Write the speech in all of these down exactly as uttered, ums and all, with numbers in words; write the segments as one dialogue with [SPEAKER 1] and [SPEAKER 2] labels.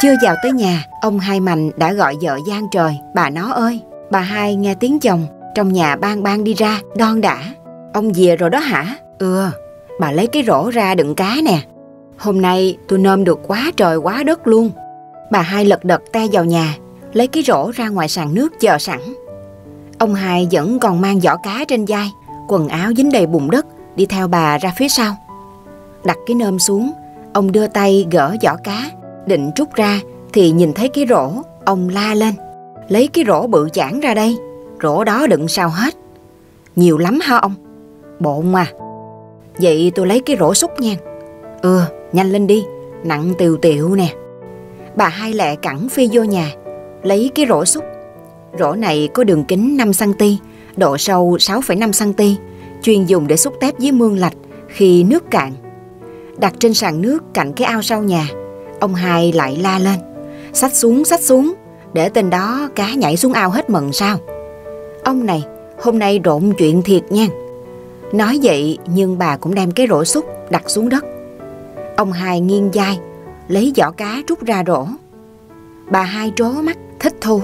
[SPEAKER 1] Chưa vào tới nhà, ông Hai Mạnh đã gọi vợ gian trời: bà nó ơi! Bà Hai nghe tiếng chồng trong nhà bang bang đi ra, đon đả: ông về rồi đó hả? Ừ, bà lấy cái rổ ra đựng cá nè. Hôm nay tôi nôm được quá trời quá đất luôn. Bà Hai lật đật te vào nhà, lấy cái rổ ra ngoài sàn nước chờ sẵn. Ông Hai vẫn còn mang giỏ cá trên vai, quần áo dính đầy bùn đất, đi theo bà ra phía sau. Đặt cái nôm xuống, ông đưa tay gỡ giỏ cá, định trút ra thì nhìn thấy cái rổ. Ông la lên: lấy cái rổ bự chảng ra đây, rổ đó đựng sao hết? Nhiều lắm hả ông? Bộn mà. Vậy tôi lấy cái rổ xúc nha. Ừ, nhanh lên đi, nặng tiều tiệu nè. Bà Hai lẹ cẳng phi vô nhà, lấy cái rổ xúc. Rổ này có đường kính năm xăng-ti-mét, độ sâu sáu phẩy năm xăng-ti-mét, chuyên dùng để xúc tép dưới mương lạch khi nước cạn. Đặt trên sàn nước cạnh cái ao sau nhà, ông Hai lại la lên: xách xuống, xách xuống, để tên đó cá nhảy xuống ao hết mần sao? Ông này, hôm nay rộn chuyện thiệt nha. Nói vậy nhưng bà cũng đem cái rổ xúc đặt xuống đất. Ông Hai nghiêng vai, lấy giỏ cá trút ra rổ. Bà Hai trố mắt thích thú: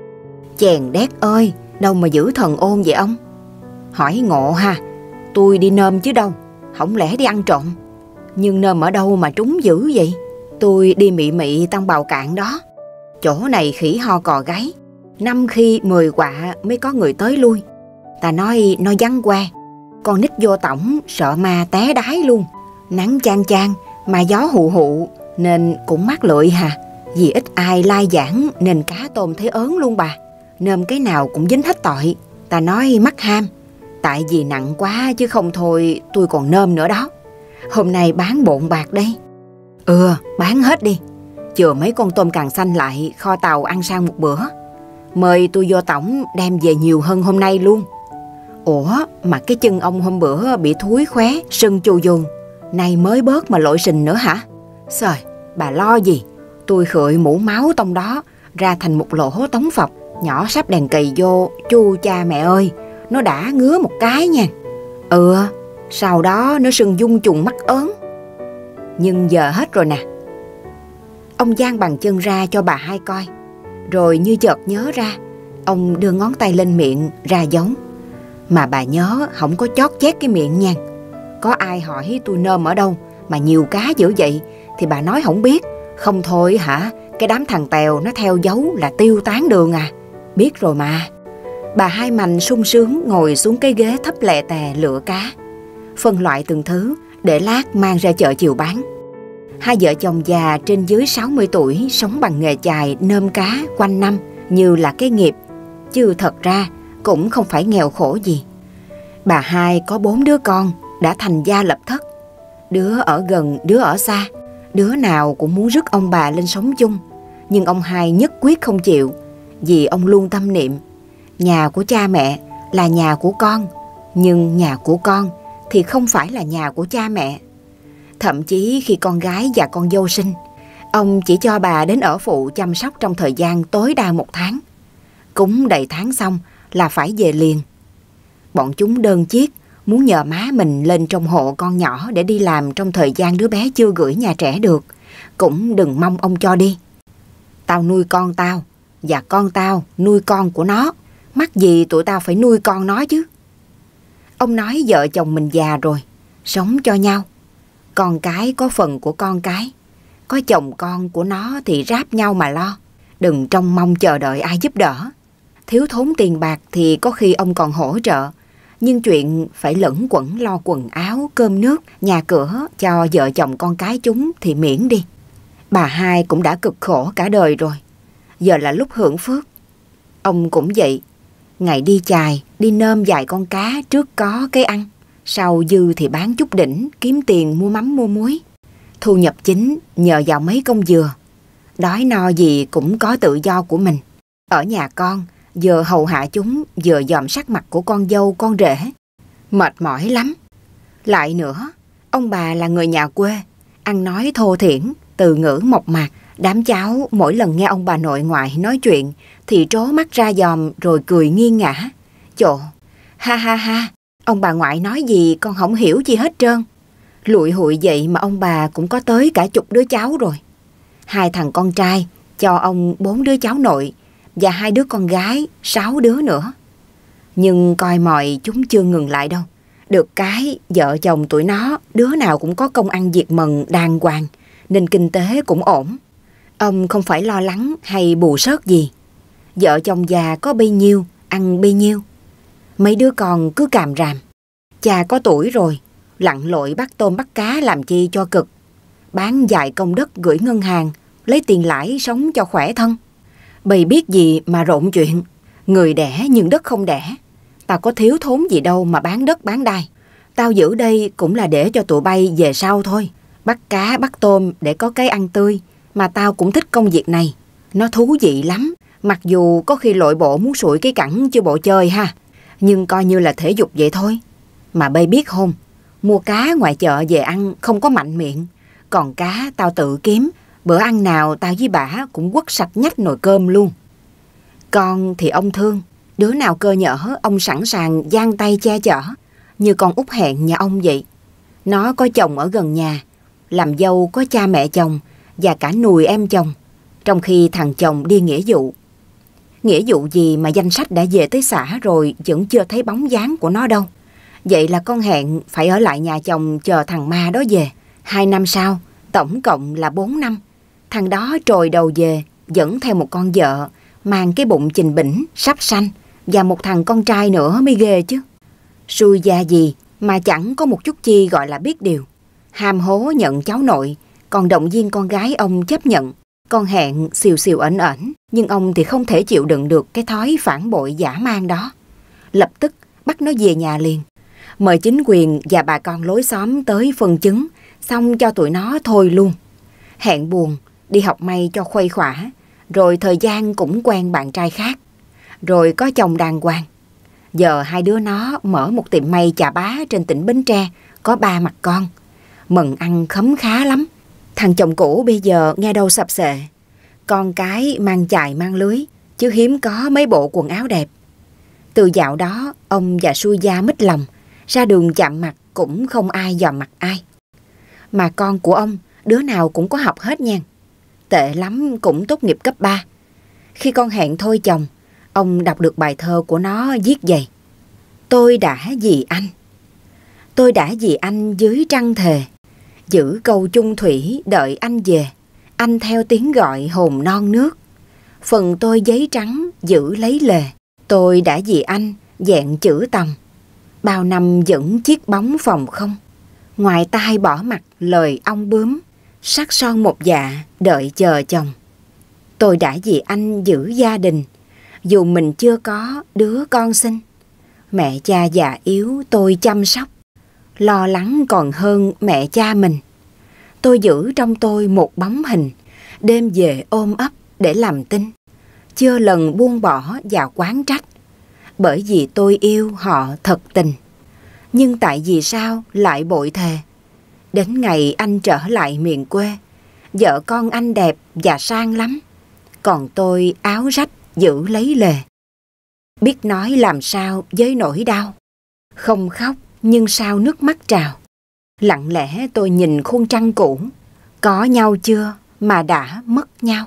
[SPEAKER 1] chèn đét ơi, đâu mà giữ thần ôn vậy ông? Hỏi ngộ ha, tôi đi nôm chứ đâu, không lẽ đi ăn trộm? Nhưng nôm ở đâu mà trúng dữ vậy? Tôi đi mị mị tăng bào cạn đó. Chỗ này khỉ ho cò gáy, năm khi mười quạ mới có người tới lui. Ta nói nó vắng que, con nít vô tổng sợ ma té đái luôn. Nắng chang chang mà gió hụ hụ nên cũng mát lưỡi hà. Vì ít ai lai giảng nên cá tôm thấy ớn luôn bà. Nôm cái nào cũng dính hết tội. Ta nói mắc ham, tại vì nặng quá chứ không thôi tôi còn nôm nữa đó. Hôm nay bán bộn bạc đây. Ừ, bán hết đi, chừa mấy con tôm càng xanh lại kho tàu ăn sang một bữa. Mời tôi vô tổng đem về nhiều hơn hôm nay luôn. Ủa mà cái chân ông hôm bữa bị thúi khóe, sưng chù dùn, nay mới bớt mà lội sình nữa hả? Trời, bà lo gì? Tôi khựi mũ máu tông đó ra thành một lỗ tống phọc, nhỏ sắp đèn cầy vô, chu cha mẹ ơi, nó đã ngứa một cái nha. Ừ, sau đó nó sưng dung trùng mắt ớn. Nhưng giờ hết rồi nè. Ông giang bàn chân ra cho bà Hai coi, rồi như chợt nhớ ra, ông đưa ngón tay lên miệng ra dấu. Mà bà nhớ không có chót chét cái miệng nha. Có ai hỏi tôi nôm ở đâu mà nhiều cá dữ vậy thì bà nói không biết. Không thôi hả, cái đám thằng Tèo nó theo dấu là tiêu tán đường à. Biết rồi mà. Bà Hai Mạnh sung sướng ngồi xuống cái ghế thấp lè tè lựa cá, phân loại từng thứ để lát mang ra chợ chiều bán. Hai vợ chồng già trên dưới sáu mươi tuổi sống bằng nghề chài nôm cá quanh năm như là cái nghiệp, chứ thật ra cũng không phải nghèo khổ gì. Bà Hai có bốn đứa con đã thành gia lập thất, đứa ở gần, đứa ở xa, đứa nào cũng muốn rước ông bà lên sống chung. Nhưng ông Hai nhất quyết không chịu, vì ông luôn tâm niệm nhà của cha mẹ là nhà của con, nhưng nhà của con thì không phải là nhà của cha mẹ. Thậm chí khi con gái và con dâu sinh, ông chỉ cho bà đến ở phụ chăm sóc trong thời gian tối đa một tháng. Cúng đầy tháng xong là phải về liền. Bọn chúng đơn chiếc muốn nhờ má mình lên trong hộ con nhỏ để đi làm trong thời gian đứa bé chưa gửi nhà trẻ được. Cũng đừng mong ông cho đi. Tao nuôi con tao, và con tao nuôi con của nó. Mắc gì tụi tao phải nuôi con nó chứ. Ông nói vợ chồng mình già rồi, sống cho nhau. Con cái có phần của con cái, có chồng con của nó thì ráp nhau mà lo. Đừng trông mong chờ đợi ai giúp đỡ. Thiếu thốn tiền bạc thì có khi ông còn hỗ trợ, nhưng chuyện phải lẫn quẩn lo quần áo, cơm nước, nhà cửa cho vợ chồng con cái chúng thì miễn đi. Bà Hai cũng đã cực khổ cả đời rồi, giờ là lúc hưởng phước. Ông cũng vậy, ngày đi chài, đi nôm vài con cá trước có cái ăn, sau dư thì bán chút đỉnh kiếm tiền mua mắm mua muối. Thu nhập chính nhờ vào mấy công dừa, đói no gì cũng có tự do của mình. Ở nhà con, vừa hầu hạ chúng, vừa dòm sắc mặt của con dâu con rể. Mệt mỏi lắm. Lại nữa, ông bà là người nhà quê, ăn nói thô thiển, từ ngữ mộc mạc. Đám cháu mỗi lần nghe ông bà nội ngoại nói chuyện thì trố mắt ra dòm rồi cười nghiêng ngã. Chộ, ha ha ha, ông bà ngoại nói gì con không hiểu gì hết trơn. Lụi hụi vậy mà ông bà cũng có tới cả chục đứa cháu rồi. Hai thằng con trai cho ông bốn đứa cháu nội và hai đứa con gái sáu đứa nữa. Nhưng coi mòi chúng chưa ngừng lại đâu. Được cái vợ chồng tụi nó đứa nào cũng có công ăn việc mần đàng hoàng, nên kinh tế cũng ổn. Ông không phải lo lắng hay bù sớt gì. Vợ chồng già có bấy nhiêu, ăn bấy nhiêu. Mấy đứa con cứ càm ràm. Cha có tuổi rồi, lặn lội bắt tôm bắt cá làm chi cho cực. Bán vài công đất gửi ngân hàng, lấy tiền lãi sống cho khỏe thân. Bày biết gì mà rộn chuyện. Người đẻ nhưng đất không đẻ. Tao có thiếu thốn gì đâu mà bán đất bán đai. Tao giữ đây cũng là để cho tụi bay về sau thôi. Bắt cá bắt tôm để có cái ăn tươi. Mà tao cũng thích công việc này. Nó thú vị lắm. Mặc dù có khi lội bộ muốn sụi cái cẳng chưa bộ chơi ha. Nhưng coi như là thể dục vậy thôi. Mà bay biết không, mua cá ngoài chợ về ăn không có mạnh miệng. Còn cá tao tự kiếm. Bữa ăn nào tao với bả cũng quất sạch nhách nồi cơm luôn. Con thì ông thương. Đứa nào cơ nhở ông sẵn sàng giang tay che chở. Như con út hẹn nhà ông vậy. Nó có chồng ở gần nhà. Làm dâu có cha mẹ chồng và cả nùi em chồng. Trong khi thằng chồng đi nghĩa vụ. Nghĩa vụ gì mà danh sách đã về tới xã rồi vẫn chưa thấy bóng dáng của nó đâu. Vậy là con hẹn phải ở lại nhà chồng chờ thằng ma đó về. Hai năm sau, tổng cộng là bốn năm. Thằng đó trồi đầu về, dẫn theo một con vợ, mang cái bụng chình bỉnh, sắp sanh, và một thằng con trai nữa mới ghê chứ. Xui gia gì mà chẳng có một chút chi gọi là biết điều. Ham hố nhận cháu nội, còn động viên con gái ông chấp nhận. Con hẹn xìu xìu ẩn ẩn, nhưng ông thì không thể chịu đựng được cái thói phản bội dã man đó. Lập tức bắt nó về nhà liền. Mời chính quyền và bà con lối xóm tới phân chứng, xong cho tụi nó thôi luôn. Hẹn buồn, đi học may cho khuây khỏa, rồi thời gian cũng quen bạn trai khác. Rồi có chồng đàng hoàng. Giờ hai đứa nó mở một tiệm may chà bá trên tỉnh Bến Tre, có ba mặt con. Mần ăn khấm khá lắm. Thằng chồng cũ bây giờ nghe đâu sập sệ. Con cái mang chài mang lưới, chứ hiếm có mấy bộ quần áo đẹp. Từ dạo đó, ông và xui gia mít lòng, ra đường chạm mặt cũng không ai dòm mặt ai. Mà con của ông, đứa nào cũng có học hết nha. Tệ lắm cũng tốt nghiệp cấp ba. Khi con hẹn thôi chồng, ông đọc được bài thơ của nó viết vậy. Tôi đã vì anh. Tôi đã vì anh dưới trăng thề. Giữ câu chung thủy đợi anh về. Anh theo tiếng gọi hồn non nước. Phần tôi giấy trắng giữ lấy lề. Tôi đã vì anh vẹn chữ tầm. Bao năm vẫn chiếc bóng phòng không. Ngoài tai bỏ mặt lời ong bướm. Sắc son một dạ đợi chờ chồng. Tôi đã vì anh giữ gia đình. Dù mình chưa có đứa con sinh. Mẹ cha già yếu tôi chăm sóc. Lo lắng còn hơn mẹ cha mình. Tôi giữ trong tôi một bóng hình. Đêm về ôm ấp để làm tin. Chưa lần buông bỏ và quán trách. Bởi vì tôi yêu họ thật tình. Nhưng tại vì sao lại bội thề. Đến ngày anh trở lại miền quê. Vợ con anh đẹp và sang lắm. Còn tôi áo rách giữ lấy lề. Biết nói làm sao với nỗi đau. Không khóc nhưng sao nước mắt trào. Lặng lẽ tôi nhìn khuôn trăng cũ. Có nhau chưa mà đã mất nhau.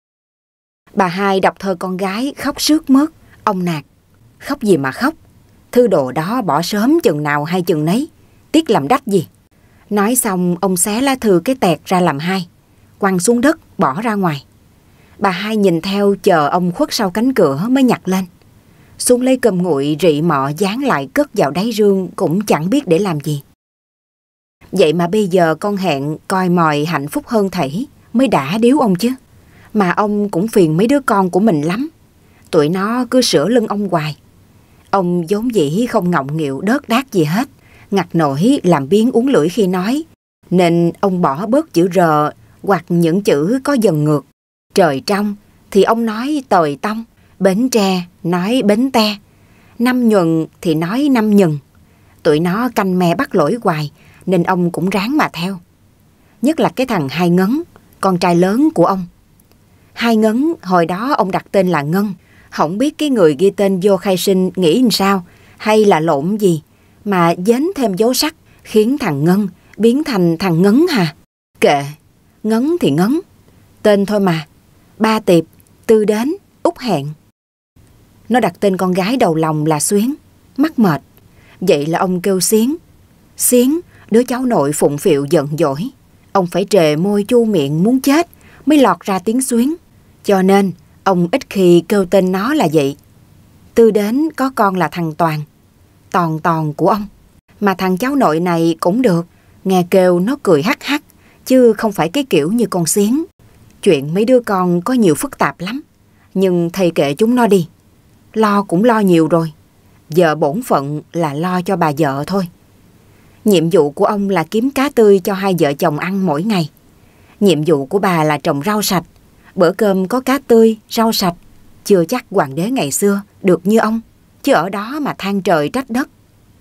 [SPEAKER 1] Bà hai đọc thơ con gái khóc sướt mướt. Ông nạt. Khóc gì mà khóc. Thư đồ đó bỏ sớm chừng nào hay chừng nấy. Tiếc làm đách gì. Nói xong ông xé lá thư cái tẹt ra làm hai. Quăng xuống đất bỏ ra ngoài. Bà hai nhìn theo chờ ông khuất sau cánh cửa mới nhặt lên. Xuống lấy cơm nguội rị mọ dán lại cất vào đáy rương cũng chẳng biết để làm gì. Vậy mà bây giờ con hẹn coi mòi hạnh phúc hơn thảy mới đã điếu ông chứ. Mà ông cũng phiền mấy đứa con của mình lắm. Tụi nó cứ sửa lưng ông hoài. Ông vốn dĩ không ngọng nghịu đớt đát gì hết. Ngặt nổi làm biếng uốn lưỡi khi nói. Nên ông bỏ bớt chữ R hoặc những chữ có dần ngược. Trời trong thì ông nói tời tông. Bến Tre nói bến te. Năm nhuần thì nói năm nhừng. Tụi nó canh me bắt lỗi hoài nên ông cũng ráng mà theo. Nhất là cái thằng Hai Ngấn, con trai lớn của ông. Hai Ngấn hồi đó ông đặt tên là Ngân. Không biết cái người ghi tên vô khai sinh nghĩ làm sao hay là lộn gì mà dến thêm dấu sắc khiến thằng Ngân biến thành thằng Ngấn hà. Kệ, Ngấn thì Ngấn. Tên thôi mà. Ba Tiệp, Tư đến, Út hẹn. Nó đặt tên con gái đầu lòng là Xuyến. Mắc mệt. Vậy là ông kêu Xiến. Xiến, đứa cháu nội phụng phịu giận dỗi. Ông phải trề môi chu miệng muốn chết mới lọt ra tiếng Xuyến. Cho nên ông ít khi kêu tên nó là vậy. Tư đến có con là thằng Toàn. Toàn Toàn của ông. Mà thằng cháu nội này cũng được. Nghe kêu nó cười hắc hắc, chứ không phải cái kiểu như con Xiến. Chuyện mấy đứa con có nhiều phức tạp lắm. Nhưng thầy kệ chúng nó đi. Lo cũng lo nhiều rồi. Giờ bổn phận là lo cho bà vợ thôi. Nhiệm vụ của ông là kiếm cá tươi cho hai vợ chồng ăn mỗi ngày. Nhiệm vụ của bà là trồng rau sạch. Bữa cơm có cá tươi, rau sạch. Chưa chắc hoàng đế ngày xưa được như ông, chứ ở đó mà than trời trách đất.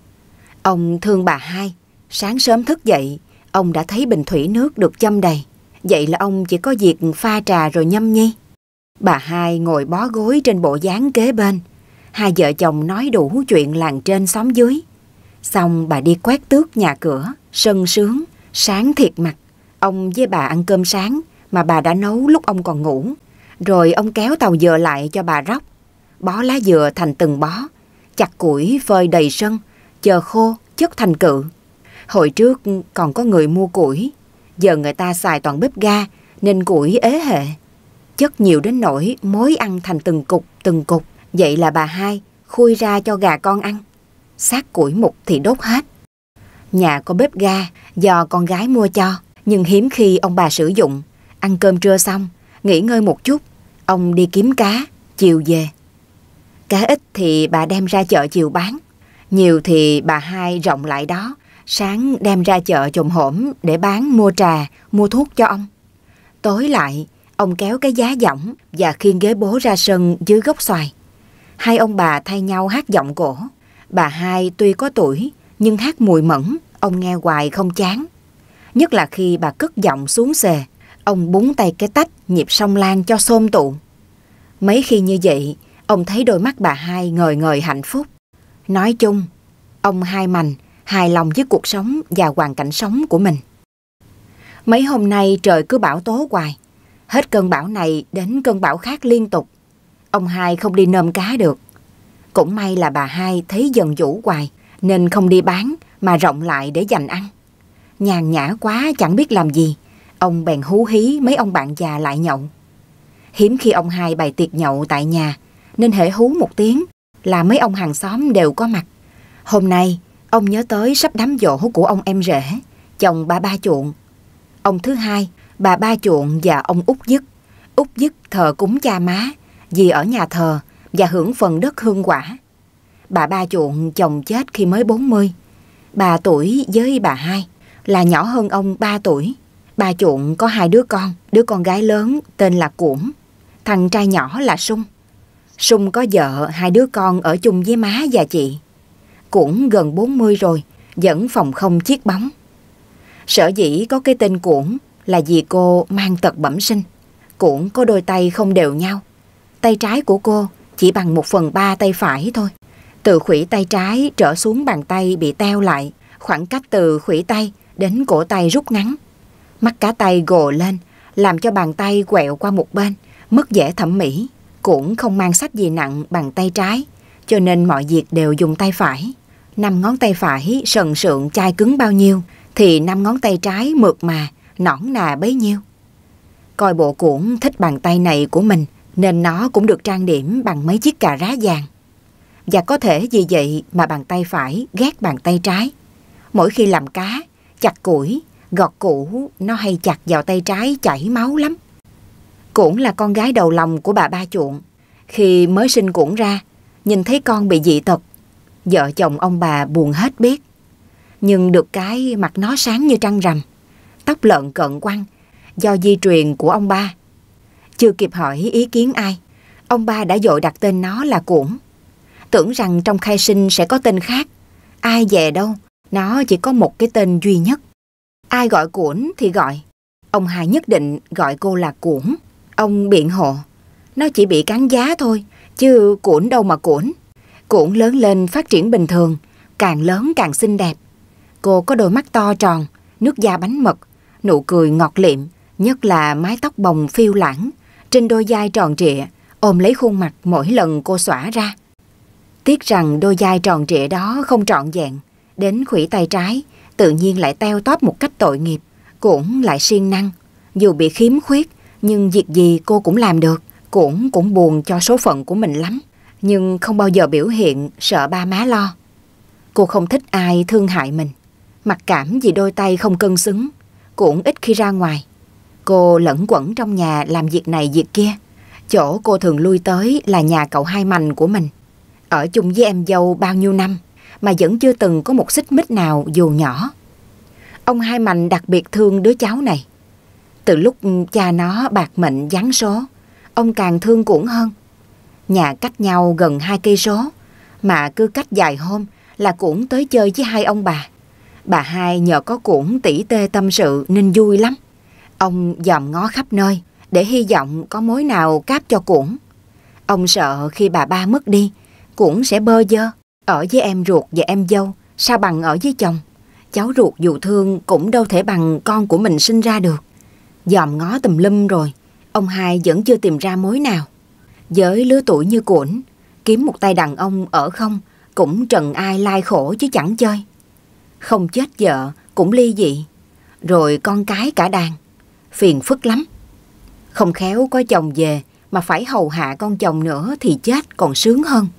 [SPEAKER 1] Ông thương bà hai. Sáng sớm thức dậy, ông đã thấy bình thủy nước được châm đầy. Vậy là ông chỉ có việc pha trà rồi nhâm nhi. Bà hai ngồi bó gối trên bộ dáng kế bên. Hai vợ chồng nói đủ chuyện làng trên xóm dưới. Xong bà đi quét tước nhà cửa, sân sướng, sáng thiệt mặt. Ông với bà ăn cơm sáng mà bà đã nấu lúc ông còn ngủ. Rồi ông kéo tàu dừa lại cho bà róc. Bó lá dừa thành từng bó. Chặt củi phơi đầy sân, chờ khô chất thành cự. Hồi trước còn có người mua củi. Giờ người ta xài toàn bếp ga nên củi ế hệ. Chất nhiều đến nỗi mối ăn thành từng cục từng cục. Vậy là bà hai khui ra cho gà con ăn. Xác củi mục thì đốt hết. Nhà có bếp ga do con gái mua cho, nhưng hiếm khi ông bà sử dụng. Ăn cơm trưa xong, nghỉ ngơi một chút, ông đi kiếm cá, chiều về. Cá ít thì bà đem ra chợ chiều bán. Nhiều thì bà hai rộng lại đó, sáng đem ra chợ chồm hổm để bán mua trà, mua thuốc cho ông. Tối lại, ông kéo cái giá giỏng và khiêng ghế bố ra sân dưới gốc xoài. Hai ông bà thay nhau hát giọng cổ. Bà hai tuy có tuổi nhưng hát mùi mẫn, ông nghe hoài không chán. Nhất là khi bà cất giọng xuống xề, ông búng tay cái tách nhịp song lan cho xôm tụ. Mấy khi như vậy, ông thấy đôi mắt bà hai ngời ngời hạnh phúc. Nói chung, ông hai mành hài lòng với cuộc sống và hoàn cảnh sống của mình. Mấy hôm nay trời cứ bão tố hoài. Hết cơn bão này đến cơn bão khác liên tục. Ông hai không đi nôm cá được. Cũng may là bà hai thấy dần vũ hoài nên không đi bán mà rộng lại để dành ăn. Nhàn nhã quá chẳng biết làm gì, ông bèn hú hí mấy ông bạn già lại nhậu. Hiếm khi ông hai bày tiệc nhậu tại nhà, nên hễ hú một tiếng là mấy ông hàng xóm đều có mặt. Hôm nay ông nhớ tới sắp đám giỗ của ông em rể, chồng bà Ba Chuộng. Ông thứ hai, bà Ba Chuộng và ông Út Dứt. Út Dứt thờ cúng cha má vì ở nhà thờ và hưởng phần đất hương quả. Bà Ba Chuộng chồng chết khi mới bốn mươi. Bà tuổi với bà hai là nhỏ hơn ông ba tuổi. Bà Chuộng có hai đứa con, đứa con gái lớn tên là Cuỗng, thằng trai nhỏ là Sung. Sung có vợ, hai đứa con ở chung với má và chị. Cuỗng gần bốn mươi rồi, vẫn phòng không chiếc bóng. Sở dĩ có cái tên Cuỗng là vì cô mang tật bẩm sinh. Cuỗng có đôi tay không đều nhau. Tay trái của cô chỉ bằng một phần ba tay phải thôi. Từ khuỷu tay trái trở xuống bàn tay bị teo lại. Khoảng cách từ khuỷu tay đến cổ tay rút ngắn. Mắt cá tay gồ lên, làm cho bàn tay quẹo qua một bên, mất vẻ thẩm mỹ. Cũng không mang sách gì nặng bằng tay trái, cho nên mọi việc đều dùng tay phải. Năm ngón tay phải sần sượng chai cứng bao nhiêu, thì năm ngón tay trái mượt mà, nõn nà bấy nhiêu. Coi bộ Cuỗng thích bàn tay này của mình, nên nó cũng được trang điểm bằng mấy chiếc cà rá vàng. Và có thể vì vậy mà bàn tay phải ghét bàn tay trái. Mỗi khi làm cá, chặt củi, gọt củ, nó hay chặt vào tay trái chảy máu lắm. Cuỗng là con gái đầu lòng của bà Ba Chuộng. Khi mới sinh Cuỗng ra, nhìn thấy con bị dị tật, vợ chồng ông bà buồn hết biết. Nhưng được cái mặt nó sáng như trăng rằm, tóc lợn cận quăng, do di truyền của ông ba. Chưa kịp hỏi ý kiến ai, ông ba đã vội đặt tên nó là Cuỗng. Tưởng rằng trong khai sinh sẽ có tên khác, ai dè đâu, nó chỉ có một cái tên duy nhất. Ai gọi Cuỗng thì gọi, ông hai nhất định gọi cô là Cuỗng. Ông biện hộ, nó chỉ bị cắn giá thôi, chứ Cuỗng đâu mà Cuỗng. Cuỗng lớn lên phát triển bình thường, càng lớn càng xinh đẹp. Cô có đôi mắt to tròn, nước da bánh mật, nụ cười ngọt liệm, Nhất là mái tóc bồng phiêu lãng trên đôi vai tròn trịa ôm lấy khuôn mặt mỗi lần cô xõa ra. Tiếc rằng đôi vai tròn trịa đó không trọn vẹn, đến khuỷu tay trái tự nhiên lại teo tóp một cách tội nghiệp, cũng lại siêng năng. Dù bị khiếm khuyết nhưng việc gì cô cũng làm được. Cũng cũng buồn cho số phận của mình lắm, nhưng không bao giờ biểu hiện sợ ba má lo. Cô không thích ai thương hại mình, mặc cảm vì đôi tay không cân xứng, cũng ít khi ra ngoài. Cô lẩn quẩn trong nhà làm việc này việc kia. Chỗ cô thường lui tới là nhà cậu Hai Mành của mình. Ở chung với em dâu bao nhiêu năm mà vẫn chưa từng có một xích mích nào dù nhỏ. Ông Hai Mành đặc biệt thương đứa cháu này. Từ lúc cha nó bạc mệnh giáng số, ông càng thương Cuỗn hơn. Nhà cách nhau gần hai cây số, mà cứ cách vài hôm là Cuỗn tới chơi với hai ông bà. Bà hai nhờ có Cuỗn tỉ tê tâm sự nên vui lắm. Ông dòm ngó khắp nơi để hy vọng có mối nào cáp cho Cuỗn. Ông sợ khi bà ba mất đi, Cuỗn sẽ bơ vơ. Ở với em ruột và em dâu sao bằng ở với chồng. Cháu ruột dù thương cũng đâu thể bằng con của mình sinh ra được. Dòm ngó tùm lum rồi, ông hai vẫn chưa tìm ra mối nào. Với lứa tuổi như Cuỗn, kiếm một tay đàn ông ở không cũng trần ai lai khổ chứ chẳng chơi. Không chết vợ cũng ly dị, rồi con cái cả đàn, phiền phức lắm. Không khéo có chồng về mà phải hầu hạ con chồng nữa thì chết còn sướng hơn.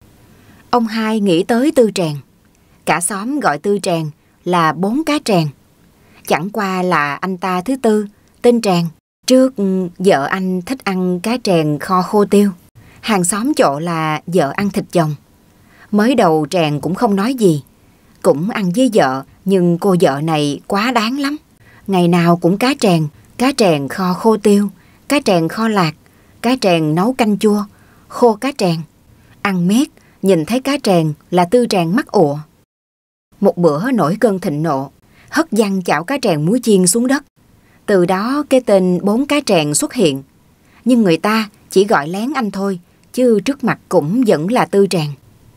[SPEAKER 1] Ông hai nghĩ tới Tư Trèn. Cả xóm gọi Tư Trèn là bốn cá trèn. Chẳng qua là anh ta thứ tư, tên Trèn. Trước vợ anh thích ăn cá trèn kho khô tiêu. Hàng xóm chỗ là vợ ăn thịt chồng. Mới đầu Trèn cũng không nói gì, cũng ăn với vợ, nhưng cô vợ này quá đáng lắm. Ngày nào cũng cá trèn, cá trèn kho khô tiêu, cá trèn kho lạc, cá trèn nấu canh chua, khô cá trèn. Ăn miết, nhìn thấy cá trèn là Tư Trèn mắc ụa. Một bữa nổi cơn thịnh nộ, hất văng chảo cá trèn muối chiên xuống đất. Từ đó cái tên bốn cá trèn xuất hiện. Nhưng người ta chỉ gọi lén anh thôi, chứ trước mặt cũng vẫn là Tư Trèn.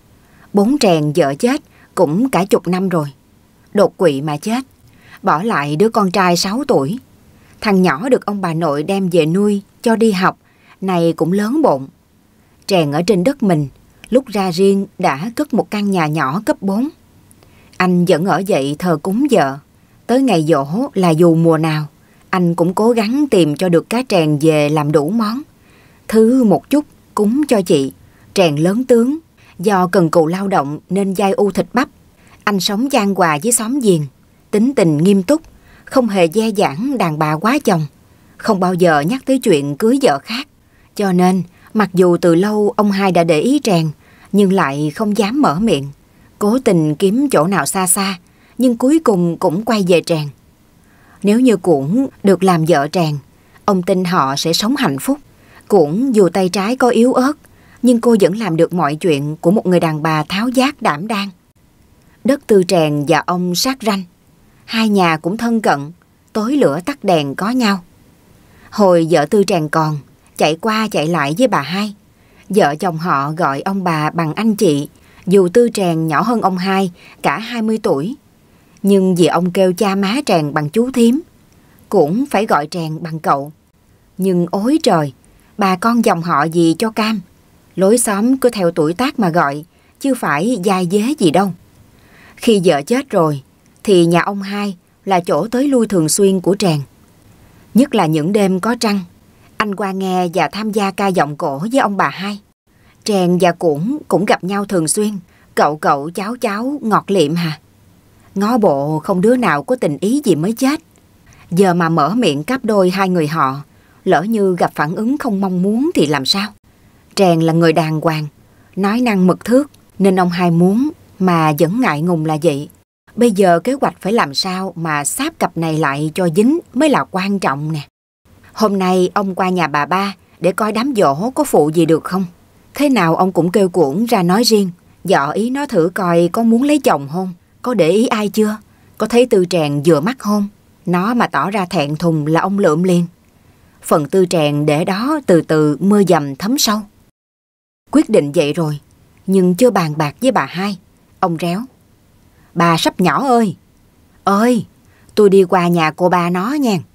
[SPEAKER 1] Bốn Trèn vợ chết cũng cả chục năm rồi. Đột quỵ mà chết, bỏ lại đứa con trai sáu tuổi. Thằng nhỏ được ông bà nội đem về nuôi cho đi học, này cũng lớn bộn. Trèn ở trên đất mình, lúc ra riêng đã cất một căn nhà nhỏ cấp bốn. Anh vẫn ở dậy thờ cúng vợ. Tới ngày giỗ là dù mùa nào, anh cũng cố gắng tìm cho được cá trèn về làm đủ món. Thứ một chút cúng cho chị. Trèn lớn tướng, do cần cù lao động nên dai u thịt bắp. Anh sống chan hòa với xóm giềng, tính tình nghiêm túc, không hề dè dãn đàn bà quá chồng, không bao giờ nhắc tới chuyện cưới vợ khác. Cho nên, mặc dù từ lâu ông hai đã để ý Trèn, nhưng lại không dám mở miệng. Cố tình kiếm chỗ nào xa xa, nhưng cuối cùng cũng quay về Trèn. Nếu như Cuỗn được làm vợ Trèn, ông tin họ sẽ sống hạnh phúc. Cuỗn dù tay trái có yếu ớt, nhưng cô vẫn làm được mọi chuyện của một người đàn bà tháo vát đảm đang. Đất Tư Trèn và ông sát ranh, hai nhà cũng thân cận, tối lửa tắt đèn có nhau. Hồi vợ Tư Trèn còn, chạy qua chạy lại với bà hai. Vợ chồng họ gọi ông bà bằng anh chị, dù Tư Trèn nhỏ hơn ông hai cả hai mươi tuổi. Nhưng vì ông kêu cha má Trèn bằng chú thím, cũng phải gọi Trèn bằng cậu. Nhưng ối trời, bà con dòng họ gì cho cam. Lối xóm cứ theo tuổi tác mà gọi, chứ phải dai dế gì đâu. Khi vợ chết rồi, thì nhà ông hai là chỗ tới lui thường xuyên của Trèn. Nhất là những đêm có trăng, anh qua nghe và tham gia ca giọng cổ với ông bà hai. Trèn và Cuỗn cũng gặp nhau thường xuyên, cậu cậu cháu cháu ngọt liệm hả. Ngó bộ không đứa nào có tình ý gì mới chết. Giờ mà mở miệng cáp đôi hai người họ, lỡ như gặp phản ứng không mong muốn thì làm sao? Trèn là người đàng hoàng, nói năng mực thước, nên ông hai muốn mà vẫn ngại ngùng là vậy. Bây giờ kế hoạch phải làm sao mà sáp cặp này lại cho dính mới là quan trọng nè. Hôm nay ông qua nhà bà ba để coi đám giỗ có phụ gì được không. Thế nào ông cũng kêu Cuỗn ra nói riêng, dọ ý nó thử coi có muốn lấy chồng không, có để ý ai chưa, có thấy Tư Trèn vừa mắt không. Nó mà tỏ ra thẹn thùng là ông lượm liền. Phần Tư Trèn để đó từ từ mưa dầm thấm sâu. Quyết định vậy rồi, nhưng chưa bàn bạc với bà hai. Ông réo: "Bà sắp nhỏ ơi, ơi, tôi đi qua nhà cô ba nó nha."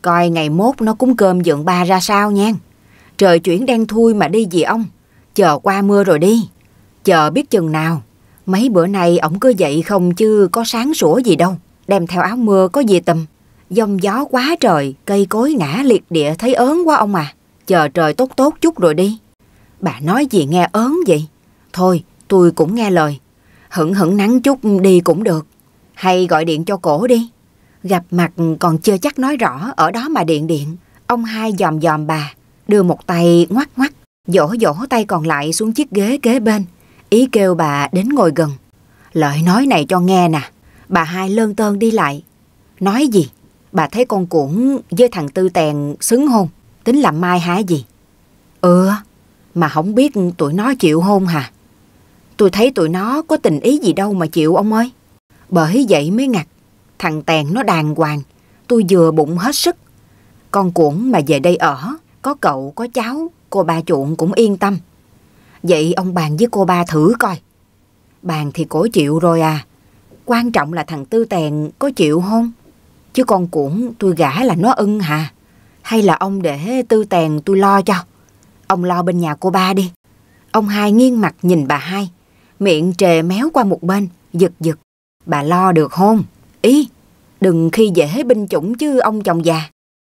[SPEAKER 1] Coi ngày mốt nó cúng cơm dượng ba ra sao nha. Trời chuyển đen thui mà đi gì ông. Chờ qua mưa rồi đi. Chờ biết chừng nào. Mấy bữa nay ổng cứ dậy không chứ có sáng sủa gì đâu. Đem theo áo mưa có gì tùm. Giông gió quá trời, cây cối ngã liệt địa thấy ớn quá ông à. Chờ trời tốt tốt chút rồi đi. Bà nói gì nghe ớn vậy? Thôi tôi cũng nghe lời. Hửng hửng nắng chút đi cũng được. Hay gọi điện cho cổ đi. Gặp mặt còn chưa chắc nói rõ, ở đó mà điện điện. Ông hai dòm dòm bà, đưa một tay ngoắc ngoắc, dỗ dỗ tay còn lại xuống chiếc ghế kế bên, ý kêu bà đến ngồi gần. Lời nói này cho nghe nè. Bà hai lơn tơn đi lại. Nói gì? Bà thấy con Cuỗn với thằng Tư Tèn xứng hôn, tính làm mai hả gì? Ừ, mà không biết tụi nó chịu hôn hả? Tôi thấy tụi nó có tình ý gì đâu mà chịu ông ơi. Bởi vậy mới ngặt. Thằng Tèn nó đàng hoàng, tôi vừa bụng hết sức. Con Cuỗn mà về đây ở, có cậu có cháu, cô ba chuộng cũng yên tâm. Vậy ông bàn với cô ba thử coi. Bàn thì cổ chịu rồi à. Quan trọng là thằng Tư Tèn có chịu không? Chứ con Cuỗn tôi gả là nó ưng hả? Hay là ông để Tư Tèn tôi lo cho? Ông lo bên nhà cô ba đi. Ông hai nghiêng mặt nhìn bà hai, miệng trề méo qua một bên, giật giật. Bà lo được không? Ý, đừng khi dễ binh chủng chứ ông chồng già.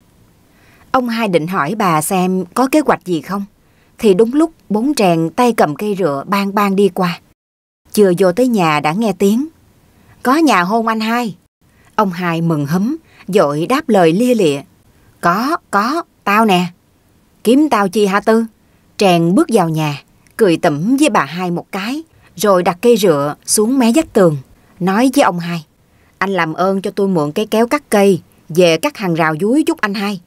[SPEAKER 1] Ông hai định hỏi bà xem có kế hoạch gì không, thì đúng lúc bốn tràng tay cầm cây rựa bang bang đi qua. Chưa vô tới nhà đã nghe tiếng. Có nhà hôn anh hai. Ông hai mừng húm, vội đáp lời lia lịa. Có, có, tao nè. Kiếm tao chi hả Tư? Tràng bước vào nhà, cười tủm với bà hai một cái, rồi đặt cây rựa xuống mé vách tường, nói với ông hai. Anh làm ơn cho tôi mượn cái kéo cắt cây, về cắt hàng rào dúi chút anh hai.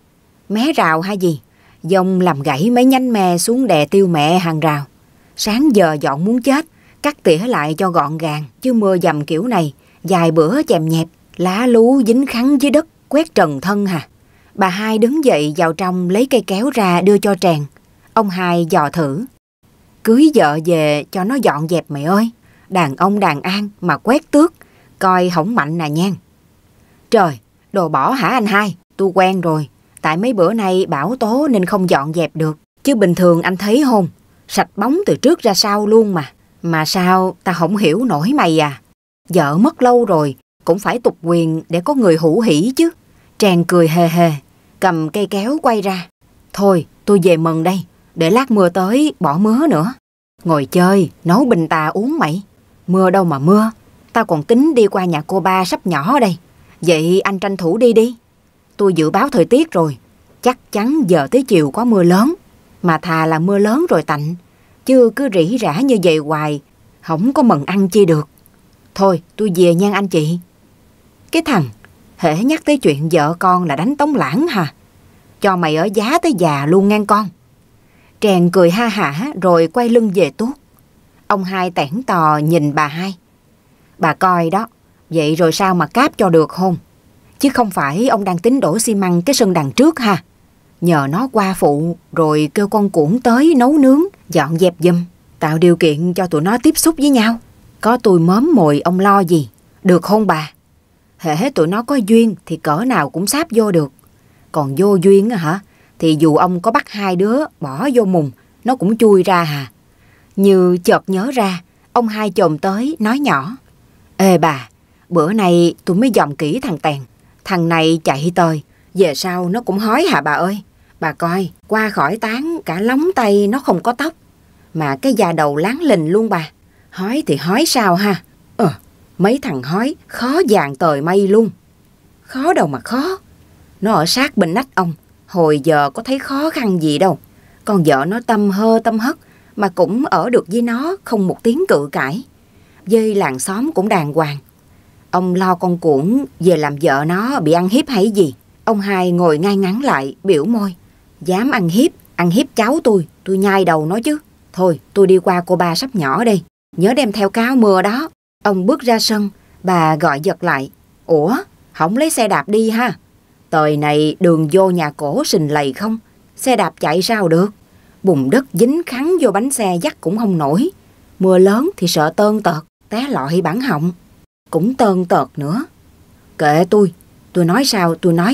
[SPEAKER 1] Mé rào hay gì? Dông làm gãy mấy nhánh me xuống đè tiêu mẹ hàng rào. Sáng giờ dọn muốn chết, cắt tỉa lại cho gọn gàng, chứ mưa dầm kiểu này, vài bữa chèm nhẹp, lá lú dính khắn dưới đất, quét trần thân hà. Bà hai đứng dậy vào trong lấy cây kéo ra đưa cho Tràng. Ông hai dò thử. Cưới vợ về cho nó dọn dẹp mày ơi. Đàn ông đàn an mà quét tước, coi hổng mạnh nè nhan. Trời, đồ bỏ hả anh hai? Tôi quen rồi. Tại mấy bữa nay bão tố nên không dọn dẹp được. Chứ bình thường anh thấy không? Sạch bóng từ trước ra sau luôn mà. Mà sao ta không hiểu nổi mày à? Vợ mất lâu rồi, cũng phải tục quyền để có người hữu hỉ chứ. Tràng cười hề hề, cầm cây kéo quay ra. Thôi, tôi về mần đây, để lát mưa tới bỏ mứa nữa. Ngồi chơi, nấu bình tà uống mày. Mưa đâu mà mưa, tao còn tính đi qua nhà cô ba sắp nhỏ đây. Vậy anh tranh thủ đi đi. Tôi dự báo thời tiết rồi, chắc chắn giờ tới chiều có mưa lớn. Mà thà là mưa lớn rồi tạnh, chứ cứ rỉ rả như vậy hoài, không có mần ăn chi được. Thôi, tôi về nha anh chị. Cái thằng, hễ nhắc tới chuyện vợ con là đánh tống lãng hả? Cho mày ở giá tới già luôn ngang con. Tràng cười ha hả rồi quay lưng về tuốt. Ông hai tẻn tò nhìn bà hai. Bà coi đó, vậy rồi sao mà cáp cho được không? Chứ không phải ông đang tính đổ xi măng cái sân đằng trước ha? Nhờ nó qua phụ rồi kêu con Cuỗn tới nấu nướng, dọn dẹp giùm, tạo điều kiện cho tụi nó tiếp xúc với nhau. Có tôi mớm mồi ông lo gì, được không bà? Hễ tụi nó có duyên thì cỡ nào cũng sáp vô được. Còn vô duyên á hả, thì dù ông có bắt hai đứa bỏ vô mùng, nó cũng chui ra hà. Như chợt nhớ ra, ông hai chồm tới nói nhỏ. Ê bà, bữa nay tôi mới dòm kỹ thằng Tèn. Thằng này chạy tời, về sau nó cũng hói hả bà ơi. Bà coi, qua khỏi tán cả lóng tay nó không có tóc. Mà cái da đầu láng lình luôn bà. Hói thì hói sao ha? Ờ, mấy thằng hói khó dàn tời mây luôn. Khó đâu mà khó. Nó ở sát bên nách ông, hồi giờ có thấy khó khăn gì đâu. Con vợ nó tâm hơ tâm hất, mà cũng ở được với nó không một tiếng cự cãi. Dây làng xóm cũng đàng hoàng. Ông lo con Cuỗn về làm vợ nó bị ăn hiếp hay gì? Ông hai ngồi ngay ngắn lại, biểu môi. Dám ăn hiếp, ăn hiếp cháu tôi, tôi nhai đầu nó chứ. Thôi, tôi đi qua cô ba sắp nhỏ đây. Nhớ đem theo cáo mưa đó. Ông bước ra sân, bà gọi giật lại. Ủa, không lấy xe đạp đi ha? Tời này đường vô nhà cổ sình lầy không? Xe đạp chạy sao được? Bùn đất dính khắn vô bánh xe dắt cũng không nổi. Mưa lớn thì sợ tơn tợt, té lọi bản họng. Cũng tơn tợt nữa. Kệ tôi, tôi nói sao tôi nói.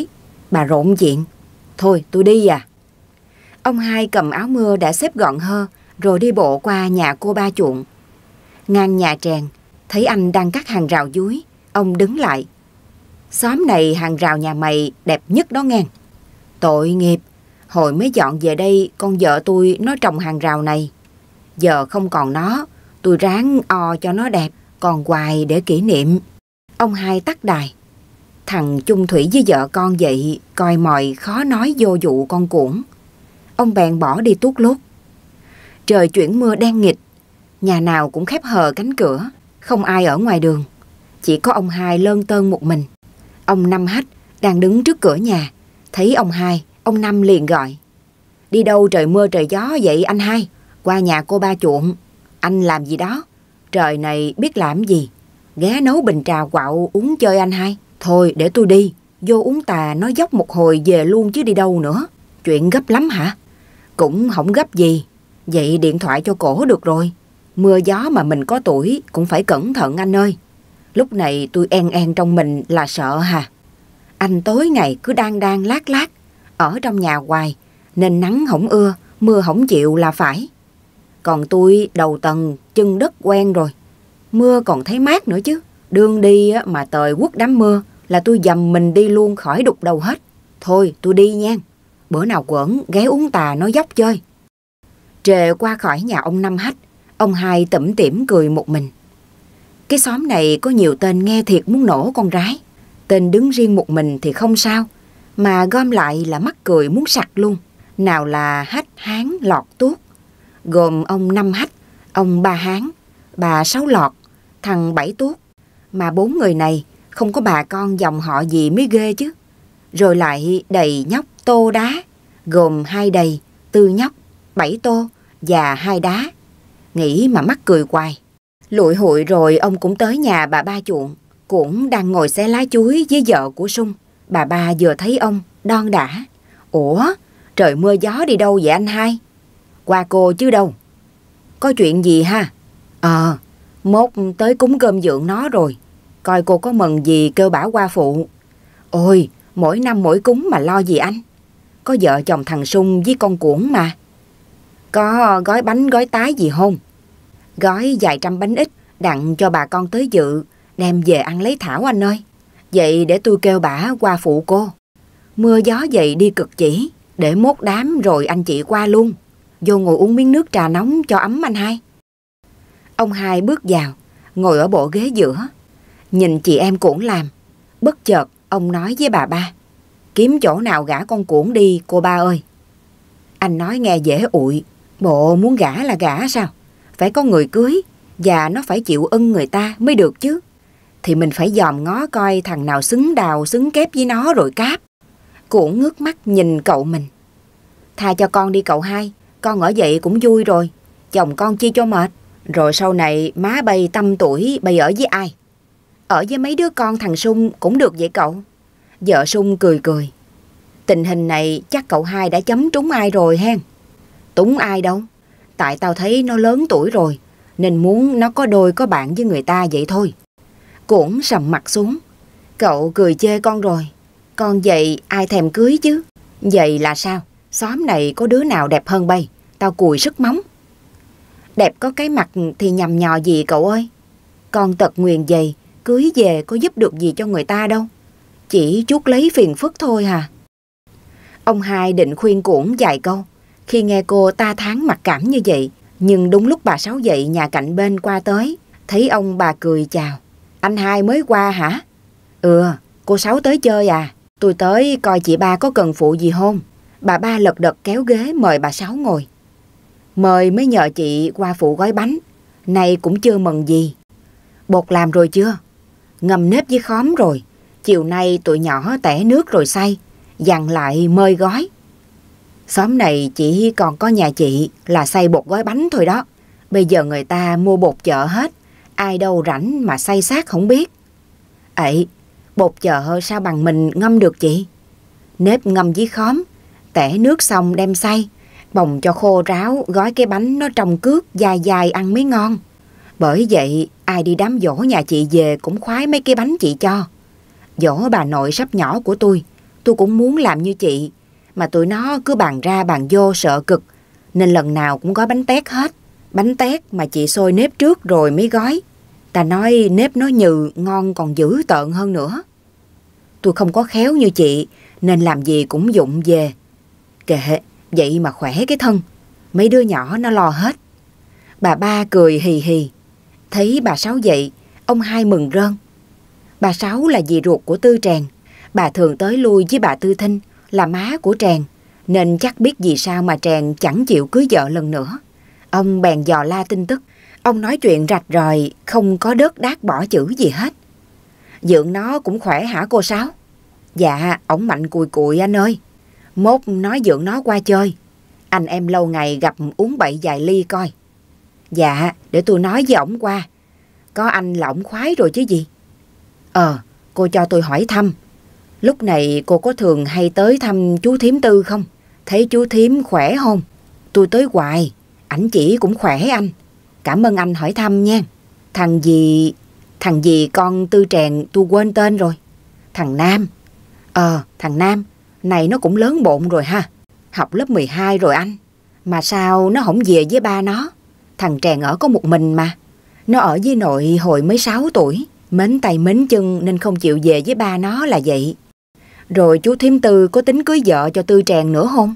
[SPEAKER 1] bà rộn chuyện. Thôi tôi đi à. Ông hai cầm áo mưa đã xếp gọn hơ, rồi đi bộ qua nhà cô ba Chuộng. Ngang nhà Trèn, thấy anh đang cắt hàng rào dúi, ông đứng lại. Xóm này hàng rào nhà mày đẹp nhất đó nghe. Tội nghiệp, hồi mới dọn về đây con vợ tôi nó trồng hàng rào này. Giờ không còn nó, tôi ráng o cho nó đẹp, còn hoài để kỷ niệm. Ông hai tắt đài. Thằng chung thủy với vợ con vậy, coi mòi khó nói vô vụ con cuỗng. Ông bèn bỏ đi tuốt lút. Trời chuyển mưa đen nghịt, nhà nào cũng khép hờ cánh cửa, không ai ở ngoài đường. Chỉ có ông hai lơn tơn một mình. Ông Năm Hách đang đứng trước cửa nhà. Thấy ông hai, ông Năm liền gọi. Đi đâu trời mưa trời gió vậy anh hai? Qua nhà cô ba Chuộng. Anh làm gì đó? Trời này biết làm gì? Ghé nấu bình trà quạo uống chơi anh hai. Thôi để tôi đi, vô uống tà nói dốc một hồi về luôn chứ đi đâu nữa. Chuyện gấp lắm hả? Cũng không gấp gì. Vậy điện thoại cho cổ được rồi. Mưa gió mà mình có tuổi cũng phải cẩn thận anh ơi. Lúc này tôi en en trong mình là sợ hà. Anh tối ngày cứ đang đang lát lát, ở trong nhà hoài, nên nắng hổng ưa, mưa hổng chịu là phải. Còn tôi đầu tầng, chân đất quen rồi. Mưa còn thấy mát nữa chứ. Đường đi mà tời quất đám mưa là tôi dầm mình đi luôn khỏi đục đầu hết. Thôi tôi đi nha. Bữa nào quẩn ghé uống tà nói dốc chơi. Trề qua khỏi nhà ông Năm Hách, ông hai tủm tỉm cười một mình. Cái xóm này có nhiều tên nghe thiệt muốn nổ con rái. Tên đứng riêng một mình thì không sao, mà gom lại là mắc cười muốn sặc luôn. Nào là Hách, Hán, Lọt, Tuốt, gồm ông Năm Hách, ông Ba Hán, bà Sáu Lọt, thằng Bảy Tuốt. Mà bốn người này không có bà con dòng họ gì mới ghê chứ. Rồi lại Đầy Nhóc, Tô Đá, gồm hai Đầy, Tư Nhóc, Bảy Tô và hai Đá. Nghĩ mà mắc cười hoài. Lụi hụi rồi ông cũng tới nhà bà ba Chuộng, cũng đang ngồi xé lá chuối với vợ của Sung. Bà ba vừa thấy ông, đon đả. Ủa, trời mưa gió đi đâu vậy anh hai? Qua cô chứ đâu. Có chuyện gì ha? Ờ, mốt tới cúng cơm dượng nó rồi. Coi cô có mừng gì kêu bả qua phụ. Ôi, mỗi năm mỗi cúng mà lo gì anh? Có vợ chồng thằng Sung với con Cuỗng mà. Có gói bánh gói tái gì không? Gói vài trăm bánh ít, đặng cho bà con tới dự, đem về ăn lấy thảo anh ơi. Vậy để tôi kêu bả qua phụ cô. Mưa gió vậy đi cực chỉ, để mốt đám rồi anh chị qua luôn. Vô ngồi uống miếng nước trà nóng cho ấm anh hai. Ông hai bước vào, ngồi ở bộ ghế giữa. Nhìn chị em Cuỗng làm. Bất chợt ông nói với bà ba. Kiếm chỗ nào gả con Cuỗng đi cô ba ơi. Anh nói nghe dễ ụi. Bộ muốn gả là gả sao? Phải có người cưới, và nó phải chịu ưng người ta mới được chứ. Thì mình phải dòm ngó coi thằng nào xứng đào xứng kép với nó rồi cáp. Cuỗng ngước mắt nhìn cậu mình. Tha cho con đi cậu hai, con ở vậy cũng vui rồi. Chồng con chi cho mệt. Rồi sau này má bay tâm tuổi bay ở với ai? Ở với mấy đứa con thằng Sung cũng được vậy cậu. Vợ Sung cười cười. Tình hình này chắc cậu hai đã chấm trúng ai rồi hen. Trúng ai đâu. Tại tao thấy nó lớn tuổi rồi, nên muốn nó có đôi có bạn với người ta vậy thôi. Cuỗng sầm mặt xuống. Cậu cười chê con rồi. Con vậy ai thèm cưới chứ. Vậy là sao? Xóm này có đứa nào đẹp hơn bay? Tao cùi sức móng. Đẹp có cái mặt thì nhằm nhò gì cậu ơi. Con tật nguyền dày, cưới về có giúp được gì cho người ta đâu. Chỉ chuốc lấy phiền phức thôi hà. Ông hai định khuyên Cuỗng vài câu. Khi nghe cô ta thán mặc cảm như vậy, nhưng đúng lúc bà Sáu dậy nhà cạnh bên qua tới, thấy ông bà cười chào. Anh hai mới qua hả? Ừ, cô Sáu tới chơi à? Tôi tới coi chị ba có cần phụ gì không? Bà ba lật đật kéo ghế mời bà Sáu ngồi. Mời mới nhờ chị qua phụ gói bánh. Nay cũng chưa mừng gì. Bột làm rồi chưa? Ngâm nếp với khóm rồi. Chiều nay tụi nhỏ tẻ nước rồi xay, dặn lại mời gói. Xóm này chỉ còn có nhà chị là xay bột gói bánh thôi đó. Bây giờ người ta mua bột chợ hết, ai đâu rảnh mà xay xác không biết. Ấy, bột chợ sao bằng mình ngâm được chị? Nếp ngâm với khóm, tẻ nước xong đem xay, bồng cho khô ráo, gói cái bánh nó trong cước dài dài ăn mới ngon. Bởi vậy ai đi đám giỗ nhà chị về cũng khoái mấy cái bánh chị cho. Giỗ bà nội sắp nhỏ của tôi, tôi cũng muốn làm như chị, mà tụi nó cứ bàn ra bàn vô sợ cực, nên lần nào cũng gói bánh tét hết. Bánh tét mà chị xôi nếp trước rồi mới gói. Ta nói nếp nó nhừ, ngon còn dữ tợn hơn nữa. Tôi không có khéo như chị, nên làm gì cũng vụng về. Kệ, vậy mà khỏe cái thân. Mấy đứa nhỏ nó lo hết. Bà ba cười hì hì. Thấy bà Sáu vậy, ông hai mừng rơn. Bà Sáu là dì ruột của Tư Tràng. Bà thường tới lui với bà Tư Thinh, là má của Tràng, nên chắc biết vì sao mà Tràng chẳng chịu cưới vợ lần nữa. Ông bèn dò la tin tức. Ông nói chuyện rạch ròi, không có đớt đát bỏ chữ gì hết. Dượng nó cũng khỏe hả cô Sáu? Dạ, ổng mạnh cùi cùi anh ơi. Mốt nói dượng nó qua chơi. Anh em lâu ngày gặp uống bậy vài ly coi. Dạ, để tôi nói với ổng qua. Có anh là ổng khoái rồi chứ gì. Ờ, cô cho tôi hỏi thăm. Lúc này cô có thường hay tới thăm chú Thím Tư không? Thấy chú Thím khỏe không? Tôi tới hoài, ảnh chỉ cũng khỏe anh. Cảm ơn anh hỏi thăm nha. Thằng gì... Thằng gì con Tư Tràng tôi quên tên rồi. Thằng Nam. Ờ, thằng Nam. Này nó cũng lớn bộn rồi ha. Học lớp mười hai rồi anh. Mà sao nó không về với ba nó? Thằng Tràng ở có một mình mà. Nó ở với nội hồi mới sáu tuổi. Mến tay mến chân nên không chịu về với ba nó là vậy. Rồi chú Thím Tư có tính cưới vợ cho Tư Tràng nữa không?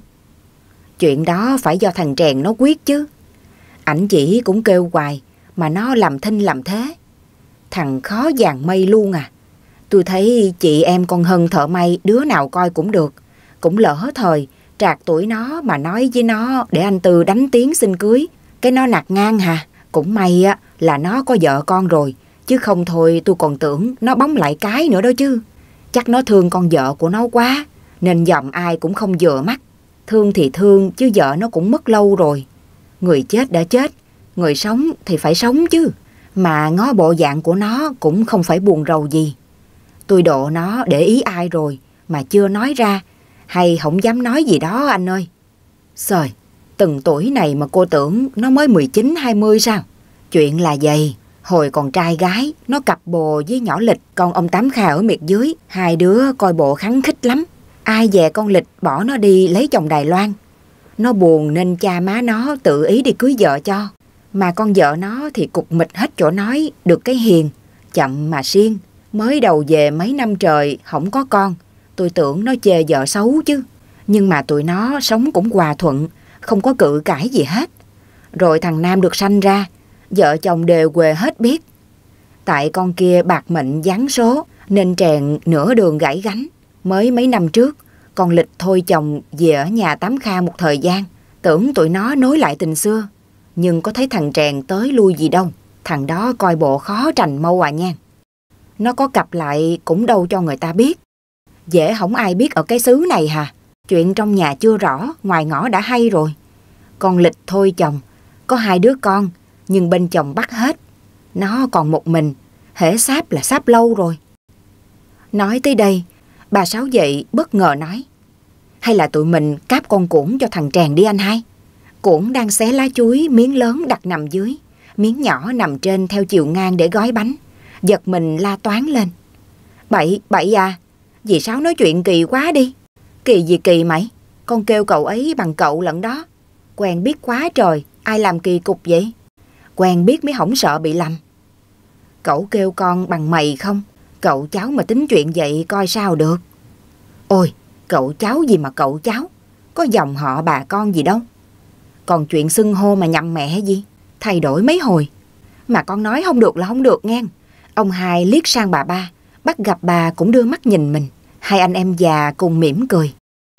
[SPEAKER 1] Chuyện đó phải do thằng Tràng nó quyết chứ. Ảnh chỉ cũng kêu hoài mà nó làm thinh làm thế. Thằng khó dàn mây luôn à. Tôi thấy chị em con Hân thợ may đứa nào coi cũng được. Cũng lỡ thời trạc tuổi nó mà nói với nó để anh Tư đánh tiếng xin cưới. Cái nó nạt ngang hả? Cũng may á là nó có vợ con rồi. Chứ không thôi tôi còn tưởng nó bóng lại cái nữa đó chứ. Chắc nó thương con vợ của nó quá, nên dòm ai cũng không vừa mắt. Thương thì thương chứ vợ nó cũng mất lâu rồi. Người chết đã chết, người sống thì phải sống chứ. Mà ngó bộ dạng của nó cũng không phải buồn rầu gì. Tôi độ nó để ý ai rồi mà chưa nói ra, hay không dám nói gì đó anh ơi. Trời, từng tuổi này mà cô tưởng nó mới mười chín hai mươi sao? Chuyện là vậy. Hồi còn trai gái, nó cặp bồ với nhỏ Lịch, con ông Tám Kha ở miệt dưới. Hai đứa coi bộ khắng khích lắm. Ai dè con Lịch bỏ nó đi lấy chồng Đài Loan. Nó buồn nên cha má nó tự ý đi cưới vợ cho. Mà con vợ nó thì cục mịch hết chỗ nói, được cái hiền, chậm mà siêng. Mới đầu về mấy năm trời, không có con. Tôi tưởng nó chê vợ xấu chứ. Nhưng mà tụi nó sống cũng hòa thuận, không có cự cãi gì hết. Rồi thằng Nam được sanh ra, vợ chồng đều quê hết biết. Tại con kia bạc mệnh giáng số nên Tràng nửa đường gãy gánh. Mới mấy năm trước, con Lịch thôi chồng về ở nhà Tám Kha một thời gian. Tưởng tụi nó nối lại tình xưa. Nhưng có thấy thằng Tràng tới lui gì đâu. Thằng đó coi bộ khó trành mâu à nha. Nó có cặp lại cũng đâu cho người ta biết. Dễ không ai biết ở cái xứ này hả? Chuyện trong nhà chưa rõ, ngoài ngõ đã hay rồi. Con Lịch thôi chồng, có hai đứa con, nhưng bên chồng bắt hết. Nó còn một mình, hễ sáp là sáp lâu rồi. Nói tới đây, bà Sáu dậy bất ngờ nói. Hay là tụi mình cáp con Cuỗn cho thằng Tràng đi anh hai? Cuỗn đang xé lá chuối, miếng lớn đặt nằm dưới, miếng nhỏ nằm trên theo chiều ngang để gói bánh. Giật mình la toán lên. Bậy, bậy à, dì Sáu nói chuyện kỳ quá đi. Kỳ gì kỳ mày? Con kêu cậu ấy bằng cậu lẫn đó. Quen biết quá trời, ai làm kỳ cục vậy? Quen biết mới không sợ bị lầm. Cậu kêu con bằng mày không? Cậu cháu mà tính chuyện vậy coi sao được. Ôi, cậu cháu gì mà cậu cháu? Có dòng họ bà con gì đâu. Còn chuyện xưng hô mà nhầm mẹ gì? Thay đổi mấy hồi. Mà con nói không được là không được nghe. Ông hai liếc sang bà ba, bắt gặp bà cũng đưa mắt nhìn mình. Hai anh em già cùng mỉm cười.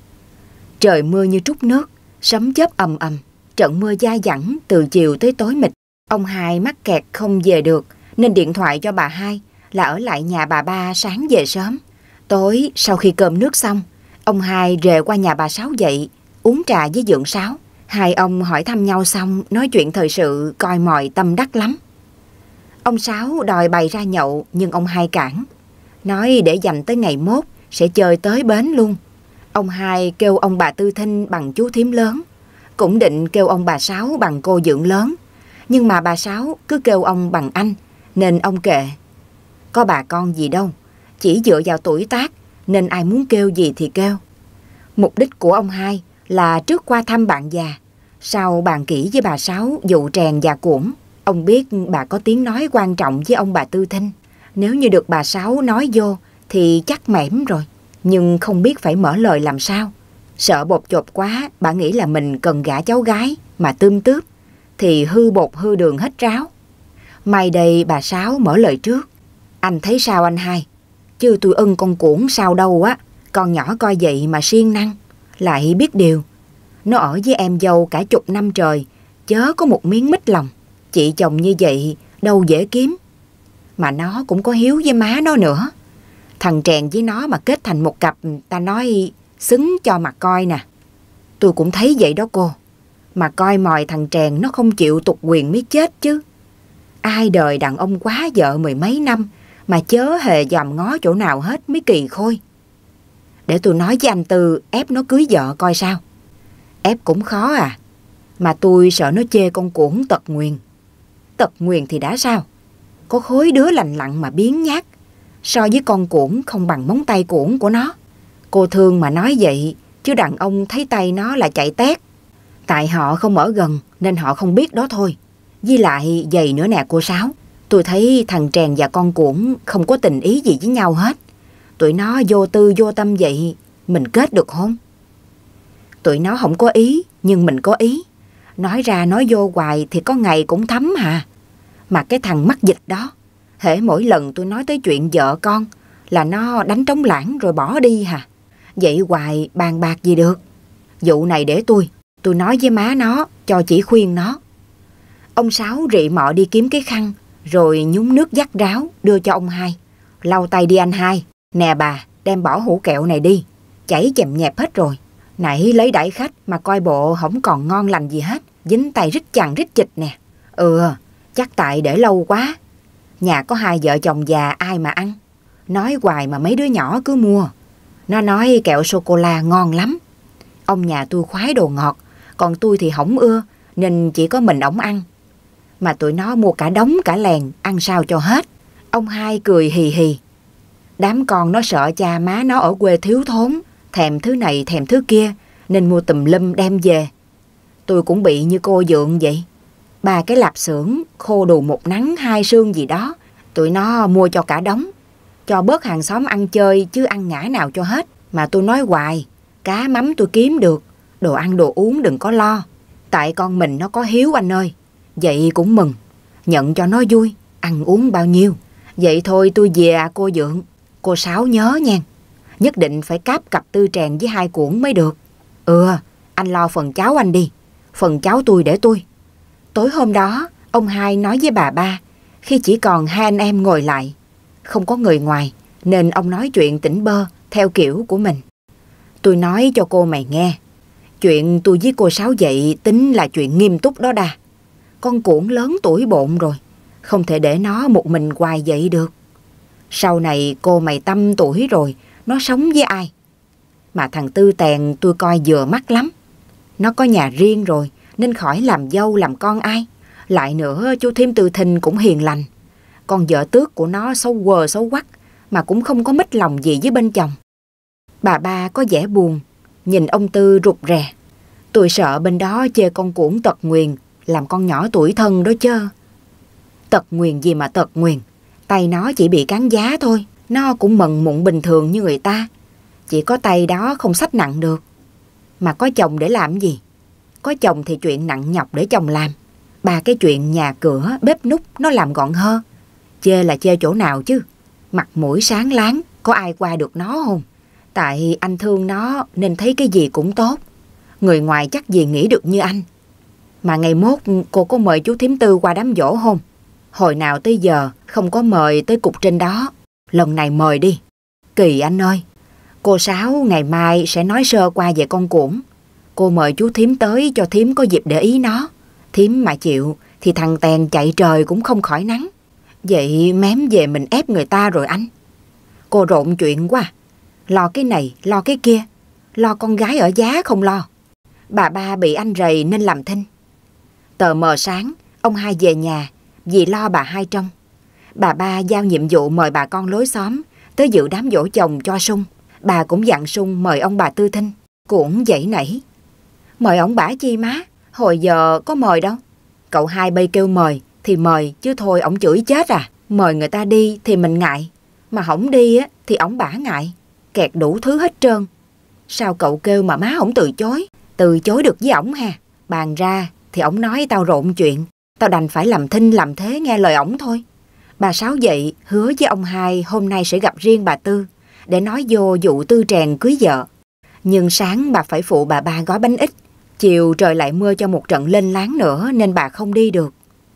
[SPEAKER 1] Trời mưa như trút nước, sấm chớp ầm ầm. Trận mưa dai dẳng từ chiều tới tối mịt. Ông hai mắc kẹt không về được, nên điện thoại cho bà hai là ở lại nhà bà ba sáng về sớm. Tối sau khi cơm nước xong, ông hai rề qua nhà bà Sáu dậy, uống trà với dượng Sáu. Hai ông hỏi thăm nhau xong, nói chuyện thời sự coi mòi tâm đắc lắm. Ông Sáu đòi bày ra nhậu nhưng ông hai cản. Nói để dành tới ngày mốt sẽ chơi tới bến luôn. Ông hai kêu ông bà Tư Thinh bằng chú thím lớn. Cũng định kêu ông bà Sáu bằng cô dượng lớn. Nhưng mà bà Sáu cứ kêu ông bằng anh, nên ông kệ. Có bà con gì đâu, chỉ dựa vào tuổi tác nên ai muốn kêu gì thì kêu. Mục đích của ông hai là trước qua thăm bạn già, sau bàn kỹ với bà Sáu vụ trèn và cuỗng. Ông biết bà có tiếng nói quan trọng với ông bà Tư Thinh. Nếu như được bà Sáu nói vô thì chắc mẻm rồi, nhưng không biết phải mở lời làm sao. Sợ bột chột quá, bà nghĩ là mình cần gả cháu gái mà tươm tướp thì hư bột hư đường hết ráo. May đây bà Sáu mở lời trước. Anh thấy sao anh hai? Chứ tôi ưng con cuỗng sao đâu á. Con nhỏ coi vậy mà siêng năng, lại biết điều. Nó ở với em dâu cả chục năm trời, chớ có một miếng mít lòng. Chị chồng như vậy đâu dễ kiếm. Mà nó cũng có hiếu với má nó nữa. Thằng Trèn với nó mà kết thành một cặp, ta nói xứng cho mà coi nè. Tôi cũng thấy vậy đó cô. Mà coi mòi thằng Trèn nó không chịu tục quyền mới chết chứ. Ai đời đàn ông quá vợ mười mấy năm mà chớ hề dòm ngó chỗ nào hết mới kỳ khôi. Để tôi nói với anh Tư ép nó cưới vợ coi sao. Ép cũng khó à. Mà tôi sợ nó chê con cuỗng tật nguyền. Tật nguyền thì đã sao? Có khối đứa lành lặn mà biếng nhác. So với con cuỗng không bằng móng tay cuỗng của nó. Cô thương mà nói vậy, chứ đàn ông thấy tay nó là chạy tét. Tại họ không ở gần nên họ không biết đó thôi. Với lại vậy nữa nè cô Sáu. Tôi thấy thằng Trèn và con cuỗng không có tình ý gì với nhau hết. Tụi nó vô tư vô tâm vậy, mình kết được không? Tụi nó không có ý, nhưng mình có ý. Nói ra nói vô hoài thì có ngày cũng thấm hà. Mà cái thằng mắc dịch đó, hễ mỗi lần tôi nói tới chuyện vợ con là nó đánh trống lãng rồi bỏ đi hà. Vậy hoài bàn bạc gì được. Vụ này để tôi, tôi nói với má nó, cho chỉ khuyên nó. Ông Sáu rị mọ đi kiếm cái khăn, rồi nhúng nước vắt ráo đưa cho ông hai. Lau tay đi anh hai. Nè bà, đem bỏ hũ kẹo này đi. Chảy chèm nhẹp hết rồi. Nãy lấy đãi khách mà coi bộ không còn ngon lành gì hết. Dính tay rít chằng rít chịch nè. Ừ, chắc tại để lâu quá. Nhà có hai vợ chồng già ai mà ăn. Nói hoài mà mấy đứa nhỏ cứ mua. Nó nói kẹo sô-cô-la ngon lắm. Ông nhà tôi khoái đồ ngọt, còn tôi thì không ưa, nên chỉ có mình ổng ăn. Mà tụi nó mua cả đống cả lèn, ăn sao cho hết. Ông hai cười hì hì. Đám con nó sợ cha má nó ở quê thiếu thốn, thèm thứ này thèm thứ kia, nên mua tùm lum đem về. Tôi cũng bị như cô Dượng vậy. Ba cái lạp xưởng, khô đủ một nắng hai sương gì đó, tụi nó mua cho cả đống. Cho bớt hàng xóm ăn chơi chứ ăn ngã nào cho hết. Mà tôi nói hoài, cá mắm tôi kiếm được, đồ ăn đồ uống đừng có lo. Tại con mình nó có hiếu anh ơi. Vậy cũng mừng, nhận cho nó vui, ăn uống bao nhiêu. Vậy thôi tôi về à cô Dượng. Cô Sáu nhớ nha, nhất định phải cáp cặp Tư Trèn với hai cuỗng mới được. Ừ, anh lo phần cháu anh đi, phần cháu tôi để tôi. Tối hôm đó, ông hai nói với bà ba, khi chỉ còn hai anh em ngồi lại, không có người ngoài, nên ông nói chuyện tỉnh bơ theo kiểu của mình. Tôi nói cho cô mày nghe, chuyện tôi với cô Sáu vậy tính là chuyện nghiêm túc đó đà. Con cuỗng lớn tuổi bộn rồi, không thể để nó một mình hoài vậy được. Sau này cô mày tăm tuổi rồi, nó sống với ai? Mà thằng Tư Tèn tôi coi vừa mắt lắm. Nó có nhà riêng rồi, nên khỏi làm dâu làm con ai. Lại nữa chú Thiêm Tư Thinh cũng hiền lành. Con vợ tước của nó xấu quờ xấu quắc, mà cũng không có mít lòng gì với bên chồng. Bà ba có vẻ buồn, nhìn ông Tư rụt rè. Tôi sợ bên đó chê con cuỗng tật nguyền, làm con nhỏ tuổi thân đó chớ. Tật nguyền gì mà tật nguyền, tay nó chỉ bị cán giá thôi, nó cũng mần mụn bình thường như người ta. Chỉ có tay đó không xách nặng được. Mà có chồng để làm gì? Có chồng thì chuyện nặng nhọc để chồng làm. Ba cái chuyện nhà cửa, bếp núc nó làm gọn hơ. Chê là chê chỗ nào chứ? Mặt mũi sáng láng, có ai qua được nó không? Tại anh thương nó nên thấy cái gì cũng tốt. Người ngoài chắc gì nghĩ được như anh. Mà ngày mốt cô có mời chú Thím Tư qua đám giỗ không? Hồi nào tới giờ không có mời tới cục trên đó. Lần này mời đi. Kỳ anh ơi. Cô Sáu ngày mai sẽ nói sơ qua về con cuỗng. Cô mời chú Thím tới cho Thím có dịp để ý nó. Thím mà chịu thì thằng Tèn chạy trời cũng không khỏi nắng. Vậy mém về mình ép người ta rồi anh. Cô rộn chuyện quá. Lo cái này, lo cái kia. Lo con gái ở giá không lo. Bà ba bị anh rầy nên làm thinh. Tờ mờ sáng, ông hai về nhà vì lo bà hai trông. Bà ba giao nhiệm vụ mời bà con lối xóm tới dự đám giỗ chồng cho sung. Bà cũng dặn sung mời ông bà Tư Thinh. Cũng dậy nảy. Mời ông bả chi má, hồi giờ có mời đâu. Cậu hai bây kêu mời thì mời, chứ thôi ổng chửi chết à. Mời người ta đi thì mình ngại, mà hổng đi á thì ổng bả ngại. Kẹt đủ thứ hết trơn. Sao cậu kêu mà má ổng từ chối? Từ chối được với ổng ha. Bàn ra thì ổng nói tao rộn chuyện, tao đành phải làm thinh làm thế nghe lời ổng thôi. Bà Sáu dậy hứa với ông hai hôm nay sẽ gặp riêng bà Tư để nói vô vụ Tư Trèn cưới vợ. Nhưng sáng bà phải phụ bà ba gói bánh ít. Chiều trời lại mưa cho một trận lên láng nữa nên bà không đi được.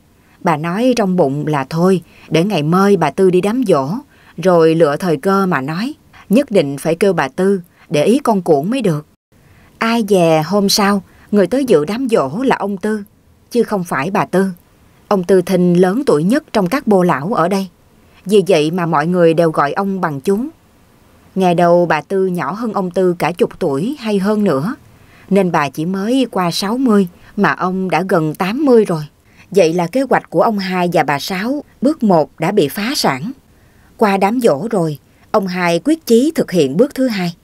[SPEAKER 1] Bà nói trong bụng là thôi, để ngày mơi bà Tư đi đám giỗ, rồi lựa thời cơ mà nói. Nhất định phải kêu bà Tư để ý con Cuộn mới được. Ai dè hôm sau, người tới dự đám giỗ là ông Tư, chứ không phải bà Tư. Ông Tư Thinh lớn tuổi nhất trong các bô lão ở đây. Vì vậy mà mọi người đều gọi ông bằng chú. Ngày đầu bà Tư nhỏ hơn ông Tư cả chục tuổi hay hơn nữa, nên bà chỉ mới qua sáu mươi mà ông đã gần tám mươi rồi. Vậy là kế hoạch của ông hai và bà Sáu bước một đã bị phá sản. Qua đám giỗ rồi, ông hai quyết chí thực hiện bước thứ hai.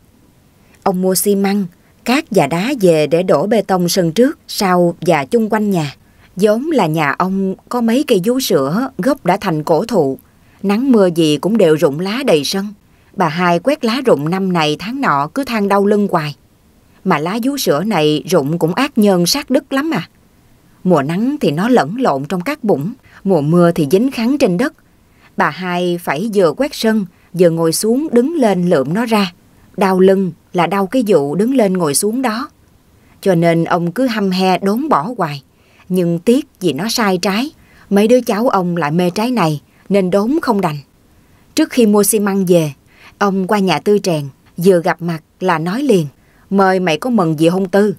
[SPEAKER 1] Ông mua xi măng, cát và đá về để đổ bê tông sân trước, sau và chung quanh nhà. Vốn là nhà ông có mấy cây vú sữa gốc đã thành cổ thụ, nắng mưa gì cũng đều rụng lá đầy sân. Bà hai quét lá rụng năm này tháng nọ cứ than đau lưng hoài. Mà lá vú sữa này rụng cũng ác nhơn sát đất lắm à. Mùa nắng thì nó lẫn lộn trong các bụng, mùa mưa thì dính khắng trên đất. Bà hai phải vừa quét sân, vừa ngồi xuống đứng lên lượm nó ra. Đau lưng là đau cái vụ đứng lên ngồi xuống đó. Cho nên ông cứ hăm he đốn bỏ hoài. Nhưng tiếc vì nó sai trái. Mấy đứa cháu ông lại mê trái này nên đốn không đành. Trước khi mua xi măng về, ông qua nhà Tư Trèn, vừa gặp mặt là nói liền. Mời mày có mừng gì hông Tư?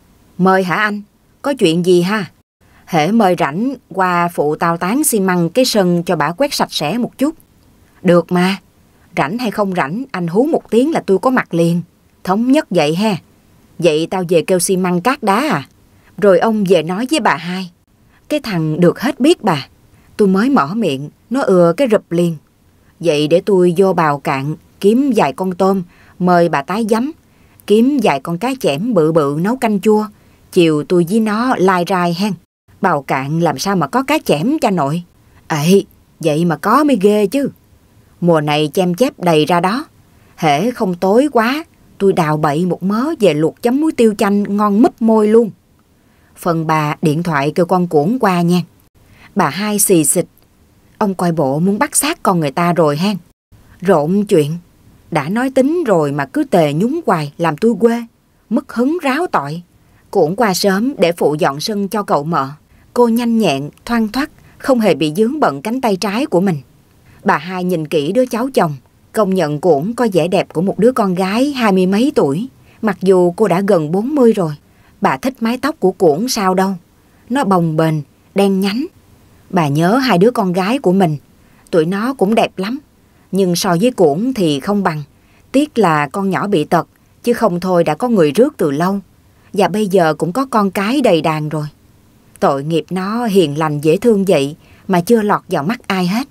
[SPEAKER 1] Mời hả anh? Có chuyện gì ha? Hễ mời rảnh qua phụ tao tán xi măng cái sân cho bả quét sạch sẽ một chút. Được mà. Rảnh hay không rảnh, anh hú một tiếng là tôi có mặt liền. Thống nhất vậy ha. Vậy tao về kêu xi măng cát đá à? Rồi ông về nói với bà hai. Cái thằng được hết biết bà. Tôi mới mở miệng, nó ừa cái rụp liền. Vậy để tôi vô bào cạn, kiếm vài con tôm, mời bà tái giấm. Kiếm vài con cá chẽm bự bự nấu canh chua. Chiều tôi với nó lai rai hen. Bào cạn làm sao mà có cá chẽm cha nội? Ê, vậy mà có mới ghê chứ. Mùa này chem chép đầy ra đó. Hễ không tối quá, tôi đào bậy một mớ về luộc chấm muối tiêu chanh ngon múp môi luôn. Phần bà điện thoại kêu con Cuộn qua nha. Bà hai xì xịch. Ông coi bộ muốn bắt xác con người ta rồi hen. Rộn chuyện. Đã nói tính rồi mà cứ tề nhúng hoài làm tôi quê. Mất hứng ráo tội. Cuộn qua sớm để phụ dọn sân cho cậu mợ. Cô nhanh nhẹn, thoăn thoắt, không hề bị vướng bận cánh tay trái của mình. Bà hai nhìn kỹ đứa cháu chồng, công nhận Cuộn có vẻ đẹp của một đứa con gái hai mươi mấy tuổi, mặc dù cô đã gần bốn mươi rồi. Bà thích mái tóc của Cuộn sao đâu. Nó bồng bềnh, đen nhánh. Bà nhớ hai đứa con gái của mình, tụi nó cũng đẹp lắm. Nhưng so với Cuộn thì không bằng. Tiếc là con nhỏ bị tật, chứ không thôi đã có người rước từ lâu. Và bây giờ cũng có con cái đầy đàn rồi. Tội nghiệp nó hiền lành dễ thương vậy mà chưa lọt vào mắt ai hết.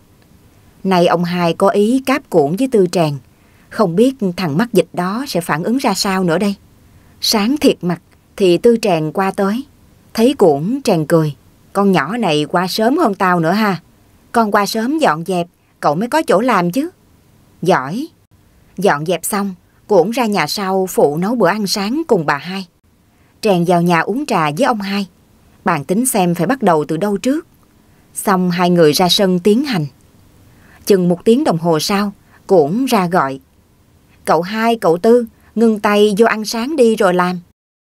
[SPEAKER 1] Nay ông hai có ý cáp Cuộn với Tư Trèn. Không biết thằng mắc dịch đó sẽ phản ứng ra sao nữa đây. Sáng thiệt mặt thì Tư Trèn qua tới. Thấy Cuộn Trèn cười. Con nhỏ này qua sớm hơn tao nữa ha. Con qua sớm dọn dẹp, cậu mới có chỗ làm chứ. Giỏi. Dọn dẹp xong, Cuộn ra nhà sau phụ nấu bữa ăn sáng cùng bà hai. Trèn vào nhà uống trà với ông hai. Bàn tính xem phải bắt đầu từ đâu trước. Xong hai người ra sân tiến hành. Chừng một tiếng đồng hồ sau, Cuộn ra gọi. Cậu hai, cậu Tư, ngưng tay vô ăn sáng đi rồi làm.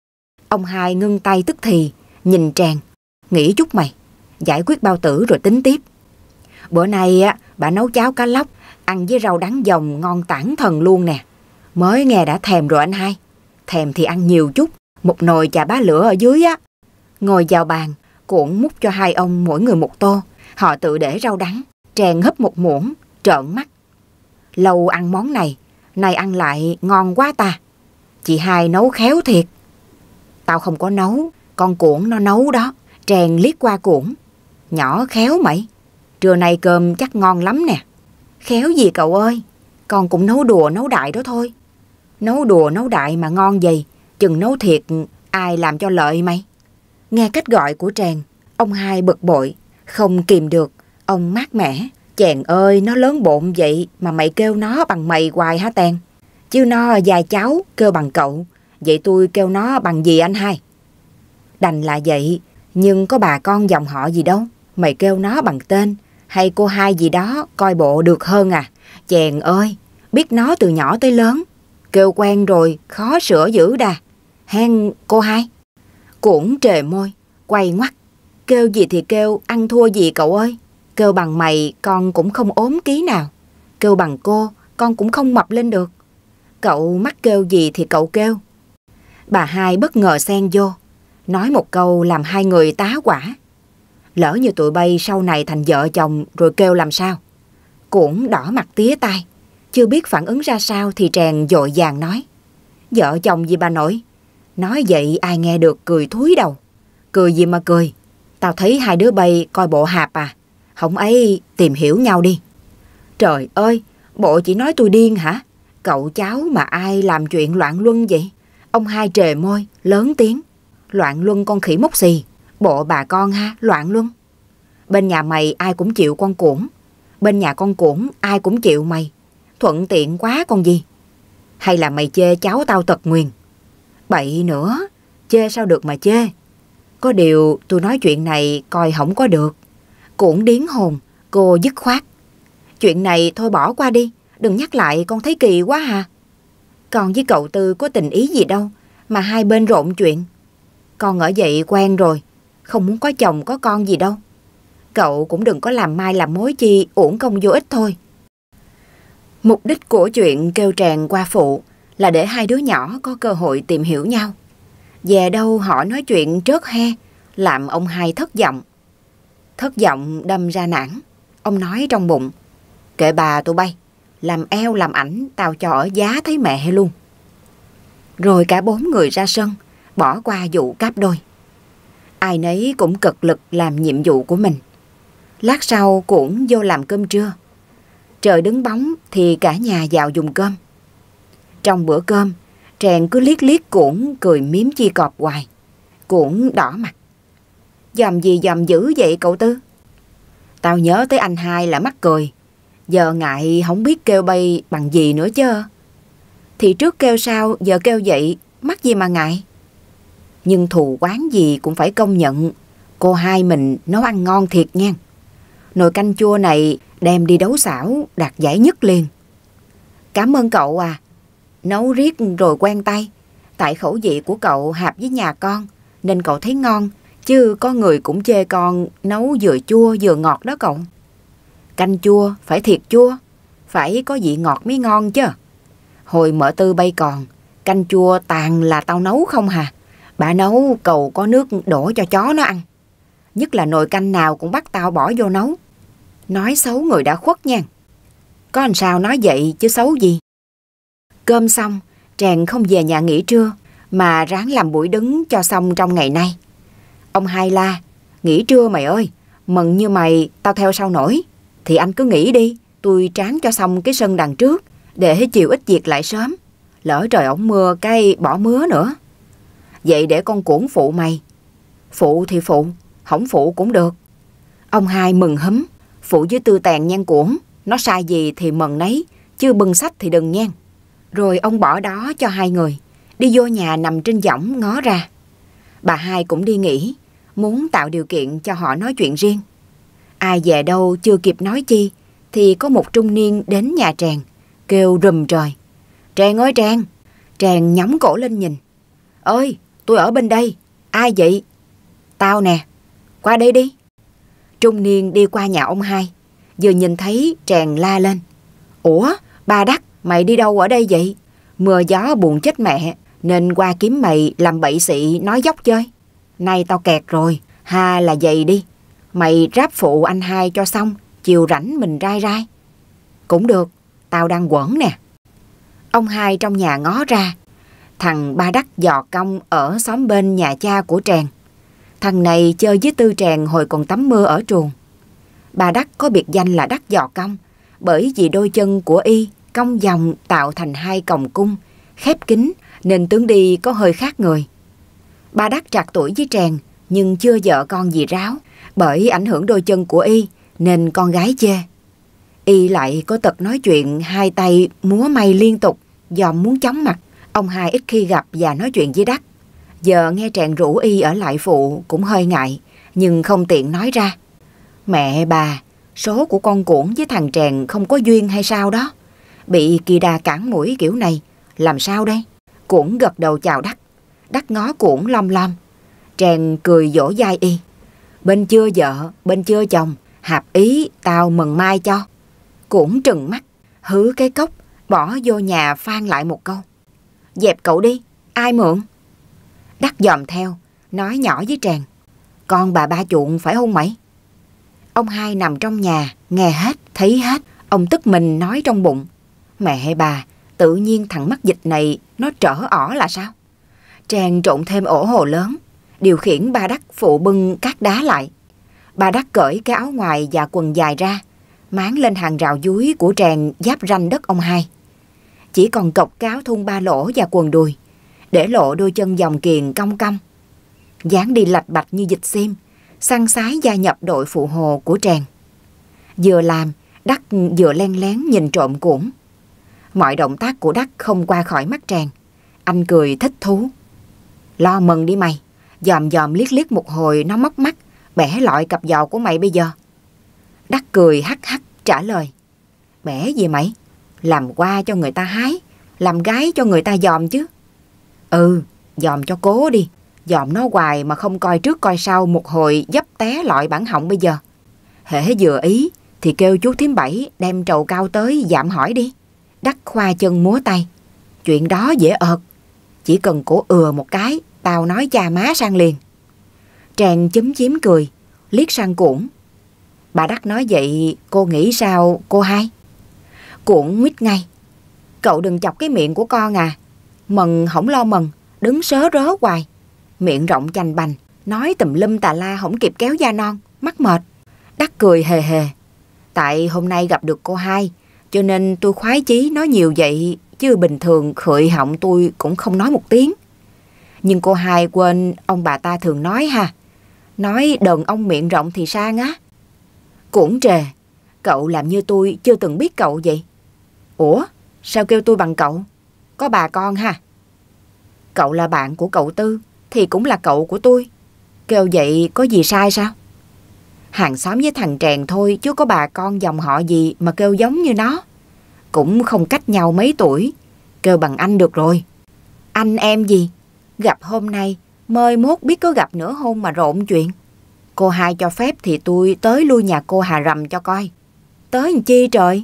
[SPEAKER 1] Ông hai ngưng tay tức thì, nhìn Trèn. Nghĩ chút mày, giải quyết bao tử rồi tính tiếp. Bữa nay á, bà nấu cháo cá lóc, ăn với rau đắng dòng ngon tản thần luôn nè. Mới nghe đã thèm rồi anh hai. Thèm thì ăn nhiều chút, một nồi chà bá lửa ở dưới á. Ngồi vào bàn, Cuộn múc cho hai ông mỗi người một tô. Họ tự để rau đắng. Trèn húp một muỗng, trợn mắt. Lâu ăn món này, nay ăn lại ngon quá ta. Chị hai nấu khéo thiệt. Tao không có nấu, con Cuộn nó nấu đó. Trèn liếc qua Cuộn. Nhỏ khéo mày. Trưa nay cơm chắc ngon lắm nè. Khéo gì cậu ơi, con cũng nấu đùa nấu đại đó thôi. Nấu đùa nấu đại mà ngon gì, chừng nấu thiệt ai làm cho lợi mày. Nghe cách gọi của Tràng, ông hai bực bội, không kìm được, ông mát mẻ. Chàng ơi, nó lớn bộn vậy mà mày kêu nó bằng mày hoài hả Tèn? Chứ nó dài cháu kêu bằng cậu, vậy tôi kêu nó bằng gì anh hai? Đành là vậy, nhưng có bà con dòng họ gì đâu, mày kêu nó bằng tên hay cô hai gì đó coi bộ được hơn à. Chàng ơi, biết nó từ nhỏ tới lớn, kêu quen rồi khó sửa dữ đà. Hen cô hai. Cũng trề môi, quay ngoắt. Kêu gì thì kêu, ăn thua gì cậu ơi. Kêu bằng mày con cũng không ốm ký nào, kêu bằng cô con cũng không mập lên được. Cậu mắc kêu gì thì cậu kêu. Bà hai bất ngờ xen vô, nói một câu làm hai người tá hỏa. Lỡ như tụi bay sau này thành vợ chồng rồi kêu làm sao? Cũng đỏ mặt tía tai, chưa biết phản ứng ra sao thì Tràng vội vàng nói. Vợ chồng gì bà nội? Nói vậy ai nghe được cười thúi đầu. Cười gì mà cười, tao thấy hai đứa bay coi bộ hạp à. Không ấy tìm hiểu nhau đi. Trời ơi, bộ chỉ nói tôi điên hả? Cậu cháu mà ai làm chuyện loạn luân vậy? Ông hai trề môi, lớn tiếng. Loạn luân con khỉ mốc xì. Bộ bà con ha, loạn luân. Bên nhà mày ai cũng chịu con cuỗng, bên nhà con cuỗng ai cũng chịu mày. Thuận tiện quá con gì. Hay là mày chê cháu tao tật nguyền? Bậy nữa, chê sao được mà chê. Có điều tôi nói chuyện này coi không có được. Cuỗng điến hồn, cô dứt khoát. Chuyện này thôi bỏ qua đi, đừng nhắc lại con thấy kỳ quá hà. Con với cậu Tư có tình ý gì đâu mà hai bên rộn chuyện. Con ở vậy quen rồi, không muốn có chồng có con gì đâu. Cậu cũng đừng có làm mai làm mối chi uổng công vô ích thôi. Mục đích của chuyện kêu Tràng qua phụ là để hai đứa nhỏ có cơ hội tìm hiểu nhau. Về đâu họ nói chuyện trớt he, làm ông hai thất vọng. Thất vọng đâm ra nản. Ông nói trong bụng, kệ bà tụi bay, làm eo làm ảnh tao cho ở giá thấy mẹ luôn. Rồi cả bốn người ra sân, bỏ qua vụ cáp đôi. Ai nấy cũng cực lực làm nhiệm vụ của mình. Lát sau cũng vô làm cơm trưa. Trời đứng bóng thì cả nhà vào dùng cơm. Trong bữa cơm, Tràng cứ liếc liếc Cuỗng cười miếm chi cọp hoài. Cuỗng đỏ mặt. Dòm gì dòm dữ vậy cậu Tư? Tao nhớ tới anh hai là mắc cười. Giờ ngại không biết kêu bay bằng gì nữa chứ. Thì trước kêu sao, giờ kêu vậy, mắc gì mà ngại. Nhưng thù quán gì cũng phải công nhận, cô hai mình nấu ăn ngon thiệt nha. Nồi canh chua này đem đi đấu xảo đạt giải nhất liền. Cảm ơn cậu à. Nấu riết rồi quen tay. Tại khẩu vị của cậu hợp với nhà con nên cậu thấy ngon. Chứ có người cũng chê con nấu vừa chua vừa ngọt đó cậu. Canh chua phải thiệt chua, phải có vị ngọt mới ngon chứ. Hồi mợ Tư bay còn, canh chua toàn là tao nấu không hà. Bà nấu cầu có nước đổ cho chó nó ăn. Nhất là nồi canh nào cũng bắt tao bỏ vô nấu. Nói xấu người đã khuất nha. Có làm sao nói vậy chứ xấu gì. Cơm xong, Tràng không về nhà nghỉ trưa mà ráng làm buổi đứng cho xong trong ngày nay. Ông hai la, nghỉ trưa mày ơi, mần như mày tao theo sao nổi. Thì anh cứ nghỉ đi, tôi tráng cho xong cái sân đằng trước để chiều ít việc lại sớm. Lỡ trời ổng mưa cái bỏ mứa nữa. Vậy để con Cuỗng phụ mày. Phụ thì phụ, không phụ cũng được. Ông hai mừng húm, phụ với Tư Tèn nhan Cuỗng. Nó sai gì thì mần nấy, chứ bưng sách thì đừng nhan. Rồi ông bỏ đó cho hai người, đi vô nhà nằm trên võng ngó ra. Bà hai cũng đi nghỉ, muốn tạo điều kiện cho họ nói chuyện riêng. Ai về đâu chưa kịp nói chi, thì có một trung niên đến nhà Tràng, kêu rùm trời. Tràng ơi Tràng! Tràng nhóng cổ lên nhìn. Ơi, tôi ở bên đây. Ai vậy? Tao nè. Qua đây đi. Trung niên đi qua nhà ông hai, vừa nhìn thấy Tràng la lên. Ủa, ba Đắc, mày đi đâu ở đây vậy? Mưa gió buồn chết mẹ, nên qua kiếm mày làm bậy xị nói dốc chơi. Nay tao kẹt rồi, ha là vậy đi. Mày ráp phụ anh hai cho xong, chiều rảnh mình rai rai. Cũng được, tao đang quẩn nè. Ông hai trong nhà ngó ra. Thằng Ba Đắc dò công ở xóm bên nhà cha của Tràng. Thằng này chơi với Tư Tràng hồi còn tắm mưa ở truồng. Ba Đắc có biệt danh là Đắc dò công, bởi vì đôi chân của y cong vòng tạo thành hai còng cung, khép kín nên tướng đi có hơi khác người. Ba Đắc trạc tuổi với Tràng nhưng chưa vợ con gì ráo, bởi ảnh hưởng đôi chân của y nên con gái chê. Y lại có tật nói chuyện hai tay múa may liên tục, dòm muốn chóng mặt. Ông hai ít khi gặp và nói chuyện với Đắc. Giờ nghe Tràng rủ y ở lại phụ cũng hơi ngại, nhưng không tiện nói ra. Mẹ bà, số của con Cuỗn với thằng Tràng không có duyên hay sao đó? Bị kỳ đà cản mũi kiểu này, làm sao đây? Cuỗn gật đầu chào Đắc. Đắc ngó Cuỗn lom lom. Tràng cười dỗ dai y. Bên chưa vợ, bên chưa chồng, hạp ý tao mừng mai cho. Cuỗn trừng mắt, hứ cái cốc, bỏ vô nhà phan lại một câu. Dẹp cậu đi, ai mượn? Đắc dòm theo, nói nhỏ với Tràng. Con bà ba chuộng phải không mày? Ông hai nằm trong nhà, nghe hết, thấy hết. Ông tức mình nói trong bụng. Mẹ bà, tự nhiên thằng mắc dịch này nó trở ỏ là sao? Tràng trộn thêm ổ hồ lớn, điều khiển ba Đắc phụ bưng các đá lại. Ba Đắc cởi cái áo ngoài và quần dài ra, máng lên hàng rào dúi của Tràng giáp ranh đất ông hai. Chỉ còn cộc cáo thun ba lỗ và quần đùi, để lộ đôi chân vòng kiềng cong cong. Dáng đi lạch bạch như dịch sim, săn sái gia nhập đội phụ hồ của Tràng. Vừa làm, Đắc vừa len lén nhìn trộm Cuỗn. Mọi động tác của Đắc không qua khỏi mắt Tràng. Anh cười thích thú. Lo mừng đi mày, dòm dòm liếc liếc một hồi nó móc mắt, bẻ lọi cặp giò của mày bây giờ. Đắc cười hắc hắc trả lời. Bẻ gì mày? Làm qua cho người ta hái, làm gái cho người ta dòm chứ. Ừ, dòm cho cố đi. Dòm nó hoài mà không coi trước coi sau, một hồi dấp té lọi bản họng bây giờ. Hễ vừa ý thì kêu chú thím Bảy đem trầu cao tới dạm hỏi đi. Đắc khoa chân múa tay. Chuyện đó dễ ợt, chỉ cần cổ ừa một cái, tao nói cha má sang liền. Tràng chúm chím cười, liếc sang Cuỗn. Bà Đắc nói vậy cô nghĩ sao cô hai? Cuỗn nguýt ngay. Cậu đừng chọc cái miệng của con à. Mần không lo mần, đứng sớ rớ hoài. Miệng rộng chành bành, nói tùm lum tà la không kịp kéo da non, mắc mệt. Đắc cười hề hề. Tại hôm nay gặp được cô hai, cho nên tôi khoái chí nói nhiều vậy, chứ bình thường khựi họng tôi cũng không nói một tiếng. Nhưng cô hai quên ông bà ta thường nói ha. Nói đàn ông miệng rộng thì sang á. Cuỗn trề. Cậu làm như tôi chưa từng biết cậu vậy. Ủa, sao kêu tôi bằng cậu? Có bà con ha. Cậu là bạn của cậu Tư thì cũng là cậu của tôi. Kêu vậy có gì sai sao? Hàng xóm với thằng Tràng thôi, chứ có bà con dòng họ gì mà kêu giống như nó. Cũng không cách nhau mấy tuổi, kêu bằng anh được rồi. Anh em gì? Gặp hôm nay, mời mốt biết có gặp nữa không mà rộn chuyện. Cô hai cho phép thì tôi tới lui nhà cô Hà Rầm cho coi. Tới làm chi trời?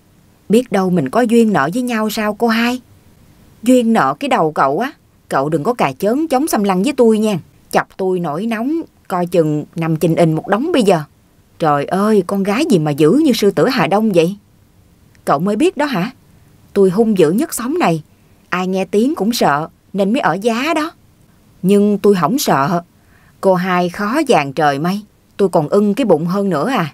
[SPEAKER 1] Biết đâu mình có duyên nợ với nhau sao cô hai? Duyên nợ cái đầu cậu á. Cậu đừng có cà chớn chống xâm lăng với tôi nha. Chọc tôi nổi nóng, coi chừng nằm chình ình một đống bây giờ. Trời ơi, con gái gì mà dữ như sư tử Hà Đông vậy? Cậu mới biết đó hả? Tôi hung dữ nhất xóm này. Ai nghe tiếng cũng sợ, nên mới ở giá đó. Nhưng tôi không sợ. Cô hai khó dàn trời mây. Tôi còn ưng cái bụng hơn nữa à.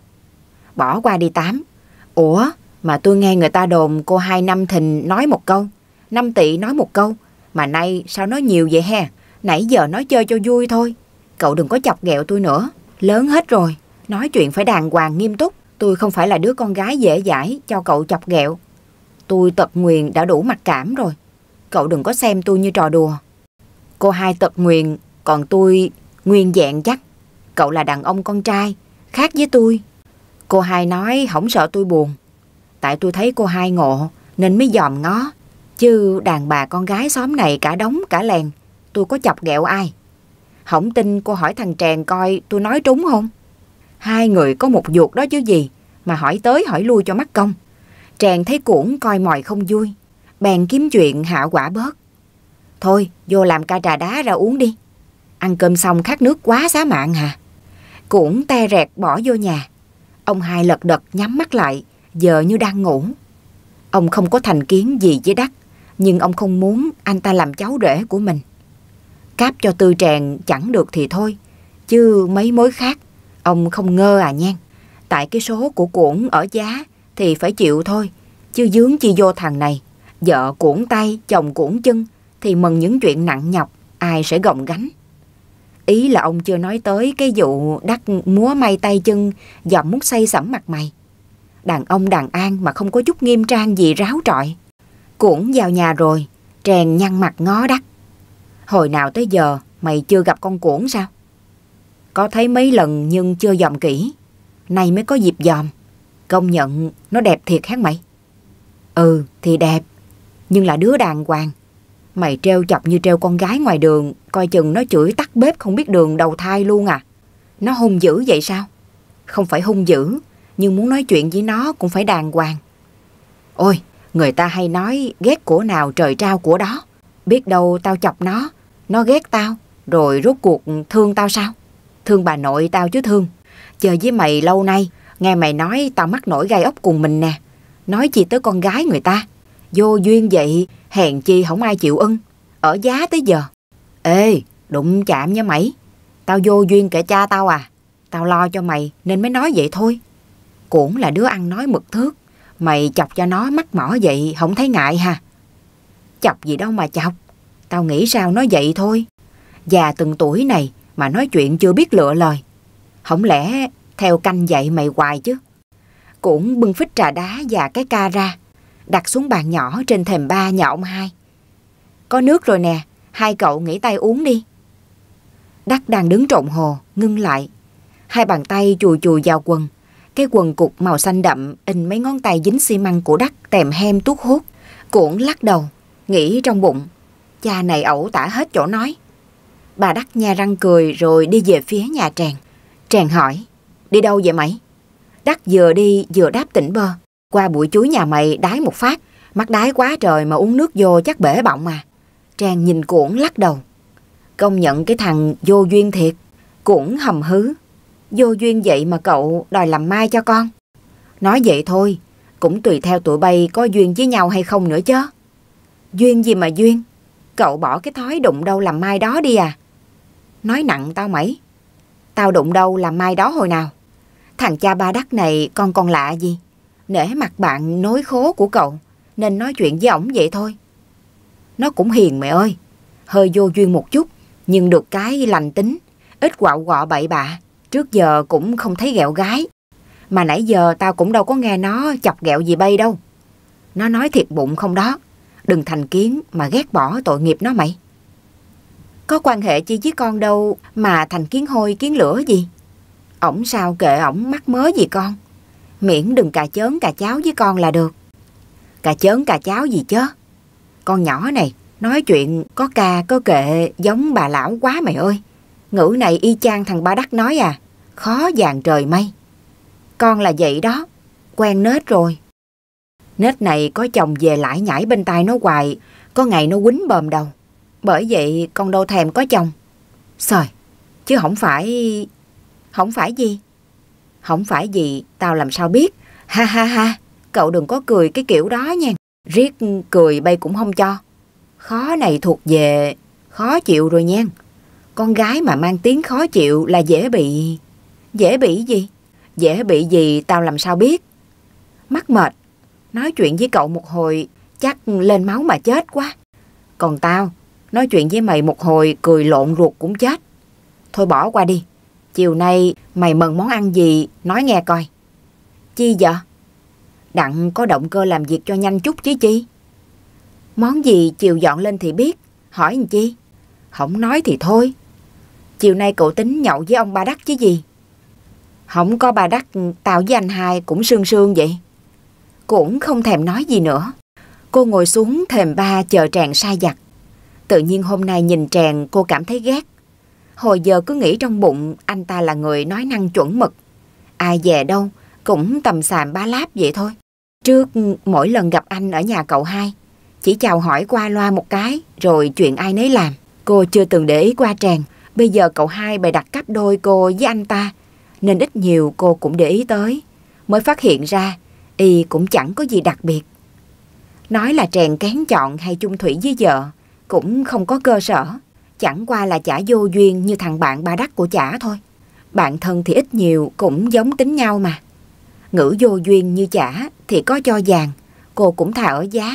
[SPEAKER 1] Bỏ qua đi Tám. Ủa, mà tôi nghe người ta đồn cô hai năm thìn nói một câu, năm tỵ nói một câu. Mà nay sao nói nhiều vậy ha? Nãy giờ nói chơi cho vui thôi. Cậu đừng có chọc ghẹo tôi nữa. Lớn hết rồi, nói chuyện phải đàng hoàng nghiêm túc. Tôi không phải là đứa con gái dễ dãi cho cậu chọc ghẹo. Tôi tật nguyền đã đủ mặc cảm rồi. Cậu đừng có xem tôi như trò đùa. Cô hai tật nguyền, còn tôi nguyên vẹn chắc. Cậu là đàn ông con trai, khác với tôi. Cô hai nói không sợ tôi buồn. Tại tôi thấy cô hai ngộ nên mới dòm ngó. Chứ đàn bà con gái xóm này cả đống cả lèn, tôi có chọc ghẹo ai? Không tin cô hỏi thằng Tràng coi tôi nói trúng không? Hai người có một vuột đó chứ gì mà hỏi tới hỏi lui cho mắc công. Tràng thấy Cuỗn coi mòi không vui, bèn kiếm chuyện hạ quả bớt. Thôi vô làm ca trà đá ra uống đi. Ăn cơm xong khát nước quá xá mạng hả? Cuỗn te rẹt bỏ vô nhà. Ông hai lật đật nhắm mắt lại, giờ như đang ngủ. Ông không có thành kiến gì với Đắc, nhưng ông không muốn anh ta làm cháu rể của mình. Cáp cho Tư Tràng chẳng được thì thôi, chứ mấy mối khác ông không ngơ à nhan. Tại cái số của Cuỗn ở giá thì phải chịu thôi, chứ dướng chi vô thằng này. Vợ cuỗn tay, chồng cuỗn chân thì mừng những chuyện nặng nhọc ai sẽ gồng gánh. Ý là ông chưa nói tới cái vụ đắc múa may tay chân, dòm mút xây sẩm mặt mày. Đàn ông đàn an mà không có chút nghiêm trang gì ráo trọi. Cuỗn vào nhà rồi, Trèn nhăn mặt ngó Đắc. Hồi nào tới giờ mày chưa gặp con cuỗn sao? Có thấy mấy lần nhưng chưa dòm kỹ. Nay mới có dịp dòm. Công nhận nó đẹp thiệt hả mày? Ừ thì đẹp, nhưng là đứa đàng hoàng. Mày trêu chọc như trêu con gái ngoài đường, coi chừng nó chửi tắt bếp không biết đường đầu thai luôn à. Nó hung dữ vậy sao? Không phải hung dữ, nhưng muốn nói chuyện với nó cũng phải đàng hoàng. Ôi, người ta hay nói ghét của nào trời trao của đó. Biết đâu tao chọc nó, nó ghét tao, rồi rốt cuộc thương tao sao? Thương bà nội tao chứ thương. Chơi với mày lâu nay, nghe mày nói tao mắc nổi gai ốc cùng mình nè. Nói chi tới con gái người ta. Vô duyên vậy, hèn chi không ai chịu ưng. Ở giá tới giờ. Ê, đụng chạm nha mày. Tao vô duyên kể cha tao à. Tao lo cho mày nên mới nói vậy thôi. Cũng là đứa ăn nói mực thước. Mày chọc cho nó mắc mỏ vậy không thấy ngại ha? Chọc gì đâu mà chọc. Tao nghĩ sao nói vậy thôi. Già từng tuổi này mà nói chuyện chưa biết lựa lời. Không lẽ theo canh dạy mày hoài chứ? Cũng bưng phích trà đá và cái ca ra, đặt xuống bàn nhỏ trên thềm ba nhà ông hai. Có nước rồi nè, hai cậu nghỉ tay uống đi. Đắc đang đứng trộn hồ, ngưng lại. Hai bàn tay chùi chùi vào quần. Cái quần cục màu xanh đậm in mấy ngón tay dính xi măng của Đắc tèm hem tuốt hút. Cuỗn lắc đầu, nghĩ trong bụng, cha này ẩu tả hết chỗ nói. Bà Đắc nha răng cười rồi đi về phía nhà Trèn. Trèn hỏi, đi đâu vậy mày? Đắc vừa đi vừa đáp tỉnh bơ. Qua bụi chuối nhà mày đái một phát. Mắc đái quá trời mà uống nước vô chắc bể bọng à. Trèn nhìn Cuỗn lắc đầu. Công nhận cái thằng vô duyên thiệt. Cuỗn hầm hứ. Vô duyên vậy mà cậu đòi làm mai cho con. Nói vậy thôi, cũng tùy theo tụi bay có duyên với nhau hay không nữa chứ. Duyên gì mà duyên? Cậu bỏ cái thói đụng đâu làm mai đó đi à. Nói nặng tao mẩy. Tao đụng đâu làm mai đó hồi nào? Thằng cha ba Đắc này con còn lạ gì? Nể mặt bạn nối khố của cậu nên nói chuyện với ổng vậy thôi. Nó cũng hiền mẹ ơi. Hơi vô duyên một chút, nhưng được cái lành tính, ít quạo quọ bậy bạ. Trước giờ cũng không thấy ghẹo gái. Mà nãy giờ tao cũng đâu có nghe nó chọc ghẹo gì bay đâu. Nó nói thiệt bụng không đó. Đừng thành kiến mà ghét bỏ tội nghiệp nó mày. Có quan hệ chi với con đâu mà thành kiến hôi kiến lửa gì. Ổng sao kệ ổng mắc mớ gì con. Miễn đừng cà chớn cà cháo với con là được. Cà chớn cà cháo gì chứ? Con nhỏ này nói chuyện có ca có kệ giống bà lão quá mày ơi. Ngữ này y chang thằng ba Đắc nói à. Khó dàn trời mây. Con là vậy đó. Quen nết rồi. Nết này có chồng về lải nhải bên tai nó hoài. Có ngày nó quýnh bờm đầu. Bởi vậy con đâu thèm có chồng. Xời. Chứ không phải... Không phải gì? Không phải gì tao làm sao biết. Ha ha ha. Cậu đừng có cười cái kiểu đó nha. Riết cười bay cũng không cho. Khó này thuộc về khó chịu rồi nha. Con gái mà mang tiếng khó chịu là dễ bị... Dễ bị gì? Dễ bị gì tao làm sao biết. Mắc mệt. Nói chuyện với cậu một hồi chắc lên máu mà chết quá. Còn tao nói chuyện với mày một hồi cười lộn ruột cũng chết. Thôi bỏ qua đi. Chiều nay mày mần món ăn gì nói nghe coi. Chi vậy? Đặng có động cơ làm việc cho nhanh chút chứ chi. Món gì chiều dọn lên thì biết. Hỏi làm chi? Không nói thì thôi. Chiều nay cậu tính nhậu với ông ba Đắc chứ gì. Không có ba Đắc tao với anh hai cũng sương sương vậy. Cũng không thèm nói gì nữa. Cô ngồi xuống thềm ba chờ Trèn sai vặt. Tự nhiên hôm nay nhìn Trèn cô cảm thấy ghét. Hồi giờ cứ nghĩ trong bụng anh ta là người nói năng chuẩn mực. Ai về đâu cũng tầm xàm ba láp vậy thôi. Trước mỗi lần gặp anh ở nhà cậu hai, chỉ chào hỏi qua loa một cái rồi chuyện ai nấy làm. Cô chưa từng để ý qua Trèn. Bây giờ cậu hai bày đặt cặp đôi cô với anh ta nên ít nhiều cô cũng để ý tới. Mới phát hiện ra y cũng chẳng có gì đặc biệt. Nói là Trèn kén chọn hay chung thủy với vợ cũng không có cơ sở. Chẳng qua là chả vô duyên như thằng bạn ba Đắc của chả thôi. Bạn thân thì ít nhiều cũng giống tính nhau mà. Ngữ vô duyên như chả thì có cho vàng cô cũng thà ở giá,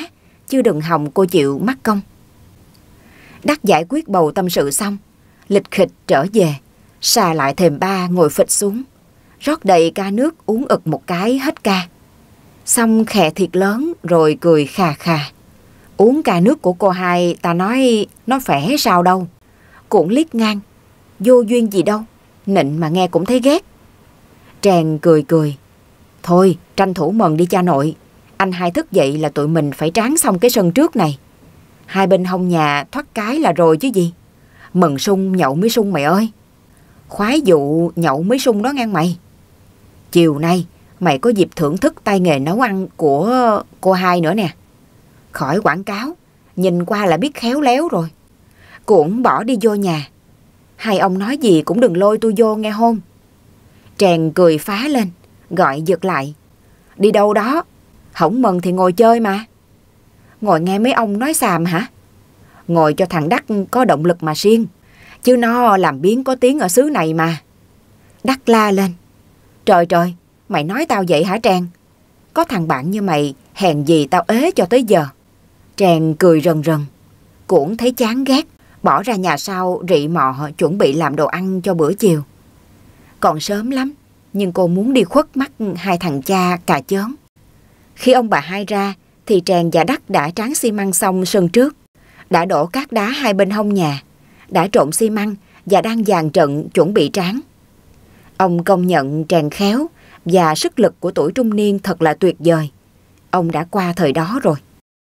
[SPEAKER 1] chứ đừng hòng cô chịu mắc công. Đắc giải quyết bầu tâm sự xong, lịch khịch trở về, xà lại thềm ba ngồi phịch xuống, rót đầy ca nước uống ực một cái hết ca. Xong khè thiệt lớn rồi cười khà khà. Uống ca nước của cô hai ta nói nó khỏe sao đâu. Cũng liếc ngang, vô duyên gì đâu, nịnh mà nghe cũng thấy ghét. Tràng cười cười. Thôi tranh thủ mần đi cha nội. Anh hai thức dậy là tụi mình phải tráng xong cái sân trước này. Hai bên hông nhà thoát cái là rồi chứ gì. Mần sung nhậu mới sung mày ơi. Khoái vụ nhậu mới sung đó ngang mày. Chiều nay mày có dịp thưởng thức tay nghề nấu ăn của cô hai nữa nè. Khỏi quảng cáo, nhìn qua là biết khéo léo rồi. Cũng bỏ đi vô nhà. Hai ông nói gì cũng đừng lôi tôi vô nghe hôn. Tràng cười phá lên, gọi giật lại. Đi đâu đó? Hổng mần thì ngồi chơi mà. Ngồi nghe mấy ông nói xàm hả? Ngồi cho thằng Đắc có động lực mà siêng, chứ nó làm biến có tiếng ở xứ này mà. Đắc la lên. Trời trời, mày nói tao vậy hả Tràng? Có thằng bạn như mày, hèn gì tao ế cho tới giờ. Tràng cười rần rần, cũng thấy chán ghét, bỏ ra nhà sau rị mọ chuẩn bị làm đồ ăn cho bữa chiều. Còn sớm lắm, nhưng cô muốn đi khuất mắt hai thằng cha cà chớn. Khi ông bà hai ra, thì Tràng và Đắc đã tráng xi măng xong sân trước, đã đổ cát đá hai bên hông nhà, đã trộn xi măng và đang dàn trận chuẩn bị tráng. Ông công nhận Tràng khéo và sức lực của tuổi trung niên thật là tuyệt vời. Ông đã qua thời đó rồi.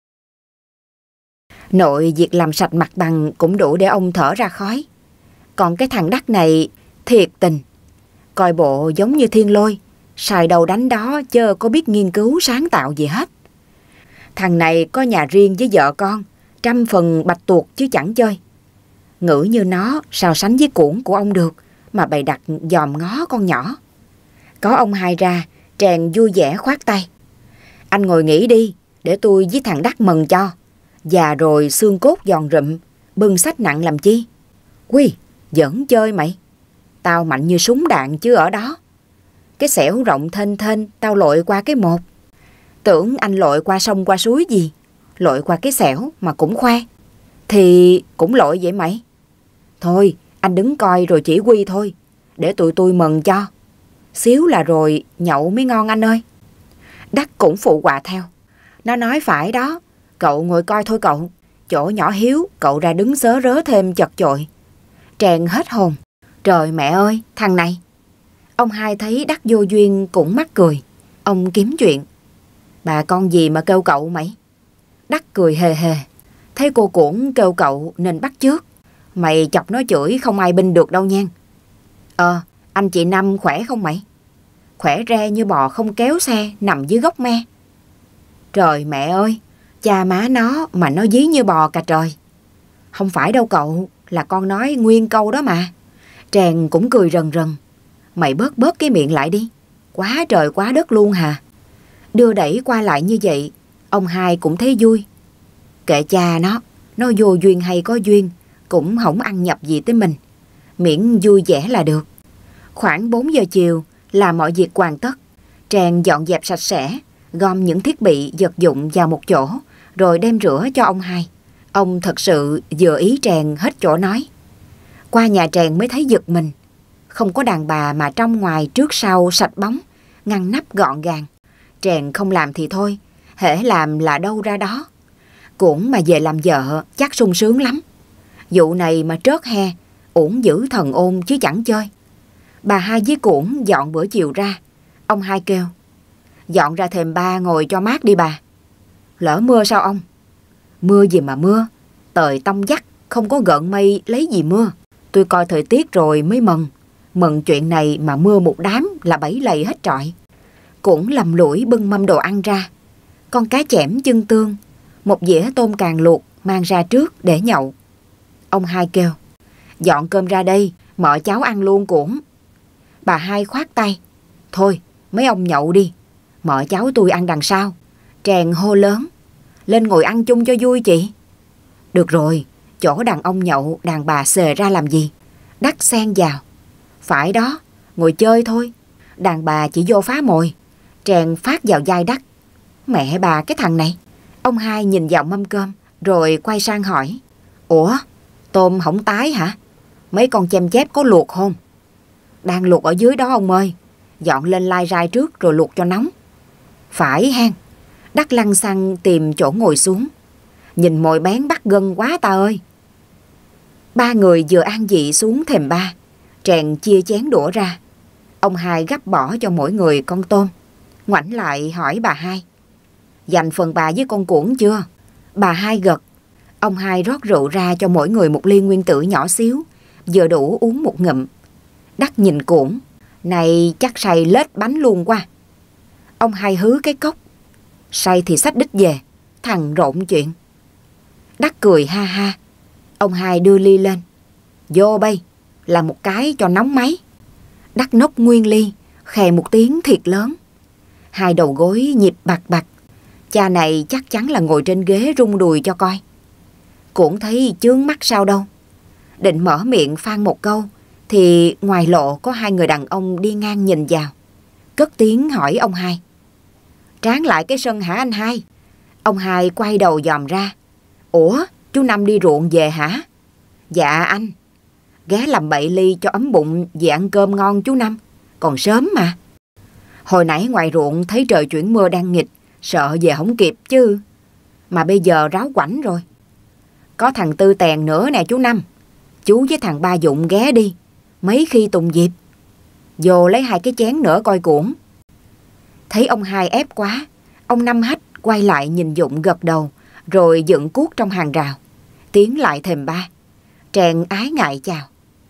[SPEAKER 1] Nội việc làm sạch mặt bằng cũng đủ để ông thở ra khói. Còn cái thằng Đắc này thiệt tình, coi bộ giống như thiên lôi, xài đầu đánh đó chớ có biết nghiên cứu sáng tạo gì hết. Thằng này có nhà riêng với vợ con, trăm phần bạch tuộc chứ chẳng chơi. Ngữ như nó sao sánh với cuỗn của ông được mà bày đặt dòm ngó con nhỏ. Có ông hai ra, Tràng vui vẻ khoát tay. Anh ngồi nghỉ đi, để tôi với thằng Đắc mần cho. Già rồi xương cốt giòn rụm, bưng sách nặng làm chi? Quy, giỡn chơi mày. Tao mạnh như súng đạn chứ ở đó. Cái xẻo rộng thênh thênh tao lội qua cái một. Tưởng anh lội qua sông qua suối gì, lội qua cái xẻo mà cũng khoe. Thì cũng lội vậy mày. Thôi anh đứng coi rồi chỉ huy thôi, để tụi tôi mần cho. Xíu là rồi nhậu mới ngon anh ơi. Đắc cũng phụ họa theo. Nó nói phải đó, cậu ngồi coi thôi cậu. Chỗ nhỏ hiếu cậu ra đứng sớ rớ thêm chật chội. Tràng hết hồn. Trời mẹ ơi, thằng này. Ông hai thấy Đắc vô duyên cũng mắc cười. Ông kiếm chuyện. Bà con gì mà kêu cậu mày? Đắc cười hề hề. Thấy cô cũng kêu cậu nên bắt chước. Mày chọc nó chửi không ai binh được đâu nha. Ờ, anh chị Năm khỏe không mày? Khỏe re như bò không kéo xe nằm dưới gốc me. Trời mẹ ơi, cha má nó mà nó dí như bò cả trời. Không phải đâu cậu, là con nói nguyên câu đó mà. Tràng cũng cười rần rần. Mày bớt bớt cái miệng lại đi. Quá trời quá đất luôn hà. Đưa đẩy qua lại như vậy, ông hai cũng thấy vui. Kệ cha nó, nó vô duyên hay có duyên, cũng không ăn nhập gì tới mình. Miễn vui vẻ là được. Khoảng bốn giờ chiều là mọi việc hoàn tất. Tràng dọn dẹp sạch sẽ, gom những thiết bị vật dụng vào một chỗ, rồi đem rửa cho ông hai. Ông thật sự vừa ý Tràng hết chỗ nói. Qua nhà Tràng mới thấy giật mình. Không có đàn bà mà trong ngoài trước sau sạch bóng, ngăn nắp gọn gàng. Tràng không làm thì thôi, hễ làm là đâu ra đó. Cũng mà về làm vợ chắc sung sướng lắm. Vụ này mà trớt he, uổng giữ thần ôn chứ chẳng chơi. Bà hai với Cuỗn dọn bữa chiều ra. Ông hai kêu, dọn ra thềm ba ngồi cho mát đi bà. Lỡ mưa sao ông? Mưa gì mà mưa, tời tông dắt, không có gợn mây lấy gì mưa. Tôi coi thời tiết rồi mới mần. Mần chuyện này mà mưa một đám là bảy lầy hết trọi. Cũng lầm lũi bưng mâm đồ ăn ra. Con cá chẽm chân tương, một dĩa tôm càng luộc mang ra trước để nhậu. Ông hai kêu, dọn cơm ra đây, mợ cháu ăn luôn Cuỗn. Bà hai khoát tay, thôi mấy ông nhậu đi, mợ cháu tôi ăn đằng sau. Tràng hô lớn, lên ngồi ăn chung cho vui chị. Được rồi, chỗ đàn ông nhậu đàn bà xề ra làm gì? Đắc xen vào, phải đó, ngồi chơi thôi, đàn bà chỉ vô phá mồi. Tràng phát vào vai Đắc, mẹ bà cái thằng này, Ông hai nhìn vào mâm cơm rồi quay sang hỏi: Ủa, tôm không tái hả? Mấy con chêm chép có luộc không? Đang luộc ở dưới đó ông ơi. Dọn lên lai rai trước rồi luộc cho nóng. Phải hen. Đắc lăn xăng tìm chỗ ngồi xuống. Nhìn mồi bén bắt gân quá ta ơi. Ba người vừa an vị xuống thềm ba. Trèn chia chén đũa ra. Ông hai gắp bỏ cho mỗi người con tôm. Ngoảnh lại hỏi bà hai: Dành phần bà với con cuỗn chưa? Bà hai gật. Ông hai rót rượu ra cho mỗi người một ly nguyên tử nhỏ xíu, vừa đủ uống một ngụm. Đắc nhìn cuỗn: Này chắc say lết bánh luôn quá. Ông hai hứ cái cốc: Say thì xách đích về, thằng rộn chuyện. Đắc cười ha ha. Ông hai đưa ly lên: Vô bay, làm một cái cho nóng máy. Đắc nốc nguyên ly, khè một tiếng thiệt lớn. Hai đầu gối nhịp bạc bạc. Cha này chắc chắn là ngồi trên ghế rung đùi cho coi. Cũng thấy chướng mắt sao đâu. Định mở miệng phan một câu thì ngoài lộ có hai người đàn ông đi ngang nhìn vào. Cất tiếng hỏi ông hai: Tráng lại cái sân hả anh hai? Ông hai quay đầu dòm ra: Ủa, chú Năm đi ruộng về hả? Dạ anh. Ghé làm bậy ly cho ấm bụng về ăn cơm ngon chú Năm. Còn sớm mà. Hồi nãy ngoài ruộng thấy trời chuyển mưa đang nghịch, sợ về không kịp chứ. Mà bây giờ ráo quảnh rồi. Có thằng Tư Tèn nữa nè chú Năm. Chú với thằng Ba Dụng ghé đi, mấy khi tùng dịp. Vô lấy hai cái chén nữa coi cuỗn. Thấy ông hai ép quá, ông Năm hách quay lại nhìn Dụng gật đầu, rồi dựng cuốc trong hàng rào, tiến lại thềm ba. Trèn ái ngại chào: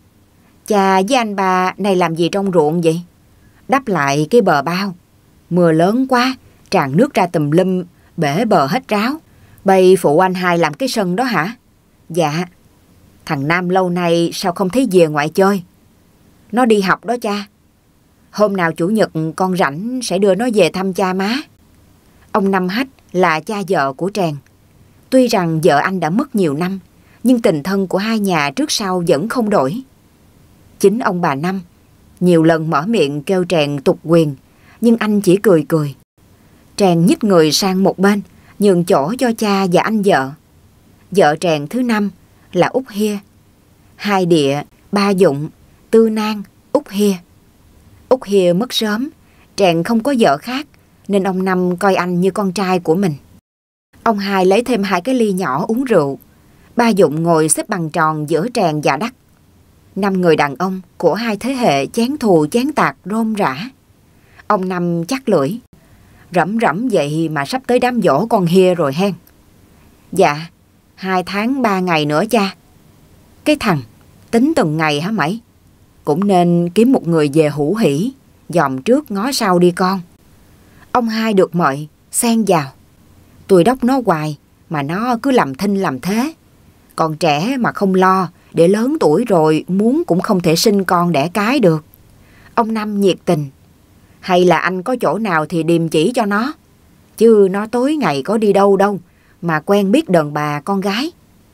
[SPEAKER 1] Cha với anh Ba này làm gì trong ruộng vậy? Đắp lại cái bờ bao. Mưa lớn quá, tràn nước ra tùm lum, bể bờ hết ráo. Bây phụ anh hai làm cái sân đó hả? Dạ. Thằng Nam lâu nay sao không thấy về ngoại chơi? Nó đi học đó cha. Hôm nào chủ nhật con rảnh sẽ đưa nó về thăm cha má. Ông Năm hách là cha vợ của Trèn. Tuy rằng vợ anh đã mất nhiều năm, nhưng tình thân của hai nhà trước sau vẫn không đổi. Chính ông bà Năm nhiều lần mở miệng kêu Trèn tục quyền, nhưng anh chỉ cười cười. Trèn nhích người sang một bên, nhường chỗ cho cha và anh vợ. Vợ Trèn thứ năm là Út Hia. Hai địa, Ba Dụng, Tư Nang, Út Hia. Út Hia mất sớm, Trèn không có vợ khác, nên ông Năm coi anh như con trai của mình. Ông hai lấy thêm hai cái ly nhỏ uống rượu. Ba Dụng ngồi xếp bằng tròn giữa Trèn và Đắc. Năm người đàn ông của hai thế hệ chén thù chén tạc rôm rã. Ông Năm chắc lưỡi: Rẫm rẫm vậy mà sắp tới đám giỗ con Hia rồi hen. Dạ, hai tháng ba ngày nữa cha. Cái thằng tính từng ngày hả mày? Cũng nên kiếm một người về hữu hỉ, dòm trước ngó sau đi con. Ông hai được mời xen vào: Tôi đốc nó hoài mà nó cứ làm thinh làm thế. Còn trẻ mà không lo, để lớn tuổi rồi muốn cũng không thể sinh con đẻ cái được. Ông Năm nhiệt tình: Hay là anh có chỗ nào thì điềm chỉ cho nó. Chứ nó tối ngày có đi đâu đâu mà quen biết đàn bà con gái.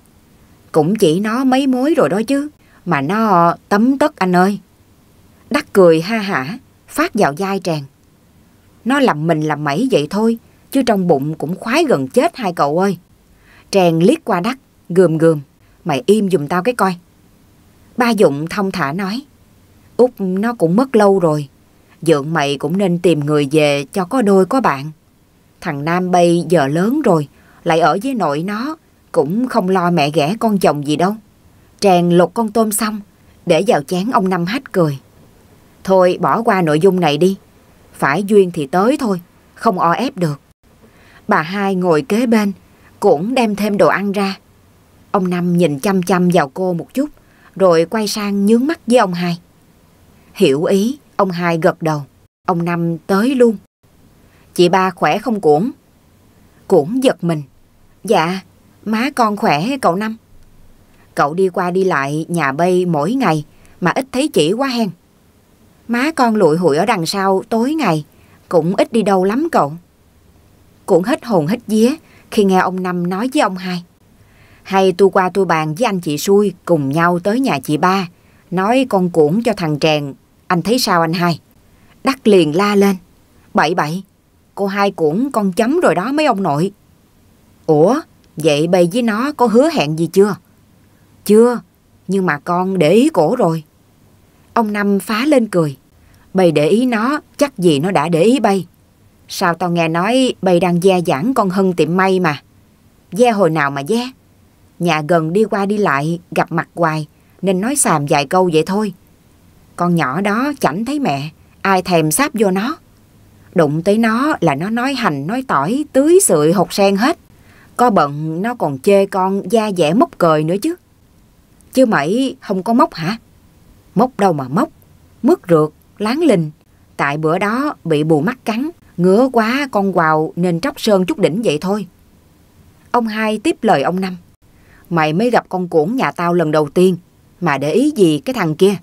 [SPEAKER 1] Cũng chỉ nó mấy mối rồi đó chứ, mà nó tấm tất anh ơi. Đắc cười ha hả, phát vào vai Trèn: Nó làm mình làm mẩy vậy thôi, chứ trong bụng cũng khoái gần chết hai cậu ơi. Trèn liếc qua Đắc, gườm gườm: Mày im giùm tao cái coi. Ba Dụng thong thả nói: Út nó cũng mất lâu rồi, dượng mày cũng nên tìm người về cho có đôi có bạn. Thằng Nam bây giờ lớn rồi, lại ở với nội nó, cũng không lo mẹ ghẻ con chồng gì đâu. Trèn lột con tôm xong, để vào chén ông Năm hách cười: Thôi bỏ qua nội dung này đi, phải duyên thì tới thôi, không o ép được. Bà hai ngồi kế bên, cũng đem thêm đồ ăn ra. Ông Năm nhìn chăm chăm vào cô một chút, rồi quay sang nhướng mắt với ông hai. Hiểu ý, ông hai gật đầu. Ông Năm tới luôn: Chị Ba khỏe không Cuỗn? Cuỗn giật mình: Dạ, má con khỏe cậu Năm. Cậu đi qua đi lại nhà bây mỗi ngày mà ít thấy chị quá hen. Má con lụi hụi ở đằng sau tối ngày, cũng ít đi đâu lắm cậu. Cuỗn hết hồn hết vía khi nghe ông Năm nói với ông hai: Hay tôi qua tôi bàn với anh chị xui cùng nhau tới nhà chị Ba, nói con Cuỗn cho thằng Trèn, anh thấy sao anh hai? Đắc liền la lên: Bậy bậy, cô hai Cuỗn con chấm rồi đó mấy ông nội. Ủa, vậy bây với nó có hứa hẹn gì chưa? Chưa, nhưng mà con để ý cổ rồi. Ông Năm phá lên cười. Bây để ý nó, chắc gì nó đã để ý bây. Sao tao nghe nói bây đang gia giảng con Hân tiệm may mà. Gia hồi nào mà gia? Nhà gần đi qua đi lại, gặp mặt hoài, nên nói xàm vài câu vậy thôi. Con nhỏ đó chẳng thấy mẹ, ai thèm sáp vô nó. Đụng tới nó là nó nói hành nói tỏi, tưới sượi hột sen hết. Có bận nó còn chê con da dẻ mốc cười nữa chứ. Chứ mày không có mốc hả? Mốc đâu mà mốc, mướt rượt, láng linh. Tại bữa đó bị bù mắt cắn, ngứa quá con quào nên tróc sơn chút đỉnh vậy thôi. Ông Hai tiếp lời ông Năm. Mày mới gặp con cuỗn nhà tao lần đầu tiên, mà để ý gì cái thằng kia?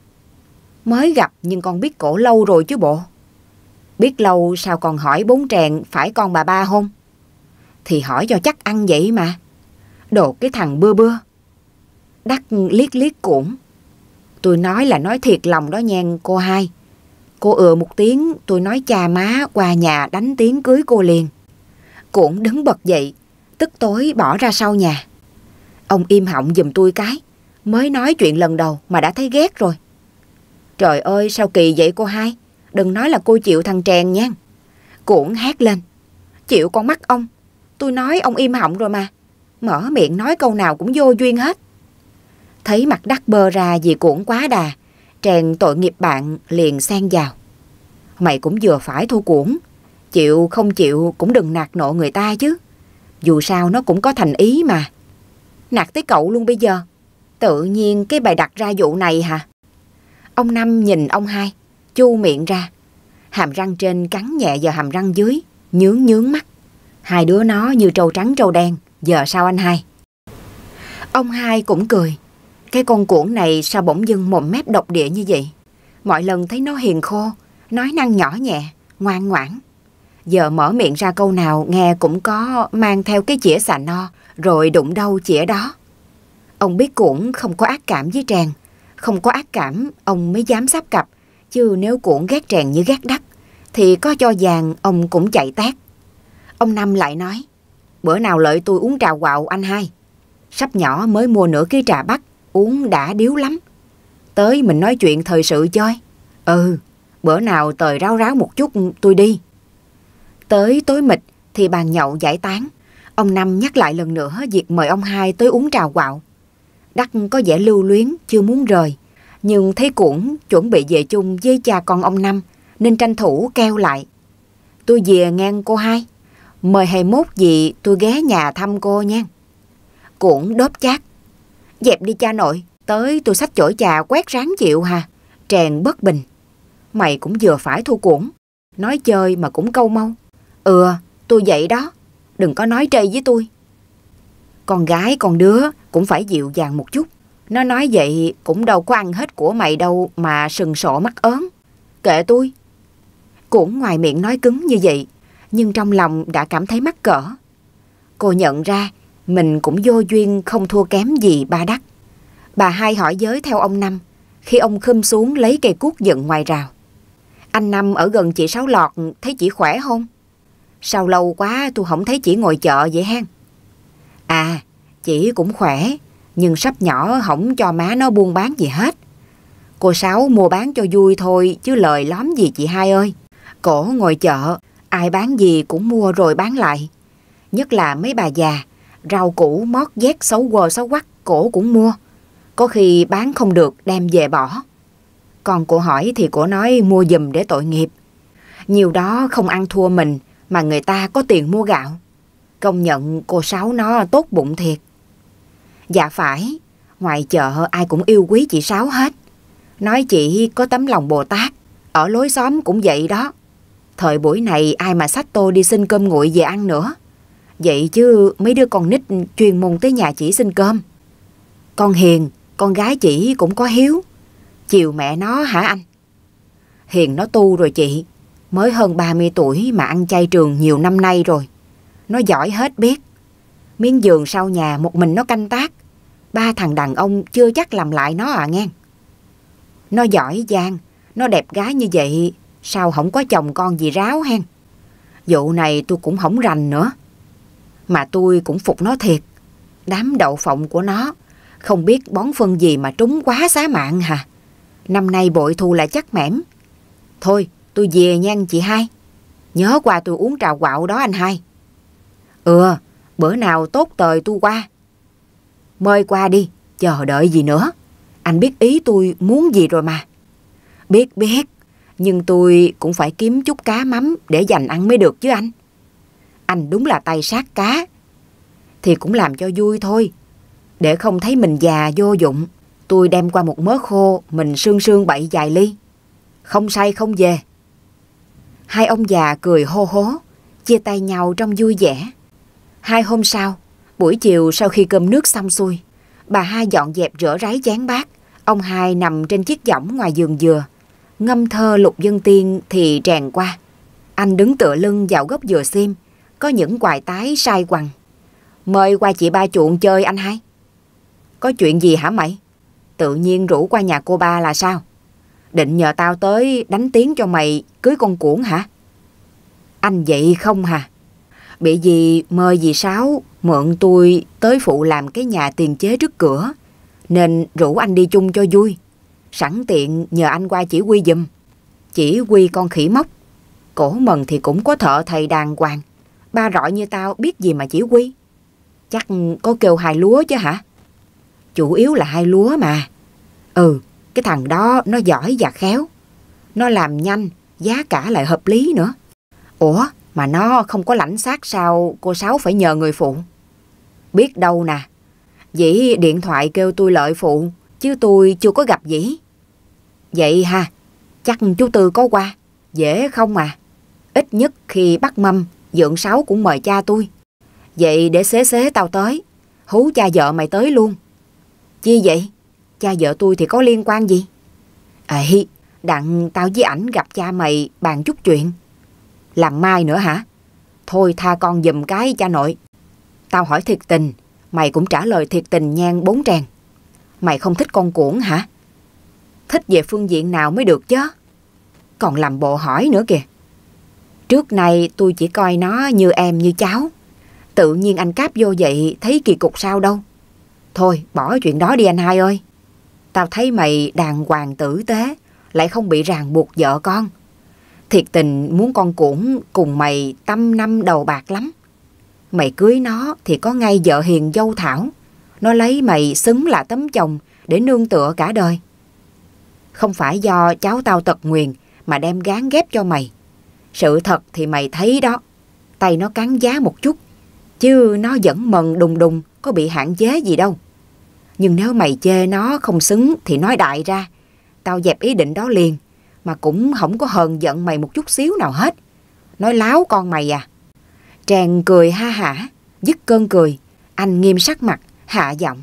[SPEAKER 1] Mới gặp nhưng con biết cổ lâu rồi chứ bộ. Biết lâu sao còn hỏi bốn trèn phải con bà ba không? Thì hỏi cho chắc ăn vậy mà. Đồ cái thằng bưa bưa. Đắc liếc liếc Cuỗn. Tôi nói là nói thiệt lòng đó nhen cô Hai. Cô ừa một tiếng, tôi nói cha má qua nhà đánh tiếng cưới cô liền. Cuỗn đứng bật dậy, tức tối bỏ ra sau nhà. Ông im họng giùm tôi cái. Mới nói chuyện lần đầu mà đã thấy ghét rồi. Trời ơi sao kỳ vậy cô Hai? Đừng nói là cô chịu thằng Trèn nha. Cuỗn hét lên. Chịu con mắt ông. Tôi nói ông im họng rồi mà. Mở miệng nói câu nào cũng vô duyên hết. Thấy mặt Đắc bơ ra vì Cuỗn quá đà, Trèn tội nghiệp bạn liền xen vào. Mày cũng vừa phải thôi Cuỗn. Chịu không chịu cũng đừng nạt nộ người ta chứ. Dù sao nó cũng có thành ý mà. Nạt tới cậu luôn bây giờ. Tự nhiên cái bài đặt ra vụ này hả? Ông Năm nhìn ông Hai, chu miệng ra. Hàm răng trên cắn nhẹ vào hàm răng dưới, nhướng nhướng mắt. Hai đứa nó như trâu trắng trâu đen, giờ sao anh Hai? Ông Hai cũng cười. Cái con Cuỗn này sao bỗng dưng mồm mép độc địa như vậy? Mọi lần thấy nó hiền khô, nói năng nhỏ nhẹ, ngoan ngoãn. Giờ mở miệng ra câu nào nghe cũng có mang theo cái chĩa xà no, rồi đụng đâu chĩa đó. Ông biết Cuỗn không có ác cảm với Trèn. Không có ác cảm ông mới dám sáp cặp. Chứ nếu Cuỗn ghét Trèn như ghét Đắc thì có cho vàng ông cũng chạy tét. Ông Năm lại nói. Bữa nào lợi tôi uống trà quạo anh Hai. Sắp nhỏ mới mua nửa ký trà Bắc, uống đã điếu lắm. Tới mình nói chuyện thời sự chơi. Ừ, bữa nào tời ráo ráo một chút tôi đi. Tới tối mịt thì bàn nhậu giải tán. Ông Năm nhắc lại lần nữa việc mời ông Hai tới uống trà quạo. Đắc có vẻ lưu luyến chưa muốn rời, nhưng thấy Cuỗn chuẩn bị về chung với cha con ông Năm nên tranh thủ kêu lại. Tôi về ngang cô Hai, mời hay mốt gì tôi ghé nhà thăm cô nha. Cuỗn đốp chát. Dẹp đi cha nội, tới tôi xách chổi trà quét ráng chịu hà. Trèn bất bình. Mày cũng vừa phải thua Cuỗn, nói chơi mà cũng câu mâu. Ừ, tôi vậy đó, đừng có nói trây với tôi. Con gái con đứa cũng phải dịu dàng một chút. Nó nói vậy cũng đâu có ăn hết của mày đâu mà sừng sộ mắt ớn. Kệ tôi. Cuỗn ngoài miệng nói cứng như vậy, nhưng trong lòng đã cảm thấy mắc cỡ. Cô nhận ra mình cũng vô duyên không thua kém gì ba Đắc. Bà Hai hỏi giới theo ông Năm khi ông khum xuống lấy cây cuốc dựng ngoài rào. Anh Năm ở gần chị Sáu Lọt thấy chị khỏe không? Sao lâu quá tôi không thấy chị ngồi chợ vậy hen? À, chị cũng khỏe, nhưng sắp nhỏ không cho má nó buôn bán gì hết. Cô Sáu mua bán cho vui thôi chứ lời lóm gì chị Hai ơi. Cổ ngồi chợ, ai bán gì cũng mua rồi bán lại. Nhất là mấy bà già, rau củ mót vét xấu quơ xấu quắc cổ cũng mua. Có khi bán không được đem về bỏ. Còn cô hỏi thì cổ nói mua giùm để tội nghiệp. Nhiều đó không ăn thua mình mà người ta có tiền mua gạo. Công nhận cô Sáu nó tốt bụng thiệt. Dạ phải, ngoài chợ ai cũng yêu quý chị Sáu hết. Nói chị có tấm lòng Bồ Tát, ở lối xóm cũng vậy đó. Thời buổi này ai mà xách tô đi xin cơm nguội về ăn nữa. Vậy chứ mấy đứa con nít chuyên môn tới nhà chị xin cơm. Con Hiền, con gái chị cũng có hiếu. Chiều mẹ nó hả anh? Hiền nó tu rồi chị. Mới hơn ba mươi tuổi mà ăn chay trường nhiều năm nay rồi. Nó giỏi hết biết. Miếng giường sau nhà một mình nó canh tác. Ba thằng đàn ông chưa chắc làm lại nó à nghe. Nó giỏi giang, nó đẹp gái như vậy, sao không có chồng con gì ráo hen. Vụ này tôi cũng không rành nữa. Mà tôi cũng phục nó thiệt. Đám đậu phộng của nó không biết bón phân gì mà trúng quá xá mạng hả. Năm nay bội thu là chắc mẻm. Thôi tôi về nha chị hai. Nhớ qua tôi uống trà quạo đó anh hai. Ừ, bữa nào tốt tời tôi qua. Mời qua đi, chờ đợi gì nữa. Anh biết ý tôi muốn gì rồi mà. Biết biết, nhưng tôi cũng phải kiếm chút cá mắm để dành ăn mới được chứ anh. Anh đúng là tay sát cá. Thì cũng làm cho vui thôi, để không thấy mình già vô dụng. Tôi đem qua một mớ khô, mình sương sương bậy vài ly. Không say không về. Hai ông già cười hô hố, chia tay nhau trong vui vẻ. Hai hôm sau, buổi chiều sau khi cơm nước xong xuôi, bà hai dọn dẹp rửa ráy chén bát. Ông hai nằm trên chiếc võng ngoài giường dừa, ngâm thơ Lục Dân Tiên thì trèn qua. Anh đứng tựa lưng vào gốc dừa xiêm, có những quài tái sai quằng. Mời qua chị ba chuộng chơi anh hai. Có chuyện gì hả mày? Tự nhiên rủ qua nhà cô ba là sao? Định nhờ tao tới đánh tiếng cho mày cưới con cuỗn hả? Anh vậy không hả? Bị gì mời dì Sáu mượn tôi tới phụ làm cái nhà tiền chế trước cửa, nên rủ anh đi chung cho vui. Sẵn tiện nhờ anh qua chỉ huy giùm. Chỉ huy con khỉ mốc. Cổ mần thì cũng có thợ thầy đàng hoàng. Ba rọi như tao biết gì mà chỉ huy. Chắc có kêu hài lúa chứ hả? Chủ yếu là hai lúa mà. Ừ, cái thằng đó nó giỏi và khéo. Nó làm nhanh, giá cả lại hợp lý nữa. Ủa, mà nó không có lãnh xác sao cô Sáu phải nhờ người phụ? Biết đâu nè. Dĩ điện thoại kêu tôi lợi phụ, chứ tôi chưa có gặp Dĩ. Vậy ha, chắc chú Tư có qua. Dễ không à. Ít nhất khi bắt mâm, Dượng Sáu cũng mời cha tôi. Vậy để xế xế tao tới, hú cha vợ mày tới luôn. Chi vậy? Cha vợ tôi thì có liên quan gì? Ê, đặng tao với ảnh gặp cha mày bàn chút chuyện. Làm mai nữa hả? Thôi tha con giùm cái cha nội. Tao hỏi thiệt tình, mày cũng trả lời thiệt tình nhan bốn tràng. Mày không thích con cuỗn hả? Thích về phương diện nào mới được chứ? Còn làm bộ hỏi nữa kìa. Trước nay tôi chỉ coi nó như em như cháu. Tự nhiên anh cáp vô vậy thấy kỳ cục sao đâu. Thôi bỏ chuyện đó đi anh hai ơi. Tao thấy mày đàng hoàng tử tế, lại không bị ràng buộc vợ con. Thiệt tình muốn con cuỗn cùng mày trăm năm đầu bạc lắm. Mày cưới nó thì có ngay vợ hiền dâu thảo. Nó lấy mày xứng là tấm chồng để nương tựa cả đời. Không phải do cháu tao tật nguyền mà đem gán ghép cho mày. Sự thật thì mày thấy đó. Tay nó cắn giá một chút, chứ nó vẫn mần đùng đùng, có bị hạn chế gì đâu. Nhưng nếu mày chê nó không xứng thì nói đại ra. Tao dẹp ý định đó liền, mà cũng không có hờn giận mày một chút xíu nào hết. Nói láo con mày à. Tràng cười ha hả, dứt cơn cười, anh nghiêm sắc mặt, hạ giọng.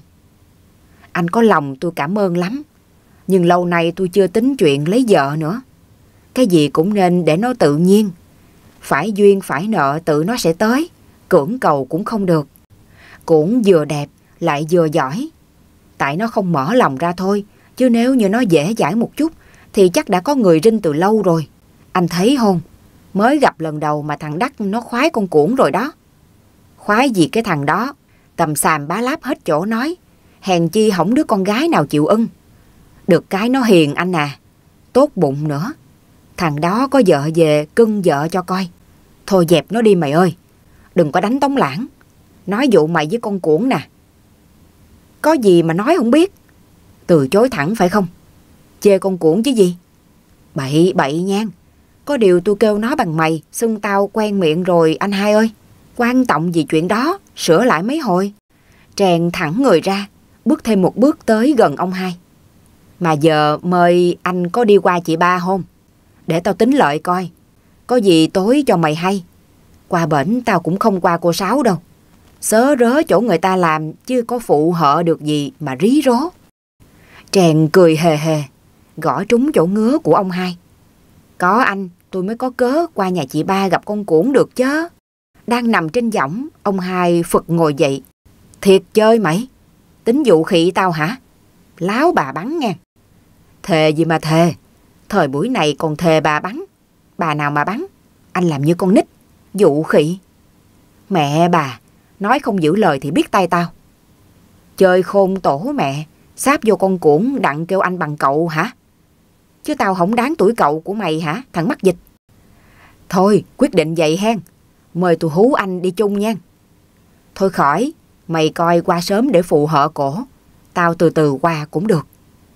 [SPEAKER 1] Anh có lòng tôi cảm ơn lắm, nhưng lâu nay tôi chưa tính chuyện lấy vợ nữa. Cái gì cũng nên để nó tự nhiên. Phải duyên phải nợ tự nó sẽ tới, cưỡng cầu cũng không được. Cũng vừa đẹp lại vừa giỏi. Tại nó không mở lòng ra thôi, chứ nếu như nó dễ dãi một chút thì chắc đã có người rinh từ lâu rồi. Anh thấy không? Mới gặp lần đầu mà thằng Đắc nó khoái con cuỗn rồi đó. Khoái gì cái thằng đó, tầm xàm bá láp hết chỗ nói. Hèn chi hổng đứa con gái nào chịu ưng. Được cái nó hiền anh à, tốt bụng nữa. Thằng đó có vợ về cưng vợ cho coi. Thôi dẹp nó đi mày ơi, đừng có đánh tống lãng. Nói dụ mày với con cuỗn nè. Có gì mà nói không biết. Từ chối thẳng phải không? Chê con cuỗn chứ gì. Bậy bậy nhan. Có điều tôi kêu nó bằng mày, xưng tao quen miệng rồi anh hai ơi. Quan trọng gì chuyện đó, sửa lại mấy hồi. Trèn thẳng người ra, bước thêm một bước tới gần ông hai. Mà giờ mời anh có đi qua chị ba không? Để tao tính lợi coi. Có gì tối cho mày hay. Qua bển tao cũng không qua cô Sáu đâu. Sớ rớ chỗ người ta làm, chứ có phụ hợ được gì mà rí rố. Trèn cười hề hề, gõ trúng chỗ ngứa của ông hai. Có anh, tôi mới có cớ qua nhà chị ba gặp con cuỗn được chứ. Đang nằm trên võng, ông hai phật ngồi dậy. Thiệt chơi mày? Tính dụ khị tao hả? Láo bà bắn nha. Thề gì mà thề. Thời buổi này còn thề bà bắn. Bà nào mà bắn? Anh làm như con nít. Dụ khị. Mẹ bà, nói không giữ lời thì biết tay tao. Chơi khôn tổ mẹ, sáp vô con cuỗng đặng kêu anh bằng cậu hả? Chứ tao không đáng tuổi cậu của mày hả, thằng mắc dịch? Thôi, quyết định vậy hen. Mời tụi hú anh đi chung nha. Thôi khỏi, mày coi qua sớm để phụ hở cổ. Tao từ từ qua cũng được.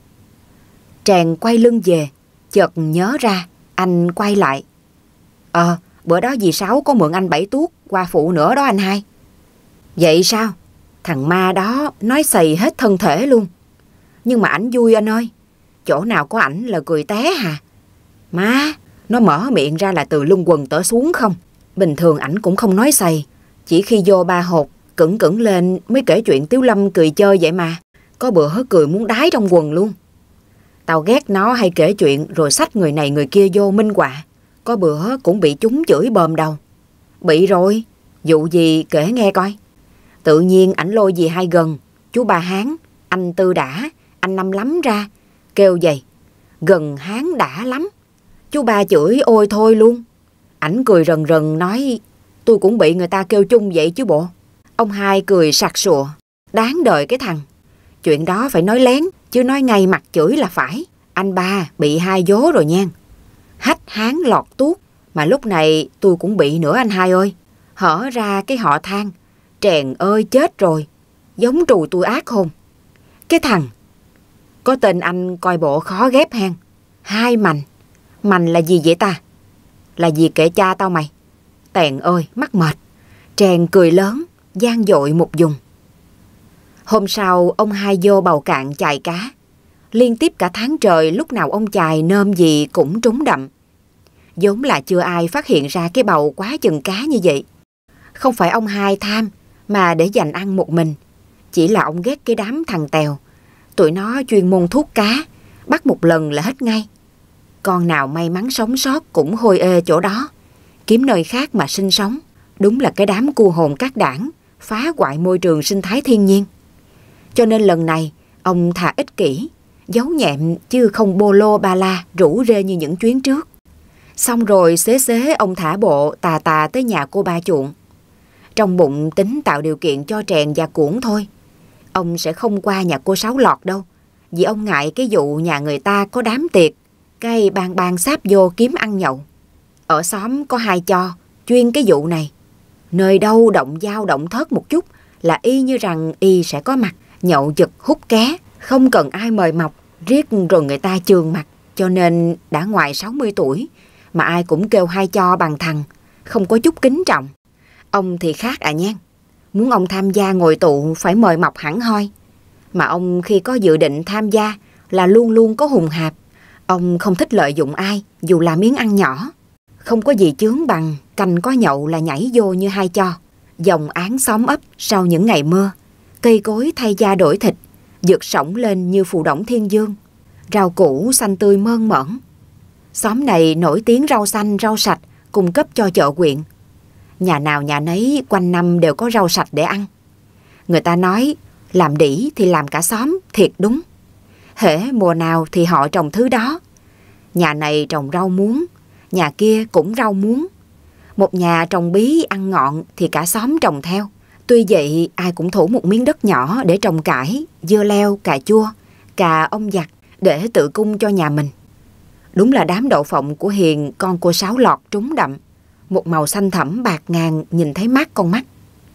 [SPEAKER 1] Tràng quay lưng về, chợt nhớ ra, anh quay lại. Ờ, bữa đó dì Sáu có mượn anh bảy tuốt qua phụ nữa đó anh hai. Vậy sao? Thằng ma đó nói xầy hết thân thể luôn. Nhưng mà ảnh vui anh ơi. Chỗ nào có ảnh là cười té hà. Má, nó mở miệng ra là từ lưng quần tở xuống không. Bình thường ảnh cũng không nói xầy. Chỉ khi vô ba hột, cứng cứng lên mới kể chuyện Tiếu Lâm cười chơi vậy mà. Có bữa cười muốn đái trong quần luôn. Tao ghét nó hay kể chuyện rồi xách người này người kia vô minh họa. Có bữa cũng bị chúng chửi bờm đầu. Bị rồi, vụ gì kể nghe coi. Tự nhiên ảnh lôi dì hai gần, chú Ba Hán, anh Tư Đã, anh Năm Lắm ra. Kêu vậy, gần Hán đã lắm. Chú Ba chửi ôi thôi luôn. Ảnh cười rần rần nói, tôi cũng bị người ta kêu chung vậy chứ bộ. Ông hai cười sặc sụa, đáng đời cái thằng. Chuyện đó phải nói lén, chứ nói ngay mặt chửi là phải. Anh Ba bị hai vố rồi nha. Hách Hán lọt tuốt, mà lúc này tôi cũng bị nữa anh hai ơi. Hở ra cái họ than, Trèn ơi chết rồi, giống trù tôi ác hồn. Cái thằng, có tên anh coi bộ khó ghép hen. Hai Mành. Mành là gì vậy ta? Là gì kể cha tao mày. Tèn ơi, mắc mệt. Trèn cười lớn, gian dội một vùng. Hôm sau ông hai vô bầu cạn chài cá. Liên tiếp cả tháng trời lúc nào ông chài nơm gì cũng trúng đậm. Vốn là chưa ai phát hiện ra cái bầu quá chừng cá như vậy. Không phải ông hai tham, mà để dành ăn một mình. Chỉ là ông ghét cái đám thằng Tèo. Tụi nó chuyên môn thuốc cá, bắt một lần là hết ngay. Con nào may mắn sống sót cũng hôi ê chỗ đó, kiếm nơi khác mà sinh sống. Đúng là cái đám cu hồn các đảng, phá hoại môi trường sinh thái thiên nhiên. Cho nên lần này, ông thà ích kỷ, giấu nhẹm chứ không bô lô ba la rủ rê như những chuyến trước. Xong rồi xế xế ông thả bộ tà tà tới nhà cô Ba Chuộng. Trong bụng tính tạo điều kiện cho Trèn và Cuỗng thôi. Ông sẽ không qua nhà cô Sáu lọt đâu, vì ông ngại cái vụ nhà người ta có đám tiệc, cái bang bang sáp vô kiếm ăn nhậu. Ở xóm có hai cho, chuyên cái vụ này. Nơi đâu động dao động thớt một chút là y như rằng y sẽ có mặt, nhậu giật hút ké, không cần ai mời mọc, riết rồi người ta chường mặt. Cho nên đã ngoài sáu mươi tuổi mà ai cũng kêu hai cho bằng thằng, không có chút kính trọng. Ông thì khác à nhen. Muốn ông tham gia ngồi tụ phải mời mọc hẳn hoi. Mà ông khi có dự định tham gia là luôn luôn có hùng hạp. Ông không thích lợi dụng ai dù là miếng ăn nhỏ. Không có gì chướng bằng cành có nhậu là nhảy vô như hai cho. Dòng áng xóm ấp sau những ngày mưa. Cây cối thay da đổi thịt, giật sổng lên như phù đổng thiên dương. Rau củ xanh tươi mơn mởn. Xóm này nổi tiếng rau xanh, rau sạch cung cấp cho chợ huyện. Nhà nào nhà nấy quanh năm đều có rau sạch để ăn. Người ta nói làm đĩ thì làm cả xóm, thiệt đúng. Hễ mùa nào thì họ trồng thứ đó. Nhà này trồng rau muống, nhà kia cũng rau muống. Một nhà trồng bí ăn ngọn thì cả xóm trồng theo. Tuy vậy ai cũng thủ một miếng đất nhỏ để trồng cải, dưa leo, cà chua, cà ông giặt để tự cung cho nhà mình. Đúng là đám đậu phộng của Hiền con cô Sáu lọt trúng đậm. Một màu xanh thẳm bạc ngàn nhìn thấy mát con mắt.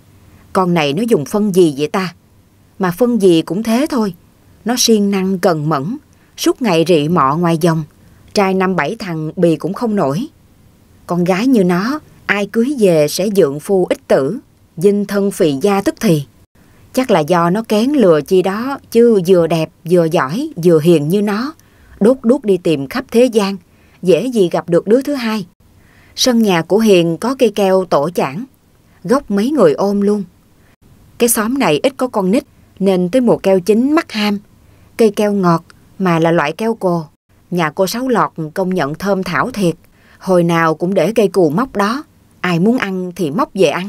[SPEAKER 1] Con này nó dùng phân gì vậy ta? Mà phân gì cũng thế thôi. Nó siêng năng cần mẫn, suốt ngày rị mọ ngoài vòng. Trai năm bảy thằng bì cũng không nổi. Con gái như nó, ai cưới về sẽ dượng phu ích tử, dinh thân phì da tức thì. Chắc là do nó kén lừa chi đó, chứ vừa đẹp, vừa giỏi, vừa hiền như nó. Đốt đuốc đi tìm khắp thế gian, dễ gì gặp được đứa thứ hai. Sân nhà của Hiền có cây keo tổ chảng, gốc mấy người ôm luôn. Cái xóm này ít có con nít, nên tới mùa keo chín mắc ham. Cây keo ngọt mà là loại keo cồ. Nhà cô Sáu lọt công nhận thơm thảo thiệt. Hồi nào cũng để cây cù móc đó, ai muốn ăn thì móc về ăn.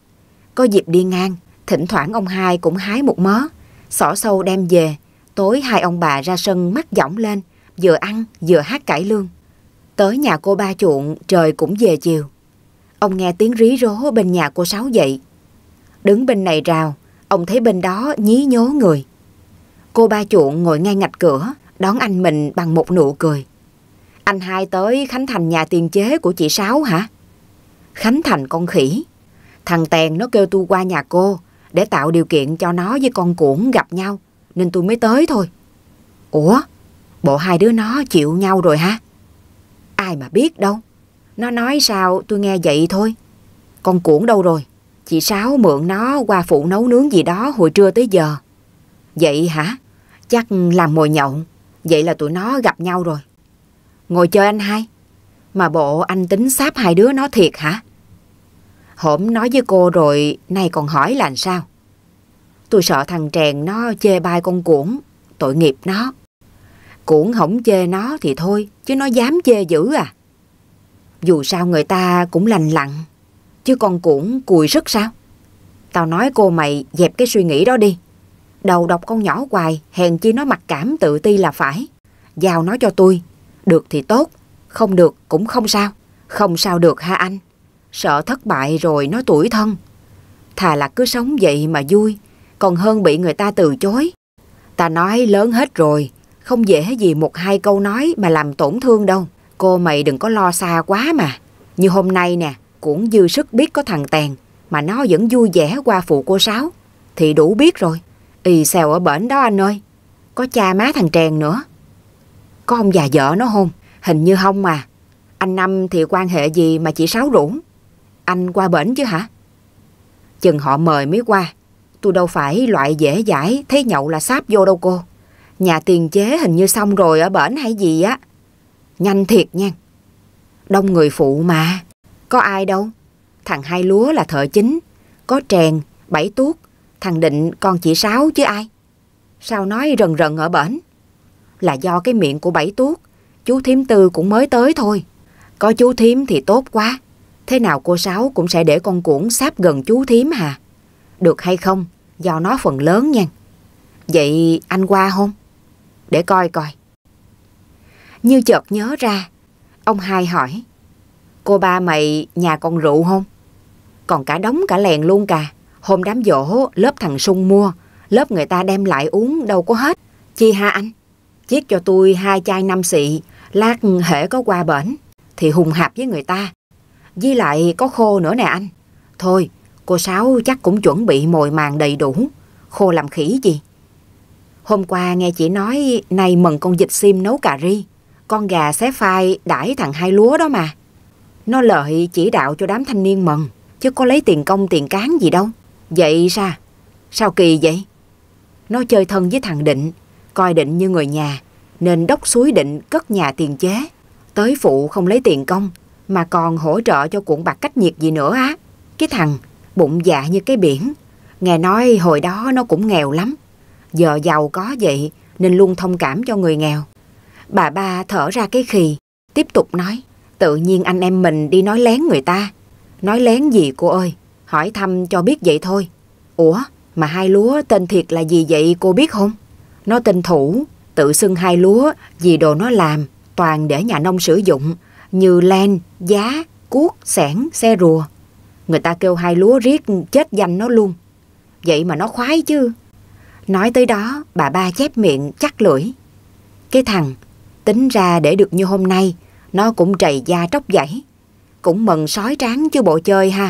[SPEAKER 1] Có dịp đi ngang, thỉnh thoảng ông hai cũng hái một mớ, xỏ sâu đem về. Tối hai ông bà ra sân mắt dõng lên, vừa ăn vừa hát cải lương. Tới nhà cô Ba Chuộng trời cũng về chiều. Ông nghe tiếng rí rố bên nhà cô Sáu dậy. Đứng bên này rào, ông thấy bên đó nhí nhố người. Cô ba chuộng ngồi ngay ngạch cửa, đón anh mình bằng một nụ cười. Anh hai tới khánh thành nhà tiền chế của chị Sáu hả? Khánh thành con khỉ. Thằng Tèn nó kêu tôi qua nhà cô để tạo điều kiện cho nó với con Cuỗn gặp nhau, nên tôi mới tới thôi. Ủa, bộ hai đứa nó chịu nhau rồi hả? Ai mà biết đâu. Nó nói sao tôi nghe vậy thôi. Con Cuỗn đâu rồi? Chị Sáu mượn nó qua phụ nấu nướng gì đó hồi trưa tới giờ. Vậy hả? Chắc làm mồi nhậu. Vậy là tụi nó gặp nhau rồi. Ngồi chơi anh hai. Mà bộ anh tính sáp hai đứa nó thiệt hả? Hổm nói với cô rồi, nay còn hỏi là làm sao? Tôi sợ thằng Trèn nó chê bai con Cuỗn, tội nghiệp nó. Cuỗn không chê nó thì thôi, chứ nó dám chê dữ à? Dù sao người ta cũng lành lặn, chứ con Cuỗn cùi sức sao? Tao nói cô mày dẹp cái suy nghĩ đó đi. Đầu độc con nhỏ hoài, hèn chi nó mặc cảm tự ti là phải. Giao nó cho tôi, được thì tốt, không được cũng không sao. Không sao được ha anh? Sợ thất bại rồi nó tủi thân. Thà là cứ sống vậy mà vui, còn hơn bị người ta từ chối. Ta nói lớn hết rồi, không dễ gì một hai câu nói mà làm tổn thương đâu. Cô mày đừng có lo xa quá mà. Như hôm nay nè, cũng dư sức biết có thằng Tèn mà nó vẫn vui vẻ qua phụ cô Sáu thì đủ biết rồi. Y xèo ở bển đó anh ơi. Có cha má thằng Trèn nữa. Có ông già vợ nó không? Hình như không mà. Anh Năm thì quan hệ gì mà chị Sáu rủ? Anh qua bển chứ hả? Chừng họ mời mới qua. Tôi đâu phải loại dễ dãi thấy nhậu là sáp vô đâu cô. Nhà tiền chế hình như xong rồi ở bển hay gì á. Nhanh thiệt nha. Đông người phụ mà. Có ai đâu. Thằng Hai Lúa là thợ chính. Có Trèn, Bảy Tuốt, thằng Định con chị Sáu chứ ai. Sao nói rần rần ở bển? Là do cái miệng của Bảy Tuốt. Chú Thím Tư cũng mới tới thôi. Có chú Thím thì tốt quá. Thế nào cô Sáu cũng sẽ để con Cuỗn sáp gần chú Thím hà. Được hay không? Do nó phần lớn nha. Vậy anh qua không? Để coi coi. Như chợt nhớ ra, ông hai hỏi. Cô ba mày nhà còn rượu không? Còn cả đống cả lèn luôn cả. Hôm đám giỗ lớp thằng Sung mua, lớp người ta đem lại uống đâu có hết. Chi ha anh? Chiết cho tôi hai chai năm xị, lát hễ có qua bển thì hùng hạp với người ta. Với lại có khô nữa nè anh. Thôi, cô Sáu chắc cũng chuẩn bị mồi màng đầy đủ. Khô làm khỉ gì. Hôm qua nghe chị nói nay mần con vịt sim nấu cà ri. Con gà xé phai đãi thằng Hai Lúa đó mà. Nó lợi chỉ đạo cho đám thanh niên mần, chứ có lấy tiền công tiền cán gì đâu. Vậy sao? Sao kỳ vậy? Nó chơi thân với thằng Định, coi Định như người nhà, nên đốc suối Định cất nhà tiền chế. Tới phụ không lấy tiền công, mà còn hỗ trợ cho cuộn bạc cách nhiệt gì nữa á. Cái thằng bụng dạ như cái biển. Nghe nói hồi đó nó cũng nghèo lắm. Giờ giàu có vậy nên luôn thông cảm cho người nghèo. Bà ba thở ra cái khì, tiếp tục nói. Tự nhiên anh em mình đi nói lén người ta. Nói lén gì cô ơi? Hỏi thăm cho biết vậy thôi. Ủa mà Hai Lúa tên thiệt là gì vậy cô biết không? Nó tên Thủ, tự xưng Hai Lúa vì đồ nó làm toàn để nhà nông sử dụng, như len, giá, cuốc, xẻng, xe rùa. Người ta kêu Hai Lúa riết chết danh nó luôn. Vậy mà nó khoái chứ. Nói tới đó bà ba chép miệng chắc lưỡi. Cái thằng tính ra để được như hôm nay, nó cũng trầy da tróc vảy. Cũng mần sói tráng chứ bộ chơi ha.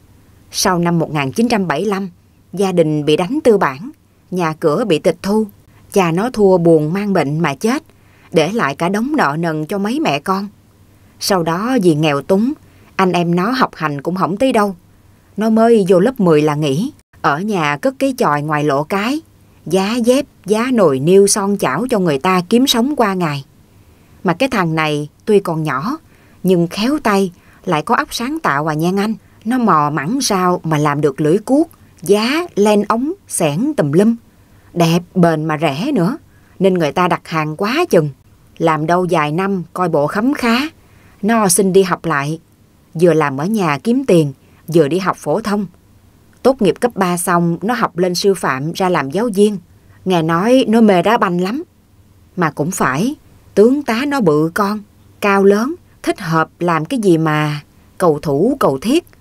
[SPEAKER 1] Sau năm một nghìn chín trăm bảy mươi lăm, gia đình bị đánh tư bản, nhà cửa bị tịch thu. Cha nó thua buồn mang bệnh mà chết, để lại cả đống nợ nần cho mấy mẹ con. Sau đó vì nghèo túng, anh em nó học hành cũng không tới đâu. Nó mới vô lớp mười là nghỉ, ở nhà cất cái chòi ngoài lộ cái, giá dép, giá nồi niêu son chảo cho người ta kiếm sống qua ngày. Mà cái thằng này tuy còn nhỏ, nhưng khéo tay, lại có óc sáng tạo à nhan anh. Nó mò mẵn sao mà làm được lưỡi cuốc, giá, len ống, xẻng tùm lum. Đẹp, bền mà rẻ nữa, nên người ta đặt hàng quá chừng. Làm đâu vài năm coi bộ khấm khá. Nó xin đi học lại, vừa làm ở nhà kiếm tiền, vừa đi học phổ thông. Tốt nghiệp cấp ba xong, nó học lên sư phạm ra làm giáo viên. Nghe nói nó mê đá banh lắm. Mà cũng phải, tướng tá nó bự con, cao lớn, thích hợp làm cái gì mà cầu thủ cầu thiết.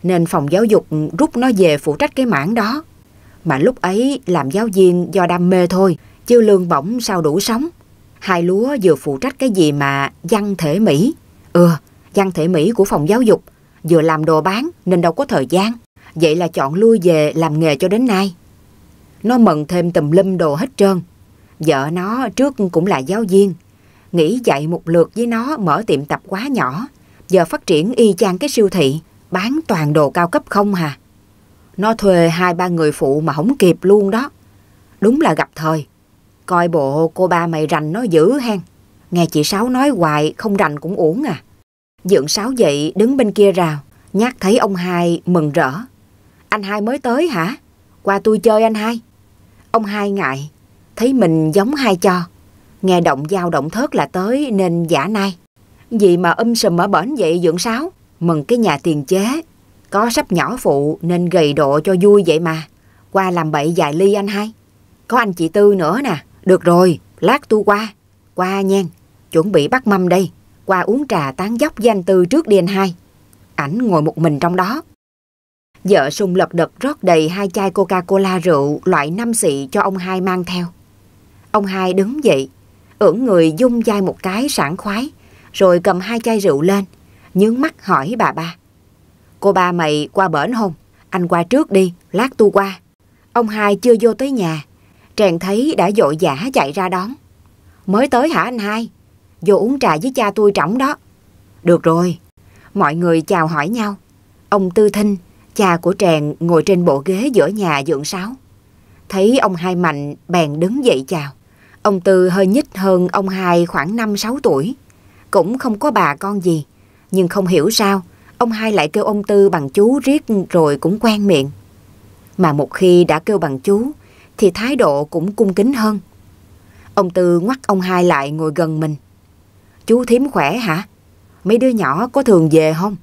[SPEAKER 1] nên phòng giáo dục rút nó về phụ trách cái mảng đó. Mà lúc ấy làm giáo viên do đam mê thôi, chứ lương bổng sao đủ sống. Hai Lúa vừa phụ trách cái gì mà văn thể mỹ. Ừ, văn thể mỹ của phòng giáo dục. Vừa làm đồ bán nên đâu có thời gian. Vậy là chọn lui về làm nghề cho đến nay. Nó mần thêm tùm lum đồ hết trơn. Vợ nó trước cũng là giáo viên, nghĩ dạy một lượt với nó mở tiệm tạp hóa nhỏ. Giờ phát triển y chang cái siêu thị, bán toàn đồ cao cấp không hà. Nó thuê hai ba người phụ mà không kịp luôn đó. Đúng là gặp thời. Coi bộ cô ba mày rành nó dữ hen. Nghe chị Sáu nói hoài không rành cũng uổng à. Dượng Sáu dậy đứng bên kia rào, nhắc thấy ông Hai mừng rỡ. Anh Hai mới tới hả? Qua tôi chơi anh Hai. Ông Hai ngại, thấy mình giống Hai cho. Nghe động dao động thớt là tới nên giả nai. Gì mà um sùm ở bển vậy Dượng Sáu? Mừng cái nhà tiền chế. Có sắp nhỏ phụ nên gầy độ cho vui vậy mà. Qua làm bậy vài ly anh Hai. Có anh chị Tư nữa nè. Được rồi, lát tôi qua. Qua nhen, chuẩn bị bắt mâm đây. Qua uống trà tán dóc với anh Tư trước đi anh Hai. Ảnh ngồi một mình trong đó. Vợ Sung lật đật rót đầy hai chai Coca-Cola rượu loại năm xị cho ông Hai mang theo. Ông Hai đứng dậy, ưỡn người dung vai một cái sảng khoái, rồi cầm hai chai rượu lên, nhướng mắt hỏi bà ba. Cô ba mày qua bển không? Anh qua trước đi, lát tôi qua. Ông Hai chưa vô tới nhà, Trèn thấy đã vội vã chạy ra đón. Mới tới hả anh Hai? Vô uống trà với cha tôi trỏng đó. Được rồi. Mọi người chào hỏi nhau. Ông Tư Thinh, cha của Trèn, ngồi trên bộ ghế giữa nhà Dượng Sáu. Thấy ông Hai mạnh bèn đứng dậy chào. Ông Tư hơi nhích hơn ông Hai khoảng năm sáu tuổi. Cũng không có bà con gì. Nhưng không hiểu sao ông Hai lại kêu ông Tư bằng chú riết rồi cũng quen miệng. Mà một khi đã kêu bằng chú thì thái độ cũng cung kính hơn. Ông Tư ngoắt ông Hai lại ngồi gần mình. Chú thím khỏe hả? Mấy đứa nhỏ có thường về không?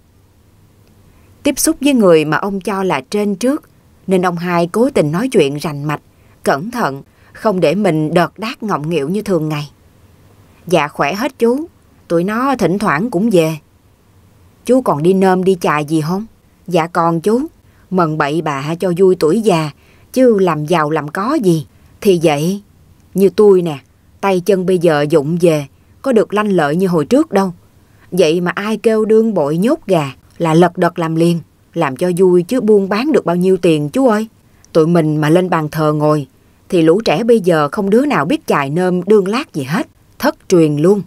[SPEAKER 1] Tiếp xúc với người mà ông cho là trên trước, nên ông Hai cố tình nói chuyện rành mạch, cẩn thận, không để mình đợt đát ngọng nghịu như thường ngày. Dạ khỏe hết chú, tụi nó thỉnh thoảng cũng về. Chú còn đi nôm đi chài gì không? Dạ còn chú, mần bậy bạ cho vui tuổi già, chứ làm giàu làm có gì. Thì vậy, như tôi nè, tay chân bây giờ dụng về, có được lanh lợi như hồi trước đâu. Vậy mà ai kêu đương bội nhốt gà là lật đật làm liền, làm cho vui chứ buôn bán được bao nhiêu tiền chú ơi. Tụi mình mà lên bàn thờ ngồi, thì lũ trẻ bây giờ không đứa nào biết chài nôm đương lát gì hết, thất truyền luôn.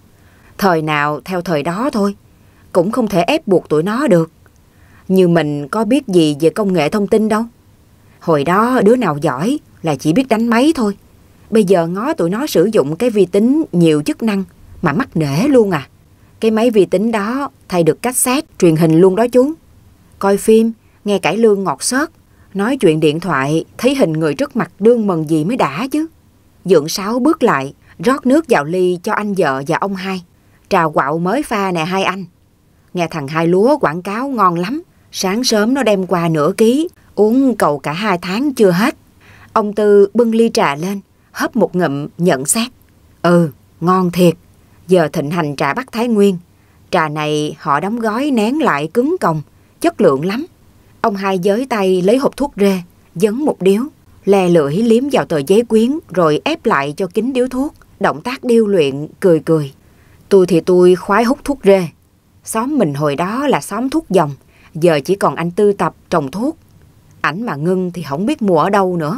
[SPEAKER 1] Thời nào theo thời đó thôi, cũng không thể ép buộc tụi nó được. Như mình có biết gì về công nghệ thông tin đâu. Hồi đó đứa nào giỏi là chỉ biết đánh máy thôi. Bây giờ ngó tụi nó sử dụng cái vi tính nhiều chức năng mà mắc nể luôn à. Cái máy vi tính đó thay được cassette truyền hình luôn đó chú. Coi phim, nghe cải lương ngọt xớt, nói chuyện điện thoại, thấy hình người trước mặt đương mần gì mới đã chứ. Dượng Sáu bước lại, rót nước vào ly cho anh vợ và ông Hai. Trà quạo mới pha nè hai anh. Nghe thằng Hai Lúa quảng cáo ngon lắm. Sáng sớm nó đem qua nửa ký, uống cầu cả hai tháng chưa hết. Ông Tư bưng ly trà lên, hớp một ngụm nhận xét. Ừ, ngon thiệt. Giờ thịnh hành trà Bắc Thái Nguyên. Trà này họ đóng gói nén lại cứng còng, chất lượng lắm. Ông Hai giới tay lấy hộp thuốc rê, dấn một điếu, le lưỡi liếm vào tờ giấy quyến rồi ép lại cho kín điếu thuốc. Động tác điêu luyện, cười cười. Tôi thì tôi khoái hút thuốc rê. Xóm mình hồi đó là xóm thuốc dòng, giờ chỉ còn anh Tư Tập trồng thuốc. Ảnh mà ngưng thì không biết mua ở đâu nữa.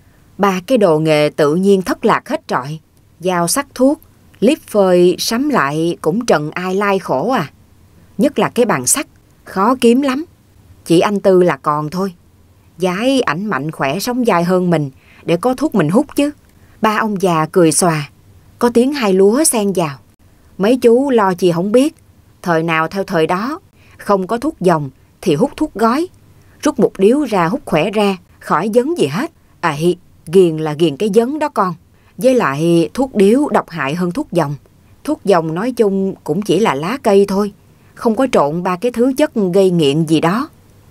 [SPEAKER 1] Ba cái đồ nghề tự nhiên thất lạc hết trọi. Dao sắc thuốc, líp phơi sắm lại cũng trần ai lai khổ à. Nhất là cái bàn sắt, khó kiếm lắm. Chỉ anh Tư là còn thôi. Giái ảnh mạnh khỏe sống dài hơn mình để có thuốc mình hút chứ. Ba ông già cười xòa, có tiếng Hai Lúa xen vào. Mấy chú lo chi không biết. Thời nào theo thời đó, không có thuốc dòng thì hút thuốc gói. Rút một điếu ra hút khỏe ra, khỏi dấn gì hết. À ghiền là ghiền cái dấn đó con. Với lại thuốc điếu độc hại hơn thuốc dòng. Thuốc dòng nói chung cũng chỉ là lá cây thôi, không có trộn ba cái thứ chất gây nghiện gì đó.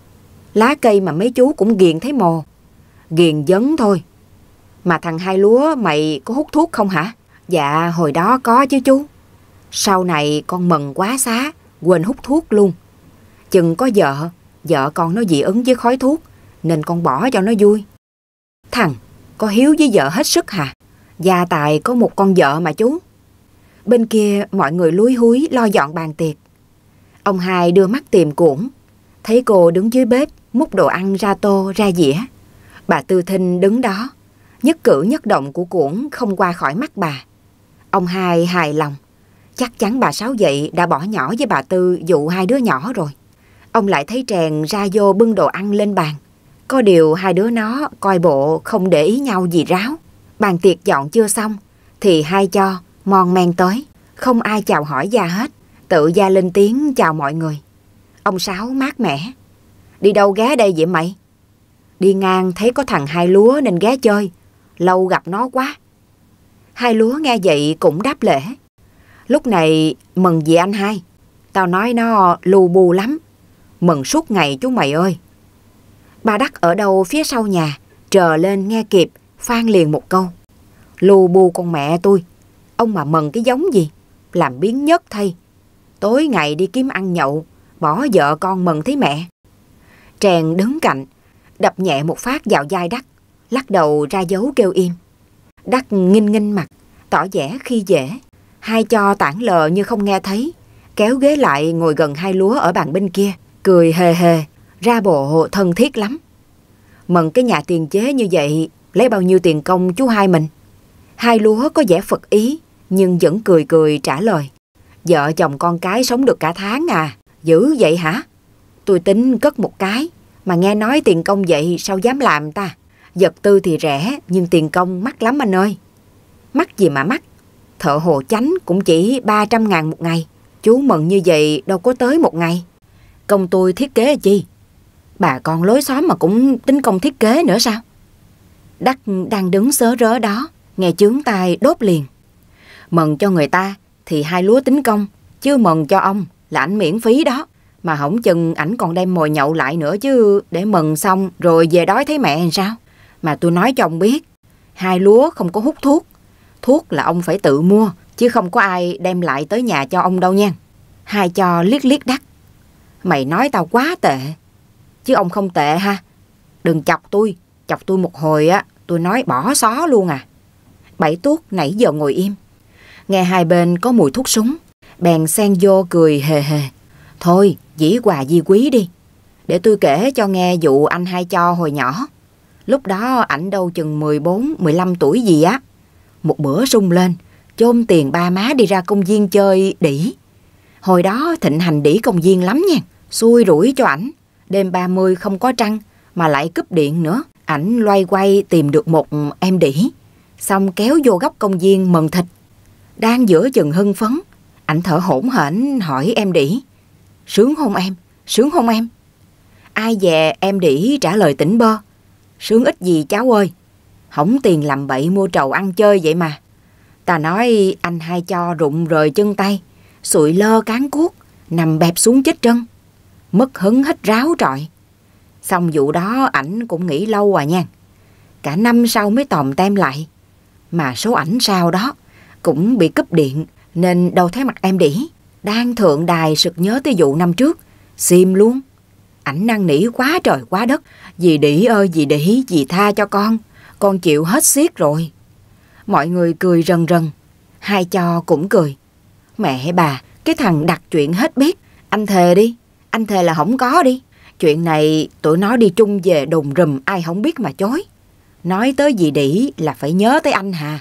[SPEAKER 1] Lá cây mà mấy chú cũng ghiền thấy mồ. Ghiền dấn thôi. Mà thằng Hai Lúa mày có hút thuốc không hả? Dạ hồi đó có chứ chú. Sau này con mần quá xá, quên hút thuốc luôn. Chừng có vợ, vợ con nó dị ứng với khói thuốc, nên con bỏ cho nó vui. Thằng có hiếu với vợ hết sức hả? Gia tài có một con vợ mà chú. Bên kia mọi người lúi húi lo dọn bàn tiệc. Ông Hai đưa mắt tìm Cuỗn, thấy cô đứng dưới bếp múc đồ ăn ra tô ra dĩa. Bà Tư Thinh đứng đó, nhất cử nhất động của Cuỗn không qua khỏi mắt bà. Ông Hai hài lòng, chắc chắn bà Sáu Dậy đã bỏ nhỏ với bà Tư dụ hai đứa nhỏ rồi. Ông lại thấy Trèn ra vô bưng đồ ăn lên bàn. Có điều hai đứa nó coi bộ không để ý nhau gì ráo. Bàn tiệc dọn chưa xong thì hai cho mon men tới, không ai chào hỏi Gia hết, tự Gia lên tiếng chào mọi người. Ông Sáu mát mẻ: đi đâu ghé đây vậy mày? Đi ngang thấy có thằng Hai Lúa nên ghé chơi, lâu gặp nó quá. Hai Lúa nghe vậy cũng đáp lễ: lúc này mừng gì anh Hai? Tao nói nó lù bù lắm, mừng suốt ngày chú mày ơi. Bà Đắc ở đâu phía sau nhà trờ lên nghe kịp, phan liền một câu: lù bù con mẹ tôi, ông mà mừng cái giống gì, làm biến nhất thay. Tối ngày đi kiếm ăn nhậu, bỏ vợ con mừng thấy mẹ. Trèn đứng cạnh, đập nhẹ một phát vào vai Đắc, lắc đầu ra dấu kêu im. Đắc nghinh nghinh mặt, tỏ vẻ khi dễ. Hai cho tản lờ như không nghe thấy, kéo ghế lại ngồi gần Hai Lúa ở bàn bên kia, cười hề hề, ra bộ thân thiết lắm. Mừng cái nhà tiền chế như vậy, lấy bao nhiêu tiền công chú Hai mình? Hai Lúa có vẻ phật ý, nhưng vẫn cười cười trả lời: vợ chồng con cái sống được cả tháng à, dữ vậy hả? Tôi tính cất một cái, mà nghe nói tiền công vậy sao dám làm ta? Vật tư thì rẻ, nhưng tiền công mắc lắm anh ơi. Mắc gì mà mắc, thợ hồ chánh cũng chỉ ba trăm ngàn một ngày. Chú mừng như vậy đâu có tới một ngày. Công tôi thiết kế chi? Bà con lối xóm mà cũng tính công thiết kế nữa sao? Đắc đang đứng sớ rớ đó, nghe chướng tai đốt liền: mừng cho người ta thì Hai Lúa tính công, chứ mừng cho ông là ảnh miễn phí đó. Mà hổng chừng ảnh còn đem mồi nhậu lại nữa chứ, để mừng xong rồi về đói thấy mẹ làm sao? Mà tôi nói cho ông biết, Hai Lúa không có hút thuốc. Thuốc là ông phải tự mua, chứ không có ai đem lại tới nhà cho ông đâu nha. Hai cho liếc liếc Đắc: mày nói tao quá tệ. Chứ ông không tệ ha. Đừng chọc tôi, chọc tôi một hồi á, tôi nói bỏ xó luôn à. Bảy Tuốt nãy giờ ngồi im, nghe hai bên có mùi thuốc súng, bèn xen vô cười hề hề: thôi dĩ hòa vi quý đi, để tôi kể cho nghe vụ anh Hai cho hồi nhỏ. Lúc đó ảnh đâu chừng mười bốn, mười lăm tuổi gì á. Một bữa sung lên, chôm tiền ba má đi ra công viên chơi đỉ. Hồi đó thịnh hành đỉ công viên lắm nha. Xui rủi cho ảnh, đêm ba mươi không có trăng mà lại cúp điện nữa. Ảnh loay quay tìm được một em đỉ, xong kéo vô góc công viên mần thịt. Đang giữa chừng hưng phấn, ảnh thở hổn hển hỏi em đỉ: sướng không em, sướng không em? Ai dè em đỉ trả lời tỉnh bơ: sướng ít gì cháu ơi, hổng tiền làm bậy mua trầu ăn chơi vậy mà. Ta nói anh Hai cho rụng rời chân tay, sụi lơ cán cuốc, nằm bẹp xuống chết trân. Mất hứng hết ráo trọi. Xong vụ đó ảnh cũng nghỉ lâu à nha. Cả năm sau mới tòm tem lại. Mà số ảnh sau đó cũng bị cúp điện, nên đâu thấy mặt em đỉ. Đang thượng đài sực nhớ tới vụ năm trước, xìm luôn. Ảnh năn nỉ quá trời quá đất: dì đỉ ơi dì đỉ, dì tha cho con, con chịu hết xiết rồi. Mọi người cười rần rần. Hai cho cũng cười: mẹ bà, cái thằng đặt chuyện hết biết. Anh thề đi, anh thề là không có đi. Chuyện này tụi nó đi chung về đùng rùm, ai không biết mà chối. Nói tới dì đỉ là phải nhớ tới anh hà.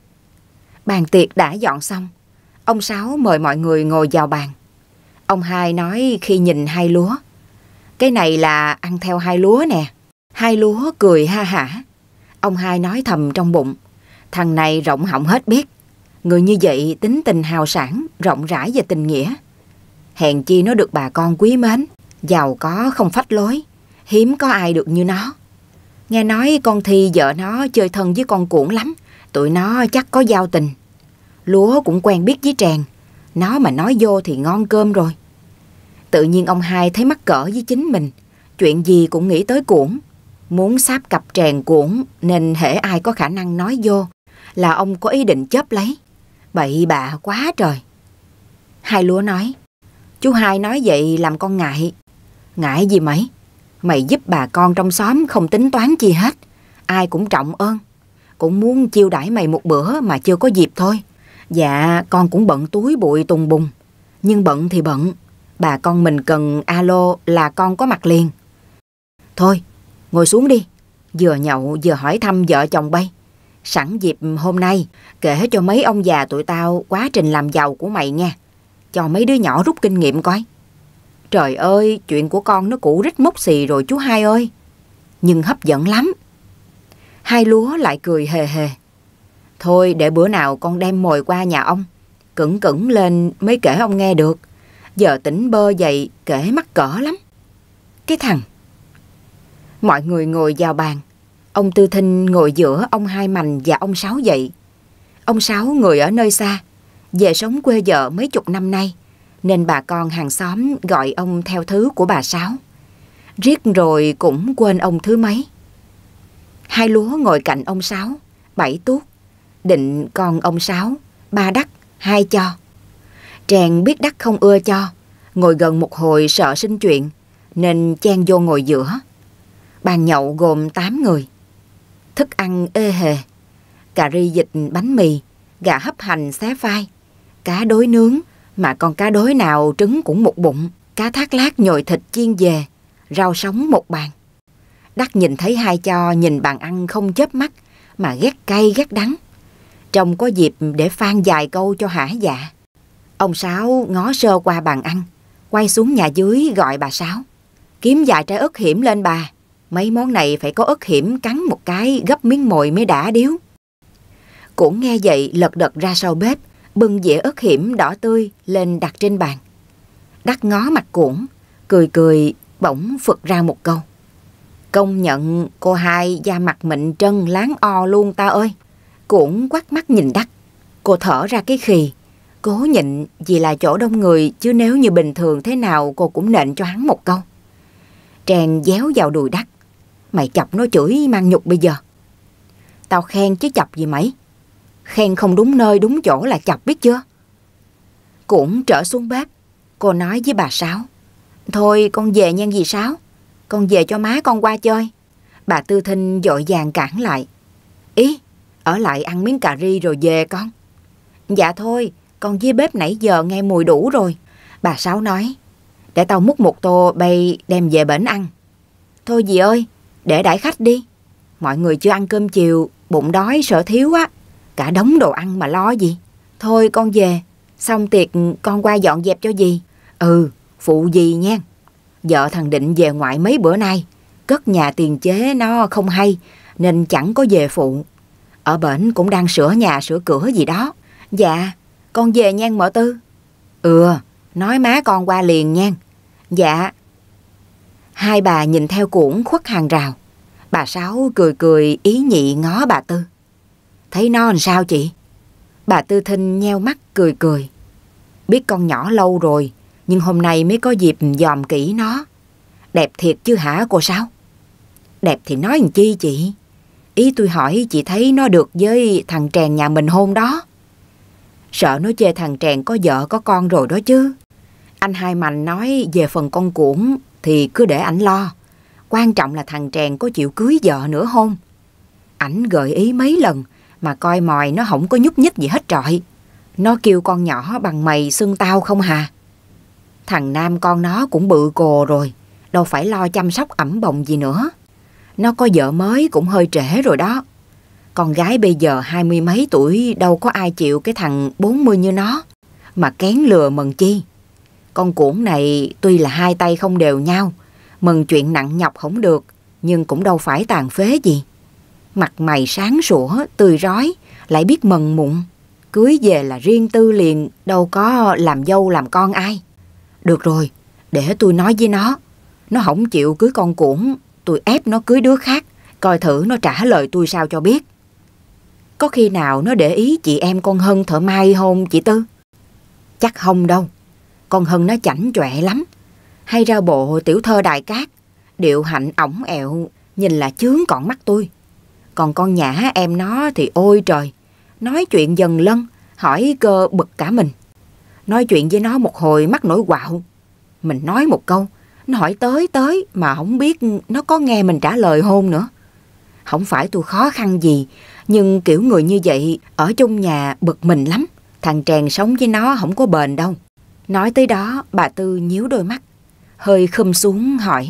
[SPEAKER 1] Bàn tiệc đã dọn xong, ông Sáu mời mọi người ngồi vào bàn. Ông Hai nói khi nhìn Hai Lúa: cái này là ăn theo Hai Lúa nè. Hai Lúa cười ha hả. Ông Hai nói thầm trong bụng: thằng này rộng họng hết biết. Người như vậy tính tình hào sảng, rộng rãi về tình nghĩa. Hèn chi nó được bà con quý mến, giàu có không phách lối, hiếm có ai được như nó. Nghe nói con Thi vợ nó chơi thân với con Cuỗn lắm, tụi nó chắc có giao tình. Lúa cũng quen biết với Trèn, nó mà nói vô thì ngon cơm rồi. Tự nhiên ông Hai thấy mắc cỡ với chính mình, chuyện gì cũng nghĩ tới Cuỗn. Muốn sáp cặp Trèn Cuỗn, nên hễ ai có khả năng nói vô là ông có ý định chớp lấy. Bậy bạ quá trời. Hai Lúa nói: chú Hai nói vậy làm con ngại. Ngại gì mày? Mày giúp bà con trong xóm không tính toán chi hết. Ai cũng trọng ơn. Cũng muốn chiêu đãi mày một bữa mà chưa có dịp thôi. Dạ con cũng bận túi bụi tùng bùng. Nhưng bận thì bận. Bà con mình cần alo là con có mặt liền. Thôi ngồi xuống đi. Vừa nhậu vừa hỏi thăm vợ chồng bay. Sẵn dịp hôm nay kể cho mấy ông già tụi tao quá trình làm giàu của mày nha. Cho mấy đứa nhỏ rút kinh nghiệm coi. Trời ơi, chuyện của con nó cũ rích mốc xì rồi chú hai ơi. Nhưng hấp dẫn lắm. Hai Lúa lại cười hề hề. Thôi để bữa nào con đem mồi qua nhà ông. Cẩn cẩn lên mới kể ông nghe được. Giờ tỉnh bơ dậy kể mắc cỡ lắm. Cái thằng. Mọi người ngồi vào bàn. Ông Tư Thinh ngồi giữa ông Hai Mành và ông Sáu dậy. Ông Sáu người ở nơi xa, về sống quê vợ mấy chục năm nay, nên bà con hàng xóm gọi ông theo thứ của bà Sáu. Riết rồi cũng quên ông thứ mấy. Hai Lúa ngồi cạnh ông Sáu, bảy tuốt, định con ông Sáu, ba đắc, hai cho. Trèn biết đắc không ưa cho, ngồi gần một hồi sợ sinh chuyện, nên chen vô ngồi giữa. Bàn nhậu gồm tám người. Thức ăn ê hề, cà ri vịt bánh mì, gà hấp hành xé phai, cá đối nướng, mà con cá đối nào trứng cũng một bụng, cá thác lát nhồi thịt chiên về, rau sống một bàn. Đắc nhìn thấy hai cho nhìn bàn ăn không chớp mắt, mà ghét cay ghét đắng. Trông có dịp để phan vài câu cho hả dạ. Ông Sáu ngó sơ qua bàn ăn, quay xuống nhà dưới gọi bà Sáu. Kiếm vài trái ớt hiểm lên bà. Mấy món này phải có ớt hiểm cắn một cái gấp miếng mồi mới đã điếu. Cũng nghe vậy lật đật ra sau bếp, bưng dĩa ớt hiểm đỏ tươi lên đặt trên bàn. Đắc ngó mặt Cuỗn, cười cười bỗng phực ra một câu. Công nhận cô hai da mặt mịn trân láng o luôn ta ơi. Cuỗn quắt mắt nhìn Đắc. Cô thở ra cái khì. Cố nhịn vì là chỗ đông người, chứ nếu như bình thường thế nào cô cũng nện cho hắn một câu. Trèn déo vào đùi Đắc. Mày chọc nó chửi mang nhục bây giờ. Tao khen chứ chọc gì mày. Khen không đúng nơi đúng chỗ là chọc biết chưa. Cũng trở xuống bếp. Cô nói với bà Sáu. Thôi con về nha dì Sáu. Con về cho má con qua chơi. Bà Tư Thinh vội vàng cản lại. Ý, ở lại ăn miếng cà ri rồi về con. Dạ thôi, con dưới bếp nãy giờ nghe mùi đủ rồi. Bà Sáu nói. Để tao múc một tô bay đem về bển ăn. Thôi dì ơi, để đãi khách đi. Mọi người chưa ăn cơm chiều, bụng đói sợ thiếu á. Cả đống đồ ăn mà lo gì. Thôi con về, xong tiệc con qua dọn dẹp cho dì. Ừ, phụ dì nha. Vợ thằng Định về ngoại mấy bữa nay. Cất nhà tiền chế nó không hay, nên chẳng có về phụ. Ở bển cũng đang sửa nhà sửa cửa gì đó. Dạ, con về nha mợ Tư. Ừ, nói má con qua liền nha. Dạ. Hai bà nhìn theo Cuỗn khuất hàng rào. Bà Sáu cười cười ý nhị ngó bà Tư. Thấy nó làm sao chị? Bà Tư Thinh nheo mắt cười cười. Biết con nhỏ lâu rồi, nhưng hôm nay mới có dịp dòm kỹ nó. Đẹp thiệt chứ hả cô Sáu? Đẹp thì nói làm chi chị? Ý tôi hỏi chị thấy nó được với thằng Trèn nhà mình hôn đó. Sợ nó chê thằng Trèn có vợ có con rồi đó chứ. Anh Hai Mành nói về phần con Cuỗn thì cứ để ảnh lo. Quan trọng là thằng Trèn có chịu cưới vợ nữa không? Ảnh gợi ý mấy lần mà coi mòi nó không có nhúc nhích gì hết trọi. Nó kêu con nhỏ bằng mày xưng tao không hà. Thằng Nam con nó cũng bự cồ rồi, đâu phải lo chăm sóc ẵm bồng gì nữa. Nó có vợ mới cũng hơi trễ rồi đó. Con gái bây giờ hai mươi mấy tuổi đâu có ai chịu cái thằng bốn mươi như nó. Mà kén lừa mần chi. Con Cuỗn này tuy là hai tay không đều nhau, mần chuyện nặng nhọc không được, nhưng cũng đâu phải tàn phế gì. Mặt mày sáng sủa, tươi rói, lại biết mần mụn. Cưới về là riêng tư liền, đâu có làm dâu làm con ai. Được rồi, để tôi nói với nó. Nó không chịu cưới con Cuỗn, tôi ép nó cưới đứa khác, coi thử nó trả lời tôi sao cho biết. Có khi nào nó để ý chị em con Hân thợ may không chị Tư? Chắc không đâu. Con Hân nó chảnh chọe lắm. Hay ra bộ tiểu thơ Đài Cát, điệu hạnh ổng ẹo, nhìn là chướng còn mắt tôi. Còn con Nhã em nó thì ôi trời, nói chuyện dần lân, hỏi cơ bực cả mình. Nói chuyện với nó một hồi mắc nổi quạo. Mình nói một câu, Nó hỏi tới tới mà không biết nó có nghe mình trả lời hôn nữa. Không phải tôi khó khăn gì, nhưng kiểu người như vậy ở chung nhà bực mình lắm. Thằng Trèn sống với nó không có bền đâu. Nói tới đó bà Tư nhíu đôi mắt, hơi khum xuống hỏi: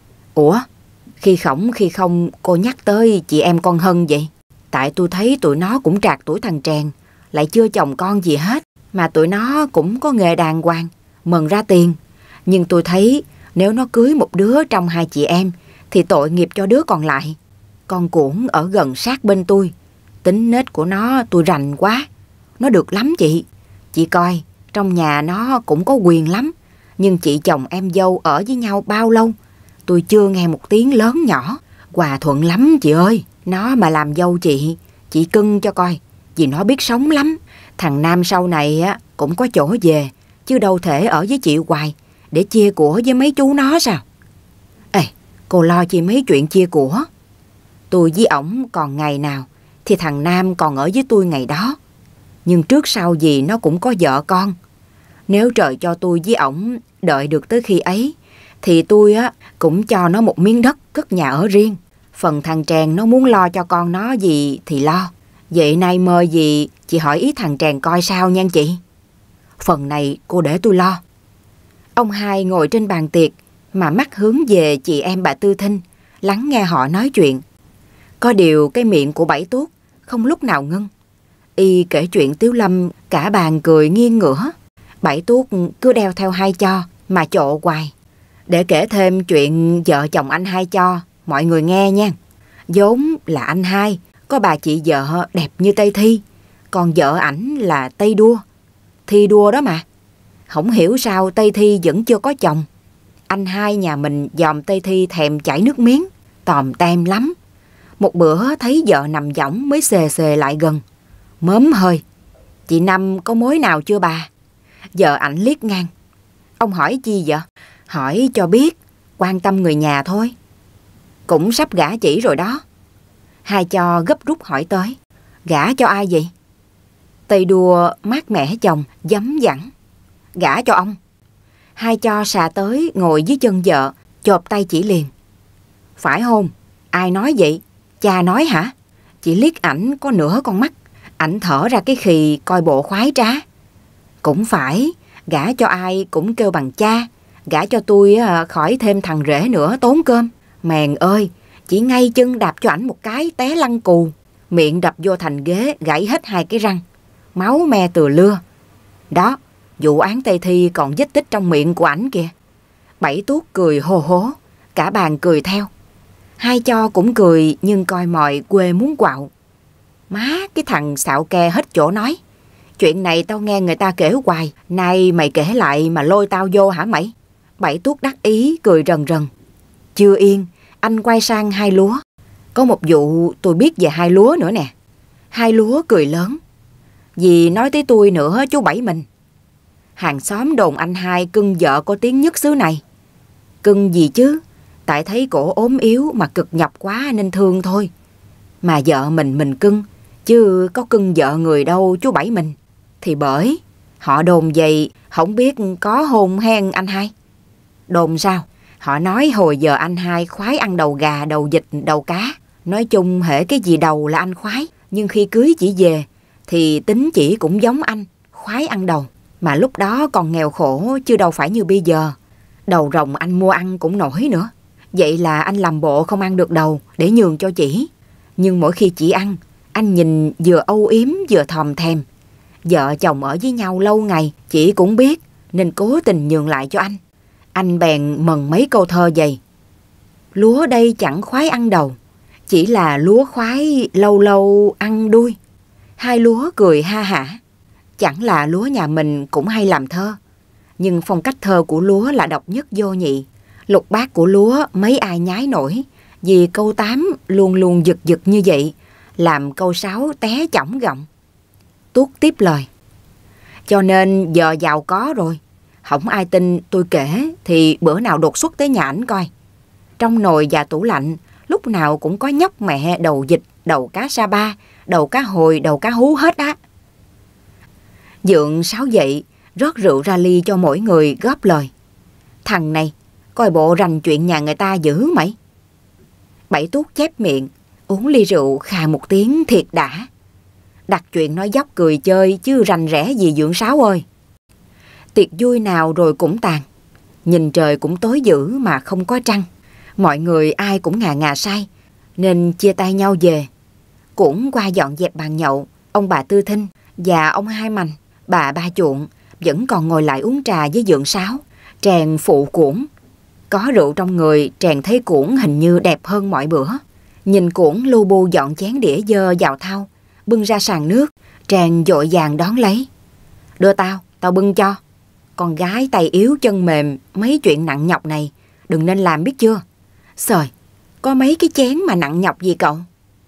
[SPEAKER 1] Ủa, khi khổng khi không cô nhắc tới chị em con Hân vậy? Tại tôi thấy tụi nó cũng trạc tuổi thằng Trèn, lại chưa chồng con gì hết, mà tụi nó cũng có nghề đàng hoàng, mần ra tiền. Nhưng tôi thấy nếu nó cưới một đứa trong hai chị em thì tội nghiệp cho đứa còn lại. Con Cuỗn ở gần sát bên tôi, tính nết của nó tôi rành quá. Nó được lắm chị. Chị coi, trong nhà nó cũng có quyền lắm. Nhưng chị chồng em dâu ở với nhau bao lâu, tôi chưa nghe một tiếng lớn nhỏ. Hòa thuận lắm chị ơi. Nó mà làm dâu chị, chị cưng cho coi, vì nó biết sống lắm. Thằng Nam sau này á cũng có chỗ về, chứ đâu thể ở với chị hoài để chia của với mấy chú nó sao? Ê, cô lo chi mấy chuyện chia của. Tôi với ổng còn ngày nào thì thằng Nam còn ở với tôi ngày đó. Nhưng trước sau gì nó cũng có vợ con. Nếu trời cho tôi với ổng đợi được tới khi ấy thì tôi á cũng cho nó một miếng đất cất nhà ở riêng. Phần thằng Trèn nó muốn lo cho con nó gì thì lo. Vậy nay mơ gì chị hỏi ý thằng Trèn coi sao nha chị. Phần này cô để tôi lo. Ông hai ngồi trên bàn tiệc mà mắt hướng về chị em bà Tư Thinh, lắng nghe họ nói chuyện. Có điều cái miệng của Bảy Tuốt không lúc nào ngưng. Y kể chuyện Tiếu Lâm cả bàn cười nghiêng ngửa. Bảy Tuốt cứ đeo theo Hai Cho mà chộ hoài. Để kể thêm chuyện vợ chồng anh Hai Cho mọi người nghe nha. Vốn là anh Hai có bà chị vợ đẹp như Tây Thi, còn vợ ảnh là Tây Đua. Thi đua đó mà. Không hiểu sao Tây Thi vẫn chưa có chồng. Anh Hai nhà mình dòm Tây Thi thèm chảy nước miếng, tòm tem lắm. Một bữa thấy vợ nằm võng mới xề xề lại gần. Mớm hơi: Chị Năm có mối nào chưa bà? Vợ ảnh liếc ngang: Ông hỏi chi vậy? Hỏi cho biết, quan tâm người nhà thôi. Cũng sắp gả chỉ rồi đó. Hai Cho gấp rút hỏi tới: Gả cho ai vậy? Tây Đua mát mẻ chồng, dấm dẳng: Gả cho ông. Hai Cho xà tới ngồi dưới chân vợ, chộp tay chỉ liền: Phải hôn? Ai nói vậy? Cha nói hả? Chỉ liếc ảnh có nửa con mắt. Ảnh thở ra cái khì coi bộ khoái trá. Cũng phải, gả cho ai cũng kêu bằng cha. Gả cho tôi khỏi thêm thằng rể nữa tốn cơm. Mèn ơi, chỉ ngay chân đạp cho ảnh một cái té lăn cù. Miệng đập vô thành ghế gãy hết hai cái răng. Máu me từ lưa. Đó, vụ án Tây Thi còn vết tích trong miệng của ảnh kìa. Bảy Tuốt cười hô hố, cả bàn cười theo. Hai Cho cũng cười nhưng coi mòi quê muốn quạo. Má, cái thằng xạo ke hết chỗ nói. Chuyện này tao nghe người ta kể hoài, nay mày kể lại mà lôi tao vô hả mày? Bảy Tuốt đắc ý cười rần rần. Chưa yên, anh quay sang Hai Lúa. Có một vụ tôi biết về Hai Lúa nữa nè. Hai Lúa cười lớn. Vì nói tới tôi nữa chú Bảy mình. Hàng xóm đồn anh Hai cưng vợ có tiếng nhất xứ này. Cưng gì chứ? Tại thấy cổ ốm yếu mà cực nhọc quá nên thương thôi. Mà vợ mình mình cưng, chứ có cưng vợ người đâu chú Bảy mình. Thì bởi họ đồn vậy, không biết có hôn hen anh Hai. Đồn sao? Họ nói hồi giờ anh Hai khoái ăn đầu gà, đầu vịt, đầu cá. Nói chung hễ cái gì đầu là anh khoái. Nhưng khi cưới chỉ về thì tính chỉ cũng giống anh, khoái ăn đầu. Mà lúc đó còn nghèo khổ chứ đâu phải như bây giờ. Đầu rồng anh mua ăn cũng nổi nữa. Vậy là anh làm bộ không ăn được đầu để nhường cho chỉ. Nhưng mỗi khi chị ăn, anh nhìn vừa âu yếm vừa thòm thèm. Vợ chồng ở với nhau lâu ngày, chị cũng biết nên cố tình nhường lại cho anh. Anh bèn mần mấy câu thơ vậy. Lúa đây chẳng khoái ăn đầu, chỉ là lúa khoái lâu lâu ăn đuôi. Hai Lúa cười ha hả. Chẳng là Lúa nhà mình cũng hay làm thơ, nhưng phong cách thơ của Lúa là độc nhất vô nhị. Lục bát của Lúa mấy ai nhái nổi, vì câu tám luôn luôn giật giật như vậy, làm câu sáu té chỏng gọng. Tuốt tiếp lời. Cho nên giờ giàu có rồi, không ai tin tôi kể thì bữa nào đột xuất tới nhà ảnh coi. Trong nồi và tủ lạnh lúc nào cũng có nhóc mẹ đầu vịt, đầu cá sa ba, đầu cá hồi, đầu cá hú hết á. Dượng sáo dậy, rót rượu ra ly cho mỗi người góp lời. Thằng này, Coi bộ rành chuyện nhà người ta dữ mày. Bảy Tuốt chép miệng, uống ly rượu khà một tiếng thiệt đã. Đặt chuyện nói dốc cười chơi chứ rành rẽ gì Dượng Sáu ơi. Tiệc vui nào rồi cũng tàn. Nhìn trời cũng tối dữ mà không có trăng. Mọi người ai cũng ngà ngà say, nên chia tay nhau về. Cũng qua dọn dẹp bàn nhậu, ông bà Tư Thinh và ông Hai Mành, bà Ba Chuộng vẫn còn ngồi lại uống trà với Dượng Sáu. Trèn phụ Cuổng. Có rượu trong người, Trèn thấy Cuổng hình như đẹp hơn mọi bữa. Nhìn Cuổng lu bu dọn chén đĩa dơ vào thau, bưng ra sàn nước, Trèn vội vàng đón lấy. Đưa tao, tao bưng cho. Con gái tay yếu chân mềm, mấy chuyện nặng nhọc này đừng nên làm biết chưa. Sời, có mấy cái chén mà nặng nhọc gì cậu?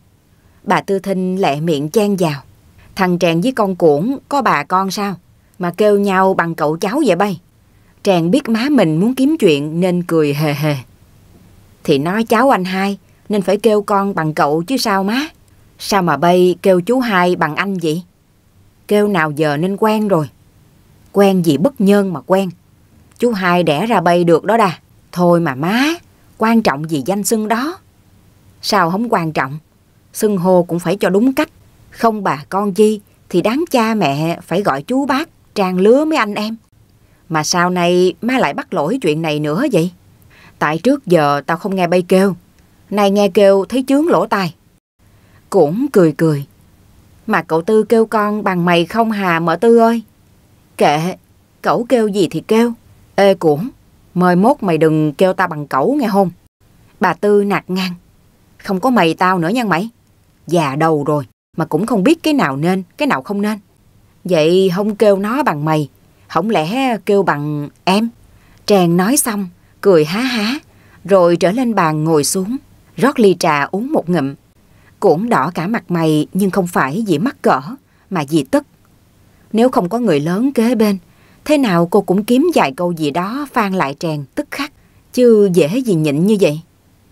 [SPEAKER 1] Bà Tư Thinh lẹ miệng chen vào. Thằng Trèn với con Cuổng có bà con sao mà kêu nhau bằng cậu cháu vậy bay? Trèn biết má mình muốn kiếm chuyện nên cười hề hề. Thì nói cháu anh Hai nên phải kêu con bằng cậu chứ sao má. Sao mà bay kêu chú Hai bằng anh vậy? Kêu nào giờ nên quen rồi. Quen gì bất nhơn mà quen. Chú Hai đẻ ra bay được đó đà. Thôi mà má, quan trọng gì danh xưng đó. Sao không quan trọng? Xưng hô cũng phải cho đúng cách. Không bà con chi thì đáng cha mẹ phải gọi chú bác, trang lứa mấy anh em. Mà sau này má lại bắt lỗi chuyện này nữa vậy? Tại trước giờ tao không nghe bay kêu, nay nghe kêu thấy chướng lỗ tai. Cũng cười cười. Mà cậu Tư kêu con bằng mày không hà mợ Tư ơi? Kệ, cậu kêu gì thì kêu. Ê Cuổng, mời mốt mày đừng kêu tao bằng cậu nghe không? Bà Tư nạt ngang. Không có mày tao nữa nha mày. Già đầu rồi mà cũng không biết cái nào nên, cái nào không nên. Vậy không kêu nó bằng mày, không lẽ kêu bằng em? Trèn nói xong, cười há há, rồi trở lên bàn ngồi xuống, rót ly trà uống một ngụm. Cũng đỏ cả mặt mày nhưng không phải vì mắc cỡ, mà vì tức. Nếu không có người lớn kế bên, thế nào cô cũng kiếm vài câu gì đó phan lại Trèn tức khắc, chứ dễ gì nhịn như vậy.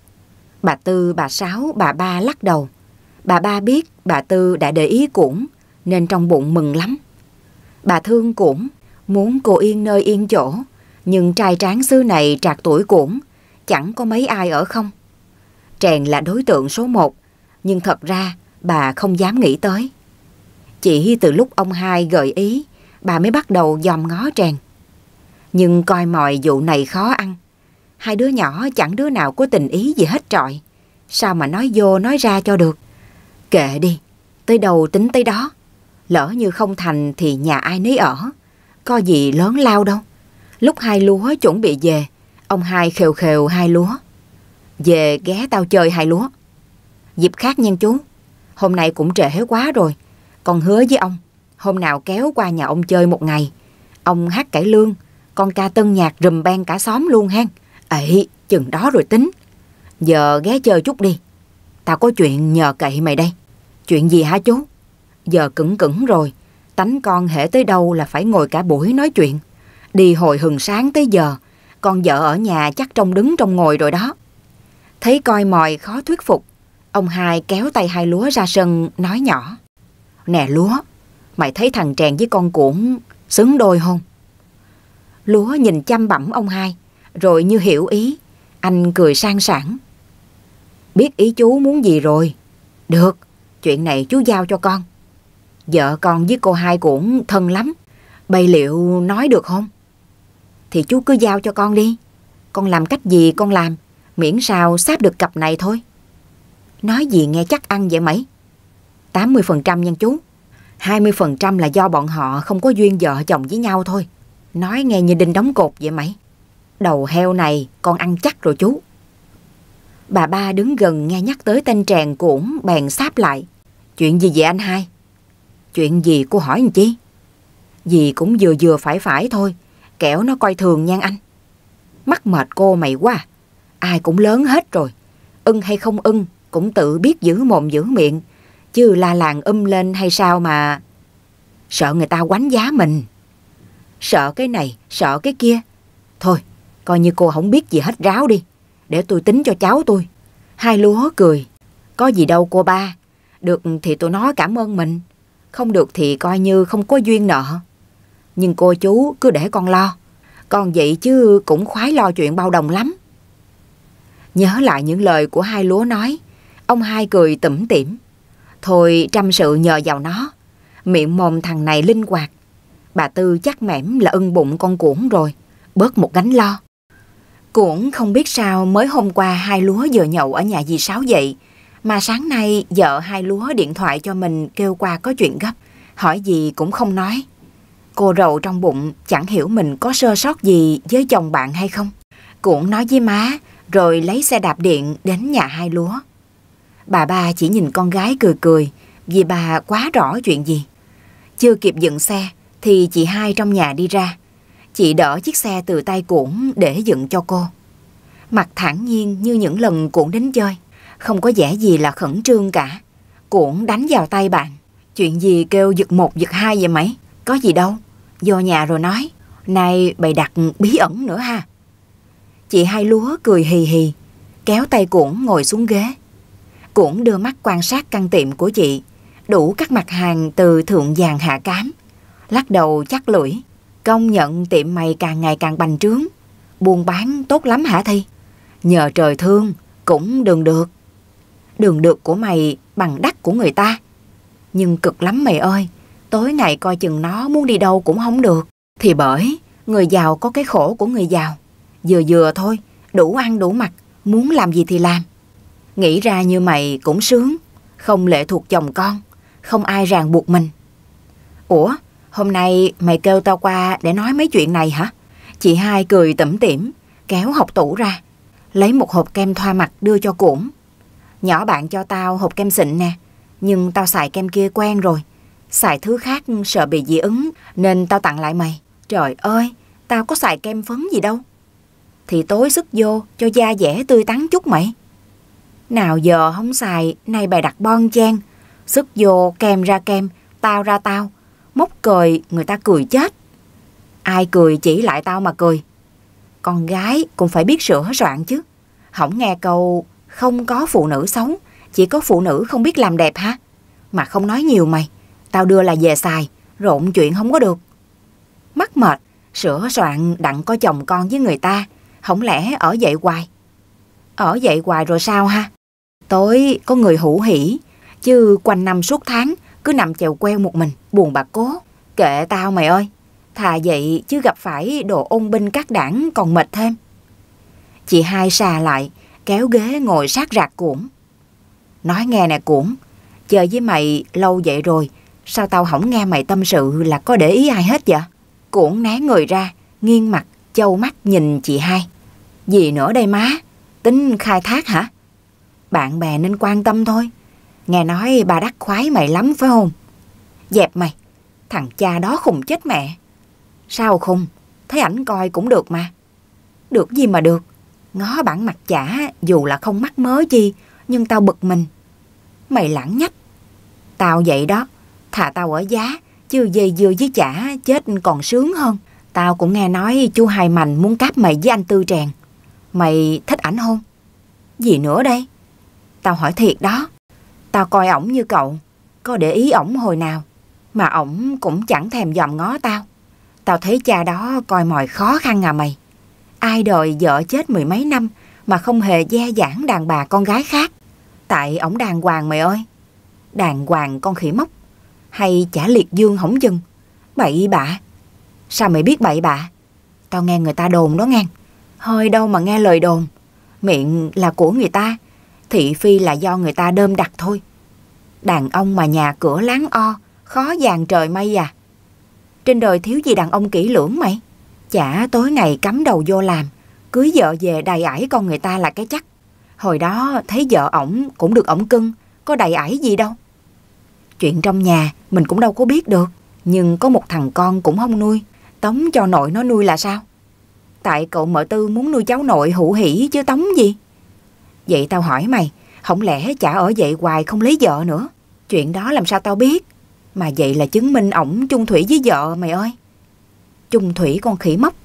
[SPEAKER 1] Bà Tư, bà Sáu, bà Ba lắc đầu. Bà Ba biết bà Tư đã để ý Cuổng nên trong bụng mừng lắm. Bà thương Cuổng, muốn cô yên nơi yên chỗ, nhưng trai tráng xứ này trạc tuổi Cuổng, chẳng có mấy ai ở không. Trèn là đối tượng số một, nhưng thật ra bà không dám nghĩ tới. Chỉ từ lúc ông Hai gợi ý, bà mới bắt đầu dòm ngó Trèn. Nhưng coi mọi vụ này khó ăn. Hai đứa nhỏ chẳng đứa nào có tình ý gì hết trọi. Sao mà nói vô nói ra cho được? Kệ đi, tới đâu tính tới đó. Lỡ như không thành thì nhà ai nấy ở, có gì lớn lao đâu. Lúc Hai Lúa chuẩn bị về, ông Hai khều khều Hai Lúa. Về ghé tao chơi Hai Lúa. Dịp khác nha chú. Hôm nay cũng trễ quá rồi. Con hứa với ông, hôm nào kéo qua nhà ông chơi một ngày. Ông hát cải lương, con ca tân nhạc rùm beng cả xóm luôn hen. Ấy, chừng đó rồi tính. Giờ ghé chơi chút đi. Tao có chuyện nhờ cậy mày đây. Chuyện gì hả chú? Giờ cứng cứng rồi. Tánh con hễ tới đâu là phải ngồi cả buổi nói chuyện. Đi hồi hừng sáng tới giờ. Con vợ ở nhà chắc trông đứng trông ngồi rồi đó. Thấy coi mòi khó thuyết phục, ông Hai kéo tay Hai Lúa ra sân nói nhỏ. Nè Lúa, mày thấy thằng Trèn với con Cuổng xứng đôi không? Lúa nhìn chăm bẵm ông Hai, rồi như hiểu ý, anh cười sang sảng. Biết ý chú muốn gì rồi. Được, chuyện này chú giao cho con. Vợ con với cô Hai Cuổng thân lắm. Bây liệu nói được không? Thì chú cứ giao cho con đi. Con làm cách gì con làm, miễn sao sáp được cặp này thôi. Nói gì nghe chắc ăn vậy mày? tám mươi phần trăm nha chú. hai mươi phần trăm là do bọn họ không có duyên vợ chồng với nhau thôi. Nói nghe như đinh đóng cột vậy mày. Đầu heo này con ăn chắc rồi chú. Bà Ba đứng gần nghe nhắc tới tên Trèn Cuổng bèn sáp lại. Chuyện gì vậy anh Hai? Chuyện gì cô hỏi làm chi? Gì cũng vừa vừa phải phải thôi, kẻo nó coi thường nha anh. Mắc mệt cô mày quá. Ai cũng lớn hết rồi, ưng hay không ưng cũng tự biết giữ mồm giữ miệng, chứ la làng um lên hay sao mà. Sợ người ta quánh giá mình. Sợ cái này, sợ cái kia. Thôi, coi như cô không biết gì hết ráo đi, để tôi tính cho cháu tôi. Hai Lúa cười. Có gì đâu cô ba. Được thì tôi nói cảm ơn mình, không được thì coi như không có duyên nợ. Nhưng cô chú cứ để con lo. Còn vậy chứ cũng khoái lo chuyện bao đồng lắm. Nhớ lại những lời của hai lúa nói, ông hai cười tủm tỉm. Thôi trăm sự nhờ vào nó. Miệng mồm thằng này linh hoạt. Bà Tư chắc mẻm là ưng bụng con Cuỗng rồi, bớt một gánh lo. Cuỗng không biết sao mới hôm qua hai lúa vừa nhậu ở nhà dì Sáu dậy, mà sáng nay vợ hai lúa điện thoại cho mình kêu qua có chuyện gấp, hỏi gì cũng không nói. Cô rầu trong bụng chẳng hiểu mình có sơ sót gì với chồng bạn hay không. Cuỗng nói với má rồi lấy xe đạp điện đến nhà hai lúa. Bà ba chỉ nhìn con gái cười cười vì bà quá rõ chuyện gì. Chưa kịp dựng xe thì chị hai trong nhà đi ra. Chị đỡ chiếc xe từ tay Cuỗng để dựng cho cô. Mặt thản nhiên như những lần Cuỗng đến chơi, không có vẻ gì là khẩn trương cả. Cuỗng đánh vào tay bạn. Chuyện gì kêu giật một giật hai vậy mày? Có gì đâu, vô nhà rồi nói. Này bày đặt bí ẩn nữa ha. Chị hai lúa cười hì hì, kéo tay Cuỗng ngồi xuống ghế. Cuỗng đưa mắt quan sát căn tiệm của chị, đủ các mặt hàng từ thượng vàng hạ cám. Lắc đầu chắc lưỡi, công nhận tiệm mày càng ngày càng bành trướng. Buôn bán tốt lắm hả Thi? Nhờ trời thương, cũng đường được. Đường được của mày bằng đắt của người ta. Nhưng cực lắm mày ơi, tối ngày coi chừng nó muốn đi đâu cũng không được. Thì bởi, người giàu có cái khổ của người giàu. Vừa vừa thôi, đủ ăn đủ mặc, muốn làm gì thì làm. Nghĩ ra như mày cũng sướng, không lệ thuộc chồng con, không ai ràng buộc mình. Ủa, hôm nay mày kêu tao qua để nói mấy chuyện này hả? Chị hai cười tủm tỉm, kéo hộc tủ ra, lấy một hộp kem thoa mặt đưa cho Cuỗng. Nhỏ bạn cho tao hộp kem xịn nè, nhưng tao xài kem kia quen rồi. Xài thứ khác sợ bị dị ứng nên tao tặng lại mày. Trời ơi, tao có xài kem phấn gì đâu. Thì tối sức vô cho da dẻ tươi tắn chút mày. Nào giờ không xài, nay bày đặt bon chen. Sức vô kem ra kem, tao ra tao. Móc cười người ta cười chết. Ai cười chỉ lại tao mà cười. Con gái cũng phải biết sửa soạn chứ. Không nghe câu không có phụ nữ xấu, chỉ có phụ nữ không biết làm đẹp hả? Mà không nói nhiều mày, tao đưa là về xài, rộn chuyện không có được. Mắc mệt, sửa soạn đặng có chồng con với người ta, không lẽ ở vậy hoài? Ở vậy hoài rồi sao ha? Tối có người hữu hỉ, chứ quanh năm suốt tháng cứ nằm chèo queo một mình, buồn bạc cố. Kệ tao mày ơi, thà vậy chứ gặp phải đồ ôn binh các đảng còn mệt thêm. Chị hai xà lại, kéo ghế ngồi sát rạc Cuỗng. Nói nghe nè Cuỗng, chơi với mày lâu vậy rồi, sao tao không nghe mày tâm sự là có để ý ai hết vậy? Cuỗng né người ra, nghiêng mặt, châu mắt nhìn chị hai. Gì nữa đây má? Tính khai thác hả? Bạn bè nên quan tâm thôi. Nghe nói bà đắc khoái mày lắm phải không? Dẹp mày, thằng cha đó khùng chết mẹ. Sao khùng? Thấy ảnh coi cũng được mà. Được gì mà được? Ngó bản mặt chả, dù là không mắc mớ chi, nhưng tao bực mình. Mày lãng nhách. Tao vậy đó, thà tao ở giá, chứ dây dưa với chả chết còn sướng hơn. Tao cũng nghe nói chú Hai Mành muốn cáp mày với anh Tư Trèn. Mày thích ảnh không? Gì nữa đây? Tao hỏi thiệt đó. Tao coi ổng như cậu, có để ý ổng hồi nào, mà ổng cũng chẳng thèm dòm ngó tao. Tao thấy cha đó coi mòi khó khăn à mày. Ai đời vợ chết mười mấy năm mà không hề dè dãn đàn bà con gái khác. Tại ổng đàng hoàng mày ơi. Đàng hoàng con khỉ mốc. Hay chả liệt dương hổng dừng. Bậy bạ. Sao mày biết bậy bạ? Tao nghe người ta đồn đó ngang. Hơi đâu mà nghe lời đồn. Miệng là của người ta, thị phi là do người ta đơm đặt thôi. Đàn ông mà nhà cửa láng o, khó dàn trời mây à. Trên đời thiếu gì đàn ông kỹ lưỡng mày. Chả tối ngày cắm đầu vô làm, cưới vợ về đầy ải con người ta là cái chắc. Hồi đó thấy vợ ổng cũng được ổng cưng, có đầy ải gì đâu. Chuyện trong nhà mình cũng đâu có biết được. Nhưng có một thằng con cũng không nuôi, tống cho nội nó nuôi là sao? Tại cậu mợ Tư muốn nuôi cháu nội hữu hỉ chứ tống gì. Vậy tao hỏi mày, không lẽ chả ở vậy hoài không lấy vợ nữa? Chuyện đó làm sao tao biết? Mà vậy là chứng minh ổng chung thủy với vợ mày ơi. Chung thủy con khỉ mốc.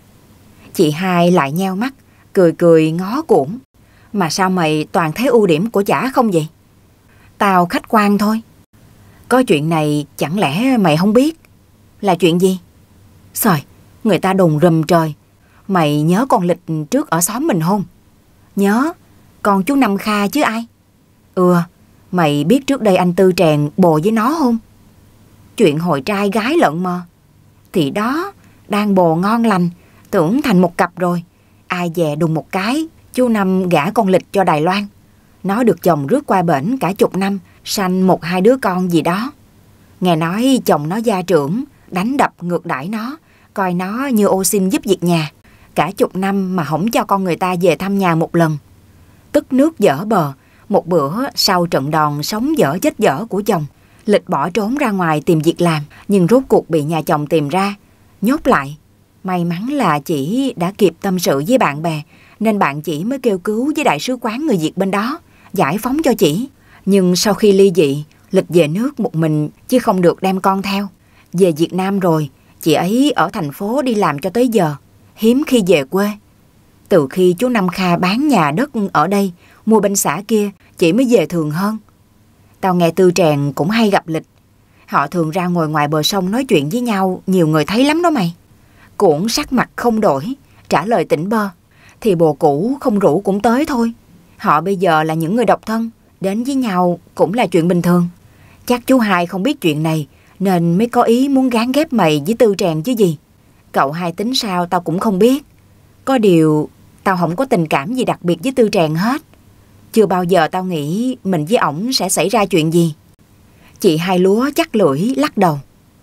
[SPEAKER 1] Chị hai lại nheo mắt, cười cười ngó Cuỗng. Mà sao mày toàn thấy ưu điểm của chả không vậy? Tao khách quan thôi. Có chuyện này chẳng lẽ mày không biết? Là chuyện gì? Xời, người ta đồn rùm trời. Mày nhớ con Lịch trước ở xóm mình không? Nhớ, con chú Năm Kha chứ ai. Ừ, mày biết trước đây anh Tư Trèn bồ với nó không? Chuyện hồi trai gái lận mà. Thì đó, đang bồ ngon lành, tưởng thành một cặp rồi. Ai dè đùng một cái, chú Năm gả con Lịch cho Đài Loan. Nó được chồng rước qua bển cả chục năm, sanh một hai đứa con gì đó. Nghe nói chồng nó gia trưởng, đánh đập ngược đãi nó, coi nó như ô xin giúp việc nhà. Cả chục năm mà không cho con người ta về thăm nhà một lần. Tức nước dở bờ, một bữa sau trận đòn sống dở chết dở của chồng, Lịch bỏ trốn ra ngoài tìm việc làm, nhưng rốt cuộc bị nhà chồng tìm ra, nhốt lại. May mắn là chị đã kịp tâm sự với bạn bè, nên bạn chị mới kêu cứu với đại sứ quán người Việt bên đó, giải phóng cho chị. Nhưng sau khi ly dị, Lịch về nước một mình chứ không được đem con theo. Về Việt Nam rồi, chị ấy ở thành phố đi làm cho tới giờ, hiếm khi về quê. Từ khi chú Năm Kha bán nhà đất ở đây, mua bên xã kia, chị mới về thường hơn. Tao nghe Tư Trèn cũng hay gặp Lịch. Họ thường ra ngồi ngoài bờ sông nói chuyện với nhau, nhiều người thấy lắm đó mày. Cũng sắc mặt không đổi, trả lời tỉnh bơ. Thì bồ cũ không rủ cũng tới thôi. Họ bây giờ là những người độc thân, đến với nhau cũng là chuyện bình thường. Chắc chú Hai không biết chuyện này, nên mới có ý muốn gán ghép mày với Tư Trèn chứ gì. Cậu Hai tính sao tao cũng không biết. Có điều tao không có tình cảm gì đặc biệt với Tư Trèn hết. Chưa bao giờ tao nghĩ mình với ổng sẽ xảy ra chuyện gì. Chị Hai Lúa chắc lưỡi lắc đầu.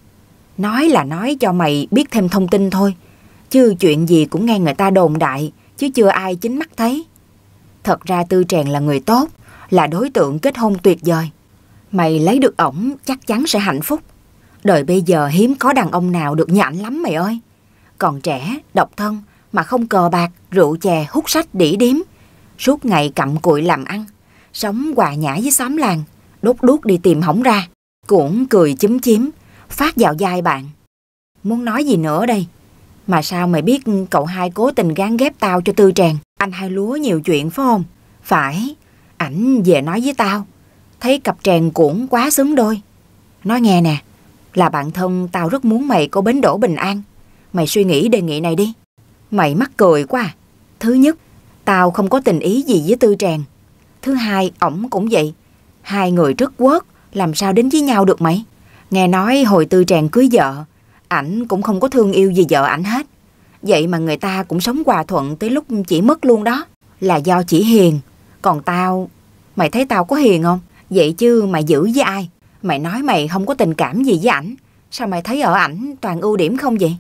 [SPEAKER 1] Nói là nói cho mày biết thêm thông tin thôi, chứ chuyện gì cũng nghe người ta đồn đại, chứ chưa ai chính mắt thấy. Thật ra Tư Trèn là người tốt, là đối tượng kết hôn tuyệt vời. Mày lấy được ổng chắc chắn sẽ hạnh phúc. Đời bây giờ hiếm có đàn ông nào được như ảnh lắm mày ơi. Còn trẻ, độc thân mà không cờ bạc, rượu chè, hút sách đỉ điếm, suốt ngày cặm cụi làm ăn, sống hòa nhã với xóm làng, đốt đuốc đi tìm hổng ra, cũng cười chúm chím, phát vào vai bạn. Muốn nói gì nữa đây? Mà sao mày biết cậu Hai cố tình gán ghép tao cho Tư Trèn? Anh Hai Lúa nhiều chuyện phải không? Phải, ảnh về nói với tao, thấy cặp Trèn cũng quá xứng đôi. Nói nghe nè, là bạn thân tao rất muốn mày có bến đỗ bình an. Mày suy nghĩ đề nghị này đi. Mày mắc cười quá à. Thứ nhất, tao không có tình ý gì với Tư Trèn. Thứ hai, ổng cũng vậy. Hai người rất quớt, làm sao đến với nhau được mày? Nghe nói hồi Tư Trèn cưới vợ, ảnh cũng không có thương yêu gì vợ ảnh hết. Vậy mà người ta cũng sống hòa thuận tới lúc chỉ mất luôn đó. Là do chỉ hiền. Còn tao, mày thấy tao có hiền không? Vậy chứ mày giữ với ai? Mày nói mày không có tình cảm gì với ảnh, sao mày thấy ở ảnh toàn ưu điểm không vậy?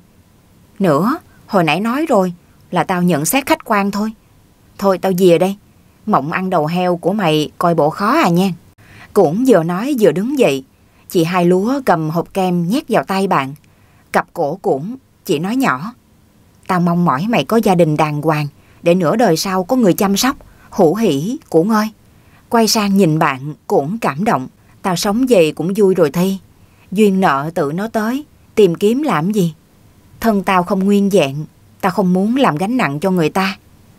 [SPEAKER 1] Nữa, hồi nãy nói rồi, là tao nhận xét khách quan thôi. Thôi tao về đây. Mộng ăn đầu heo của mày coi bộ khó à nha. Cũng vừa nói vừa đứng dậy. Chị Hai Lúa cầm hộp kem nhét vào tay bạn. Cặp cổ cũng, chị nói nhỏ. Tao mong mỏi mày có gia đình đàng hoàng, để nửa đời sau có người chăm sóc. Hữu hỉ, Cuỗn ơi. Quay sang nhìn bạn, cũng cảm động. Tao sống vậy cũng vui rồi Thi. Duyên nợ tự nó tới, tìm kiếm làm gì? Thân tao không nguyên vẹn, tao không muốn làm gánh nặng cho người ta.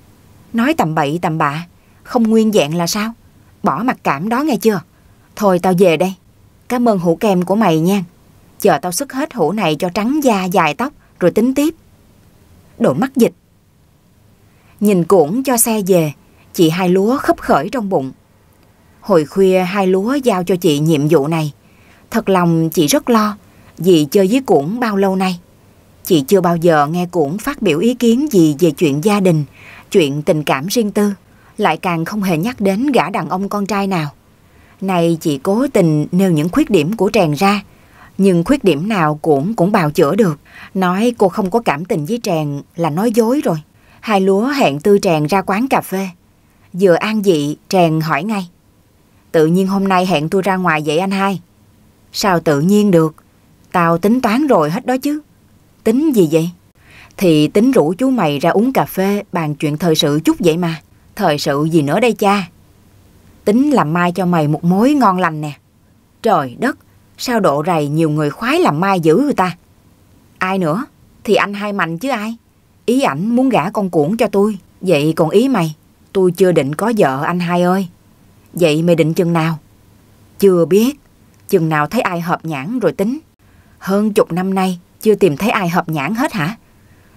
[SPEAKER 1] Nói tầm bậy tầm bạ, không nguyên vẹn là sao? Bỏ mặc cảm đó nghe chưa? Thôi tao về đây. Cảm ơn hũ kem của mày nha. Chờ tao sức hết hũ này cho trắng da dài tóc rồi tính tiếp. Đồ mắc dịch. Nhìn Cuỗn cho xe về, chị Hai Lúa khấp khởi trong bụng. Hồi khuya Hai Lúa giao cho chị nhiệm vụ này. Thật lòng chị rất lo, vì chơi với Cuỗn bao lâu nay. Chị chưa bao giờ nghe Cuỗn phát biểu ý kiến gì về chuyện gia đình, chuyện tình cảm riêng tư, lại càng không hề nhắc đến gã đàn ông con trai nào. Này chị cố tình nêu những khuyết điểm của Trèn ra, nhưng khuyết điểm nào Cuỗn cũng bào chữa được. Nói cô không có cảm tình với Trèn là nói dối rồi. Hai Lúa hẹn Tư Trèn ra quán cà phê. Vừa an dị, Trèn hỏi ngay. Tự nhiên hôm nay hẹn tôi ra ngoài vậy anh Hai? Sao tự nhiên được? Tao tính toán rồi hết đó chứ. Tính gì vậy? Thì tính rủ chú mày ra uống cà phê bàn chuyện thời sự chút vậy mà. Thời sự gì nữa đây cha? Tính làm mai cho mày một mối ngon lành nè. Trời đất, sao độ rày nhiều người khoái làm mai dữ người ta? Ai nữa? Thì anh Hai Mạnh chứ ai? Ý ảnh muốn gả con Cuỗn cho tôi. Vậy còn ý mày? Tôi chưa định có vợ anh Hai ơi. Vậy mày định chừng nào? Chưa biết. Chừng nào thấy ai hợp nhãn rồi tính. Hơn chục năm nay chưa tìm thấy ai hợp nhãn hết hả?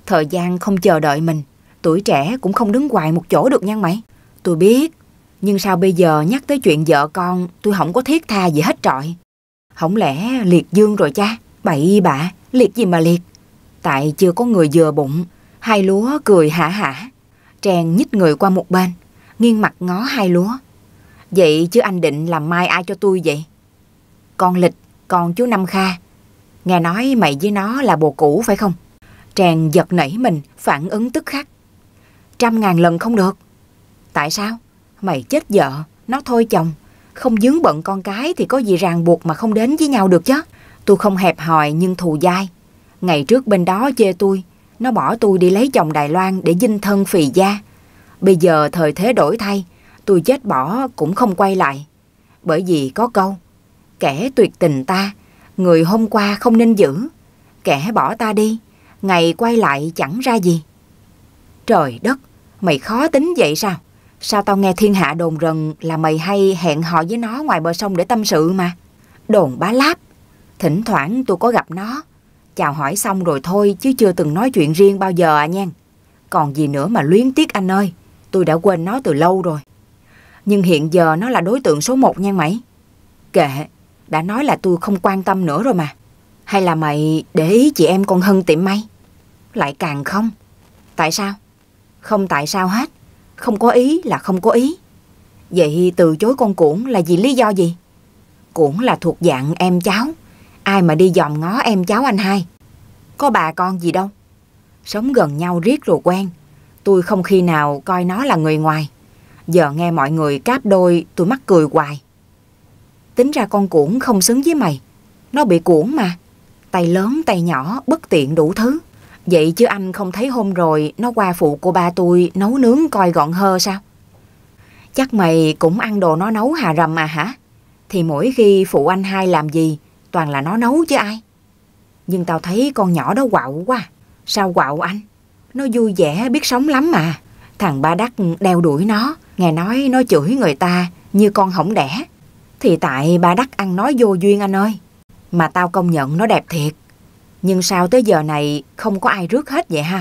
[SPEAKER 1] Thời gian không chờ đợi mình, tuổi trẻ cũng không đứng hoài một chỗ được nha mày. Tôi biết, nhưng sao bây giờ nhắc tới chuyện vợ con tôi không có thiết tha gì hết trọi. Không lẽ liệt dương rồi cha? Bậy bạ, liệt gì mà liệt? Tại chưa có người vừa bụng. Hai lúa cười hả hả. Trang nhích người qua một bên, nghiêng mặt ngó hai lúa. Vậy chứ anh định làm mai ai cho tôi vậy? Con Lịch, con chú Năm Kha. Nghe nói mày với nó là bồ cũ phải không? Trang giật nảy mình, phản ứng tức khắc. Trăm ngàn lần không được. Tại sao? Mày chết vợ, nó thôi chồng. Không vướng bận con cái thì có gì ràng buộc mà không đến với nhau được chứ. Tôi không hẹp hòi nhưng thù dai. Ngày trước bên đó chê tôi, nó bỏ tôi đi lấy chồng Đài Loan để dinh thân phì gia. Bây giờ thời thế đổi thay, tôi chết bỏ cũng không quay lại. Bởi vì có câu, kẻ tuyệt tình ta, người hôm qua không nên giữ. Kẻ bỏ ta đi, ngày quay lại chẳng ra gì. Trời đất, mày khó tính vậy sao? Sao tao nghe thiên hạ đồn rần là mày hay hẹn hò với nó ngoài bờ sông để tâm sự mà. Đồn bá láp. Thỉnh thoảng tôi có gặp nó, chào hỏi xong rồi thôi chứ chưa từng nói chuyện riêng bao giờ à nhan. Còn gì nữa mà luyến tiếc anh ơi, tôi đã quên nó từ lâu rồi. Nhưng hiện giờ nó là đối tượng số một nha mày. Kệ, đã nói là tôi không quan tâm nữa rồi mà. Hay là mày để ý chị em con Hân tiệm may? Lại càng không. Tại sao? Không tại sao hết. Không có ý là không có ý. Vậy từ chối con Cuỗn là vì lý do gì? Cuỗn là thuộc dạng em cháu. Ai mà đi dòm ngó em cháu anh hai? Có bà con gì đâu. Sống gần nhau riết rồi quen. Tôi không khi nào coi nó là người ngoài. Giờ nghe mọi người cáp đôi tôi mắc cười hoài. Tính ra con Cuỗn không xứng với mày. Nó bị cuỗn mà. Tay lớn tay nhỏ bất tiện đủ thứ. Vậy chứ anh không thấy hôm rồi nó qua phụ của ba tôi nấu nướng coi gọn hơ sao? Chắc mày cũng ăn đồ nó nấu hà rầm à hả? Thì mỗi khi phụ anh hai làm gì toàn là nó nấu chứ ai. Nhưng tao thấy con nhỏ đó quạo quá. Sao quạo anh? Nó vui vẻ biết sống lắm mà. Thằng Ba Đắc đeo đuổi nó, nghe nói nó chửi người ta như con hổng đẻ. Thì tại Ba Đắc ăn nói vô duyên anh ơi. Mà tao công nhận nó đẹp thiệt. Nhưng sao tới giờ này không có ai rước hết vậy ha?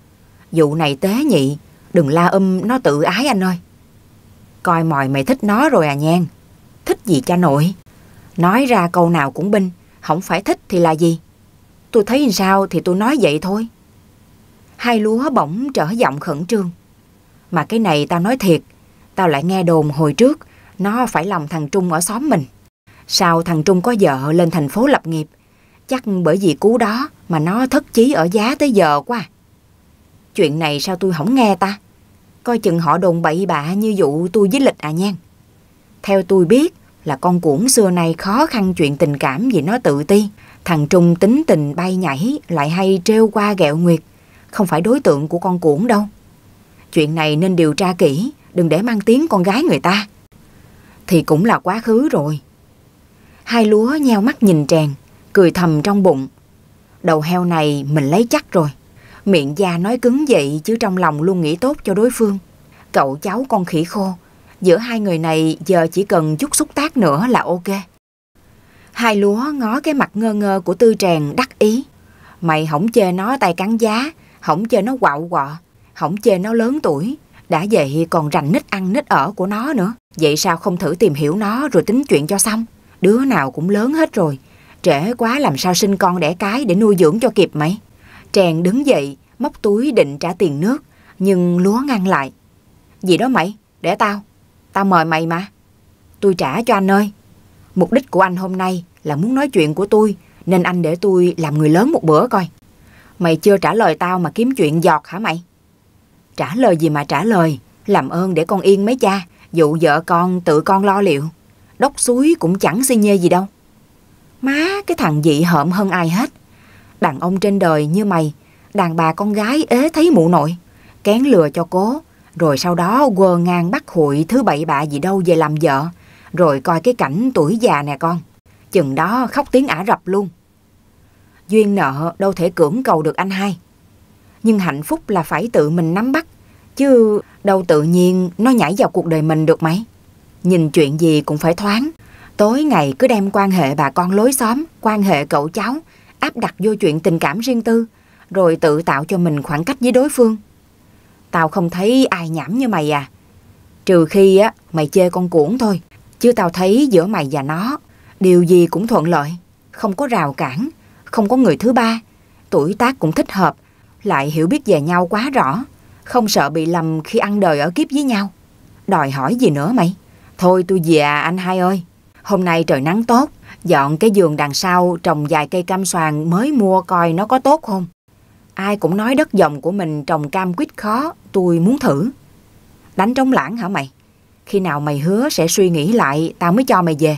[SPEAKER 1] Vụ này tế nhị, đừng la um nó tự ái anh ơi. Coi mòi mày thích nó rồi à nhan. Thích gì cha nội? Nói ra câu nào cũng binh, không phải thích thì là gì? Tôi thấy sao thì tôi nói vậy thôi. Hai lúa bỗng trở giọng khẩn trương. Mà cái này tao nói thiệt, tao lại nghe đồn hồi trước nó phải lòng thằng Trung ở xóm mình. Sao thằng Trung có vợ lên thành phố lập nghiệp? Chắc bởi vì cú đó mà nó thất chí ở giá tới giờ quá. Chuyện này sao tôi không nghe ta? Coi chừng họ đồn bậy bạ như vụ tôi với Lịch à nhan. Theo tôi biết là con Cuỗn xưa nay khó khăn chuyện tình cảm vì nó tự ti. Thằng Trung tính tình bay nhảy lại hay trêu qua ghẹo nguyệt. Không phải đối tượng của con Cuỗn đâu. Chuyện này nên điều tra kỹ, đừng để mang tiếng con gái người ta. Thì cũng là quá khứ rồi. Hai lúa nheo mắt nhìn Tràng, cười thầm trong bụng. Đầu heo này mình lấy chắc rồi. Miệng da nói cứng vậy chứ trong lòng luôn nghĩ tốt cho đối phương. Cậu cháu con khỉ khô. Giữa hai người này giờ chỉ cần chút xúc tác nữa là ok. Hai lúa ngó cái mặt ngơ ngơ của Tư Tràng đắc ý. Mày không chê nó tay cắn giá, không chê nó quạo quọ, không chê nó lớn tuổi. Đã vậy còn rành nít ăn nít ở của nó nữa. Vậy sao không thử tìm hiểu nó rồi tính chuyện cho xong? Đứa nào cũng lớn hết rồi. Trễ quá làm sao sinh con đẻ cái để nuôi dưỡng cho kịp mày? Tràng đứng dậy, móc túi định trả tiền nước. Nhưng lúa ngăn lại. Gì đó mày? Để tao. Tao mời mày mà. Tôi trả cho anh ơi. Mục đích của anh hôm nay là muốn nói chuyện của tôi, nên anh để tôi làm người lớn một bữa coi. Mày chưa trả lời tao mà kiếm chuyện giọt hả mày? Trả lời gì mà trả lời? Làm ơn để con yên mấy cha. Vụ vợ con tự con lo liệu. Đốc suối cũng chẳng xi nhê gì đâu. Má, cái thằng dị hợm hơn ai hết. Đàn ông trên đời như mày, đàn bà con gái ế thấy mụ nội, kén lừa cho cố, rồi sau đó quơ ngang bắt hụi thứ bậy bạ gì đâu về làm vợ, rồi coi cái cảnh tuổi già nè con. Chừng đó khóc tiếng Ả Rập luôn. Duyên nợ đâu thể cưỡng cầu được anh hai. Nhưng hạnh phúc là phải tự mình nắm bắt, chứ đâu tự nhiên nó nhảy vào cuộc đời mình được mấy. Nhìn chuyện gì cũng phải thoáng. Tối ngày cứ đem quan hệ bà con lối xóm, quan hệ cậu cháu áp đặt vô chuyện tình cảm riêng tư. rồi tự tạo cho mình khoảng cách với đối phương. Tao không thấy ai nhảm như mày à. Trừ khi á mày chê con Cuỗng thôi, chứ tao thấy giữa mày và nó điều gì cũng thuận lợi, không có rào cản, không có người thứ ba, tuổi tác cũng thích hợp, lại hiểu biết về nhau quá rõ, không sợ bị lầm khi ăn đời ở kiếp với nhau. Đòi hỏi gì nữa mày? Thôi tôi về à anh hai ơi. Hôm nay trời nắng tốt, dọn cái vườn đằng sau trồng vài cây cam xoàn mới mua coi nó có tốt không. Ai cũng nói đất dòng của mình trồng cam quýt khó, tôi muốn thử. Đánh trống lãng hả mày? Khi nào mày hứa sẽ suy nghĩ lại tao mới cho mày về.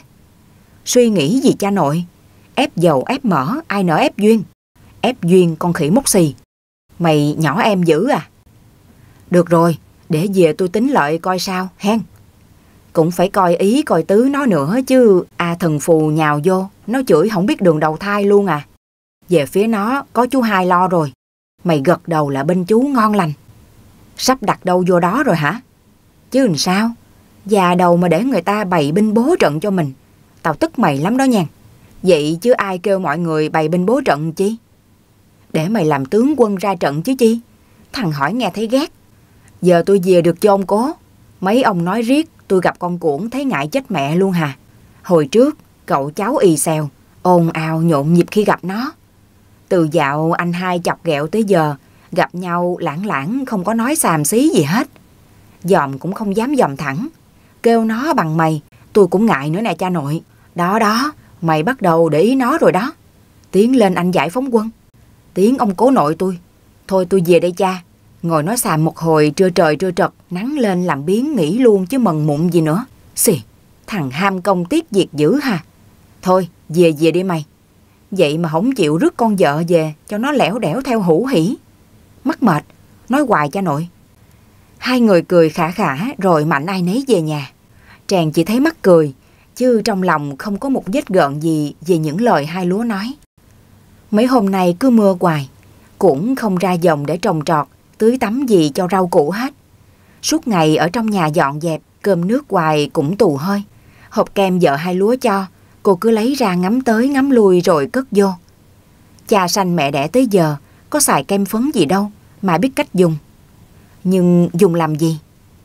[SPEAKER 1] Suy nghĩ gì cha nội? Ép dầu ép mỡ, ai nỡ ép duyên? Ép duyên con khỉ mốc xì. Mày nhỏ em dữ à? Được rồi, để về tôi tính lợi coi sao, hen. Cũng phải coi ý coi tứ nó nữa chứ. À thần phù nhào vô, nó chửi không biết đường đầu thai luôn à. Về phía nó có chú hai lo rồi. Mày gật đầu là bên chú ngon lành. Sắp đặt đâu vô đó rồi hả? Chứ làm sao? Già đầu mà để người ta bày binh bố trận cho mình. Tao tức mày lắm đó nha. Vậy chứ ai kêu mọi người bày binh bố trận chi? Để mày làm tướng quân ra trận chứ chi. Thằng hỏi nghe thấy ghét. Giờ tôi về được cho ông cố. Mấy ông nói riết tôi gặp con Cuỗng thấy ngại chết mẹ luôn hà. Hồi trước cậu cháu y xèo, ồn ào nhộn nhịp khi gặp nó. Từ dạo anh hai chọc ghẹo tới giờ, gặp nhau lãng lãng không có nói xàm xí gì hết. Dòm cũng không dám dòm thẳng. Kêu nó bằng mày, tôi cũng ngại nữa nè cha nội. Đó đó, mày bắt đầu để ý nó rồi đó. Tiến lên anh giải phóng quân. Tiến ông cố nội tôi. Thôi tôi về đây cha. Ngồi nói xàm một hồi trưa trời trưa trật, nắng lên làm biếng nghỉ luôn chứ mần mụn gì nữa. Xì, thằng ham công tiếc việc dữ ha. Thôi, về về đi mày. Vậy mà không chịu rước con vợ về cho nó lẻo đẻo theo hữu hỉ. Mắc mệt, nói hoài cha nội. Hai người cười khả khả rồi mạnh ai nấy về nhà. Tràng chỉ thấy mắc cười, chứ trong lòng không có một vết gợn gì về những lời hai lúa nói. Mấy hôm nay cứ mưa hoài, cũng không ra đồng để trồng trọt, tưới tắm gì cho rau củ hết. Suốt ngày ở trong nhà dọn dẹp, cơm nước hoài cũng tù hơi. Hộp kem vợ hai lúa cho, cô cứ lấy ra ngắm tới ngắm lui rồi cất vô. Cha sanh mẹ đẻ tới giờ, có xài kem phấn gì đâu, mà biết cách dùng. Nhưng dùng làm gì?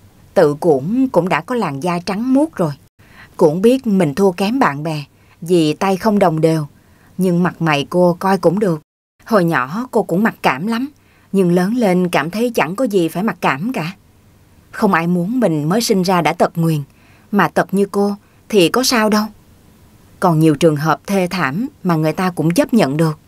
[SPEAKER 1] Tự Cuỗng cũng đã có làn da trắng muốt rồi. Cuỗng biết mình thua kém bạn bè, vì tay không đồng đều. Nhưng mặt mày cô coi cũng được. Hồi nhỏ cô cũng mặc cảm lắm, nhưng lớn lên cảm thấy chẳng có gì phải mặc cảm cả. Không ai muốn mình mới sinh ra đã tật nguyền, mà tật như cô thì có sao đâu. Còn nhiều trường hợp thê thảm mà người ta cũng chấp nhận được.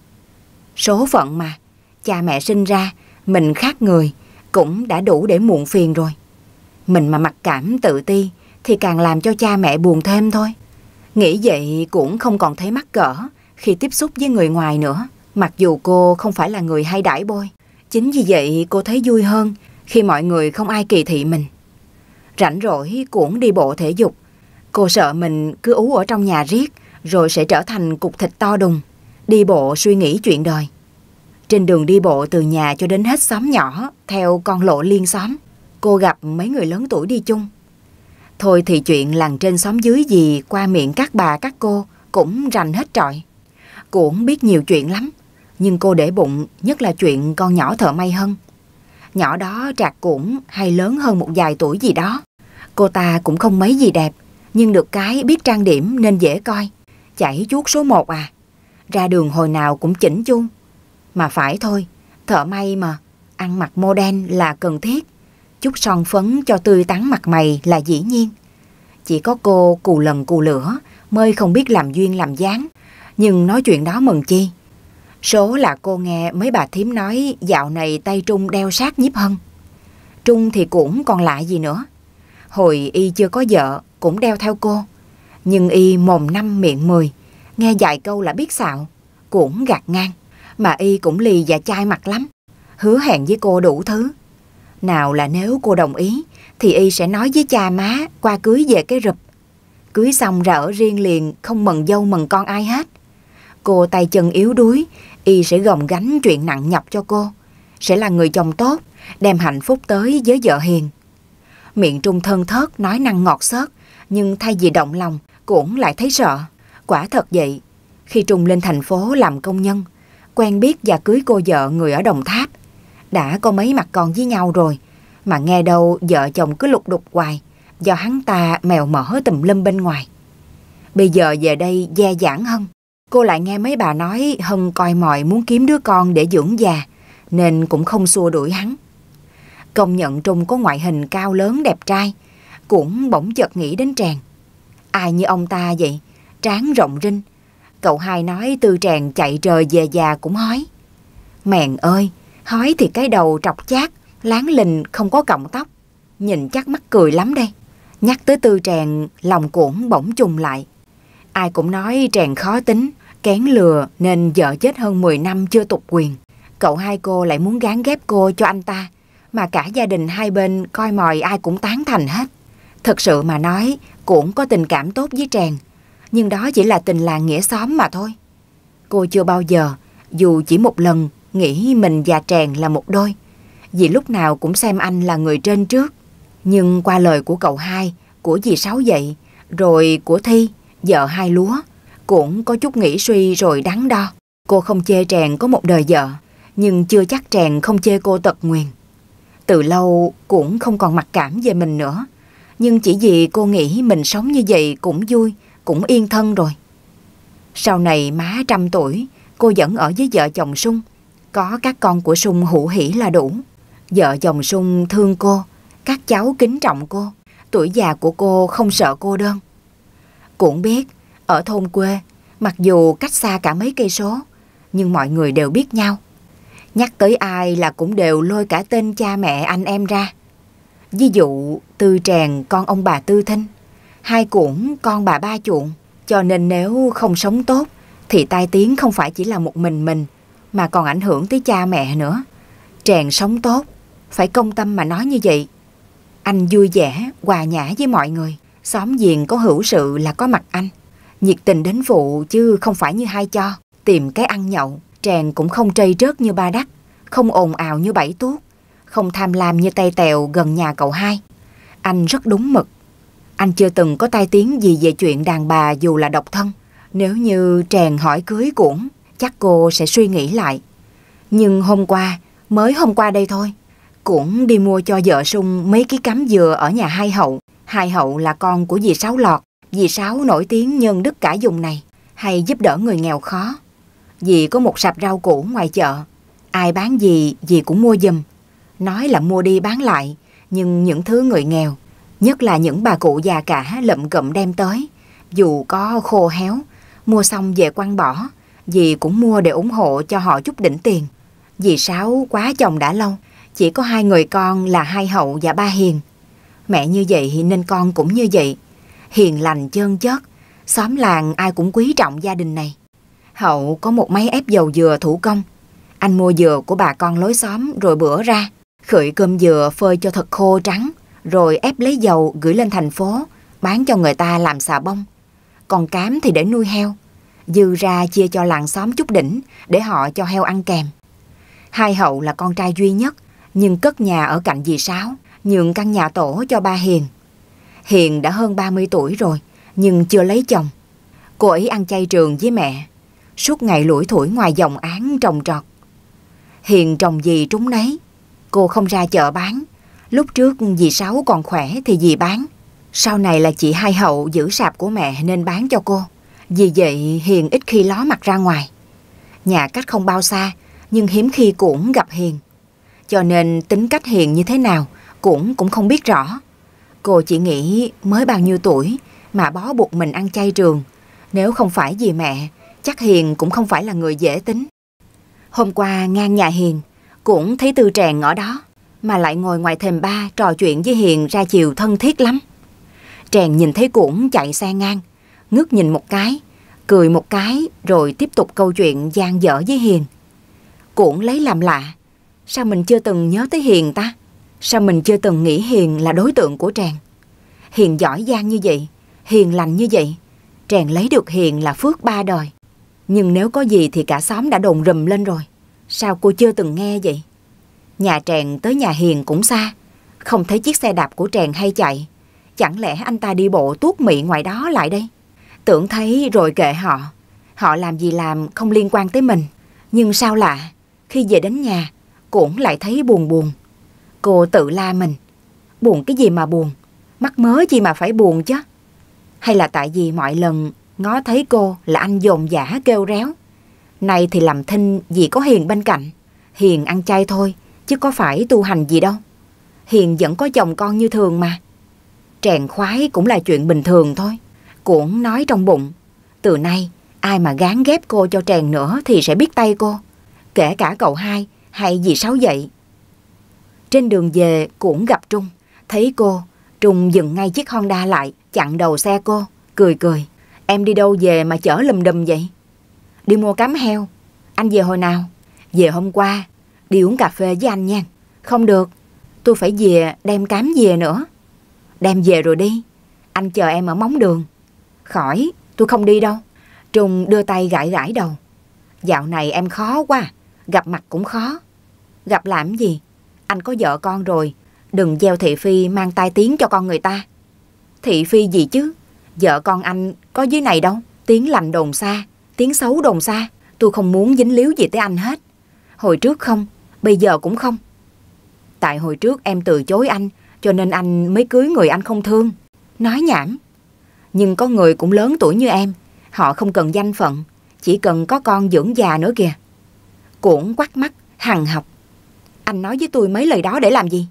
[SPEAKER 1] Số phận mà, cha mẹ sinh ra, mình khác người, cũng đã đủ để muộn phiền rồi. Mình mà mặc cảm tự ti thì càng làm cho cha mẹ buồn thêm thôi. Nghĩ vậy cũng không còn thấy mắc cỡ khi tiếp xúc với người ngoài nữa. Mặc dù cô không phải là người hay đãi bôi. Chính vì vậy cô thấy vui hơn khi mọi người không ai kỳ thị mình. Rảnh rỗi Cuỗng đi bộ thể dục. Cô sợ mình cứ ú ở trong nhà riết rồi sẽ trở thành cục thịt to đùng. Đi bộ suy nghĩ chuyện đời. Trên đường đi bộ từ nhà cho đến hết xóm nhỏ, theo con lộ liên xóm, cô gặp mấy người lớn tuổi đi chung. Thôi thì chuyện làng trên xóm dưới gì qua miệng các bà các cô cũng rành hết trọi. Cuỗng biết nhiều chuyện lắm, nhưng cô để bụng nhất là chuyện con nhỏ thợ may Hân. Nhỏ đó trạc Cuỗng hay lớn hơn một vài tuổi gì đó. Cô ta cũng không mấy gì đẹp, nhưng được cái biết trang điểm nên dễ coi. Chảy chuốt số một à. Ra đường hồi nào cũng chỉnh chu. Mà phải thôi, thợ may mà, ăn mặc modern là cần thiết. Chút son phấn cho tươi tắn mặt mày là dĩ nhiên. Chỉ có cô cù lần cù lửa mới không biết làm duyên làm dáng. Nhưng nói chuyện đó mừng chi. Số là cô nghe mấy bà thím nói dạo này tay Trung đeo sát nhiếp Hân. Trung thì cũng còn lạ gì nữa. Hồi y chưa có vợ cũng đeo theo cô. Nhưng y mồm năm miệng mười, nghe vài câu là biết xạo, cũng gạt ngang. Mà y cũng lì và chai mặt lắm, hứa hẹn với cô đủ thứ. Nào là nếu cô đồng ý thì y sẽ nói với cha má qua cưới về cái rụp. Cưới xong ra ở riêng liền, không mừng dâu mừng con ai hết. Cô tay chân yếu đuối, y sẽ gồng gánh chuyện nặng nhọc cho cô. Sẽ là người chồng tốt, đem hạnh phúc tới với vợ hiền. Miệng Trung thân thớt nói năng ngọt xớt, nhưng thay vì động lòng cũng lại thấy sợ. Quả thật vậy, khi Trung lên thành phố làm công nhân, quen biết và cưới cô vợ người ở Đồng Tháp. Đã có mấy mặt con với nhau rồi, mà nghe đâu vợ chồng cứ lục đục hoài, do hắn ta mèo mỡ tùm lum bên ngoài. Bây giờ về đây dè dẳng Hân, cô lại nghe mấy bà nói Hân coi mòi muốn kiếm đứa con để dưỡng già, nên cũng không xua đuổi hắn. Công nhận Trung có ngoại hình cao lớn đẹp trai, cũng bỗng chợt nghĩ đến Tràng. Ai như ông ta vậy, trán rộng rinh. Cậu hai nói Tư Tràng chạy trời về già cũng hói. Mèn ơi, hói thì cái đầu trọc chát, láng lình không có cọng tóc, nhìn chắc mắc cười lắm đây. Nhắc tới Tư Tràng, lòng cũng bỗng trùng lại. Ai cũng nói Tràng khó tính, kén lừa nên vợ chết hơn mười năm chưa tục quyền. Cậu hai cô lại muốn gán ghép cô cho anh ta, mà cả gia đình hai bên coi mòi ai cũng tán thành hết. Thực sự mà nói, cũng có tình cảm tốt với Tràng, nhưng đó chỉ là tình làng nghĩa xóm mà thôi. Cô chưa bao giờ, dù chỉ một lần, nghĩ mình và Tràng là một đôi, vì lúc nào cũng xem anh là người trên trước. Nhưng qua lời của cậu hai, của dì Sáu vậy, rồi của Thi, vợ hai Lúa, cũng có chút nghĩ suy rồi đắn đo. Cô không chê Tràng có một đời vợ, nhưng chưa chắc Tràng không chê cô tật nguyền. Từ lâu cũng không còn mặc cảm về mình nữa, nhưng chỉ vì cô nghĩ mình sống như vậy cũng vui, cũng yên thân rồi. Sau này má trăm tuổi, cô vẫn ở với vợ chồng Sung. Có các con của Sung hữu hỉ là đủ. Vợ chồng Sung thương cô, các cháu kính trọng cô, tuổi già của cô không sợ cô đơn. Cũng biết, ở thôn quê, mặc dù cách xa cả mấy cây số, nhưng mọi người đều biết nhau. Nhắc tới ai là cũng đều lôi cả tên cha mẹ anh em ra. Ví dụ Tư Tràng con ông bà Tư Thinh, Hai Cuỗn con bà Ba Chuộng. Cho nên nếu không sống tốt thì tai tiếng không phải chỉ là một mình mình, mà còn ảnh hưởng tới cha mẹ nữa. Tràng sống tốt, phải công tâm mà nói như vậy. Anh vui vẻ, hòa nhã với mọi người, xóm giềng có hữu sự là có mặt anh. Nhiệt tình đến phụ chứ không phải như hai cho, tìm cái ăn nhậu. Tràng cũng không trây trớt như Ba Đắc, không ồn ào như Bảy Tuốt, không tham lam như Tây Tèo gần nhà cậu hai. Anh rất đúng mực. Anh chưa từng có tai tiếng gì về chuyện đàn bà dù là độc thân. Nếu như Tràng hỏi cưới Cuỗn, chắc cô sẽ suy nghĩ lại. Nhưng hôm qua, mới hôm qua đây thôi, Cuỗn đi mua cho vợ Sung mấy ký cắm dừa ở nhà Hai Hậu. Hai Hậu là con của dì Sáu Lọt. Dì Sáu nổi tiếng nhân đức cả vùng này, hay giúp đỡ người nghèo khó. Dì có một sạp rau củ ngoài chợ, ai bán gì dì cũng mua giùm. Nói là mua đi bán lại, nhưng những thứ người nghèo, nhất là những bà cụ già cả lụm cụm đem tới, dù có khô héo, mua xong về quăng bỏ, dì cũng mua để ủng hộ cho họ chút đỉnh tiền. Dì Sáu quá chồng đã lâu, chỉ có hai người con là Hai Hậu và Ba Hiền. Mẹ như vậy nên con cũng như vậy, hiền lành chơn chớt, xóm làng ai cũng quý trọng gia đình này. Hậu có một máy ép dầu dừa thủ công. Anh mua dừa của bà con lối xóm rồi bữa ra, khựy cơm dừa phơi cho thật khô trắng, rồi ép lấy dầu gửi lên thành phố, bán cho người ta làm xà bông. Còn cám thì để nuôi heo, dư ra chia cho làng xóm chút đỉnh để họ cho heo ăn kèm. Hai Hậu là con trai duy nhất, nhưng cất nhà ở cạnh dì Sáu, nhường căn nhà tổ cho ba Hiền. Hiền đã hơn ba mươi tuổi rồi, nhưng chưa lấy chồng. Cô ấy ăn chay trường với mẹ, suốt ngày lủi thủi ngoài đồng áng trồng trọt. Hiền trồng gì trúng nấy, cô không ra chợ bán. Lúc trước dì Sáu còn khỏe thì dì bán, sau này là chị Hai Hậu giữ sạp của mẹ nên bán cho cô. Vì vậy Hiền ít khi ló mặt ra ngoài. Nhà cách không bao xa, nhưng hiếm khi Cuỗn gặp Hiền, cho nên tính cách Hiền như thế nào Cuỗn cũng không biết rõ. Cô chỉ nghĩ mới bao nhiêu tuổi mà bó buộc mình ăn chay trường, nếu không phải vì mẹ, chắc Hiền cũng không phải là người dễ tính. Hôm qua ngang nhà Hiền, Cuỗn thấy Tư Tràng ở đó, mà lại ngồi ngoài thềm ba trò chuyện với Hiền ra chiều thân thiết lắm. Tràng nhìn thấy Cuỗn chạy xe ngang, ngước nhìn một cái, cười một cái, rồi tiếp tục câu chuyện dang dở với Hiền. Cuỗn lấy làm lạ, sao mình chưa từng nhớ tới Hiền ta? Sao mình chưa từng nghĩ Hiền là đối tượng của Tràng? Hiền giỏi giang như vậy, hiền lành như vậy, Tràng lấy được Hiền là phước ba đời. Nhưng nếu có gì thì cả xóm đã đồn rùm lên rồi, sao cô chưa từng nghe vậy? Nhà Tràng tới nhà Hiền cũng xa, không thấy chiếc xe đạp của Tràng hay chạy. Chẳng lẽ anh ta đi bộ tuốt mị ngoài đó lại đây? Tưởng thấy rồi kệ họ, họ làm gì làm không liên quan tới mình. Nhưng sao lạ, khi về đến nhà, Cuỗn lại thấy buồn buồn. Cô tự la mình, buồn cái gì mà buồn, mắc mớ gì mà phải buồn chứ. Hay là tại vì mọi lần ngó thấy cô là anh dồn dã kêu réo. Nay thì làm thinh vì có Hiền bên cạnh. Hiền ăn chay thôi, chứ có phải tu hành gì đâu. Hiền vẫn có chồng con như thường mà. Trèn khoái cũng là chuyện bình thường thôi. Cuỗn nói trong bụng, từ nay ai mà gán ghép cô cho Trèn nữa thì sẽ biết tay cô, kể cả cậu hai hay dì Sáu vậy. Trên đường về, Cuỗn gặp Trung. Thấy cô, Trung dừng ngay chiếc Honda lại, chặn đầu xe cô, cười cười. Em đi đâu về mà chở lùm đùm vậy? Đi mua cám heo. Anh về hồi nào? Về hôm qua. Đi uống cà phê với anh nha. Không được, tôi phải về đem cám về nữa. Đem về rồi đi, anh chờ em ở móng đường. Khỏi, tôi không đi đâu. Trung đưa tay gãi gãi đầu. Dạo này em khó quá, gặp mặt cũng khó. Gặp làm gì? Anh có vợ con rồi, đừng gieo thị phi mang tai tiếng cho con người ta. Thị phi gì chứ? Vợ con anh có dưới này đâu. Tiếng lành đồn xa, tiếng xấu đồn xa. Tôi không muốn dính líu gì tới anh hết. Hồi trước không, bây giờ cũng không. Tại hồi trước em từ chối anh, cho nên anh mới cưới người anh không thương. Nói nhảm. Nhưng có người cũng lớn tuổi như em, họ không cần danh phận, chỉ cần có con dưỡng già nữa kìa. Cuỗn quắt mắt, hằn học. Anh nói với tôi mấy lời đó để làm gì?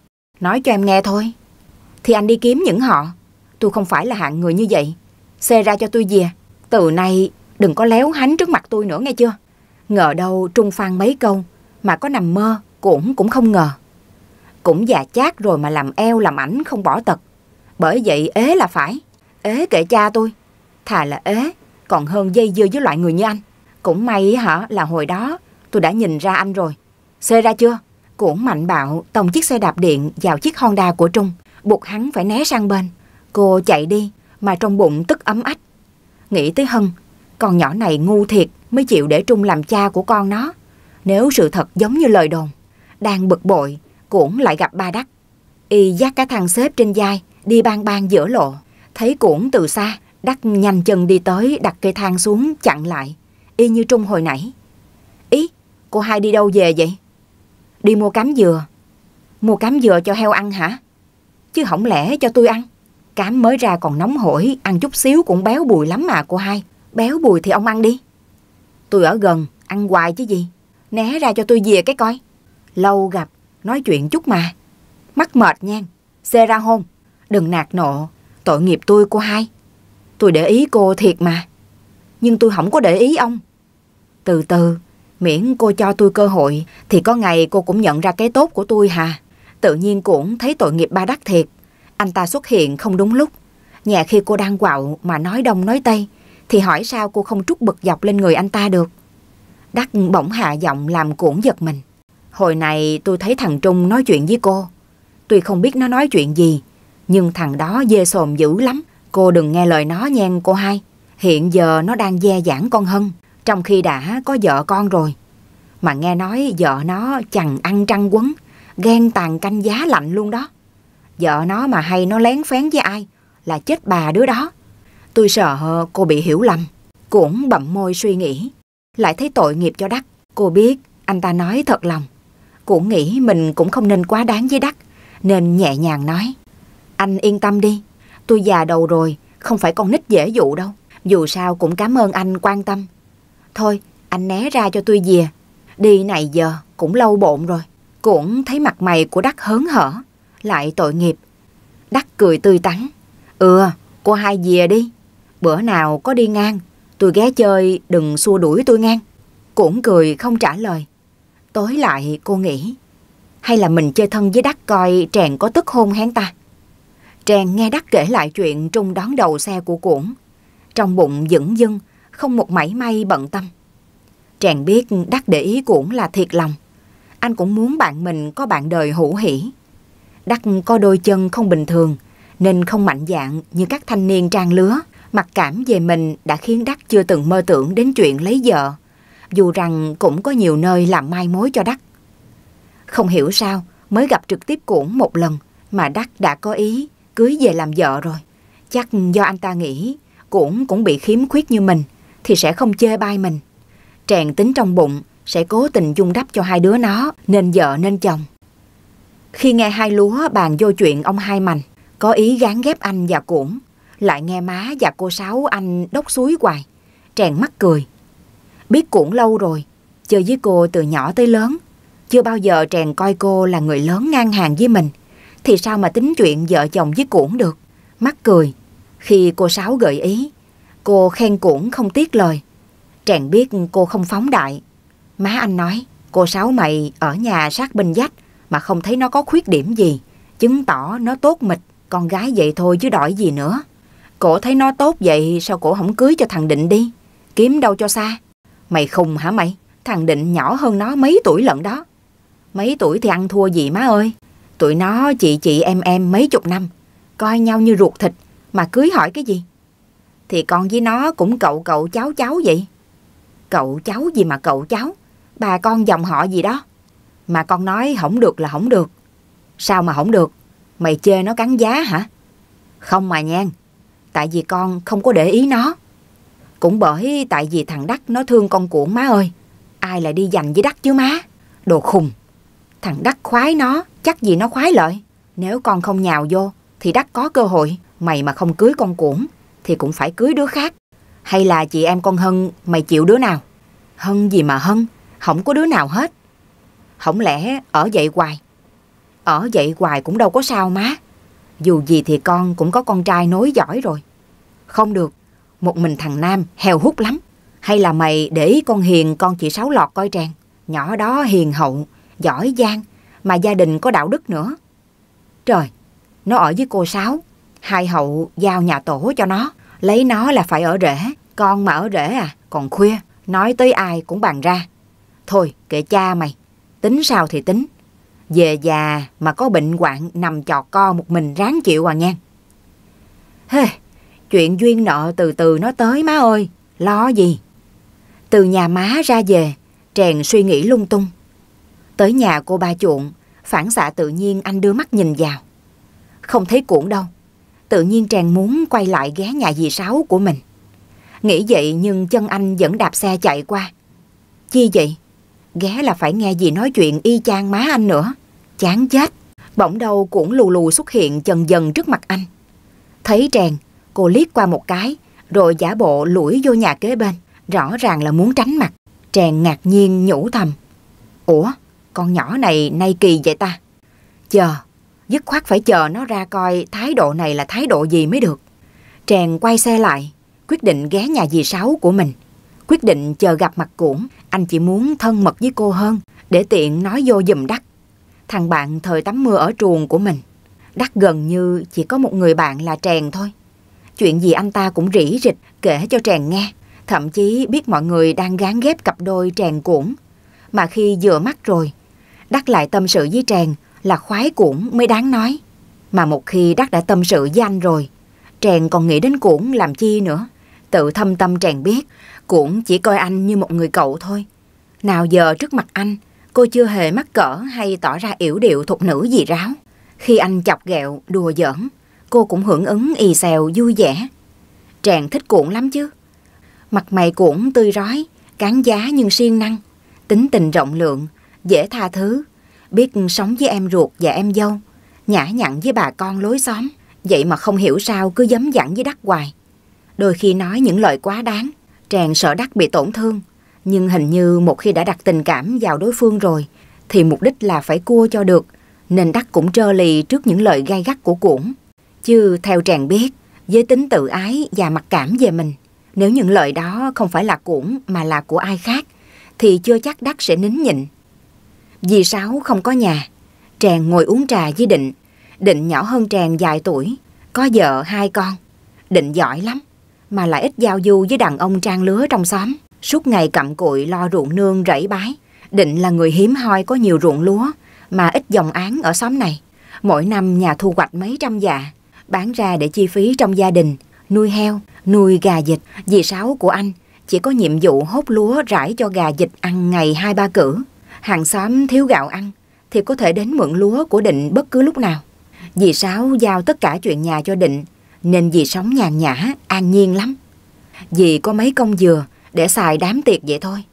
[SPEAKER 1] Nói cho em nghe thôi. Thì anh đi kiếm những họ. Tôi không phải là hạng người như vậy. Xê ra cho tôi về. Từ nay đừng có léo hánh trước mặt tôi nữa nghe chưa? Ngờ đâu Trung phang mấy câu mà có nằm mơ Cuỗn cũng không ngờ. Cũng già chát rồi mà làm eo làm ảnh không bỏ tật. Bởi vậy ế là phải. Ế kệ cha tôi. Thà là ế còn hơn dây dưa với loại người như anh. Cũng may hả là hồi đó tôi đã nhìn ra anh rồi. Xê ra chưa? Cuỗn mạnh bạo tông chiếc xe đạp điện vào chiếc Honda của Trung, buộc hắn phải né sang bên. Cô chạy đi mà trong bụng tức ấm ách. Nghĩ tới Hân, con nhỏ này ngu thiệt mới chịu để Trung làm cha của con nó. Nếu sự thật giống như lời đồn. Đang bực bội, Cuỗn lại gặp ba Đắc. Y dắt cái thằng xếp trên vai đi bang bang giữa lộ. Thấy Cuỗn từ xa, Đắc nhanh chân đi tới đặt cây thang xuống chặn lại, y như Trung hồi nãy. Ý, cô hai đi đâu về vậy? Đi mua cám dừa. Mua cám dừa cho heo ăn hả? Chứ không lẽ cho tôi ăn? Cám mới ra còn nóng hổi, ăn chút xíu cũng béo bùi lắm mà cô hai. Béo bùi thì ông ăn đi. Tôi ở gần, ăn hoài chứ gì. Né ra cho tôi về cái coi. Lâu gặp, nói chuyện chút mà. Mắc mệt nha. Xê ra hôn. Đừng nạt nộ, tội nghiệp tôi cô hai. Tôi để ý cô thiệt mà. Nhưng tôi không có để ý ông. Từ từ, miễn cô cho tôi cơ hội thì có ngày cô cũng nhận ra cái tốt của tôi hà. Tự nhiên cũng thấy tội nghiệp ba Đắc thiệt. Anh ta xuất hiện không đúng lúc. Nhà khi cô đang quạo mà nói đông nói tây thì hỏi sao cô không trút bực dọc lên người anh ta được. Đắc bỗng hạ giọng làm Cuỗn giật mình. Hồi này tôi thấy thằng Trung nói chuyện với cô. Tuy không biết nó nói chuyện gì, nhưng thằng đó dê sồm dữ lắm. Cô đừng nghe lời nó nhen cô hai. Hiện giờ nó đang dè dãn con Hân, trong khi đã có vợ con rồi. Mà nghe nói vợ nó chằn ăn trăng quấn, ghen tàn canh giá lạnh luôn đó. Vợ nó mà hay nó lén phén với ai là chết bà đứa đó. Tôi sợ cô bị hiểu lầm. Cuỗn bậm môi suy nghĩ. Lại thấy tội nghiệp cho Đắc. Cô biết anh ta nói thật lòng. Cuỗn nghĩ mình cũng không nên quá đáng với Đắc, nên nhẹ nhàng nói. Anh yên tâm đi, tôi già đầu rồi, không phải con nít dễ dụ đâu. Dù sao cũng cảm ơn anh quan tâm. Thôi anh né ra cho tôi về. Đi này giờ cũng lâu bộn rồi. Cuỗn thấy mặt mày của Đắc hớn hở, lại tội nghiệp. Đắc cười tươi tắn. Ừ, cô hai về đi. Bữa nào có đi ngang, tôi ghé chơi, đừng xua đuổi tôi ngang. Cuỗn cười không trả lời. Tối lại cô nghĩ, hay là mình chơi thân với Đắc coi Trèn có tức hôn hén ta. Trèn nghe Đắc kể lại chuyện Trung đón đầu xe của Cuỗn, trong bụng dửng dưng, không một mảy may bận tâm. Trèn biết Đắc để ý Cuỗn là thiệt lòng. Anh cũng muốn bạn mình có bạn đời hữu hỷ. Đắc có đôi chân không bình thường, nên không mạnh dạn như các thanh niên trang lứa. Mặc cảm về mình đã khiến Đắc chưa từng mơ tưởng đến chuyện lấy vợ, dù rằng cũng có nhiều nơi làm mai mối cho Đắc. Không hiểu sao mới gặp trực tiếp Cuỗn một lần mà Đắc đã có ý cưới về làm vợ rồi. Chắc do anh ta nghĩ Cuỗn cũng bị khiếm khuyết như mình thì sẽ không chê bai mình. Trèn tính trong bụng sẽ cố tình dung đắp cho hai đứa nó nên vợ nên chồng. Khi nghe hai lúa bàn vô chuyện ông Hai Mành có ý gán ghép anh và Cuỗng, lại nghe má và cô Sáu anh đốc xúi hoài, Tràng mắc cười. Biết Cuỗng lâu rồi, chơi với cô từ nhỏ tới lớn, chưa bao giờ Tràng coi cô là người lớn ngang hàng với mình, thì sao mà tính chuyện vợ chồng với Cuỗng được. Mắc cười khi cô Sáu gợi ý, cô khen Cuỗng không tiếc lời. Tràng biết cô không phóng đại. Má anh nói, cô Sáu mày ở nhà sát bên vách mà không thấy nó có khuyết điểm gì, chứng tỏ nó tốt mịch, con gái vậy thôi chứ đòi gì nữa. Cổ thấy nó tốt vậy sao cổ không cưới cho thằng Định đi, kiếm đâu cho xa. Mày khùng hả mày? Thằng Định nhỏ hơn nó mấy tuổi lận đó. Mấy tuổi thì ăn thua gì má ơi. Tụi nó chị chị em em mấy chục năm, coi nhau như ruột thịt, mà cưới hỏi cái gì? Thì con với nó cũng cậu cậu cháu cháu vậy. Cậu cháu gì mà cậu cháu, bà con dòng họ gì đó. Mà con nói không được là không được. Sao mà không được? Mày chê nó cắn giá hả? Không mà nhan, tại vì con không có để ý nó. Cũng bởi tại vì thằng Đắc nó thương con Cuỗng má ơi. Ai lại đi giành với Đắc chứ má? Đồ khùng. Thằng Đắc khoái nó, chắc gì nó khoái lợi. Nếu con không nhào vô thì Đắc có cơ hội. Mày mà không cưới con Cuỗng thì cũng phải cưới đứa khác. Hay là chị em con Hân mày chịu đứa nào? Hân gì mà Hân, không có đứa nào hết. Không lẽ ở vậy hoài? Ở vậy hoài cũng đâu có sao má. Dù gì thì con cũng có con trai nối giỏi rồi. Không được, một mình thằng Nam heo hút lắm. Hay là mày để ý con Hiền con chị Sáu Lọt coi Tràng. Nhỏ đó hiền hậu, giỏi giang, mà gia đình có đạo đức nữa. Trời, nó ở với cô Sáu, hai hậu giao nhà tổ cho nó. Lấy nó là phải ở rễ. Con mà ở rễ à, còn khuya, nói tới ai cũng bàn ra. Thôi kệ cha mày, tính sao thì tính. Về già mà có bệnh hoạn nằm chọt co một mình ráng chịu à nha. Hê, chuyện duyên nợ từ từ nó tới má ơi, lo gì. Từ nhà má ra về, Tràng suy nghĩ lung tung. Tới nhà cô ba Chuộng, phản xạ tự nhiên anh đưa mắt nhìn vào. Không thấy Cuỗng đâu. Tự nhiên Tràng muốn quay lại ghé nhà dì Sáu của mình. Nghĩ vậy nhưng chân anh vẫn đạp xe chạy qua. Chi vậy? Ghé là phải nghe dì nói chuyện y chang má anh nữa. Chán chết. Bỗng đâu Cuỗng lù lù xuất hiện dần dần trước mặt anh. Thấy Tràng, cô liếc qua một cái, rồi giả bộ lủi vô nhà kế bên. Rõ ràng là muốn tránh mặt. Tràng ngạc nhiên nhủ thầm. Ủa, con nhỏ này nay kỳ vậy ta? Chờ, dứt khoát phải chờ nó ra coi thái độ này là thái độ gì mới được. Tràng quay xe lại, quyết định ghé nhà dì Sáu của mình. Quyết định chờ gặp mặt Cuỗng, anh chỉ muốn thân mật với cô hơn, để tiện nói vô giùm Đắc. Thằng bạn thời tắm mưa ở truồng của mình. Đắc gần như chỉ có một người bạn là Tràng thôi. Chuyện gì anh ta cũng rỉ rịch kể cho Tràng nghe. Thậm chí biết mọi người đang gán ghép cặp đôi Tràng Cuỗng. Mà khi vừa mắt rồi, Đắc lại tâm sự với Tràng là khoái Cuỗng mới đáng nói. Mà một khi Đắc đã tâm sự với anh rồi, Tràng còn nghĩ đến Cuỗng làm chi nữa. Tự thâm tâm Tràng biết Cuỗng chỉ coi anh như một người cậu thôi. Nào giờ trước mặt anh, cô chưa hề mắc cỡ hay tỏ ra yểu điệu thục nữ gì ráo. Khi anh chọc ghẹo, đùa giỡn, cô cũng hưởng ứng ì xèo vui vẻ. Tràng thích Cuỗng lắm chứ. Mặt mày Cuỗng tươi rói, cán giá nhưng siêng năng, tính tình rộng lượng, dễ tha thứ, biết sống với em ruột và em dâu, nhã nhặn với bà con lối xóm. Vậy mà không hiểu sao cứ dấm dẳng với Đắc hoài. Đôi khi nói những lời quá đáng, Tràng sợ Đắc bị tổn thương. Nhưng hình như một khi đã đặt tình cảm vào đối phương rồi, thì mục đích là phải cua cho được, nên Đắc cũng trơ lì trước những lời gay gắt của Cuỗng. Chứ theo Tràng biết, với tính tự ái và mặc cảm về mình, nếu những lời đó không phải là Cuỗng mà là của ai khác, thì chưa chắc Đắc sẽ nín nhịn. Dì Sáu không có nhà, Tràng ngồi uống trà với Định. Định nhỏ hơn Tràng vài tuổi, có vợ hai con. Định giỏi lắm, mà lại ít giao du với đàn ông trang lứa trong xóm. Suốt ngày cặm cụi lo ruộng nương rẫy bái. Định là người hiếm hoi có nhiều ruộng lúa, mà ít dòng áng ở xóm này. Mỗi năm nhà thu hoạch mấy trăm dạ, bán ra để chi phí trong gia đình, nuôi heo, nuôi gà vịt. Dì Sáu của anh chỉ có nhiệm vụ hốt lúa rải cho gà vịt ăn ngày hai ba cữ. Hàng xóm thiếu gạo ăn thì có thể đến mượn lúa của Định bất cứ lúc nào. Dì Sáu giao tất cả chuyện nhà cho Định, nên dì sống nhàn nhã, an nhiên lắm. Dì có mấy công dừa để xài đám tiệc vậy thôi.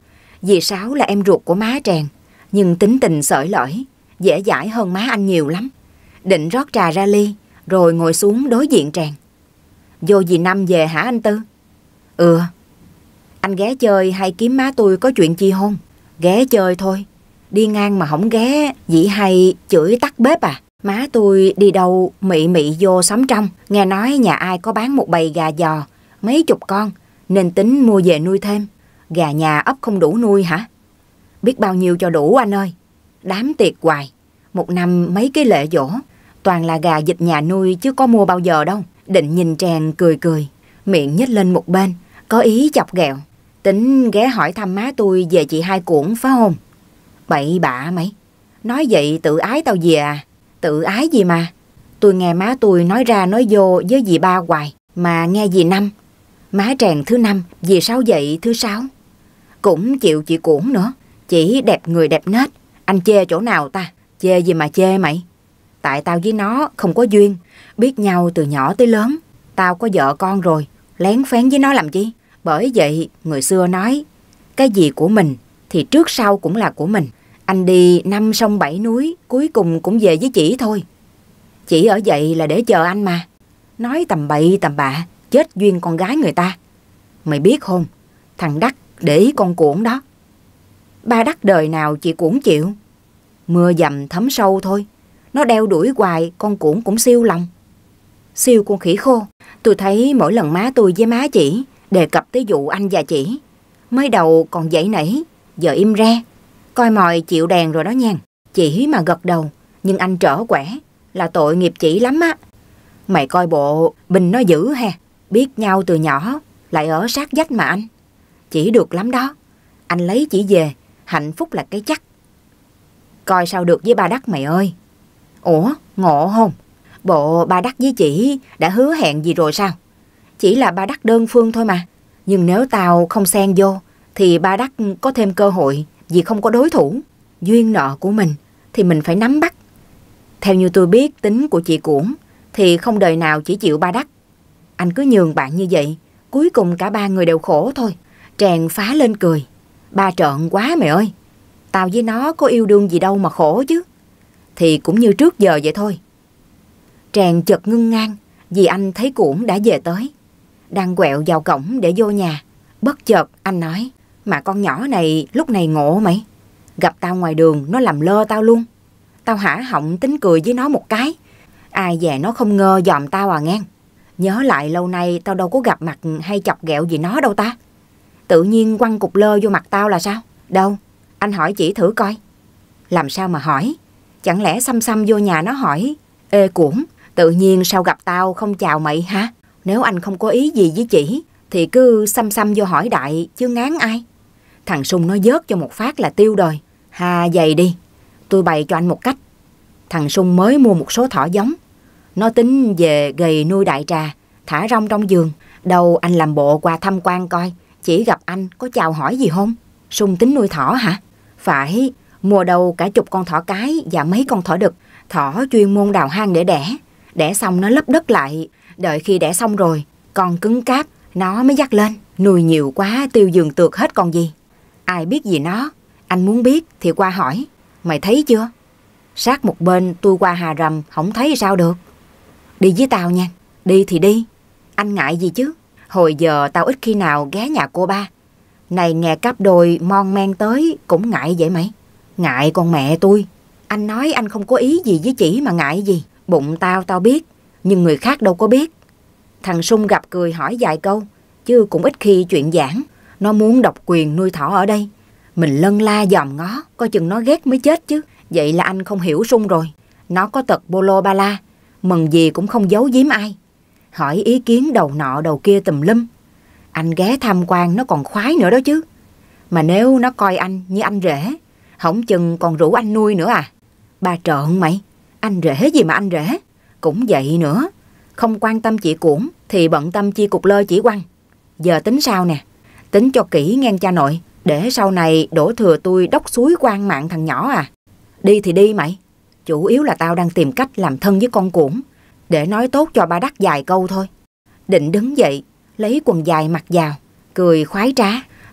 [SPEAKER 1] Dì Sáu là em ruột của má Tràng, nhưng tính tình xởi lởi, dễ dãi hơn má anh nhiều lắm. Định rót trà ra ly, rồi ngồi xuống đối diện Tràng. Vô dì Năm về hả anh Tư? Ừ. Anh ghé chơi hay kiếm má tôi có chuyện chi hôn? Ghé chơi thôi. Đi ngang mà không ghé, dĩ hay chửi tắt bếp à? Má tôi đi đâu mị mị vô sống trong, nghe nói nhà ai có bán một bầy gà giò, mấy chục con, nên tính mua về nuôi thêm. Gà nhà ấp không đủ nuôi hả? Biết bao nhiêu cho đủ anh ơi. Đám tiệc hoài, một năm mấy cái lễ giỗ, toàn là gà vịt nhà nuôi chứ có mua bao giờ đâu. Định nhìn Tràng cười cười, miệng nhếch lên một bên, có ý chọc ghẹo. Tính ghé hỏi thăm má tôi về chị Hai Cuộn phải không? Bậy bạ mày, nói vậy tự ái tao gì à? Tự ái gì mà? Tôi nghe má tôi nói ra nói vô với dì Ba hoài, mà nghe dì Năm. Má Tràng thứ năm, dì Sáu vậy thứ sáu. Cũng chịu chị Cuộn nữa, chỉ đẹp người đẹp nết. Anh chê chỗ nào ta? Chê gì mà chê mày? Tại tao với nó không có duyên, biết nhau từ nhỏ tới lớn. Tao có vợ con rồi, lén phén với nó làm chi? Bởi vậy người xưa nói, cái gì của mình thì trước sau cũng là của mình. Anh đi năm sông bảy núi, cuối cùng cũng về với chị thôi. Chị ở vậy là để chờ anh mà. Nói tầm bậy tầm bạ, chết duyên con gái người ta. Mày biết không, thằng Đắc để ý con Cuộn đó. Ba Đắc đời nào chị Cuộn chịu. Mưa dầm thấm sâu thôi. Nó đeo đuổi hoài, con Cuộn cũng siêu lòng. Siêu con khỉ khô. Tôi thấy mỗi lần má tôi với má chỉ đề cập tới vụ anh và chị, mới đầu còn dãy nảy, giờ im re. Coi mòi chịu đèn rồi đó nha. Chỉ mà gật đầu, nhưng anh trở quẻ là tội nghiệp chị lắm á. Mày coi bộ Bình nó dữ ha. Biết nhau từ nhỏ, lại ở sát vách mà anh. Chỉ được lắm đó. Anh lấy chỉ về, hạnh phúc là cái chắc. Coi sao được với ba Đắc mày ơi. Ủa, ngộ không? Bộ ba Đắc với chị đã hứa hẹn gì rồi sao? Chỉ là ba Đắc đơn phương thôi mà. Nhưng nếu tao không xen vô, thì ba Đắc có thêm cơ hội, vì không có đối thủ. Duyên nợ của mình thì mình phải nắm bắt. Theo như tôi biết tính của chị Cuộn, thì không đời nào chỉ chịu ba Đắc. Anh cứ nhường bạn như vậy, cuối cùng cả ba người đều khổ thôi. Tràng phá lên cười. Ba trợn quá mày ơi. Tao với nó có yêu đương gì đâu mà khổ chứ. Thì cũng như trước giờ vậy thôi. Tràng chợt ngưng ngang, vì anh thấy Cuộn đã về tới. Đang quẹo vào cổng để vô nhà. Bất chợt anh nói, mà con nhỏ này lúc này ngộ mày. Gặp tao ngoài đường nó làm lơ tao luôn. Tao hả họng tính cười với nó một cái. Ai về nó không ngơ dòm tao à ngang. Nhớ lại lâu nay tao đâu có gặp mặt hay chọc ghẹo gì nó đâu ta. Tự nhiên quăng cục lơ vô mặt tao là sao? Đâu, anh hỏi chỉ thử coi. Làm sao mà hỏi? Chẳng lẽ xăm xăm vô nhà nó hỏi, ê Cuộn, tự nhiên sao gặp tao không chào mày hả? Nếu anh không có ý gì với chỉ, thì cứ xăm xăm vô hỏi đại chứ ngán ai. Thằng Sung nó vớt cho một phát là tiêu đời. Hà vậy đi, tôi bày cho anh một cách. Thằng Sung mới mua một số thỏ giống. Nó tính về gầy nuôi đại trà, thả rong trong giường. Đâu anh làm bộ qua thăm quan coi, chỉ gặp anh có chào hỏi gì không? Sung tính nuôi thỏ hả? Phải, mua đâu cả chục con thỏ cái và mấy con thỏ đực. Thỏ chuyên môn đào hang để đẻ. Đẻ xong nó lấp đất lại. Đợi khi đẻ xong rồi, con cứng cáp, nó mới dắt lên. Nuôi nhiều quá tiêu giường tược hết con gì. Ai biết gì nó. Anh muốn biết thì qua hỏi. Mày thấy chưa? Sát một bên tôi qua Hà Rầm không thấy sao được. Đi với tao nha. Đi thì đi. Anh ngại gì chứ? Hồi giờ tao ít khi nào ghé nhà cô ba. Này nghe cáp đôi mon men tới cũng ngại vậy mày. Ngại con mẹ tôi. Anh nói anh không có ý gì với chỉ mà ngại gì. Bụng tao tao biết, nhưng người khác đâu có biết. Thằng Sung gặp cười hỏi vài câu, chứ cũng ít khi chuyện giảng. Nó muốn độc quyền nuôi thỏ ở đây. Mình lân la dòm ngó, coi chừng nó ghét mới chết chứ. Vậy là anh không hiểu Sung rồi. Nó có tật bolo ba la, mừng gì cũng không giấu giếm ai. Hỏi ý kiến đầu nọ đầu kia tùm lum. Anh ghé tham quan nó còn khoái nữa đó chứ. Mà nếu nó coi anh như anh rể, hổng chừng còn rủ anh nuôi nữa à. Ba trợn mày. Anh rể gì mà anh rể. Cũng vậy nữa. Không quan tâm chị Cuộn thì bận tâm chi cục lơ chỉ quăng. Giờ tính sao nè? Tính cho kỹ ngang cha nội, để sau này đổ thừa tôi đốc suối quan mạng thằng nhỏ à. Đi thì đi mày. Chủ yếu là tao đang tìm cách làm thân với con Cuộn, để nói tốt cho ba Đắc vài câu thôi. Định đứng dậy, lấy quần dài mặc vào, cười khoái trá.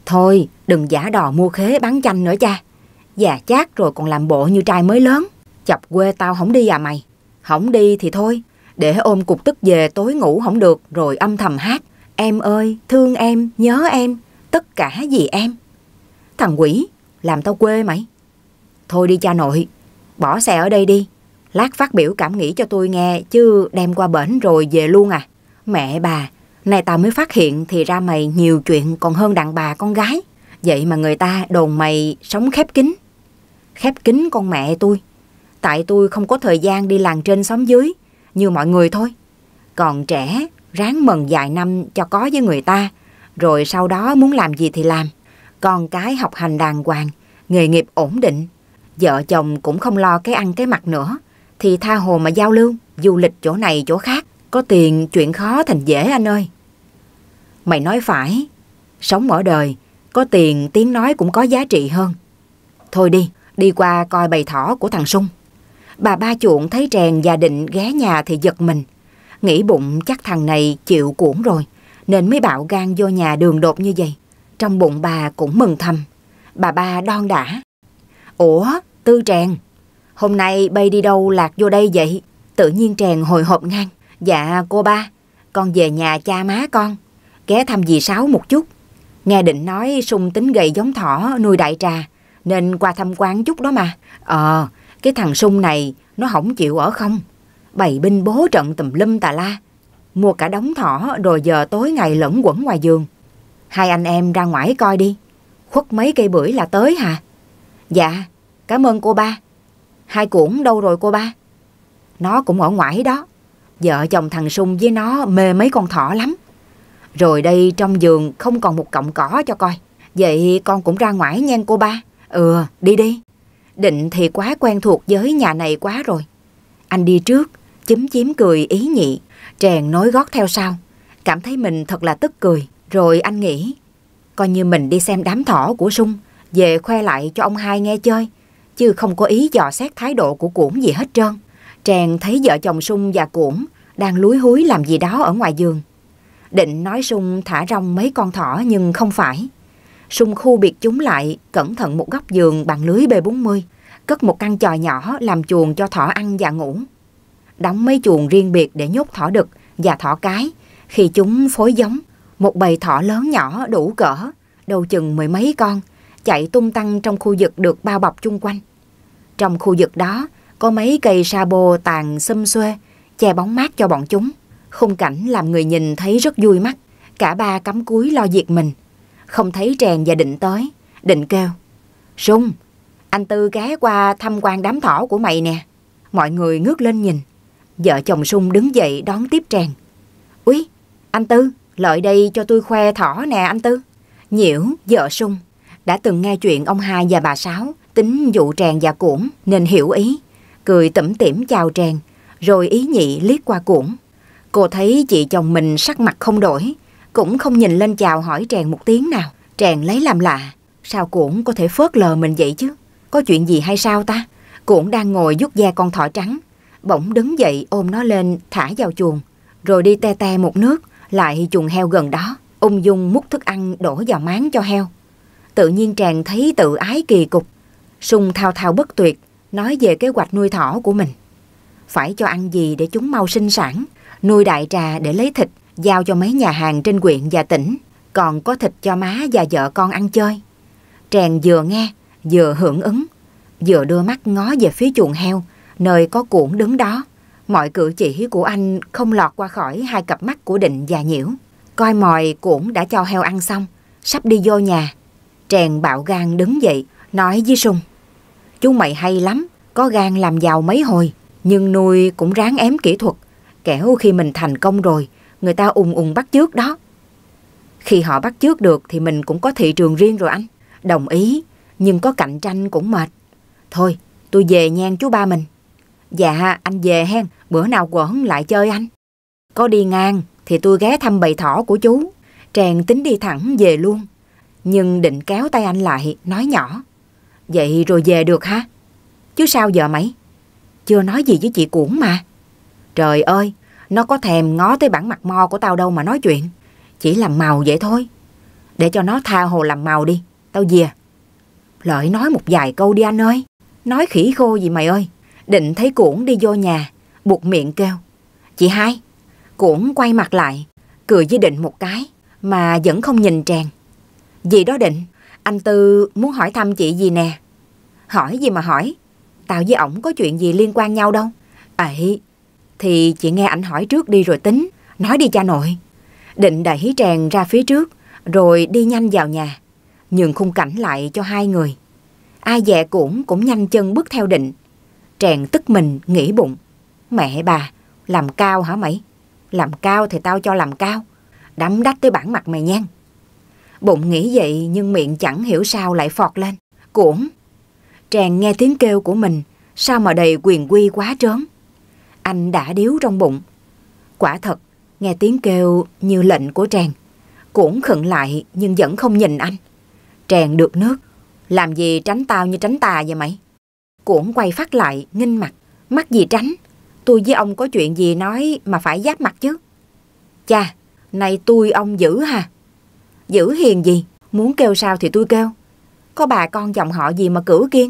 [SPEAKER 1] Thôi đừng giả đò mua khế bán chanh nữa cha. Già chát rồi còn làm bộ như trai mới lớn. Chọc quê tao không đi à mày. Không đi thì thôi, để ôm cục tức về tối ngủ không được rồi âm thầm hát: em ơi, thương em, nhớ em, tất cả vì em. Thằng quỷ, làm tao quê mày. Thôi đi cha nội, bỏ xe ở đây đi. Lát phát biểu cảm nghĩ cho tôi nghe, chứ đem qua bển rồi về luôn à. Mẹ bà, này tao mới phát hiện thì ra mày nhiều chuyện còn hơn đàn bà con gái. Vậy mà người ta đồn mày sống khép kín. Khép kín con mẹ tôi. Tại tôi không có thời gian đi làng trên xóm dưới như mọi người thôi. Còn trẻ, ráng mần vài năm cho có với người ta, rồi sau đó muốn làm gì thì làm. Con cái học hành đàng hoàng, nghề nghiệp ổn định, vợ chồng cũng không lo cái ăn cái mặc nữa, thì tha hồ mà giao lưu, du lịch chỗ này chỗ khác. Có tiền chuyện khó thành dễ anh ơi. Mày nói phải, sống ở đời, có tiền tiếng nói cũng có giá trị hơn. Thôi đi, đi qua coi bầy thỏ của thằng Sung. Bà Ba Chuộng thấy Trèn và Định ghé nhà thì giật mình. Nghĩ bụng chắc thằng này chịu cuỗng rồi, nên mới bạo gan vô nhà đường đột như vậy. Trong bụng bà cũng mừng thầm. Bà Ba đon đả: Ủa, Tư Trèn, hôm nay bay đi đâu lạc vô đây vậy? Tự nhiên Trèn hồi hộp ngang: Dạ cô ba, con về nhà cha má con, ghé thăm dì Sáu một chút. Nghe Định nói Sung tính gầy giống thỏ nuôi đại trà, nên qua thăm quan chút đó mà. Ờ, cái thằng Sung này nó không chịu ở không, bày binh bố trận tùm lum tà la, mua cả đống thỏ rồi giờ tối ngày lẫn quẩn ngoài vườn. Hai anh em ra ngoài coi đi, khuất mấy cây bưởi là tới hả? Dạ, cảm ơn cô ba. Hai Cuỗng đâu rồi cô ba? Nó cũng ở ngoài đó. Vợ chồng thằng Sung với nó mê mấy con thỏ lắm. Rồi đây trong vườn không còn một cọng cỏ cho coi. Vậy con cũng ra ngoài nha cô ba. Ừ, đi đi. Định thì quá quen thuộc với nhà này quá rồi. Anh đi trước, chúm chím cười ý nhị. Trèn nối gót theo sau, cảm thấy mình thật là tức cười. Rồi anh nghĩ, coi như mình đi xem đám thỏ của Sung, về khoe lại cho ông hai nghe chơi, chứ không có ý dò xét thái độ của Cuỗng gì hết trơn. Trèn thấy vợ chồng Sung và Cuỗng đang lúi húi làm gì đó ở ngoài vườn. Định nói Sung thả rong mấy con thỏ nhưng không phải. Sung khu biệt chúng lại, cẩn thận một góc vườn bằng lưới B bốn mươi, cất một căn chòi nhỏ làm chuồng cho thỏ ăn và ngủ. Đóng mấy chuồng riêng biệt để nhốt thỏ đực và thỏ cái khi chúng phối giống. Một bầy thỏ lớn nhỏ đủ cỡ, đầu chừng mười mấy con, chạy tung tăng trong khu vực được bao bọc chung quanh. Trong khu vực đó có mấy cây sa bô tàn xum xuê, che bóng mát cho bọn chúng. Khung cảnh làm người nhìn thấy rất vui mắt. Cả ba cắm cúi lo việc mình. Không thấy Trèn và Định tới. Định kêu: Sung, anh Tư ghé qua thăm quan đám thỏ của mày nè. Mọi người ngước lên nhìn. Vợ chồng Sung đứng dậy đón tiếp Trèn. Úi, anh Tư, lại đây cho tôi khoe thỏ nè anh Tư. Nhiễu, vợ Sung, đã từng nghe chuyện ông hai và bà Sáu tính dụ Trèn và Cuỗng nên hiểu ý. Cười tủm tỉm chào Trèn, rồi ý nhị liếc qua Cuỗng. Cô thấy chị chồng mình sắc mặt không đổi, cũng không nhìn lên chào hỏi Trèn một tiếng nào. Trèn lấy làm lạ, sao Cuỗng có thể phớt lờ mình vậy chứ? Có chuyện gì hay sao ta? Cuỗng đang ngồi vuốt da con thỏ trắng, bỗng đứng dậy ôm nó lên thả vào chuồng, rồi đi te te một nước lại chuồng heo gần đó, ung dung múc thức ăn đổ vào máng cho heo. Tự nhiên Trèn thấy tự ái kỳ cục. Sung thao thao bất tuyệt nói về kế hoạch nuôi thỏ của mình. Phải cho ăn gì để chúng mau sinh sản, nuôi đại trà để lấy thịt giao cho mấy nhà hàng trên huyện và tỉnh, còn có thịt cho má và vợ con ăn chơi. Trèn vừa nghe vừa hưởng ứng, vừa đưa mắt ngó về phía chuồng heo nơi có Cuỗng đứng đó. Mọi cử chỉ của anh không lọt qua khỏi hai cặp mắt của Định và Nhiễu. Coi mồi Cuỗng đã cho heo ăn xong, sắp đi vô nhà. Trèn bạo gan đứng dậy nói với Sung: Chú mày hay lắm, có gan làm giàu mấy hồi, nhưng nuôi cũng ráng ém kỹ thuật, kẻo khi mình thành công rồi người ta ùng ùng bắt chước đó. Khi họ bắt chước được thì mình cũng có thị trường riêng rồi anh. Đồng ý, nhưng có cạnh tranh cũng mệt. Thôi tôi về nhan chú ba mình. Dạ anh về hen, bữa nào quẩn lại chơi anh. Có đi ngang thì tôi ghé thăm bầy thỏ của chú. Trèn tính đi thẳng về luôn, nhưng Định kéo tay anh lại nói nhỏ: Vậy rồi về được hả? Chứ sao giờ mày? Chưa nói gì với chị Cuỗng mà. Trời ơi, nó có thèm ngó tới bản mặt mo của tao đâu mà nói chuyện. Chỉ làm màu vậy thôi. Để cho nó tha hồ làm màu đi, tao về. Lợi nói một vài câu đi anh ơi. Nói khỉ khô gì mày ơi. Định thấy Cuỗn đi vô nhà, buột miệng kêu: Chị hai. Cuỗn quay mặt lại, cười với Định một cái, mà vẫn không nhìn Tràng. Gì đó Định, anh Tư muốn hỏi thăm chị gì nè. Hỏi gì mà hỏi, tao với ổng có chuyện gì liên quan nhau đâu. Ấy, thì chị nghe ảnh hỏi trước đi rồi tính. Nói đi cha nội. Định đẩy Tràng ra phía trước, rồi đi nhanh vào nhà, nhường khung cảnh lại cho hai người. Ai dè Cuỗn cũng nhanh chân bước theo Định. Tràng tức mình nghĩ bụng: Mẹ bà, làm cao hả mày? Làm cao thì tao cho làm cao, đấm đách tới bản mặt mày nhan. Bụng nghĩ vậy nhưng miệng chẳng hiểu sao lại phọt lên: Cuỗn. Tràng nghe tiếng kêu của mình, sao mà đầy quyền quy quá trớn. Anh đã điếu trong bụng. Quả thật, nghe tiếng kêu như lệnh của Tràng. Cuỗn khựng lại nhưng vẫn không nhìn anh. Tràng được nước: Làm gì tránh tao như tránh tà vậy mày? Cuỗn quay phát lại, nghinh mặt: Mắc gì tránh? Tôi với ông có chuyện gì nói mà phải giáp mặt chứ. Cha, này tôi ông dữ ha. Dữ hiền gì, muốn kêu sao thì tôi kêu. Có bà con dòng họ gì mà cửu kiên.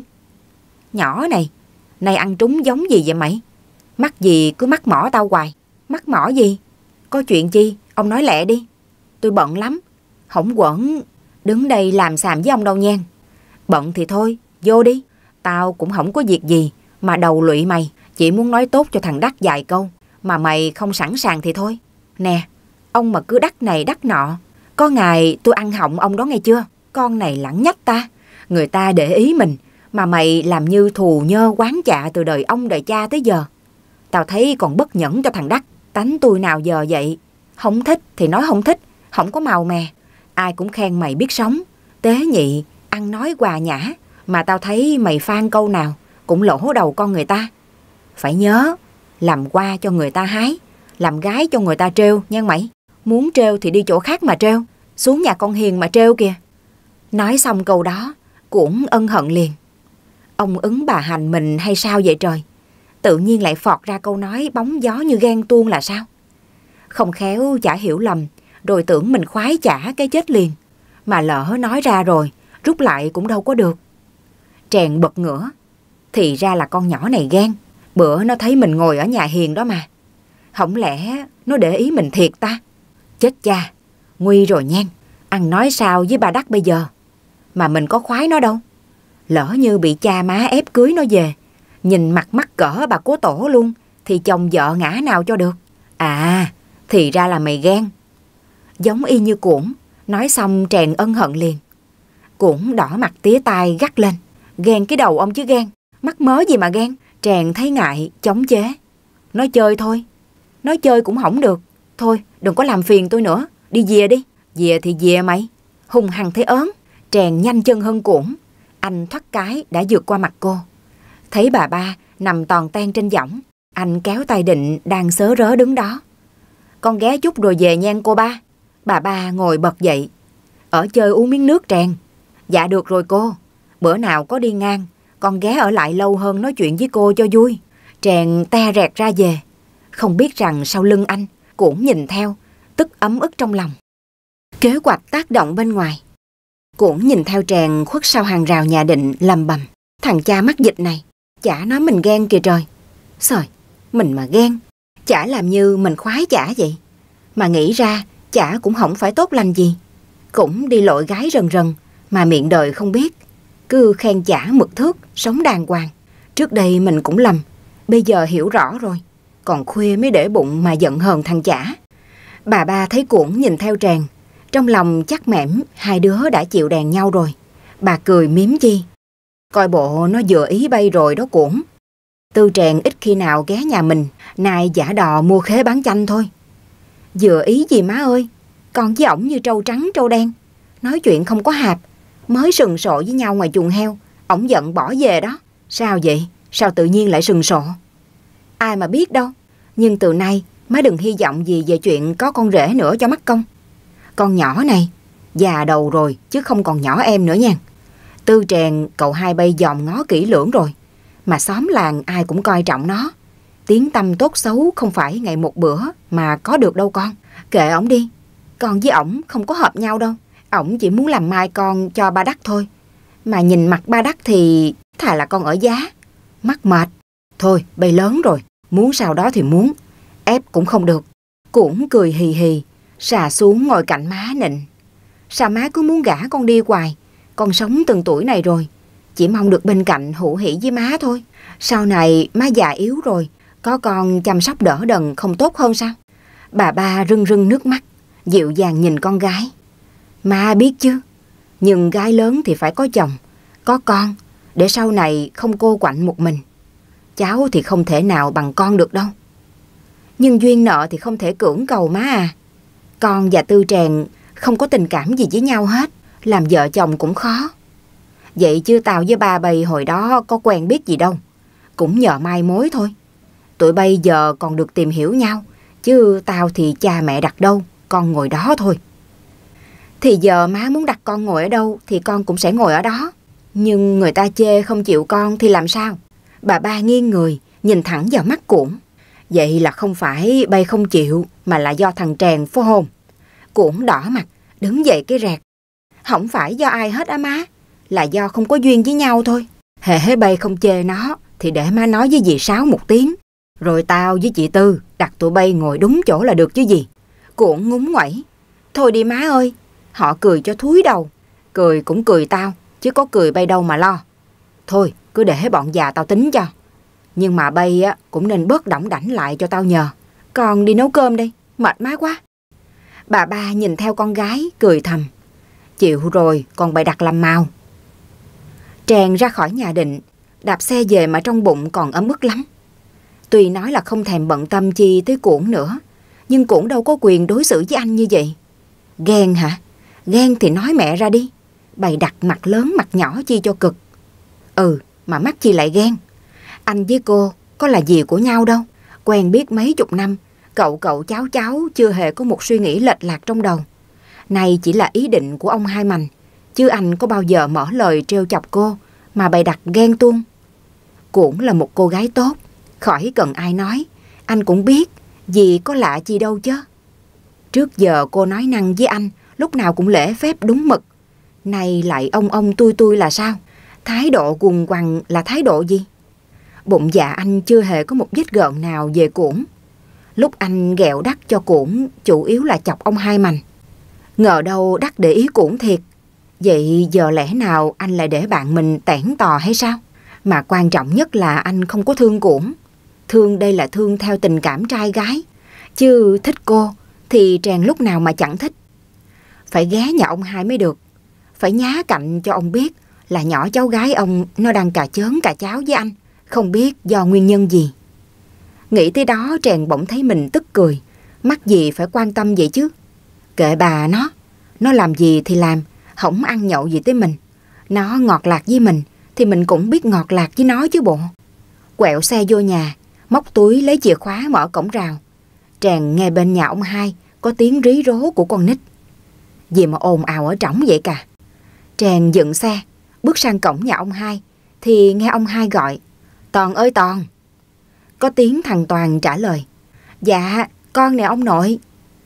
[SPEAKER 1] Nhỏ này, này ăn trúng giống gì vậy mày? Mắc gì cứ mắc mỏ tao hoài. Mắc mỏ gì? Có chuyện chi, ông nói lẹ đi. Tôi bận lắm, hổng quẩn đứng đây làm xàm với ông đâu nhen. Bận thì thôi, vô đi. Tao cũng không có việc gì mà đầu lụy mày. Chỉ muốn nói tốt cho thằng Đắc vài câu, mà mày không sẵn sàng thì thôi. Nè, ông mà cứ đắc này đắc nọ, có ngày tôi ăn họng ông đó nghe chưa? Con này lẳng nhách ta. Người ta để ý mình, mà mày làm như thù nhơ quán chạ từ đời ông đời cha tới giờ. Tao thấy còn bất nhẫn cho thằng Đắc. Tánh tôi nào giờ vậy? Không thích thì nói không thích, không có màu mè. Ai cũng khen mày biết sống, tế nhị, ăn nói hòa nhã. Mà tao thấy mày phan câu nào cũng lỗ đầu con người ta. Phải nhớ, làm qua cho người ta hái, làm gái cho người ta trêu nha mày. Muốn trêu thì đi chỗ khác mà trêu, xuống nhà con Hiền mà trêu kìa. Nói xong câu đó, Cuỗn ân hận liền. Ông ứng bà hành mình hay sao vậy trời? Tự nhiên lại phọt ra câu nói bóng gió như ghen tuông là sao? Không khéo chả hiểu lầm, rồi tưởng mình khoái chả cái chết liền. Mà lỡ nói ra rồi, rút lại cũng đâu có được. Tràng bật ngửa. Thì ra là con nhỏ này ghen. Bữa nó thấy mình ngồi ở nhà Hiền đó mà. Không lẽ nó để ý mình thiệt ta? Chết cha, nguy rồi nhen. Ăn nói sao với bà Đắc bây giờ? Mà mình có khoái nó đâu. Lỡ như bị cha má ép cưới nó về, nhìn mặt mắc cỡ bà cố tổ luôn, thì chồng vợ ngã nào cho được. À, thì ra là mày ghen. Giống y như Cuỗn. Nói xong Tràng ân hận liền. Cuỗn đỏ mặt tía tai gắt lên: Ghen cái đầu ông chứ ghen, mắc mớ gì mà ghen. Tràng thấy ngại, chống chế: Nói chơi thôi. Nói chơi cũng không được. Thôi đừng có làm phiền tôi nữa, đi về đi. Về thì về mày. Hung hăng thế ớn. Tràng nhanh chân hơn Cuỗn. Anh thoát cái đã vượt qua mặt cô. Thấy bà ba nằm toàn ten trên võng, anh kéo tay Định đang sớ rớ đứng đó. Con ghé chút rồi về nhen cô ba. Bà ba ngồi bật dậy. Ở chơi uống miếng nước Tràng. Dạ được rồi cô. Bữa nào có đi ngang, con ghé ở lại lâu hơn nói chuyện với cô cho vui. Tràng te rẹt ra về. Không biết rằng sau lưng anh, Cuỗn nhìn theo, tức ấm ức trong lòng. Kế hoạch tác động bên ngoài. Cuỗn nhìn theo Tràng khuất sau hàng rào nhà Định lầm bầm: Thằng cha mắc dịch này, chả nói mình ghen kìa trời. Sời, mình mà ghen, chả làm như mình khoái chả vậy. Mà nghĩ ra chả cũng không phải tốt lành gì. Cũng đi lội gái rần rần, mà miệng đời không biết. Cứ khen chả mực thước, sống đàng hoàng. Trước đây mình cũng lầm, bây giờ hiểu rõ rồi. Còn khuya mới để bụng mà giận hờn thằng chả. Bà ba thấy Cuỗn nhìn theo Tràng, trong lòng chắc mẻm hai đứa đã chịu đèn nhau rồi. Bà cười miếm chi: Coi bộ nó vừa ý bay rồi đó Cuỗn. Tư Tràng ít khi nào ghé nhà mình, nay giả đò mua khế bán chanh thôi. Vừa ý gì má ơi, con với ổng như trâu trắng trâu đen. Nói chuyện không có hạp, mới sừng sộ với nhau ngoài chuồng heo, ổng giận bỏ về đó. Sao vậy? Sao tự nhiên lại sừng sộ? Ai mà biết đâu. Nhưng từ nay má đừng hy vọng gì về chuyện có con rể nữa cho mắc công. Con nhỏ này già đầu rồi chứ không còn nhỏ em nữa nha. Tư Tràng cậu hai bay dòm ngó kỹ lưỡng rồi, mà xóm làng ai cũng coi trọng nó. Tiếng tăm tốt xấu không phải ngày một bữa mà có được đâu con. Kệ ổng đi, con với ổng không có hợp nhau đâu. Ổng chỉ muốn làm mai con cho ba Đắc thôi. Mà nhìn mặt ba Đắc thì thà là con ở giá. Mắc mệt. Thôi bây lớn rồi, muốn sao đó thì muốn, ép cũng không được. Cũng cười hì hì, xà xuống ngồi cạnh má nịnh. Sao má cứ muốn gả con đi hoài? Con sống từng tuổi này rồi, chỉ mong được bên cạnh hữu hỉ với má thôi. Sau này má già yếu rồi, có con chăm sóc đỡ đần không tốt hơn sao? Bà ba rưng rưng nước mắt, dịu dàng nhìn con gái. Má biết chứ, nhưng gái lớn thì phải có chồng, có con, để sau này không cô quạnh một mình. Cháu thì không thể nào bằng con được đâu. Nhưng duyên nợ thì không thể cưỡng cầu má à. Con và Tư Trèn không có tình cảm gì với nhau hết, làm vợ chồng cũng khó. Vậy chứ tao với ba bầy hồi đó có quen biết gì đâu, cũng nhờ mai mối thôi. Tụi bây giờ còn được tìm hiểu nhau, chứ tao thì cha mẹ đặt đâu, con ngồi đó thôi. Thì giờ má muốn đặt con ngồi ở đâu thì con cũng sẽ ngồi ở đó. Nhưng người ta chê không chịu con thì làm sao? Bà ba nghiêng người, nhìn thẳng vào mắt Cuỗn. Vậy là không phải bay không chịu, mà là do thằng Trèn phô hồn. Cuỗn đỏ mặt, đứng dậy cái rẹt. Không phải do ai hết á má, là do không có duyên với nhau thôi. Hễ hễ bay không chê nó, thì để má nói với dì Sáu một tiếng. Rồi tao với chị Tư đặt tụi bay ngồi đúng chỗ là được chứ gì. Cuỗn ngúng nguẩy. Thôi đi má ơi, họ cười cho thúi đầu. Cười cũng cười tao, chứ có cười bay đâu mà lo. Thôi, cứ để bọn già tao tính cho. Nhưng mà bay á cũng nên bớt đỏng đảnh lại cho tao nhờ. Con đi nấu cơm đi, mệt má quá. Bà ba nhìn theo con gái, cười thầm. Chịu rồi, còn bày đặt làm màu. Trèn ra khỏi nhà Định, đạp xe về mà trong bụng còn ấm ức lắm. Tuy nói là không thèm bận tâm chi tới Cuỗn nữa, nhưng Cuỗn đâu có quyền đối xử với anh như vậy. Ghen hả? Ghen thì nói mẹ ra đi. Bày đặt mặt lớn mặt nhỏ chi cho cực. Ừ, mà mắc chi lại ghen. Anh với cô có là gì của nhau đâu. Quen biết mấy chục năm, cậu cậu cháu cháu chưa hề có một suy nghĩ lệch lạc trong đầu. Này chỉ là ý định của ông Hai Mành, chứ anh có bao giờ mở lời trêu chọc cô mà bày đặt ghen tuông. Cũng là một cô gái tốt, khỏi cần ai nói, anh cũng biết, gì có lạ chi đâu chứ. Trước giờ cô nói năng với anh, lúc nào cũng lễ phép đúng mực. Này lại ông ông tui tui là sao? Thái độ quằn quằn là thái độ gì? Bụng dạ anh chưa hề có một vết gợn nào về Cuỗn. Lúc anh ghẹo Đắc cho Cuỗn, chủ yếu là chọc ông Hai Mành. Ngờ đâu Đắc để ý Cuỗn thiệt. Vậy giờ lẽ nào anh lại để bạn mình tẻn tò hay sao? Mà quan trọng nhất là anh không có thương Cuỗn. Thương đây là thương theo tình cảm trai gái. Chứ thích cô thì Trèn lúc nào mà chẳng thích. Phải ghé nhà ông Hai mới được. Phải nhá cạnh cho ông biết là nhỏ cháu gái ông nó đang cà chớn cà cháo với anh. Không biết do nguyên nhân gì. Nghĩ tới đó Trèn bỗng thấy mình tức cười. Mắc gì phải quan tâm vậy chứ. Kệ bà nó. Nó làm gì thì làm. Không ăn nhậu gì tới mình. Nó ngọt lạc với mình thì mình cũng biết ngọt lạc với nó chứ bộ. Quẹo xe vô nhà, móc túi lấy chìa khóa mở cổng rào. Trèn nghe bên nhà ông Hai có tiếng rí rố của con nít. Gì mà ồn ào ở trỏng vậy cả. Trèn dựng xe, bước sang cổng nhà ông Hai thì nghe ông Hai gọi. Toàn ơi Toàn. Có tiếng thằng Toàn trả lời. Dạ, con nè ông nội.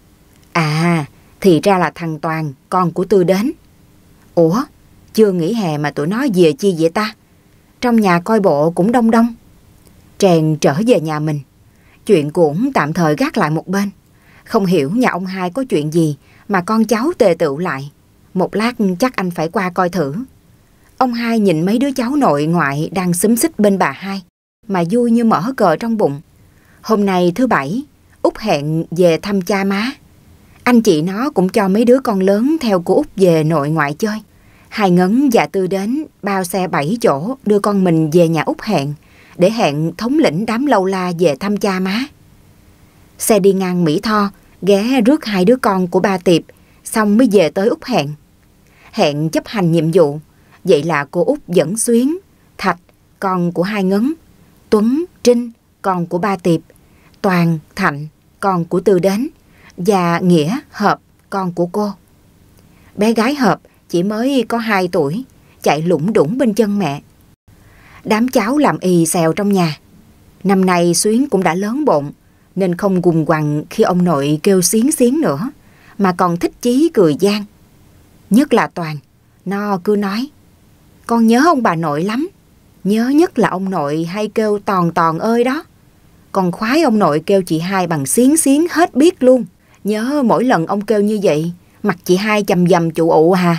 [SPEAKER 1] À, thì ra là thằng Toàn, con của Tư đến. Ủa, chưa nghỉ hè mà tụi nó về chi vậy ta? Trong nhà coi bộ cũng đông đông. Trèn trở về nhà mình. Chuyện cũng tạm thời gác lại một bên. Không hiểu nhà ông Hai có chuyện gì mà con cháu tề tựu lại. Một lát chắc anh phải qua coi thử. Ông Hai nhìn mấy đứa cháu nội ngoại đang xúm xít bên bà Hai mà vui như mở cờ trong bụng. Hôm nay thứ bảy, Út hẹn về thăm cha má. Anh chị nó cũng cho mấy đứa con lớn theo cô Út về nội ngoại chơi. Hai Ngấn và Tư đến bao xe bảy chỗ đưa con mình về nhà Út hẹn để hẹn thống lĩnh đám lâu la về thăm cha má. Xe đi ngang Mỹ Tho, ghé rước hai đứa con của ba Tiệp, xong mới về tới Út hẹn. Hẹn chấp hành nhiệm vụ, vậy là cô Út dẫn Xuyến, Thạch, con của Hai Ngấn, Tuấn, Trinh, con của ba Tiệp, Toàn, Thạnh, con của Tư đến, và Nghĩa, Hợp, con của cô. Bé gái Hợp chỉ mới có hai tuổi, chạy lủng đủng bên chân mẹ. Đám cháu làm ì xèo trong nhà. Năm nay Xuyến cũng đã lớn bộn, nên không gùng quằn khi ông nội kêu xiến xiến nữa, mà còn thích chí cười gian. Nhất là Toàn, nó cứ nói: con nhớ ông bà nội lắm. Nhớ nhất là ông nội hay kêu Toàn Toàn ơi đó. Con khoái ông nội kêu chị hai bằng xiến xiến hết biết luôn. Nhớ mỗi lần ông kêu như vậy, mặt chị hai chầm dầm chụ ụ hà.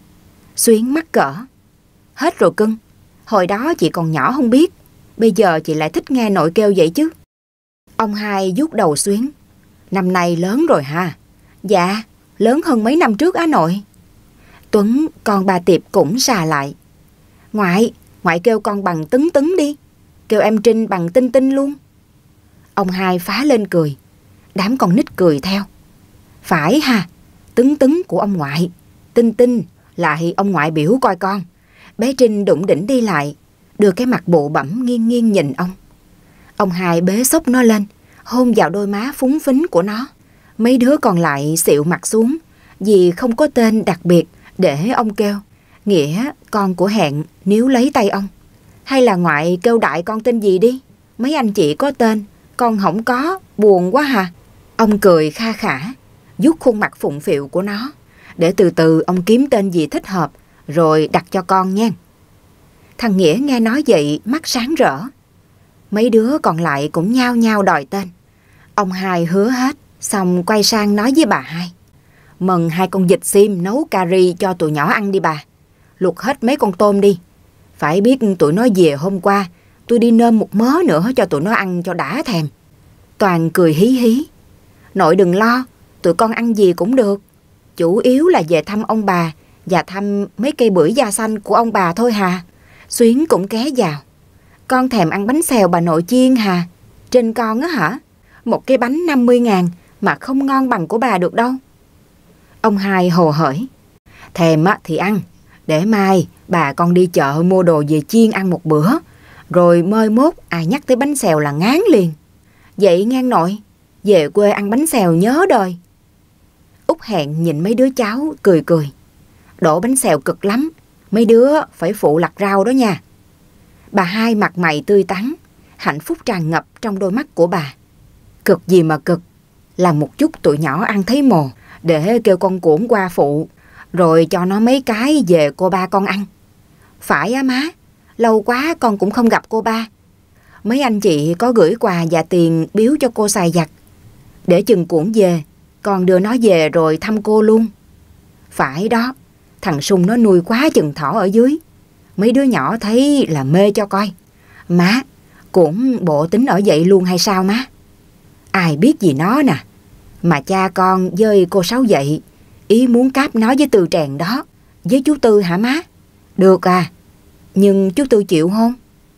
[SPEAKER 1] Xuyến mắc cỡ: hết rồi cưng, hồi đó chị còn nhỏ không biết, bây giờ chị lại thích nghe nội kêu vậy chứ. Ông hai vuốt đầu Xuyến: năm nay lớn rồi ha? Dạ, lớn hơn mấy năm trước á nội. Tuấn, con bà Tiệp cũng xà lại: Ngoại, ngoại kêu con bằng Tấn Tấn đi, kêu em Trinh bằng Tinh Tinh luôn. Ông hai phá lên cười, đám con nít cười theo. Phải ha, Tấn Tấn của ông ngoại, Tinh Tinh lại ông ngoại biểu coi con. Bé Trinh đụng đỉnh đi lại, đưa cái mặt bụ bẫm nghiêng nghiêng nhìn ông. Ông hai bế xốc nó lên, hôn vào đôi má phúng phính của nó. Mấy đứa còn lại xịu mặt xuống, vì không có tên đặc biệt để ông kêu. Nghĩa con của Hẹn níu lấy tay ông. Hay là ngoại kêu đại con tên gì đi, mấy anh chị có tên, con không có, buồn quá hả? Ông cười kha khả, vuốt khuôn mặt phụng phịu của nó, để từ từ ông kiếm tên gì thích hợp, rồi đặt cho con nha. Thằng Nghĩa nghe nói vậy mắt sáng rỡ. Mấy đứa còn lại cũng nhao nhao đòi tên. Ông hai hứa hết, xong quay sang nói với bà hai: Mần hai con vịt xiêm nấu cà ri cho tụi nhỏ ăn đi bà. Luộc hết mấy con tôm đi. Phải biết tụi nó về hôm qua, tôi đi nêm một mớ nữa cho tụi nó ăn cho đã thèm. Toàn cười hí hí: Nội đừng lo, tụi con ăn gì cũng được. Chủ yếu là về thăm ông bà và thăm mấy cây bưởi da xanh của ông bà thôi hà. Xuyến cũng ké vào: Con thèm ăn bánh xèo bà nội chiên hà. Trên con á hả? Một cái bánh năm mươi ngàn mà không ngon bằng của bà được đâu. Ông hai hồ hởi: Thèm á thì ăn, để mai bà con đi chợ mua đồ về chiên ăn một bữa, rồi mơi mốt ai nhắc tới bánh xèo là ngán liền. Vậy ngang nội, về quê ăn bánh xèo nhớ đời. Út Hẹn nhìn mấy đứa cháu cười cười: Đổ bánh xèo cực lắm, mấy đứa phải phụ lặt rau đó nha. Bà hai mặt mày tươi tắn, hạnh phúc tràn ngập trong đôi mắt của bà. Cực gì mà cực, làm một chút tụi nhỏ ăn thấy mồ, để kêu con cuỗn qua phụ, rồi cho nó mấy cái về cô ba con ăn. Phải á má, lâu quá con cũng không gặp cô ba. Mấy anh chị có gửi quà và tiền biếu cho cô xài vặt. Để chừng cuỗn về, con đưa nó về rồi thăm cô luôn. Phải đó, thằng Sung nó nuôi quá chừng thỏ ở dưới. Mấy đứa nhỏ thấy là mê cho coi. Má, cũng bộ tính ở vậy luôn hay sao má? Ai biết gì nó nè. Mà cha con với cô Sáu vậy, ý muốn cáp nó với Tư Trèn đó. Với chú Tư hả má? Được à, nhưng chú Tư chịu không?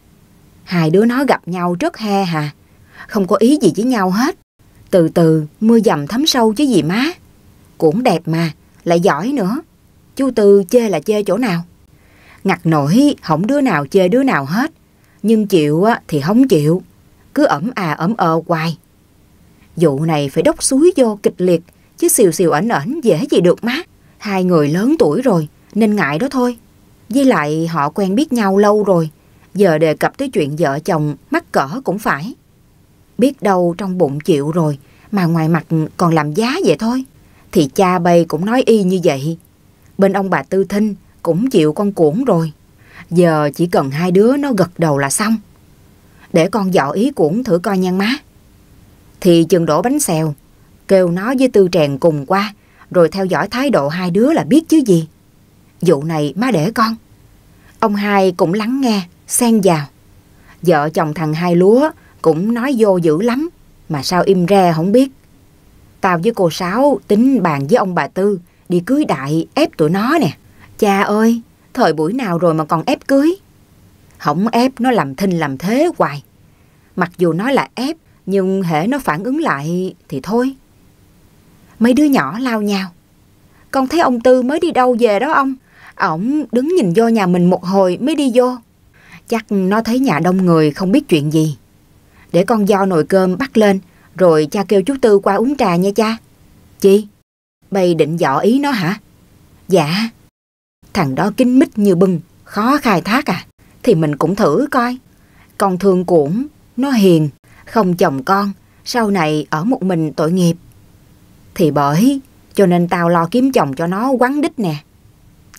[SPEAKER 1] Hai đứa nó gặp nhau rất he hà, không có ý gì với nhau hết. Từ từ mưa dầm thấm sâu chứ gì má. Cũng đẹp mà, lại giỏi nữa. Chú Tư chê là chê chỗ nào? Ngặt nổi không đứa nào chê đứa nào hết, nhưng chịu thì không chịu, cứ ẩm à ẩm ờ hoài. Vụ này phải đốc suối vô kịch liệt, chứ xìu xìu ẩn ẩn dễ gì được má. Hai người lớn tuổi rồi nên ngại đó thôi. Với lại họ quen biết nhau lâu rồi, giờ đề cập tới chuyện vợ chồng mắc cỡ cũng phải. Biết đâu trong bụng chịu rồi mà ngoài mặt còn làm giá vậy thôi. Thì cha bay cũng nói y như vậy. Bên ông bà Tư Thinh cũng chịu con cuỗn rồi. Giờ chỉ cần hai đứa nó gật đầu là xong. Để con dọ ý cuỗn thử coi nha má. Thì chừng đổ bánh xèo, kêu nó với Tư Trèn cùng qua, rồi theo dõi thái độ hai đứa là biết chứ gì. Vụ này má để con. Ông hai cũng lắng nghe, xen vào. Vợ chồng thằng Hai Lúa cũng nói vô dữ lắm, mà sao im re không biết. Tao với cô Sáu tính bàn với ông bà Tư đi cưới đại ép tụi nó nè. Cha ơi, thời buổi nào rồi mà còn ép cưới? Không ép nó làm thinh làm thế hoài. Mặc dù nói là ép, nhưng hễ nó phản ứng lại thì thôi. Mấy đứa nhỏ lao nhau. Con thấy ông Tư mới đi đâu về đó ông? Ổng đứng nhìn vô nhà mình một hồi mới đi vô. Chắc nó thấy nhà đông người không biết chuyện gì. Để con do nồi cơm bắt lên, rồi cha kêu chú Tư qua uống trà nha cha. Chi? Bây định dọ ý nó hả? Dạ. Thằng đó kín mít như bưng, khó khai thác à? Thì mình cũng thử coi. Con thương cuỗn, nó hiền, không chồng con, sau này ở một mình tội nghiệp. Thì bởi cho nên tao lo kiếm chồng cho nó quắn đít nè.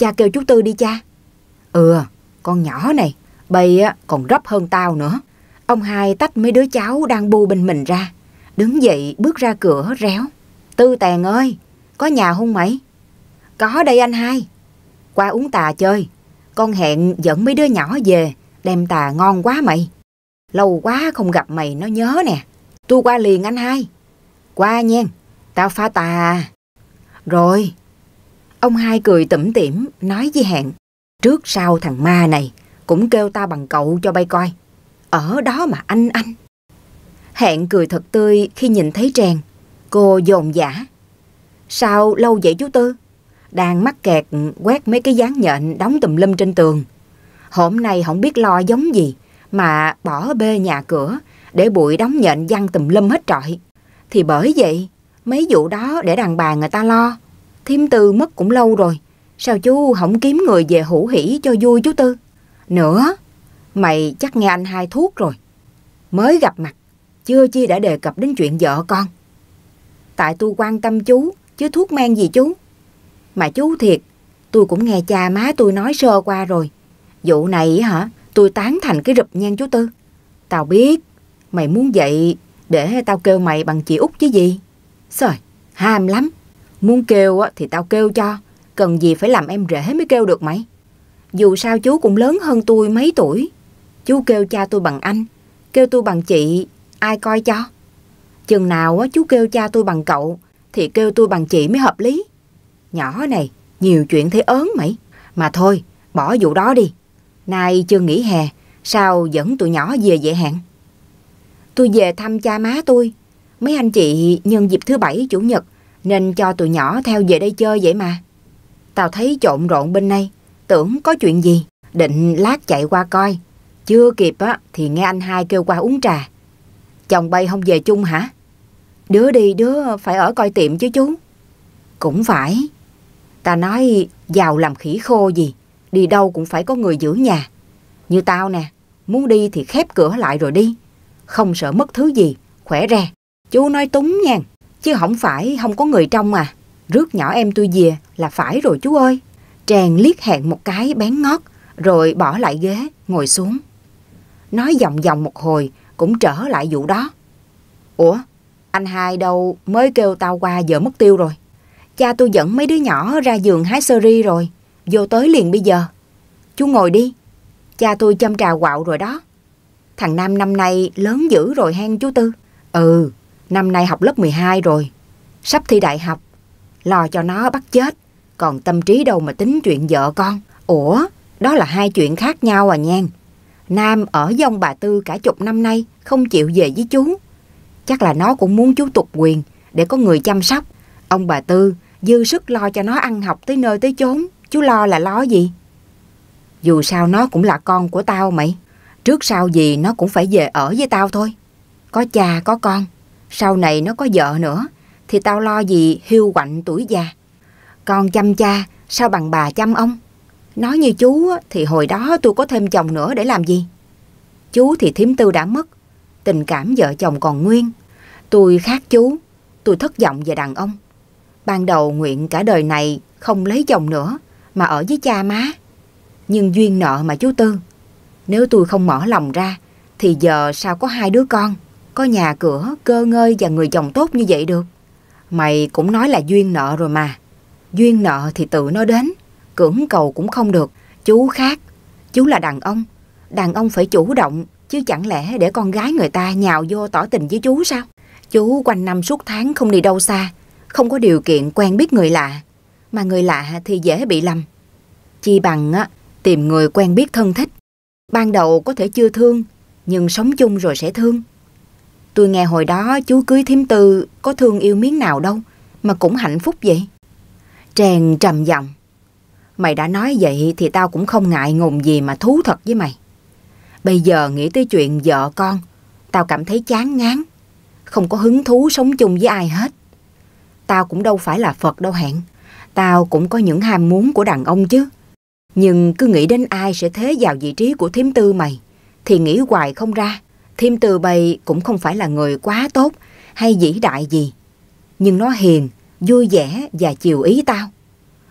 [SPEAKER 1] cha kêu chú Tư đi cha. Ừ, con nhỏ này, bây á còn rấp hơn tao nữa. Ông Hai tách mấy đứa cháu đang bu bên mình ra, đứng dậy bước ra cửa réo. Tư Tèn ơi, có nhà không mày? Có đây anh Hai. Qua uống tà chơi. Con hẹn dẫn mấy đứa nhỏ về, đem tà ngon quá mày. Lâu quá không gặp mày nó nhớ nè. Tôi qua liền anh Hai. Qua nha, tao pha tà. Rồi. Ông Hai cười tủm tỉm nói với Hẹn. Trước sau thằng ma này cũng kêu tao bằng cậu cho bay coi. Ở đó mà anh anh. Hẹn cười thật tươi khi nhìn thấy Trèn. Cô dồn dã. Sao lâu vậy chú Tư? Đang mắc kẹt quét mấy cái dán nhện đóng tùm lum trên tường. Hôm nay không biết lo giống gì mà bỏ bê nhà cửa để bụi đóng nhện văng tùm lum hết trọi. Thì bởi vậy mấy vụ đó để đàn bà người ta lo. Thím Tư mất cũng lâu rồi, sao chú không kiếm người về hủ hỉ cho vui chú Tư? Nữa, mày chắc nghe anh Hai thuốc rồi. Mới gặp mặt, chưa chi đã đề cập đến chuyện vợ con. Tại tôi quan tâm chú, chứ thuốc men gì chú. Mà chú thiệt, tôi cũng nghe cha má tôi nói sơ qua rồi. Vụ này hả, tôi tán thành cái rụp nhan chú Tư. Tao biết, mày muốn vậy để tao kêu mày bằng chị Út chứ gì. Trời, ham lắm. Muốn kêu thì tao kêu cho, cần gì phải làm em rể mới kêu được mày. Dù sao chú cũng lớn hơn tôi mấy tuổi. Chú kêu cha tôi bằng anh, kêu tôi bằng chị, ai coi cho. Chừng nào chú kêu cha tôi bằng cậu thì kêu tôi bằng chị mới hợp lý. Nhỏ này, nhiều chuyện thấy ớn mày. Mà thôi, bỏ vụ đó đi. Nay chưa nghỉ hè, sao dẫn tụi nhỏ về vậy Hẹn? Tôi về thăm cha má tôi. Mấy anh chị nhân dịp thứ bảy chủ nhật nên cho tụi nhỏ theo về đây chơi vậy mà. Tao thấy trộn rộn bên đây, tưởng có chuyện gì, định lát chạy qua coi. Chưa kịp á thì nghe anh Hai kêu qua uống trà. Chồng bay không về chung hả? Đứa đi đứa phải ở coi tiệm chứ chú. Cũng phải. Ta nói giàu làm khỉ khô gì, đi đâu cũng phải có người giữ nhà. Như tao nè, muốn đi thì khép cửa lại rồi đi. Không sợ mất thứ gì, khỏe re. Chú nói túng nha, chứ không phải không có người trong à. Rước nhỏ em tôi về là phải rồi chú ơi. Trèn liếc Hẹn một cái bén ngót, rồi bỏ lại ghế, ngồi xuống. Nói vòng vòng một hồi, cũng trở lại vụ đó. Ủa, anh Hai đâu mới kêu tao qua giờ mất tiêu rồi. Cha tôi dẫn mấy đứa nhỏ ra vườn hái sơ ri rồi, vô tới liền bây giờ. Chú ngồi đi, cha tôi châm trà quạo rồi đó. Thằng Nam năm nay lớn dữ rồi hen chú Tư. Ừ, năm nay học lớp mười hai rồi, sắp thi đại học. Lo cho nó bắt chết, còn tâm trí đâu mà tính chuyện vợ con. Ủa, đó là hai chuyện khác nhau à nhan. Nam ở với ông bà Tư cả chục năm nay, không chịu về với chú. Chắc là nó cũng muốn chú tục quyền để có người chăm sóc. Ông bà Tư dư sức lo cho nó ăn học tới nơi tới chốn, chú lo là lo gì? Dù sao nó cũng là con của tao mày. Trước sau gì nó cũng phải về ở với tao thôi. Có cha có con, sau này nó có vợ nữa thì tao lo gì hiu quạnh tuổi già. Con chăm cha sao bằng bà chăm ông. Nói như chú thì hồi đó tôi có thêm chồng nữa để làm gì. Chú thì thím Tư đã mất, tình cảm vợ chồng còn nguyên. Tôi khác chú, tôi thất vọng về đàn ông. Ban đầu nguyện cả đời này không lấy chồng nữa mà ở với cha má. Nhưng duyên nợ mà chú Tư. Nếu tôi không mở lòng ra thì giờ sao có hai đứa con, có nhà cửa, cơ ngơi và người chồng tốt như vậy được. Mày cũng nói là duyên nợ rồi mà. Duyên nợ thì tự nó đến, cưỡng cầu cũng không được. Chú khác, chú là đàn ông. Đàn ông phải chủ động, chứ chẳng lẽ để con gái người ta nhào vô tỏ tình với chú sao? Chú quanh năm suốt tháng không đi đâu xa, không có điều kiện quen biết người lạ. Mà người lạ thì dễ bị lầm. Chi bằng á, tìm người quen biết thân thích. Ban đầu có thể chưa thương, nhưng sống chung rồi sẽ thương. Tôi nghe hồi đó chú cưới thím Tư có thương yêu miếng nào đâu, mà cũng hạnh phúc vậy. Trèn trầm giọng. Mày đã nói vậy thì tao cũng không ngại ngùng gì mà thú thật với mày. Bây giờ nghĩ tới chuyện vợ con, tao cảm thấy chán ngán, không có hứng thú sống chung với ai hết. Tao cũng đâu phải là Phật đâu Hẹn. Tao cũng có những ham muốn của đàn ông chứ. Nhưng cứ nghĩ đến ai sẽ thế vào vị trí của thím Tư mày thì nghĩ hoài không ra. Thím Tư bày cũng không phải là người quá tốt hay vĩ đại gì, nhưng nó hiền, vui vẻ và chiều ý tao.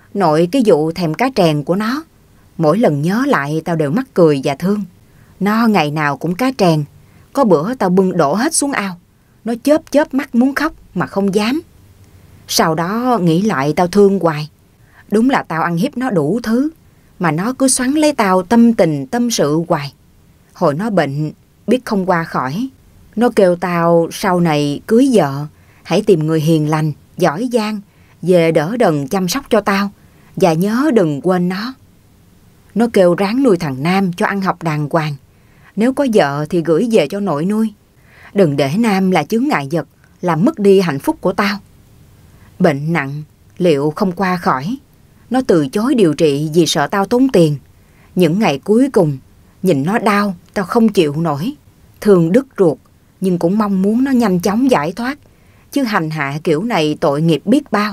[SPEAKER 1] Nội cái vụ thèm cá trèn của nó, mỗi lần nhớ lại tao đều mắc cười và thương. Nó ngày nào cũng cá trèn, có bữa tao bưng đổ hết xuống ao. Nó chớp chớp mắt muốn khóc mà không dám. Sau đó nghĩ lại tao thương hoài. Đúng là tao ăn hiếp nó đủ thứ, mà nó cứ xoắn lấy tao tâm tình tâm sự hoài. Hồi nó bệnh, biết không qua khỏi, nó kêu tao sau này cưới vợ, hãy tìm người hiền lành, giỏi giang, về đỡ đần chăm sóc cho tao, và nhớ đừng quên nó. Nó kêu ráng nuôi thằng Nam cho ăn học đàng hoàng. Nếu có vợ thì gửi về cho nội nuôi. Đừng để Nam là chướng ngại vật, làm mất đi hạnh phúc của tao. Bệnh nặng, liệu không qua khỏi. Nó từ chối điều trị vì sợ tao tốn tiền. Những ngày cuối cùng, nhìn nó đau, tao không chịu nổi. Thương đứt ruột, nhưng cũng mong muốn nó nhanh chóng giải thoát. Chứ hành hạ kiểu này tội nghiệp biết bao.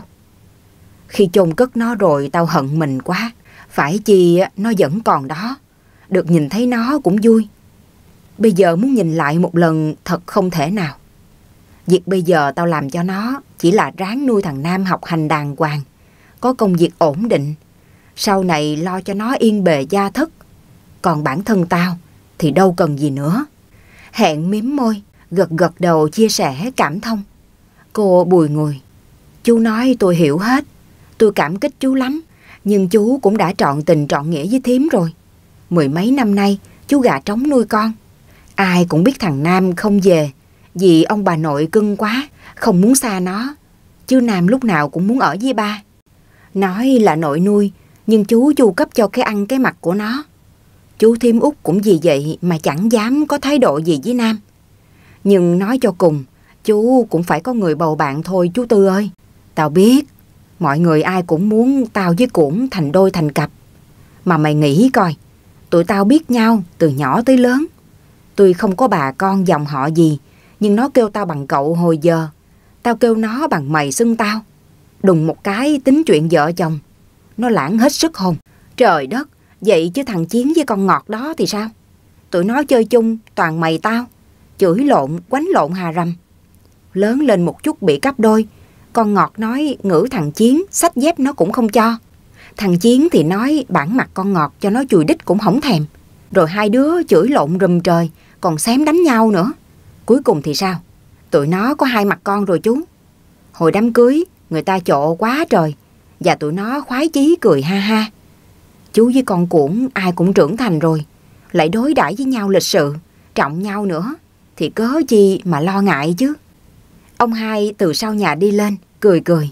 [SPEAKER 1] Khi chôn cất nó rồi tao hận mình quá. Phải chi nó vẫn còn đó. Được nhìn thấy nó cũng vui. Bây giờ muốn nhìn lại một lần thật không thể nào. Việc bây giờ tao làm cho nó chỉ là ráng nuôi thằng Nam học hành đàng hoàng, có công việc ổn định, sau này lo cho nó yên bề gia thất. Còn bản thân tao thì đâu cần gì nữa. Hẹn mím môi, gật gật đầu chia sẻ cảm thông. Cô bùi ngùi. Chú nói tôi hiểu hết. Tôi cảm kích chú lắm. Nhưng chú cũng đã trọn tình trọn nghĩa với thím rồi. Mười mấy năm nay chú gà trống nuôi con. Ai cũng biết thằng Nam không về vì ông bà nội cưng quá, không muốn xa nó. Chứ Nam lúc nào cũng muốn ở với ba. Nói là nội nuôi, nhưng chú chu cấp cho cái ăn cái mặc của nó. Chú thím út cũng vì vậy mà chẳng dám có thái độ gì với Nam. Nhưng nói cho cùng, chú cũng phải có người bầu bạn thôi chú Tư ơi. Tao biết, mọi người ai cũng muốn tao với Cuỗn thành đôi thành cặp. Mà mày nghĩ coi, tụi tao biết nhau từ nhỏ tới lớn. Tuy không có bà con dòng họ gì, nhưng nó kêu tao bằng cậu hồi giờ. Tao kêu nó bằng mày xưng tao. Đùng một cái tính chuyện vợ chồng, nó lãng hết sức hồn. Trời đất, vậy chứ thằng Chiến với con Ngọt đó thì sao? Tụi nó chơi chung toàn mày tao, chửi lộn, quánh lộn hà rầm. Lớn lên một chút bị cắp đôi. Con Ngọt nói ngữ thằng Chiến, xách dép nó cũng không cho. Thằng Chiến thì nói bản mặt con Ngọt cho nó chùi đít cũng không thèm. Rồi hai đứa chửi lộn rùm trời, còn xém đánh nhau nữa. Cuối cùng thì sao? Tụi nó có hai mặt con rồi chú. Hồi đám cưới, người ta trộ quá trời, và tụi nó khoái chí cười ha ha. Chú với con Cuỗn ai cũng trưởng thành rồi, lại đối đãi với nhau lịch sự, trọng nhau nữa, thì cớ chi mà lo ngại chứ. Ông hai từ sau nhà đi lên, cười cười.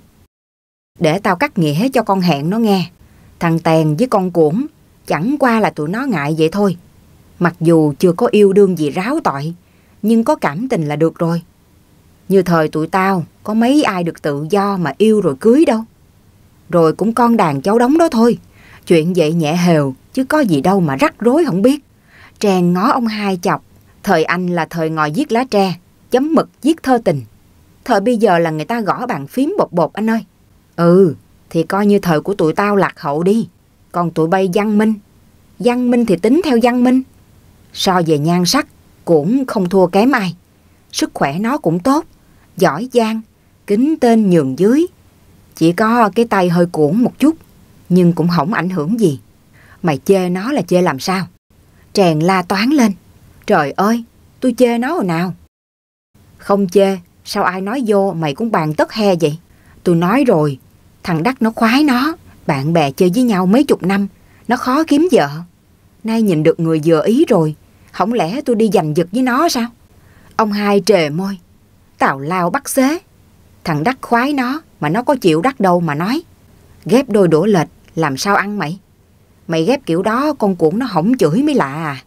[SPEAKER 1] Để tao cắt nghĩa cho con Hẹn nó nghe. Thằng Tèn với con Cuỗn chẳng qua là tụi nó ngại vậy thôi. Mặc dù chưa có yêu đương gì ráo tội, nhưng có cảm tình là được rồi. Như thời tụi tao, có mấy ai được tự do mà yêu rồi cưới đâu. Rồi cũng con đàn cháu đống đó thôi. Chuyện vậy nhẹ hều, chứ có gì đâu mà rắc rối không biết. Trèn ngó ông hai chọc. Thời anh là thời ngồi viết lá tre, chấm mực viết thơ tình. Thời bây giờ là người ta gõ bàn phím bột bột anh ơi. Ừ, thì coi như thời của tụi tao lạc hậu đi. Còn tụi bay văn minh. Văn minh thì tính theo văn minh. So về nhan sắc, cũng không thua kém ai. Sức khỏe nó cũng tốt, giỏi giang, kính tên nhường dưới. Chỉ có cái tay hơi cuộn một chút, nhưng cũng không ảnh hưởng gì. Mày chê nó là chê làm sao? Trèn la toán lên. Trời ơi, tôi chê nó hồi nào? Không chê, sao ai nói vô mày cũng bàn tất he vậy? Tôi nói rồi, thằng Đắc nó khoái nó. Bạn bè chơi với nhau mấy chục năm, nó khó kiếm vợ. Nay nhìn được người vừa ý rồi, không lẽ tôi đi giành giật với nó sao? Ông hai trề môi. Tào lao bắt xế. Thằng Đắc khoái nó, mà nó có chịu Đắc đâu mà nói. Ghép đôi đũa lệch, làm sao ăn mày? Mày ghép kiểu đó con Cuỗn nó hổng chửi mới lạ à.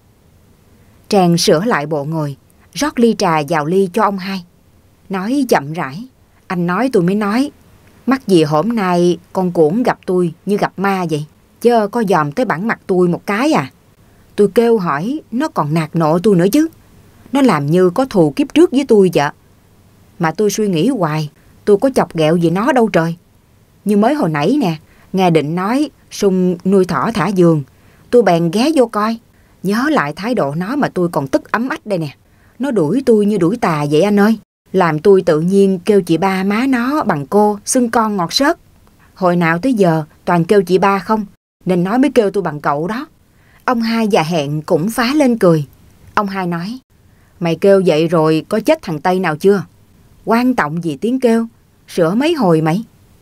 [SPEAKER 1] Trèn sửa lại bộ ngồi, rót ly trà vào ly cho ông hai. Nói chậm rãi. Anh nói tôi mới nói. Mắc gì hôm nay con Cuỗn gặp tôi như gặp ma vậy? Chớ có dòm tới bản mặt tôi một cái à? Tôi kêu hỏi, nó còn nạt nộ tôi nữa chứ. Nó làm như có thù kiếp trước với tôi vậy. Mà tôi suy nghĩ hoài, tôi có chọc ghẹo gì nó đâu trời. Như mới hồi nãy nè, nghe Định nói Sung nuôi thỏ thả vườn, tôi bèn ghé vô coi. Nhớ lại thái độ nó mà tôi còn tức ấm ách đây nè. Nó đuổi tôi như đuổi tà vậy anh ơi. Làm tôi tự nhiên kêu chị ba má nó bằng cô, xưng con ngọt xớt. Hồi nào tới giờ toàn kêu chị ba không, nên nói mới kêu tôi bằng cậu đó. Ông hai và Hẹn cũng phá lên cười. Ông hai nói, mày kêu vậy rồi có chết thằng Tây nào chưa? Quan trọng gì tiếng kêu, sửa mấy hồi mày.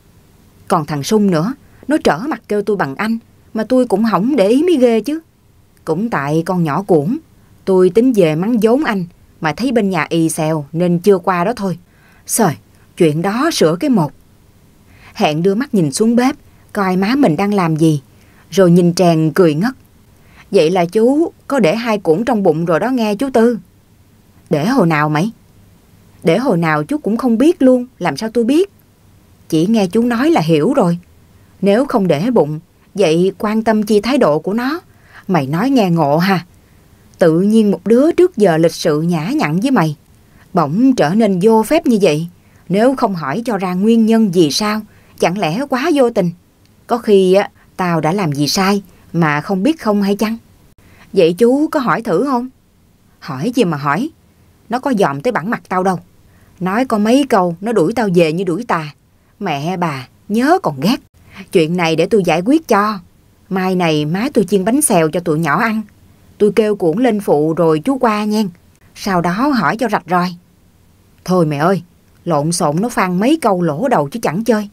[SPEAKER 1] Còn thằng Sung nữa, nó trở mặt kêu tôi bằng anh, mà tôi cũng không để ý mới ghê chứ. Cũng tại con nhỏ cuỗng, tôi tính về mắng vốn anh, mà thấy bên nhà y xèo nên chưa qua đó thôi. Xời, chuyện đó sửa cái một. Hẹn đưa mắt nhìn xuống bếp, coi má mình đang làm gì, rồi nhìn Tràng cười ngất. Vậy là chú có để hai cuỗng trong bụng rồi đó nghe chú Tư. Để hồi nào mày? Để hồi nào chú cũng không biết luôn, làm sao tôi biết? Chỉ nghe chú nói là hiểu rồi. Nếu không để bụng, vậy quan tâm chi thái độ của nó? Mày nói nghe ngộ ha. Tự nhiên một đứa trước giờ lịch sự nhã nhặn với mày, bỗng trở nên vô phép như vậy. Nếu không hỏi cho ra nguyên nhân vì sao, chẳng lẽ quá vô tình? Có khi á, tao đã làm gì sai mà không biết không hay chăng? Vậy chú có hỏi thử không? Hỏi gì mà hỏi? Nó có dòm tới bản mặt tao đâu. Nói có mấy câu nó đuổi tao về như đuổi tà. Mẹ bà, nhớ còn ghét. Chuyện này để tôi giải quyết cho. Mai này má tôi chiên bánh xèo cho tụi nhỏ ăn. Tôi kêu cuỗng lên phụ rồi chú qua nha. Sau đó hỏi cho rạch ròi. Thôi mẹ ơi, lộn xộn nó phang mấy câu lỗ đầu chứ chẳng chơi.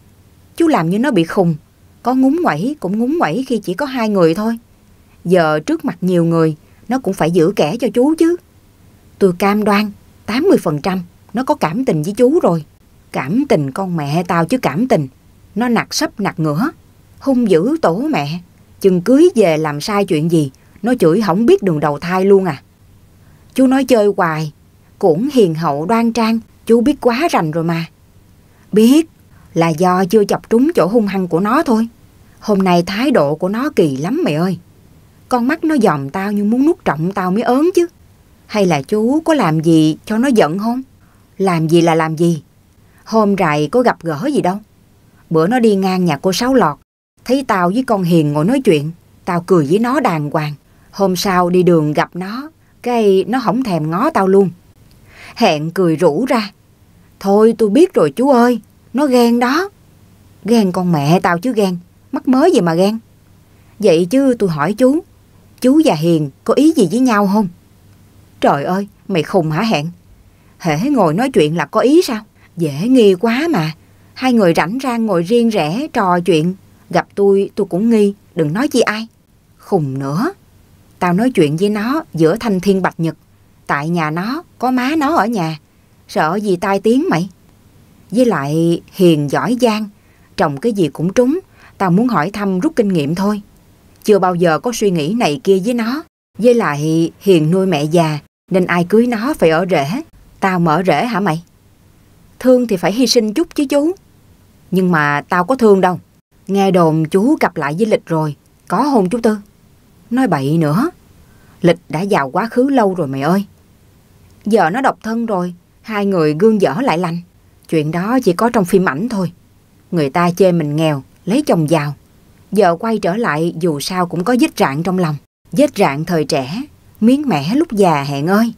[SPEAKER 1] Chú làm như nó bị khùng. Có ngúng nguẩy cũng ngúng nguẩy khi chỉ có hai người thôi. Giờ trước mặt nhiều người, nó cũng phải giữ kẻ cho chú chứ. Tôi cam đoan tám mươi phần trăm nó có cảm tình với chú rồi. Cảm tình con mẹ tao chứ cảm tình. Nó nạt sấp nạt ngửa, hung dữ tổ mẹ. Chừng cưới về làm sai chuyện gì, nó chửi không biết đường đầu thai luôn à. Chú nói chơi hoài. Cũng hiền hậu đoan trang, chú biết quá rành rồi mà. Biết, là do chưa chọc trúng chỗ hung hăng của nó thôi. Hôm nay thái độ của nó kỳ lắm mày ơi. Con mắt nó dòm tao như muốn nuốt trọn tao mới ớn chứ. Hay là chú có làm gì cho nó giận không? Làm gì là làm gì? Hôm rày có gặp gỡ gì đâu. Bữa nó đi ngang nhà cô Sáu Lọt, thấy tao với con Hiền ngồi nói chuyện, tao cười với nó đàng hoàng. Hôm sau đi đường gặp nó, cái nó không thèm ngó tao luôn. Hẹn cười rủ ra. Thôi tôi biết rồi chú ơi, nó ghen đó. Ghen con mẹ tao chứ ghen, mắc mớ gì mà ghen. Vậy chứ tôi hỏi chú, chú và Hiền có ý gì với nhau không? Trời ơi, mày khùng hả Hẹn? Hễ ngồi nói chuyện là có ý sao? Dễ nghi quá mà. Hai người rảnh rang ngồi riêng rẽ trò chuyện. Gặp tôi, tôi cũng nghi, đừng nói chi ai. Khùng nữa. Tao nói chuyện với nó giữa thanh thiên bạch nhật. Tại nhà nó, có má nó ở nhà. Sợ gì tai tiếng mày? Với lại Hiền giỏi giang, trồng cái gì cũng trúng. Tao muốn hỏi thăm rút kinh nghiệm thôi. Chưa bao giờ có suy nghĩ này kia với nó. Với lại Hiền nuôi mẹ già, nên ai cưới nó phải ở rễ. Tao mở rễ hả mày? Thương thì phải hy sinh chút chứ chú. Nhưng mà tao có thương đâu. Nghe đồn chú gặp lại với Lịch rồi. Có hôn chú Tư? Nói bậy nữa. Lịch đã vào quá khứ lâu rồi mày ơi. Giờ nó độc thân rồi, hai người gương dở lại lành. Chuyện đó chỉ có trong phim ảnh thôi. Người ta chê mình nghèo, lấy chồng giàu. Giờ quay trở lại dù sao cũng có vết rạn trong lòng. Vết rạn thời trẻ, miếng mẻ lúc già Hẹn ơi.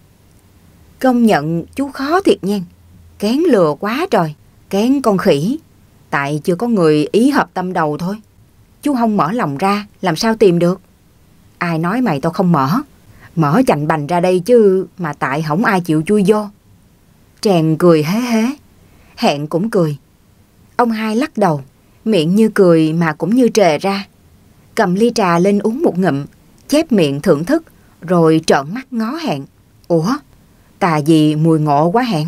[SPEAKER 1] Công nhận chú khó thiệt nha. Kén lừa quá trời, kén con khỉ. Tại chưa có người ý hợp tâm đầu thôi. Chú không mở lòng ra, làm sao tìm được? Ai nói mày tao không mở. Mở chành bành ra đây chứ, mà tại không ai chịu chui vô. Tràng cười hế hế. Hẹn cũng cười. Ông hai lắc đầu, miệng như cười mà cũng như trề ra. Cầm ly trà lên uống một ngụm, chép miệng thưởng thức, rồi trợn mắt ngó Hẹn. Ủa, tà gì mùi ngộ quá Hẹn?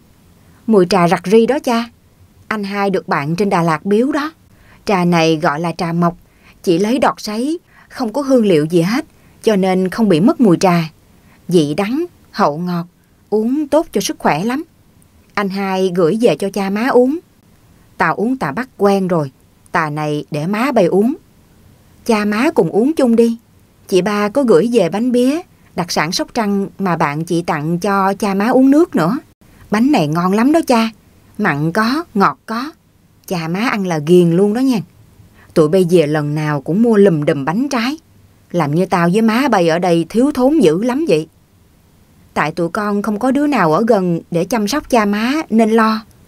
[SPEAKER 1] Mùi trà rặc ri đó cha. Anh hai được bạn trên Đà Lạt biếu đó. Trà này gọi là trà mộc, chỉ lấy đọt sấy, không có hương liệu gì hết, cho nên không bị mất mùi trà. Vị đắng, hậu ngọt, uống tốt cho sức khỏe lắm. Anh hai gửi về cho cha má uống. Tao uống tà Bắc quen rồi, tà này để má bày uống. Cha má cùng uống chung đi. Chị ba có gửi về bánh bía, đặc sản Sóc Trăng mà bạn chị tặng cho cha má uống nước nữa. Bánh này ngon lắm đó cha. Mặn có, ngọt có. Cha má ăn là ghiền luôn đó nha. Tụi bây về lần nào cũng mua lùm đùm bánh trái. Làm như tao với má bay ở đây thiếu thốn dữ lắm vậy. Tại tụi con không có đứa nào ở gần để chăm sóc cha má nên lo.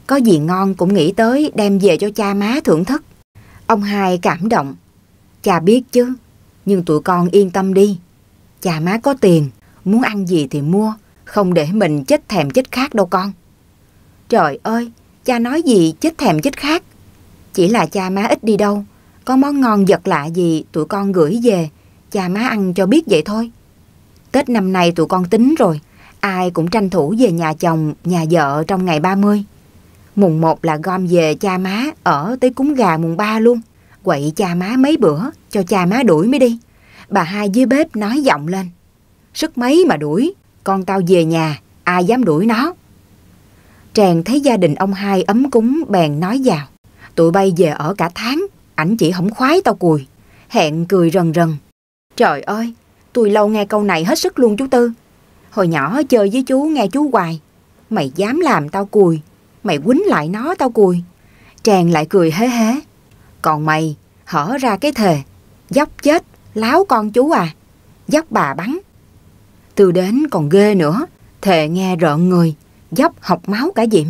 [SPEAKER 1] Có gì ngon cũng nghĩ tới đem về cho cha má thưởng thức. Ông hai cảm động. Cha biết chứ, nhưng tụi con yên tâm đi. Cha má có tiền, muốn ăn gì thì mua, không để mình chết thèm chết khát đâu con. Trời ơi, cha nói gì chết thèm chết khát. Chỉ là cha má ít đi đâu, có món ngon vật lạ gì tụi con gửi về, cha má ăn cho biết vậy thôi. Tết năm nay tụi con tính rồi, ai cũng tranh thủ về nhà chồng, nhà vợ trong ngày ba mươi. Mùng một là gom về cha má ở tới cúng gà mùng ba luôn. Quậy cha má mấy bữa, cho cha má đuổi mới đi. Bà hai dưới bếp nói giọng lên. Sức mấy mà đuổi, con tao về nhà, ai dám đuổi nó. Tràng thấy gia đình ông hai ấm cúng bèn nói vào. Tụi bay về ở cả tháng, ảnh chỉ không khoái tao cùi. Hẹn cười rần rần. Trời ơi, tôi lâu nghe câu này hết sức luôn chú Tư. Hồi nhỏ chơi với chú nghe chú hoài. Mày dám làm tao cùi, mày quýnh lại nó tao cùi. Tràng lại cười hế hế. Còn mày, hở ra cái thề, dốc chết, láo con chú à, dốc bà bắn. Từ đến còn ghê nữa, thề nghe rợn người, dốc học máu cả diệm.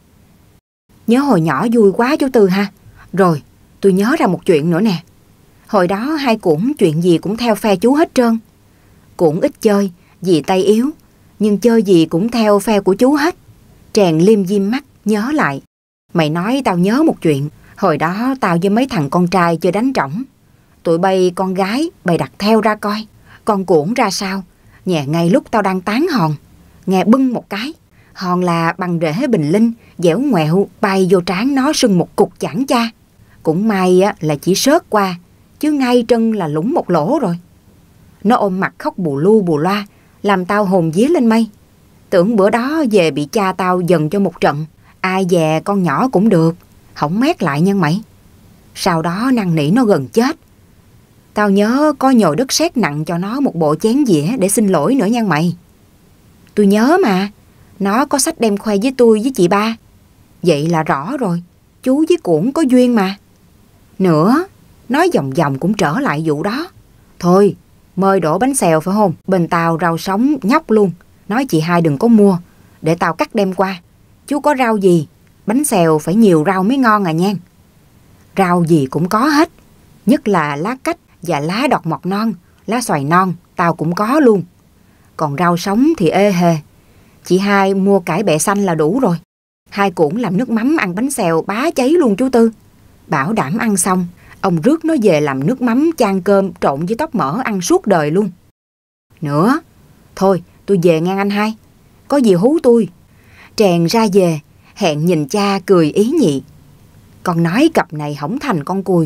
[SPEAKER 1] Nhớ hồi nhỏ vui quá chú Tư ha. Rồi, tôi nhớ ra một chuyện nữa nè. Hồi đó hai cũng chuyện gì cũng theo phe chú hết trơn. Cũng ít chơi, vì tay yếu, nhưng chơi gì cũng theo phe của chú hết. Tràng liêm diêm mắt, nhớ lại. Mày nói tao nhớ một chuyện. Hồi đó tao với mấy thằng con trai chơi đánh trỏng. Tụi bay con gái, bày đặt theo ra coi. Con cuộn ra sao? Nhẹ ngay lúc tao đang tán hòn. Nghe bưng một cái. Hòn là bằng rễ bình linh, dẻo ngoẹo, bay vô trán nó sưng một cục chẳng cha. Cũng may á, là chỉ sớt qua, chứ ngay chân là lủng một lỗ rồi. Nó ôm mặt khóc bù lu bù loa, làm tao hồn vía lên mây. Tưởng bữa đó về bị cha tao dần cho một trận. Ai dè con nhỏ cũng được, không mét lại nhân mày. Sau đó năn nỉ nó gần chết. Tao nhớ có nhồi đất sét nặng cho nó một bộ chén dĩa để xin lỗi nữa nha mày. Tôi nhớ mà, nó có sách đem khoe với tôi với chị ba. Vậy là rõ rồi, chú với Cuộn có duyên mà. Nữa, nói vòng vòng cũng trở lại vụ đó. Thôi, mời đổ bánh xèo phải không? Bên tao rau sống nhóc luôn. Nói chị hai đừng có mua, để tao cắt đem qua. Chú có rau gì? Bánh xèo phải nhiều rau mới ngon à nhan. Rau gì cũng có hết, nhất là lá cách và lá đọt mọt non, lá xoài non, tao cũng có luôn. Còn rau sống thì ê hề. Chị hai mua cải bẹ xanh là đủ rồi. Hai cũng làm nước mắm ăn bánh xèo bá cháy luôn chú Tư. Bảo đảm ăn xong, ông rước nó về làm nước mắm chan cơm trộn với tóp mỡ ăn suốt đời luôn. Nữa, thôi tôi về ngang anh hai, có gì hú tôi. Trèn ra về, hẹn nhìn cha cười ý nhị. Con nói cặp này hổng thành con cùi.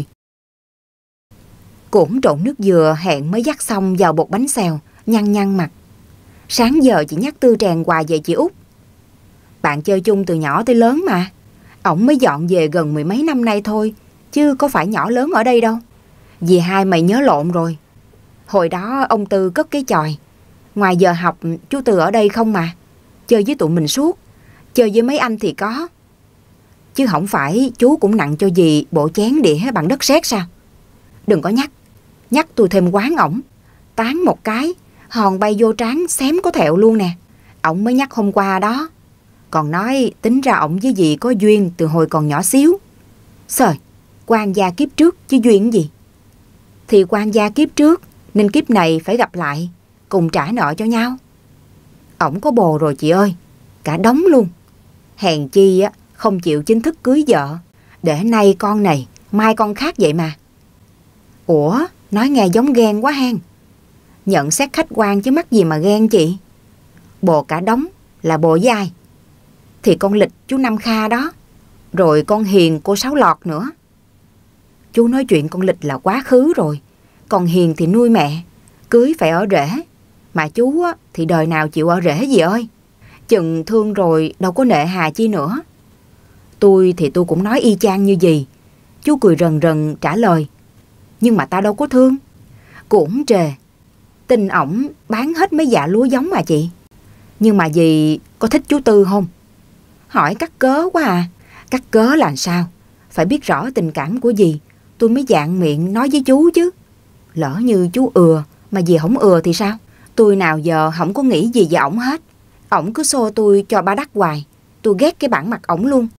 [SPEAKER 1] Cũng trộn nước dừa hẹn mới dắt xong vào bột bánh xèo, nhăn nhăn mặt. Sáng giờ chị nhắc Tư Trèn hoài về chị Út. Bạn chơi chung từ nhỏ tới lớn mà. Ổng mới dọn về gần mười mấy năm nay thôi, chứ có phải nhỏ lớn ở đây đâu. Dì hai mày nhớ lộn rồi. Hồi đó ông Tư cất cái chòi. Ngoài giờ học chú Tư ở đây không mà. Chơi với tụi mình suốt. Chơi với mấy anh thì có. Chứ không phải chú cũng nặng cho dì bộ chén đĩa bằng đất sét sao? Đừng có nhắc. Nhắc tôi thêm quán ổng. Tán một cái, hòn bay vô trán xém có thẹo luôn nè. Ổng mới nhắc hôm qua đó. Còn nói tính ra ổng với dì có duyên từ hồi còn nhỏ xíu. Sời, quan gia kiếp trước chứ duyên gì? Thì quan gia kiếp trước nên kiếp này phải gặp lại, cùng trả nợ cho nhau. Ổng có bồ rồi chị ơi, cả đống luôn. Hèn chi á không chịu chính thức cưới vợ, để nay con này, mai con khác vậy mà. Ủa, nói nghe giống ghen quá hen. Nhận xét khách quan chứ mắc gì mà ghen chị. Bồ cả đống là bồ với ai? Thì con Lịch chú Năm Kha đó. Rồi con Hiền cô Sáu Lọt nữa. Chú nói chuyện con Lịch là quá khứ rồi. Còn Hiền thì nuôi mẹ, cưới phải ở rể. Mà chú á, thì đời nào chịu ở rể gì ơi. Chừng thương rồi đâu có nệ hà chi nữa. Tôi thì tôi cũng nói y chang như gì. Chú cười rần rần trả lời. Nhưng mà ta đâu có thương. Cũng trề. Tình ổng bán hết mấy dạ lúa giống mà chị. Nhưng mà dì có thích chú Tư không? Hỏi cắt cớ quá à. Cắt cớ là sao? Phải biết rõ tình cảm của dì, tôi mới dạn miệng nói với chú chứ. Lỡ như chú ừa mà dì không ừa thì sao? Tôi nào giờ không có nghĩ gì về ổng hết. Ổng cứ xô tôi cho ba đắc hoài. Tôi ghét cái bản mặt ổng luôn.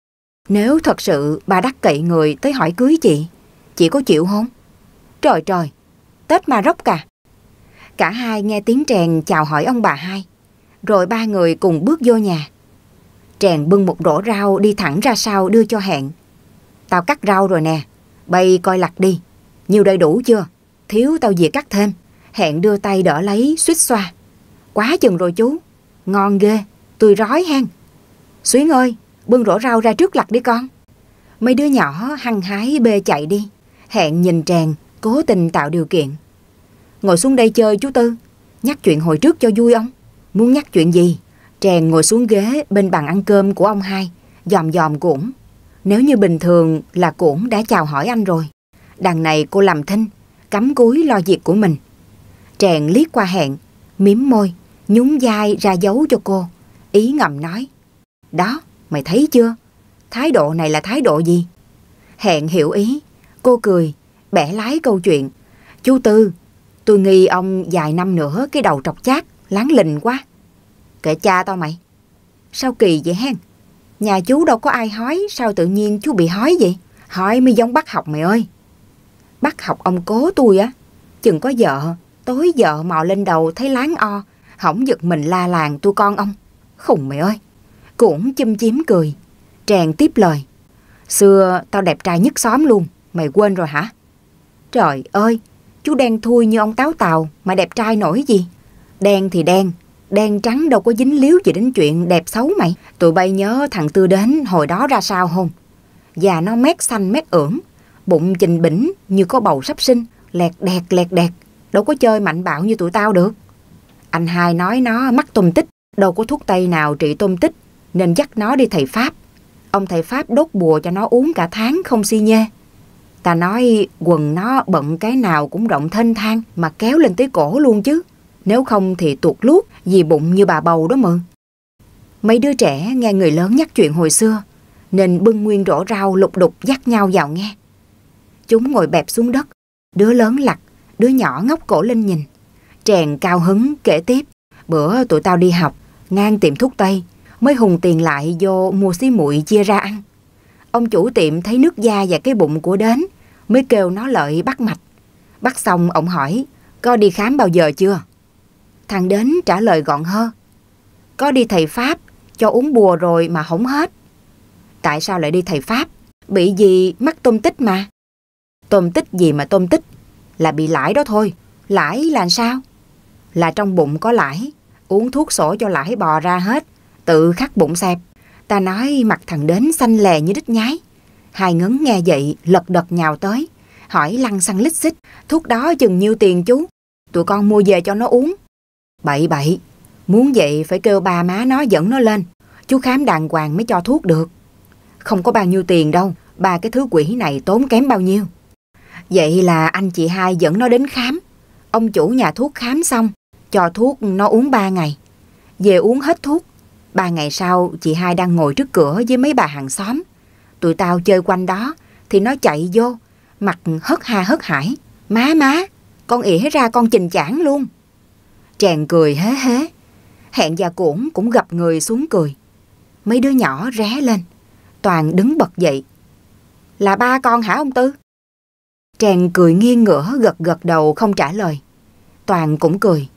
[SPEAKER 1] Nếu thật sự bà đắc kỵ người tới hỏi cưới chị, chị có chịu không? Trời trời, Tết ma rốc cả. Cả hai nghe tiếng Trèn chào hỏi ông bà hai, rồi ba người cùng bước vô nhà. Trèn bưng một rổ rau đi thẳng ra sau đưa cho Hẹn. Tao cắt rau rồi nè, bay coi lặt đi. Nhiêu đầy đủ chưa? Thiếu tao về cắt thêm. Hẹn đưa tay đỡ lấy suýt xoa. Quá chừng rồi chú, ngon ghê, tươi rói hen. Xuyến ơi, bưng rổ rau ra trước lặt đi con. Mấy đứa nhỏ hăng hái bê chạy đi. Hẹn nhìn Trèn, cố tình tạo điều kiện. Ngồi xuống đây chơi chú Tư, nhắc chuyện hồi trước cho vui ông. Muốn nhắc chuyện gì? Trèn ngồi xuống ghế bên bàn ăn cơm của ông hai, dòm dòm Cuỗng. Nếu như bình thường là Cuỗng đã chào hỏi anh rồi, đằng này cô làm thinh, cắm cúi lo việc của mình. Trèn liếc qua Hẹn, mím môi, nhún vai ra dấu cho cô, ý ngầm nói: Đó, mày thấy chưa? Thái độ này là thái độ gì? Hẹn hiểu ý, cô cười, bẻ lái câu chuyện. Chú Tư, tôi nghi ông vài năm nữa cái đầu trọc chát, láng lình quá. Kệ cha tao mày. Sao kỳ vậy hen? Nhà chú đâu có ai hói, sao tự nhiên chú bị hói vậy? Hói mới giống Bác Học mày ơi. Bác Học ông cố tôi á, chừng có vợ, tối vợ mò lên đầu thấy láng o, hổng giật mình la làng tôi con ông. Khùng mày ơi. Cũng chum chím cười. Trèn tiếp lời: Xưa tao đẹp trai nhất xóm luôn, mày quên rồi hả? Trời ơi, chú đen thui như ông táo tàu mà đẹp trai nổi gì? Đen thì đen, đen trắng đâu có dính líu gì đến chuyện đẹp xấu mày. Tụi bay nhớ thằng Tư đến hồi đó ra sao không? Và nó mét xanh mét ưỡng, bụng chình bỉnh như có bầu sắp sinh, lẹt đẹt lẹt đẹt, đâu có chơi mạnh bạo như tụi tao được. Anh hai nói nó mắc tôm tích, đâu có thuốc tây nào trị tôm tích, nên dắt nó đi thầy Pháp. Ông thầy Pháp đốt bùa cho nó uống cả tháng không si nhê. Ta nói quần nó bận cái nào cũng rộng thênh thang mà kéo lên tới cổ luôn chứ. Nếu không thì tuột luốt vì bụng như bà bầu đó mừng. Mấy đứa trẻ nghe người lớn nhắc chuyện hồi xưa, nên bưng nguyên rổ rau lục đục dắt nhau vào nghe. Chúng ngồi bẹp xuống đất, đứa lớn lặt, đứa nhỏ ngóc cổ lên nhìn. Trèn cao hứng kể tiếp: Bữa tụi tao đi học, ngang tiệm thuốc tây, mới hùng tiền lại vô mua xí muội chia ra ăn. Ông chủ tiệm thấy nước da và cái bụng của Đến, mới kêu nó lợi bắt mạch. Bắt xong ông hỏi: Có đi khám bao giờ chưa? Thằng Đến trả lời gọn hơ: Có đi thầy Pháp, cho uống bùa rồi mà không hết. Tại sao lại đi thầy Pháp? Bị gì mắc tôm tích mà. Tôm tích gì mà tôm tích? Là bị lãi đó thôi. Lãi là sao? Là trong bụng có lãi, uống thuốc sổ cho lãi bò ra hết, tự khắc bụng xẹp. Ta nói mặt thằng Đến xanh lè như đít nhái. Hai ngấn nghe vậy lật đật nhào tới, hỏi lăng xăng lít xích: Thuốc đó chừng nhiêu tiền chú? Tụi con mua về cho nó uống. Bậy bậy, muốn vậy phải kêu ba má nó dẫn nó lên, chú khám đàng hoàng mới cho thuốc được. Không có bao nhiêu tiền đâu, ba cái thứ quỷ này tốn kém bao nhiêu. Vậy là anh chị hai dẫn nó đến khám. Ông chủ nhà thuốc khám xong, cho thuốc nó uống ba ngày. Về uống hết thuốc, ba ngày sau chị hai đang ngồi trước cửa với mấy bà hàng xóm. Tụi tao chơi quanh đó thì nó chạy vô, mặt hớt ha hớt hải: Má má, con ỉa ra con chình chảng luôn. Trèn cười hế hế. Hẹn và Cuỗng cũng gập người xuống cười. Mấy đứa nhỏ ré lên. Toàn đứng bật dậy: Là ba con hả ông Tư? Trèn cười nghiêng ngửa gật gật đầu không trả lời. Toàn cũng cười: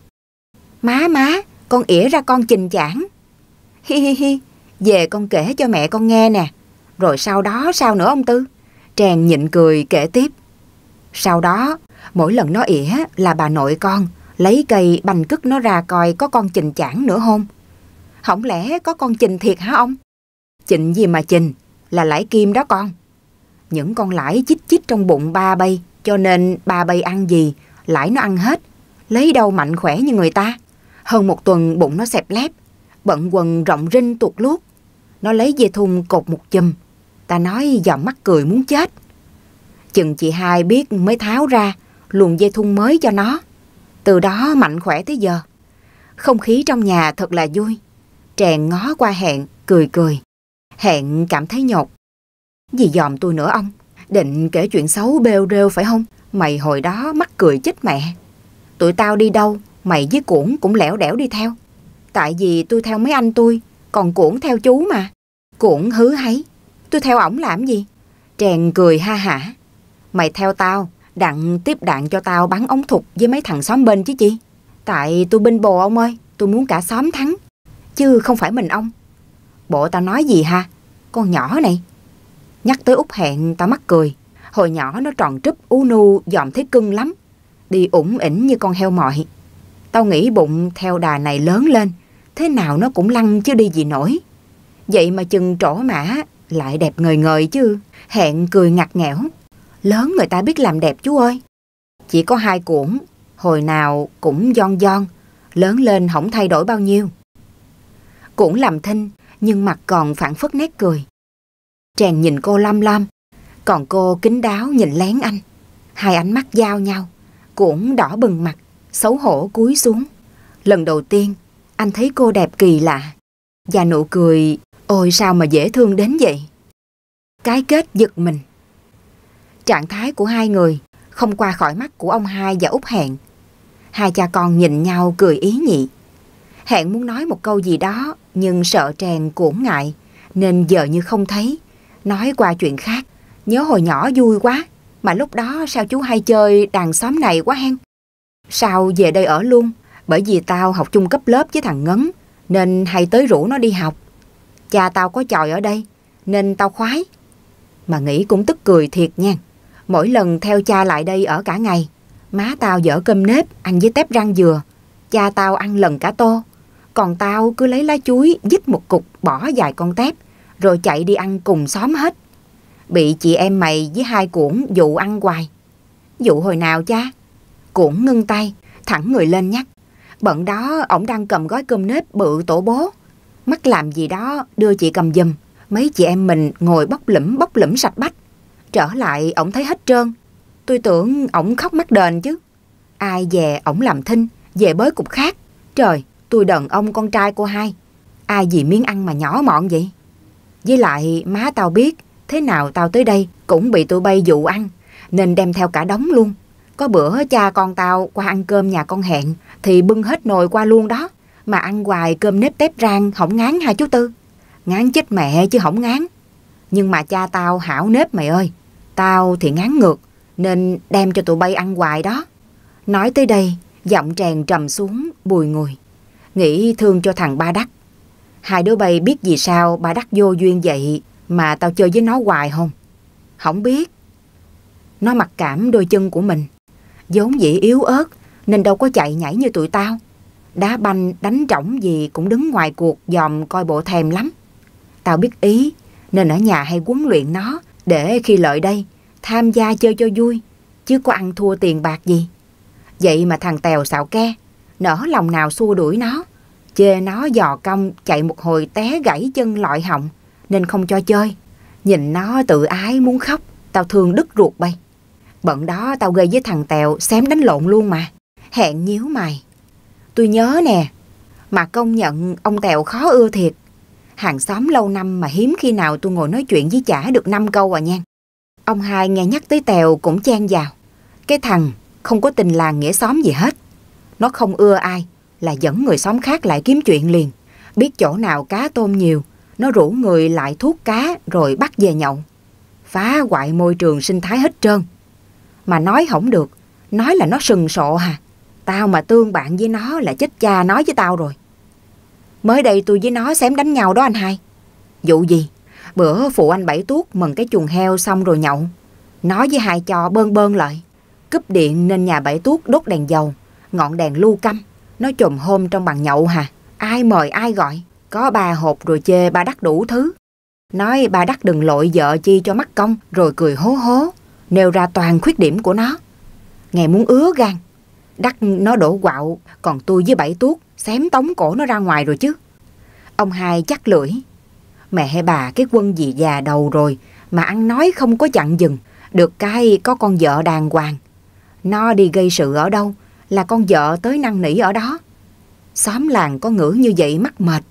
[SPEAKER 1] Má má, con ỉa ra con chình chảng. Hi hi hi, về con kể cho mẹ con nghe nè. Rồi sau đó sao nữa ông Tư? Trèn nhịn cười kể tiếp. Sau đó, mỗi lần nó ỉa là bà nội con lấy cây bành cứt nó ra coi có con chình chảng nữa không. Không lẽ có con chình thiệt hả ông? Chình gì mà chình, là lãi kim đó con. Những con lãi chích chích trong bụng ba bay, cho nên ba bay ăn gì, lãi nó ăn hết. Lấy đâu mạnh khỏe như người ta. Hơn một tuần bụng nó xẹp lép, bận quần rộng rinh tuột luốt. Nó lấy dây thun cột một chùm. Ta nói dòm mắt cười muốn chết. Chừng chị hai biết mới tháo ra, luồn dây thun mới cho nó. Từ đó mạnh khỏe tới giờ. Không khí trong nhà thật là vui. Trèn ngó qua Hẹn, cười cười. Hẹn cảm thấy nhột. Gì dòm tôi nữa ông? Định kể chuyện xấu bêu rêu phải không? Mày hồi đó mắc cười chết mẹ. Tụi tao đi đâu, mày với Cuỗng cũng lẻo đẻo đi theo. Tại vì tôi theo mấy anh tôi, còn Cuỗng theo chú mà. Cuỗng hứ háy. Tôi theo ổng làm gì? Trèn cười ha hả. Mày theo tao đặng tiếp đạn cho tao bắn ống thục với mấy thằng xóm bên chứ chi. Tại tôi binh bồ ông ơi, tôi muốn cả xóm thắng, chứ không phải mình ông. Bộ tao nói gì ha, con nhỏ này. Nhắc tới Út Hẹn tao mắc cười. Hồi nhỏ nó tròn trúp ú nu dòm thấy cưng lắm, đi ủng ỉnh như con heo mọi. Tao nghĩ bụng theo đà này lớn lên, thế nào nó cũng lăn chứ đi gì nổi. Vậy mà chừng trổ mã lại đẹp ngời ngời chứ. Hẹn cười ngặt nghẽo. Lớn người ta biết làm đẹp chú ơi. Chỉ có hai cuộn, hồi nào cũng giòn giòn, lớn lên không thay đổi bao nhiêu. Cũng làm thinh, nhưng mặt còn phảng phất nét cười. Trèn nhìn cô lam lam, còn cô kín đáo nhìn lén anh. Hai ánh mắt giao nhau, cũng đỏ bừng mặt, xấu hổ cúi xuống. Lần đầu tiên anh thấy cô đẹp kỳ lạ, và nụ cười ôi sao mà dễ thương đến vậy. Cái kết giật mình. Trạng thái của hai người không qua khỏi mắt của ông hai và Út Hẹn. Hai cha con nhìn nhau cười ý nhị. Hẹn muốn nói một câu gì đó, nhưng sợ Trèn cũng ngại, nên giờ như không thấy, nói qua chuyện khác. Nhớ hồi nhỏ vui quá, mà lúc đó sao chú hay chơi đàn xóm này quá hen. Sao về đây ở luôn? Bởi vì tao học chung cấp lớp với thằng Ngấn, nên hay tới rủ nó đi học. Cha tao có chòi ở đây, nên tao khoái. Mà nghĩ cũng tức cười thiệt nha. Mỗi lần theo cha lại đây ở cả ngày, má tao dở cơm nếp ăn với tép rang dừa, cha tao ăn lần cả tô. Còn tao cứ lấy lá chuối dít một cục bỏ vài con tép, rồi chạy đi ăn cùng xóm hết. Bị chị em mày với hai cuộn dụ ăn hoài. Dụ hồi nào cha? Cuộn ngưng tay, thẳng người lên nhắc. Bận đó ổng đang cầm gói cơm nếp bự tổ bố, mắc làm gì đó đưa chị cầm giùm. Mấy chị em mình ngồi bóc lửm bóc lửm sạch bách. Trở lại ổng thấy hết trơn. Tôi tưởng ổng khóc mắc đền chứ. Ai về ổng làm thinh, về bới cục khác. Trời, tôi đàn ông con trai cô hai, ai vì miếng ăn mà nhỏ mọn vậy. Với lại má tao biết thế nào tao tới đây cũng bị tụi bay dụ ăn, nên đem theo cả đống luôn. Có bữa cha con tao qua ăn cơm nhà con Hẹn thì bưng hết nồi qua luôn đó. Mà ăn hoài cơm nếp tép rang không ngán ha chú Tư? Ngán chết mẹ chứ không ngán. Nhưng mà cha tao hảo nếp mày ơi. Tao thì ngán ngược, nên đem cho tụi bay ăn hoài đó. Nói tới đây, giọng Trèn trầm xuống bùi ngùi. Nghĩ thương cho thằng Ba Đắc. Hai đứa bay biết vì sao Ba Đắc vô duyên vậy mà tao chơi với nó hoài không? Không biết. Nó mặc cảm đôi chân của mình, vốn dĩ yếu ớt nên đâu có chạy nhảy như tụi tao. Đá banh đánh trỏng gì cũng đứng ngoài cuộc dòm coi bộ thèm lắm. Tao biết ý nên ở nhà hay huấn luyện nó, để khi lợi đây tham gia chơi cho vui, chứ có ăn thua tiền bạc gì. Vậy mà thằng Tèo xạo ke nỡ lòng nào xua đuổi nó, chê nó dò cong chạy một hồi té gãy chân lọi họng, nên không cho chơi. Nhìn nó tự ái muốn khóc, tao thương đứt ruột bay. Bận đó tao gây với thằng Tèo xém đánh lộn luôn mà. Hẹn nhíu mày. Tôi nhớ nè, mà công nhận ông Tèo khó ưa thiệt. Hàng xóm lâu năm mà hiếm khi nào tôi ngồi nói chuyện với chả được năm câu à nha. Ông hai nghe nhắc tới Tèo cũng chen vào. Cái thằng không có tình làng nghĩa xóm gì hết. Nó không ưa ai là dẫn người xóm khác lại kiếm chuyện liền. Biết chỗ nào cá tôm nhiều, nó rủ người lại thuốc cá rồi bắt về nhậu. Phá hoại môi trường sinh thái hết trơn. Mà nói không được, nói là nó sừng sộ hà. Tao mà tương bạn với nó là chết cha nói với tao rồi. Mới đây tôi với nó xém đánh nhau đó anh hai. Vụ gì? Bữa phụ anh Bảy Tuốt mần cái chuồng heo xong rồi nhậu. Nói với hai cho bơn bơn lại. Cúp điện nên nhà Bảy Tuốt đốt đèn dầu, ngọn đèn lưu căm. Nó chùm hôm trong bàn nhậu hà. Ai mời ai gọi. Có ba hộp rồi chê Ba Đắc đủ thứ. Nói Ba Đắc đừng lội vợ chi cho mắc công, rồi cười hố hố, nêu ra toàn khuyết điểm của nó. Nghe muốn ứa gan. Đắc nó đổ quạo, còn tôi với Bảy Tuốt xém tống cổ nó ra ngoài rồi chứ. Ông hai chắc lưỡi. Mẹ hay bà cái quân gì già đầu rồi mà ăn nói không có chặn dừng. Được cái có con vợ đàng hoàng. Nó đi gây sự ở đâu là con vợ tới năn nỉ ở đó. Xóm làng có ngữ như vậy mắc mệt.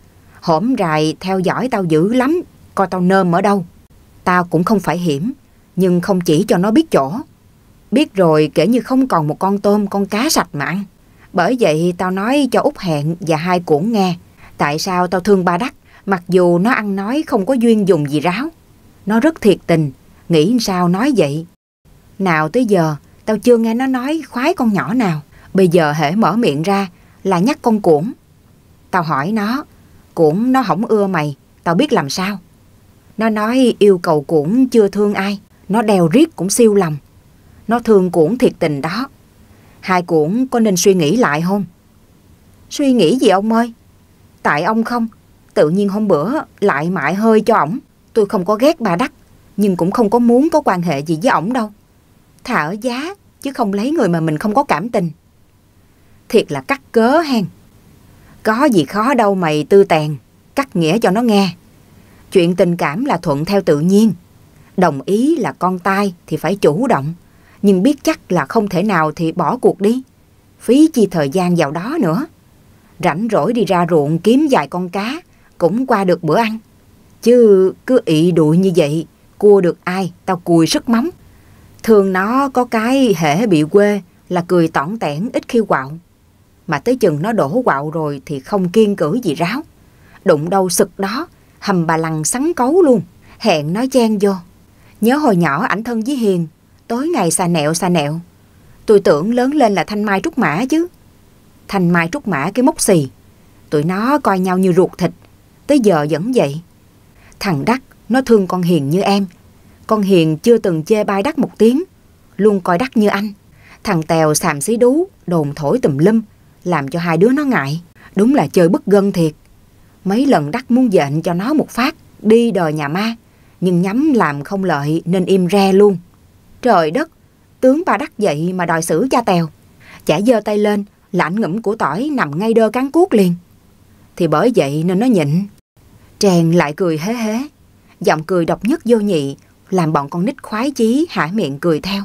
[SPEAKER 1] Hổm rày theo dõi tao dữ lắm, coi tao nơm ở đâu. Tao cũng không phải hiểm, nhưng không chỉ cho nó biết chỗ. Biết rồi kể như không còn một con tôm con cá sạch mà ăn. Bởi vậy tao nói cho Út Hẹn và hai cuộn nghe tại sao tao thương Ba Đắc, mặc dù nó ăn nói không có duyên dùng gì ráo. Nó rất thiệt tình, nghĩ sao nói vậy. Nào tới giờ tao chưa nghe nó nói khoái con nhỏ nào. Bây giờ hễ mở miệng ra là nhắc con Cuỗn. Tao hỏi nó, Cuỗn nó không ưa mày, tao biết làm sao. Nó nói yêu cầu Cuỗn chưa thương ai, nó đèo riết cũng siêu lòng. Nó thương Cuỗn thiệt tình đó. Hai Cuỗn có nên suy nghĩ lại không? Suy nghĩ gì ông ơi? Tại ông không, tự nhiên hôm bữa lại mại hơi cho ổng. Tôi không có ghét bà Đắc, nhưng cũng không có muốn có quan hệ gì với ổng đâu. Thà ở giá, chứ không lấy người mà mình không có cảm tình. Thiệt là cắt cớ hen. Có gì khó đâu mày Tư Tèn, cắt nghĩa cho nó nghe. Chuyện tình cảm là thuận theo tự nhiên. Đồng ý là con tai thì phải chủ động, nhưng biết chắc là không thể nào thì bỏ cuộc đi. Phí chi thời gian vào đó nữa. Rảnh rỗi đi ra ruộng kiếm vài con cá cũng qua được bữa ăn. Chứ cứ ị đụi như vậy, cua được ai tao cùi sức móng. Thường nó có cái hễ bị quê là cười tỏn tẻn ít khi quạo. Mà tới chừng nó đổ quạo rồi thì không kiêng cữ gì ráo. Đụng đâu sực đó, hầm bà lằng sắn cấu luôn. Hẹn nói chen vô. Nhớ hồi nhỏ ảnh thân với Hiền, tối ngày xà nẹo xà nẹo. Tôi tưởng lớn lên là thanh mai trúc mã chứ. Thanh mai trúc mã cái mốc xì. Tụi nó coi nhau như ruột thịt, tới giờ vẫn vậy. Thằng Đắc nó thương con Hiền như em. Con Hiền chưa từng chê bai Đắc một tiếng, luôn coi Đắc như anh. Thằng Tèo xàm xí đú, đồn thổi tùm lum, làm cho hai đứa nó ngại. Đúng là chơi bức gân thiệt. Mấy lần Đắc muốn dện cho nó một phát đi đời nhà ma, nhưng nhắm làm không lợi nên im re luôn. Trời đất, tướng bà Đắc vậy mà đòi xử cha Tèo. Chả giơ tay lên là ảnh ngủm củ tỏi nằm ngay đơ cán cuốc liền. Thì bởi vậy nên nó nhịn. Trèn lại cười hế hế. Giọng cười độc nhất vô nhị, làm bọn con nít khoái chí hả miệng cười theo.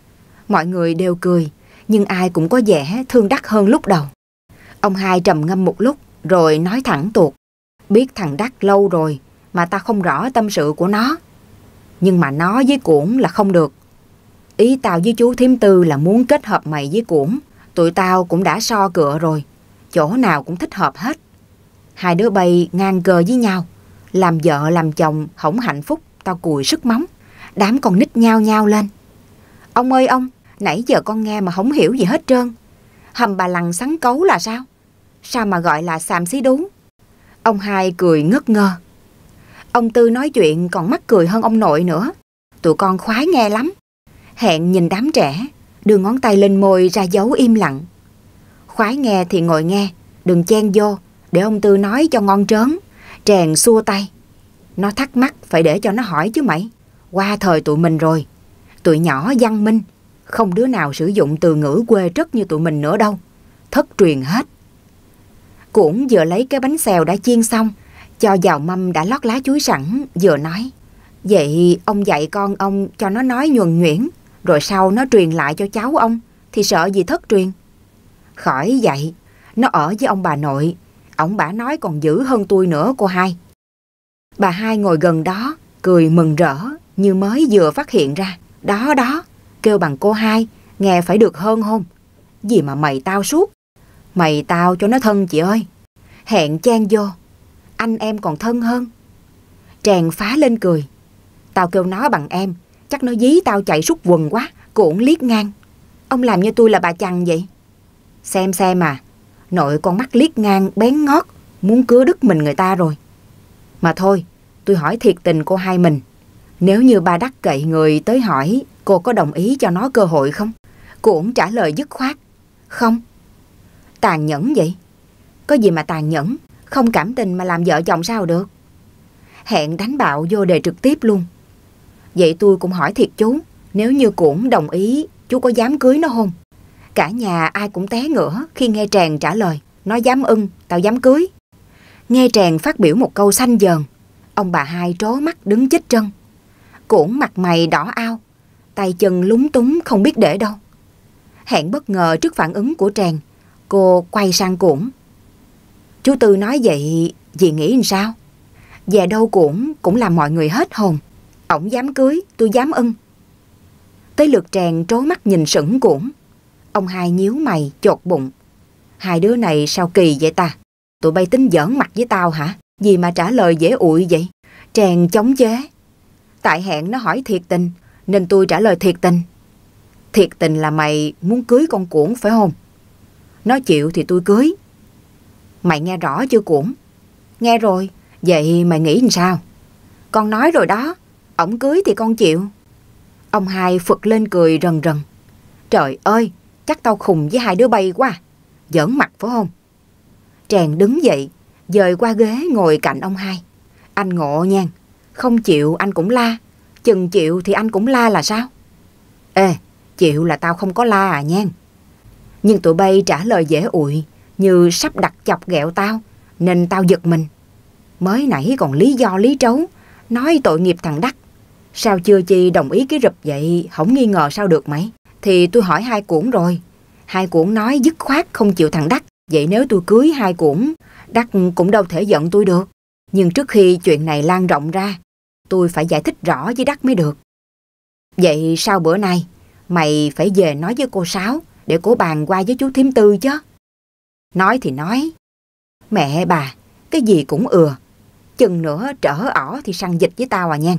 [SPEAKER 1] Mọi người đều cười, nhưng ai cũng có vẻ thương Đắc hơn lúc đầu. Ông hai trầm ngâm một lúc rồi nói thẳng tuột. Biết thằng Đắc lâu rồi mà ta không rõ tâm sự của nó. Nhưng mà nó với Cuỗn là không được. Ý tao với chú Thím Tư là muốn kết hợp mày với Cuỗn. Tụi tao cũng đã so cựa rồi, chỗ nào cũng thích hợp hết. Hai đứa bay ngang cờ với nhau, làm vợ làm chồng hổng hạnh phúc, tao cùi sức móng. Đám con nít nhao nhao lên. Ông ơi ông, nãy giờ con nghe mà không hiểu gì hết trơn. Hầm bà lằng sắn cấu là sao? Sao mà gọi là xàm xí đú? Ông hai cười ngất ngơ. Ông Tư nói chuyện còn mắc cười hơn ông nội nữa. Tụi con khoái nghe lắm. Hẹn nhìn đám trẻ, đưa ngón tay lên môi ra dấu im lặng. Khoái nghe thì ngồi nghe, đừng chen vô, để ông Tư nói cho ngon trớn. Trèn xua tay. Nó thắc mắc phải để cho nó hỏi chứ mày. Qua thời tụi mình rồi. Tụi nhỏ văn minh, không đứa nào sử dụng từ ngữ quê trất như tụi mình nữa đâu. Thất truyền hết. Cuỗn vừa lấy cái bánh xèo đã chiên xong, cho vào mâm đã lót lá chuối sẵn, vừa nói. Vậy ông dạy con ông cho nó nói nhuần nhuyễn, rồi sau nó truyền lại cho cháu ông, thì sợ gì thất truyền. Khỏi dạy, nó ở với ông bà nội, ổng bả nói còn dữ hơn tôi nữa cô hai. Bà hai ngồi gần đó, cười mừng rỡ như mới vừa phát hiện ra. Đó đó, kêu bằng cô hai, nghe phải được hơn không? Gì mà mày tao suốt. Mày tao cho nó thân chị ơi. Hẹn chen vô. Anh em còn thân hơn. Trèn phá lên cười. Tao kêu nó bằng em, chắc nó dí tao chạy sút quần quá. Cuỗn liếc ngang. Ông làm như tôi là bà chằn vậy. Xem xem à, nội con mắt liếc ngang bén ngót, muốn cứa đứt mình người ta rồi. Mà thôi, tôi hỏi thiệt tình cô hai mình. Nếu như ba Đắc cậy người tới hỏi, cô có đồng ý cho nó cơ hội không? Cuỗn trả lời dứt khoát. Không. Tàn nhẫn vậy? Có gì mà tàn nhẫn, không cảm tình mà làm vợ chồng sao được? Hẹn đánh bạo vô đề trực tiếp luôn. Vậy tôi cũng hỏi thiệt chú, nếu như Cuỗn đồng ý, chú có dám cưới nó không? Cả nhà ai cũng té ngửa khi nghe Trèn trả lời. Nó dám ưng, tao dám cưới. Nghe Trèn phát biểu một câu xanh dờn, ông bà hai trố mắt đứng chết trân. Cuỗn mặt mày đỏ ao, tay chân lúng túng không biết để đâu. Hẹn bất ngờ trước phản ứng của Trèn, cô quay sang Cuỗn. Chú Tư nói vậy, dì nghĩ làm sao? Về đâu Cuỗn cũng làm mọi người hết hồn. Ổng dám cưới, tôi dám ưng. Tới lượt Trèn trố mắt nhìn sững Cuỗn. Ông hai nhíu mày chột bụng. Hai đứa này sao kỳ vậy ta? Tụi bay tính giỡn mặt với tao hả? Gì mà trả lời dễ ụi vậy? Trèn chống chế. Tại hẹn nó hỏi thiệt tình, nên tôi trả lời thiệt tình. Thiệt tình là mày muốn cưới con Cuỗn phải không? Nó chịu thì tôi cưới. Mày nghe rõ chưa Cuỗn? Nghe rồi, vậy mày nghĩ làm sao? Con nói rồi đó, ổng cưới thì con chịu. Ông hai phực lên cười rần rần. Trời ơi, chắc tao khùng với hai đứa bay quá. Giỡn mặt phải không? Tràng đứng dậy, dời qua ghế ngồi cạnh ông hai. Anh ngộ nhan, không chịu anh cũng la, chừng chịu thì anh cũng la là sao? Ê, chịu là tao không có la à nhan. Nhưng tụi bay trả lời dễ ụi, như sắp đặt chọc ghẹo tao, nên tao giật mình. Mới nãy còn lý do lý trấu, nói tội nghiệp thằng Đắc. Sao chưa chi đồng ý cái rụp vậy, không nghi ngờ sao được mày? Thì tôi hỏi hai Cuỗn rồi. Hai Cuỗn nói dứt khoát không chịu thằng Đắc. Vậy nếu tôi cưới hai Cuỗn, Đắc cũng đâu thể giận tôi được. Nhưng trước khi chuyện này lan rộng ra, tôi phải giải thích rõ với Đắc mới được. Vậy sau bữa nay, mày phải về nói với cô Sáu để cô bàn qua với chú Thím Tư chứ. Nói thì nói. Mẹ bà, cái gì cũng ừa. Chừng nữa trở ỏ thì săn dịch với tao à nhan.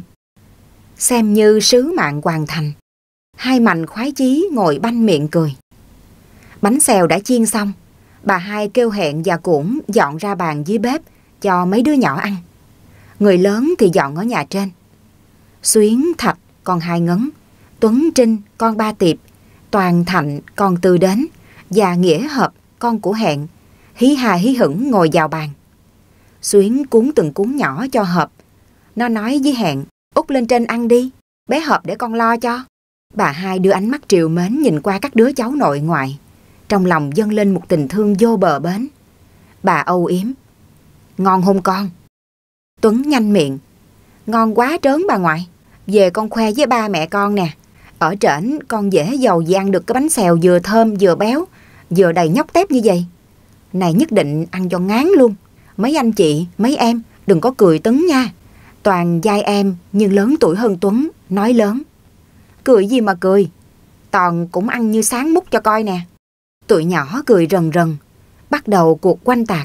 [SPEAKER 1] Xem như sứ mạng hoàn thành. Hai Mạnh khoái chí ngồi banh miệng cười. Bánh xèo đã chiên xong. Bà hai kêu Hẹn và Cuỗn dọn ra bàn dưới bếp cho mấy đứa nhỏ ăn. Người lớn thì dọn ở nhà trên. Xuyến, Thạch, con Hai Ngấn, Tuấn, Trinh, con Ba Tiệp, Toàn, Thạnh, con Tư đến, và Nghĩa Hợp, con của Hẹn, hí hà hí hửng ngồi vào bàn. Xuyến cuốn từng cuốn nhỏ cho Hợp. Nó nói với Hẹn, út lên trên ăn đi, bé Hợp để con lo cho. Bà hai đưa ánh mắt trìu mến nhìn qua các đứa cháu nội ngoại. Trong lòng dâng lên một tình thương vô bờ bến. Bà âu yếm, ngon hôn con. Tuấn nhanh miệng, ngon quá trớn bà ngoại. Về con khoe với ba mẹ con nè. Ở trển con dễ dầu gì ăn được cái bánh xèo vừa thơm vừa béo, vừa đầy nhóc tép như vậy. Này nhất định ăn cho ngán luôn. Mấy anh chị, mấy em đừng có cười Tuấn nha. Toàn giai em nhưng lớn tuổi hơn Tuấn, nói lớn. Cười gì mà cười, Toàn cũng ăn như sáng múc cho coi nè. Tụi nhỏ cười rần rần, bắt đầu cuộc quanh tạc.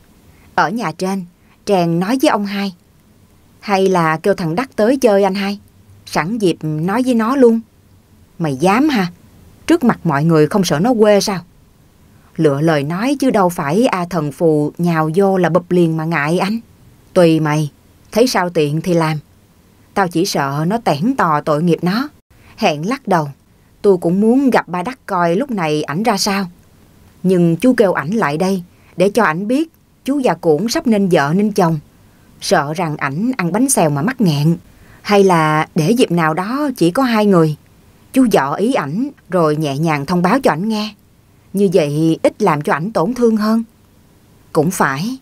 [SPEAKER 1] Ở nhà trên, Tràng nói với ông hai. Hay là kêu thằng Đắc tới chơi anh hai, sẵn dịp nói với nó luôn. Mày dám hả? Trước mặt mọi người không sợ nó quê sao? Lựa lời nói chứ đâu phải a thần phù nhào vô là bụp liền mà ngại anh. Tùy mày, thấy sao tiện thì làm. Tao chỉ sợ nó tẻn tò tội nghiệp nó. Hẹn lắc đầu. Tôi cũng muốn gặp ba Đắc coi lúc này ảnh ra sao. Nhưng chú kêu ảnh lại đây để cho ảnh biết chú và Cuỗn sắp nên vợ nên chồng. Sợ rằng ảnh ăn bánh xèo mà mắc nghẹn. Hay là để dịp nào đó chỉ có hai người. Chú dọ ý ảnh rồi nhẹ nhàng thông báo cho ảnh nghe. Như vậy ít làm cho ảnh tổn thương hơn. Cũng phải.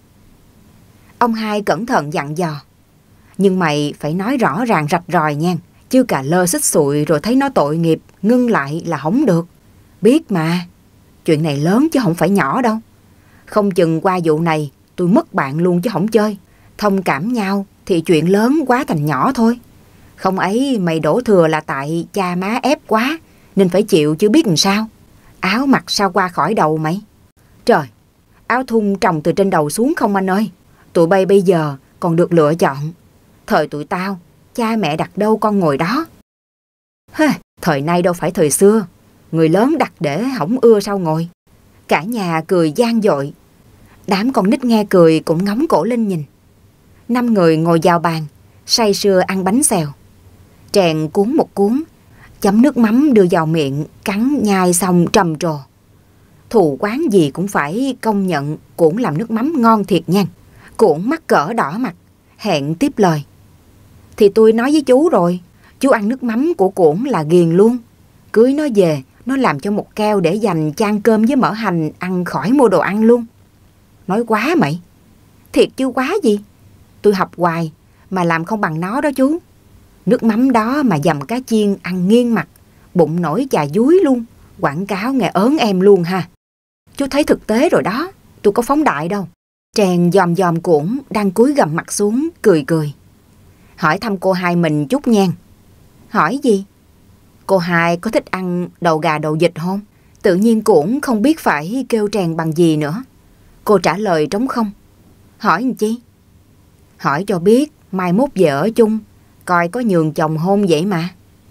[SPEAKER 1] Ông hai cẩn thận dặn dò. Nhưng mày phải nói rõ ràng rạch ròi nha. Chứ cà lơ xích xụi rồi thấy nó tội nghiệp ngưng lại là không được. Biết mà. Chuyện này lớn chứ không phải nhỏ đâu. Không chừng qua vụ này tôi mất bạn luôn chứ không chơi. Thông cảm nhau thì chuyện lớn quá thành nhỏ thôi. Không ấy mày đổ thừa là tại cha má ép quá nên phải chịu chứ biết làm sao. Áo mặc sao qua khỏi đầu mày? Trời, áo thun trồng từ trên đầu xuống không anh ơi. Tụi bay bây giờ còn được lựa chọn. Thời tụi tao, cha mẹ đặt đâu con ngồi đó. Hê, thời nay đâu phải thời xưa. Người lớn đặt để hỏng ưa sao ngồi. Cả nhà cười gian dội. Đám con nít nghe cười cũng ngóng cổ lên nhìn. Năm người ngồi vào bàn, say sưa ăn bánh xèo. Tràng cuốn một cuốn, chấm nước mắm đưa vào miệng, cắn nhai xong trầm trồ. Thù quán gì cũng phải công nhận Cuỗn làm nước mắm ngon thiệt nha. Cuỗn mắc cỡ đỏ mặt, Hẹn tiếp lời. Thì tôi nói với chú rồi, chú ăn nước mắm của Cuỗn là ghiền luôn. Cưới nó về, nó làm cho một keo để dành chan cơm với mỡ hành ăn khỏi mua đồ ăn luôn. Nói quá mày. Thiệt chứ quá gì. Tôi học hoài mà làm không bằng nó đó chú. Nước mắm đó mà dầm cá chiên ăn nghiêng mặt, bụng nổi chà dúi luôn. Quảng cáo nghe ớn em luôn ha. Chú thấy thực tế rồi đó, tôi có phóng đại đâu. Tràng dòm dòm Cuỗn đang cúi gằm mặt xuống, cười cười. Hỏi thăm cô hai mình chút nhan. Hỏi gì? Cô hai có thích ăn đầu gà đầu vịt không? Tự nhiên Cuỗn không biết phải kêu Tràng bằng gì nữa. Cô trả lời trống không. Hỏi làm chi? Hỏi cho biết mai mốt về ở chung, coi có nhường chồng hôn vậy mà.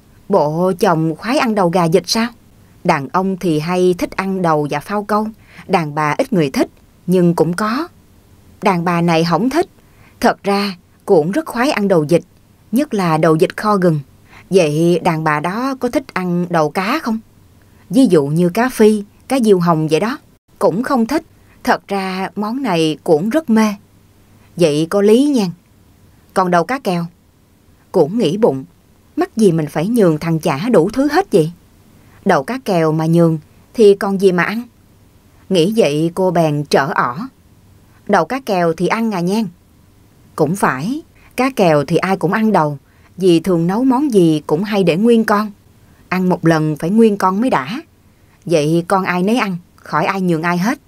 [SPEAKER 1] Bộ chồng khoái ăn đầu gà vịt sao? Đàn ông thì hay thích ăn đầu và phao câu. Đàn bà ít người thích, nhưng cũng có. Đàn bà này không thích. Thật ra cũng rất khoái ăn đầu vịt, nhất là đầu vịt kho gừng. Vậy đàn bà đó có thích ăn đầu cá không? Ví dụ như cá phi, cá diêu hồng vậy đó. Cũng không thích. Thật ra món này cũng rất mê. Vậy có lý nha. Còn đầu cá kèo? Cũng nghĩ bụng, mắc gì mình phải nhường thằng chả đủ thứ hết vậy? Đầu cá kèo mà nhường thì còn gì mà ăn? Nghĩ vậy cô bèn trở ỏ. Đầu cá kèo thì ăn à nhan? Cũng phải, cá kèo thì ai cũng ăn đầu, vì thường nấu món gì cũng hay để nguyên con. Ăn một lần phải nguyên con mới đã. Vậy con ai nấy ăn, khỏi ai nhường ai hết.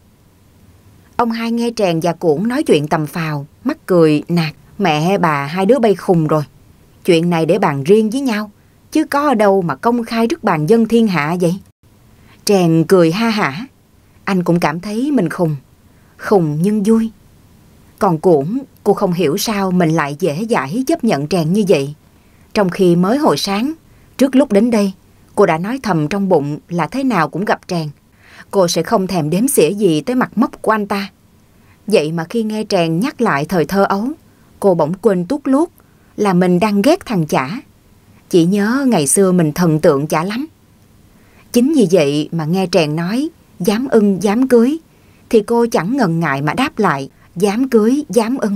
[SPEAKER 1] Ông hai nghe Trèn và Cuỗn nói chuyện tầm phào, mắc cười nạt. Mẹ bà hai đứa bay khùng rồi. Chuyện này để bàn riêng với nhau, chứ có ở đâu mà công khai trước bàn dân thiên hạ vậy. Trèn cười ha hả. Anh cũng cảm thấy mình khùng. Khùng nhưng vui. Còn Cuỗn, cô không hiểu sao mình lại dễ dãi chấp nhận Trèn như vậy. Trong khi mới hồi sáng, trước lúc đến đây, cô đã nói thầm trong bụng là thế nào cũng gặp Trèn, cô sẽ không thèm đếm xỉa gì tới mặt mốc của anh ta. Vậy mà khi nghe Trèn nhắc lại thời thơ ấu, cô bỗng quên tuốt luốt là mình đang ghét thằng chả. Chỉ nhớ ngày xưa mình thần tượng chả lắm. Chính vì vậy mà nghe Trèn nói dám ưng dám cưới, thì cô chẳng ngần ngại mà đáp lại dám cưới dám ưng.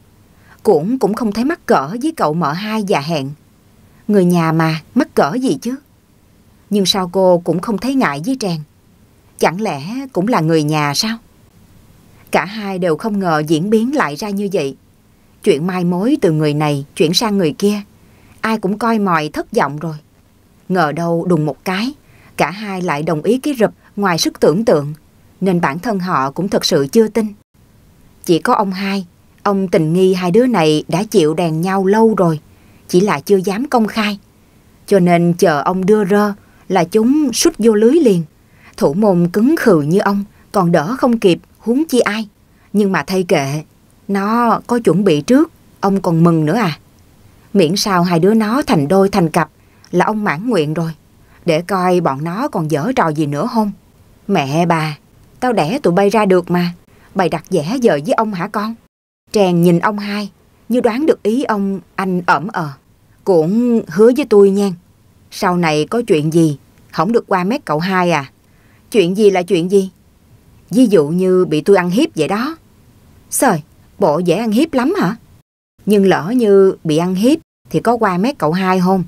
[SPEAKER 1] Cuỗn cũng không thấy mắc cỡ với cậu mợ hai già hẹn. Người nhà mà mắc cỡ gì chứ. Nhưng sao cô cũng không thấy ngại với Trèn? Chẳng lẽ cũng là người nhà sao? Cả hai đều không ngờ diễn biến lại ra như vậy. Chuyện mai mối từ người này chuyển sang người kia, ai cũng coi mòi thất vọng rồi. Ngờ đâu đùng một cái, cả hai lại đồng ý cái rụp ngoài sức tưởng tượng, nên bản thân họ cũng thật sự chưa tin. Chỉ có ông hai, ông tình nghi hai đứa này đã chịu đèn nhau lâu rồi, chỉ là chưa dám công khai. Cho nên chờ ông đưa rơ là chúng sút vô lưới liền. Thủ môn cứng khừ như ông còn đỡ không kịp, huống chi ai. Nhưng mà thay kệ, nó có chuẩn bị trước, ông còn mừng nữa à. Miễn sao hai đứa nó thành đôi thành cặp là ông mãn nguyện rồi. Để coi bọn nó còn dở trò gì nữa không. Mẹ bà, tao đẻ tụi bay ra được mà, bày đặt vẽ vời với ông hả con? Trèn nhìn ông hai như đoán được ý ông, anh ẩm ờ. Cũng hứa với tôi nha, sau này có chuyện gì không được qua mét cậu hai à. Chuyện gì là chuyện gì? Ví dụ như bị tôi ăn hiếp vậy đó. Trời, bộ dễ ăn hiếp lắm hả? Nhưng lỡ như bị ăn hiếp thì có qua mét cậu hai không?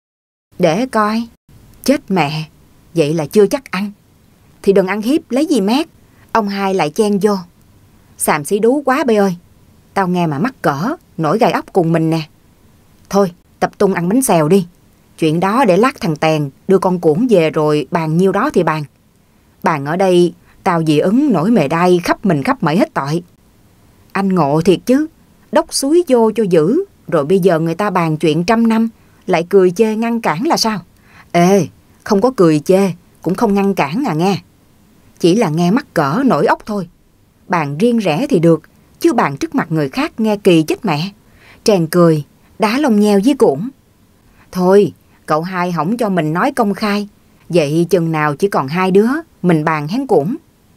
[SPEAKER 1] Để coi. Chết mẹ, vậy là chưa chắc ăn. Thì đừng ăn hiếp lấy gì mét. Ông hai lại chen vô. Xàm xí đú quá bê ơi. Tao nghe mà mắc cỡ, nổi gai ốc cùng mình nè. Thôi, tập trung ăn bánh xèo đi. Chuyện đó để lát thằng Tèn đưa con Cuỗn về rồi bàn nhiêu đó thì bàn. Bàn ở đây tao dị ứng nổi mề đay khắp mình khắp mẩy hết tội. Anh ngộ thiệt chứ, đốc suối vô cho dữ, rồi bây giờ người ta bàn chuyện trăm năm lại cười chê ngăn cản là sao? Ê, không có cười chê, cũng không ngăn cản à nghe. Chỉ là nghe mắc cỡ nổi ốc thôi. Bàn riêng rẽ thì được, chứ bàn trước mặt người khác nghe kỳ chết mẹ. Trèn cười, đá lông nheo với Cuỗn. Thôi, cậu hai hổng cho mình nói công khai, vậy chừng nào chỉ còn hai đứa, mình bàn hén Cuỗn.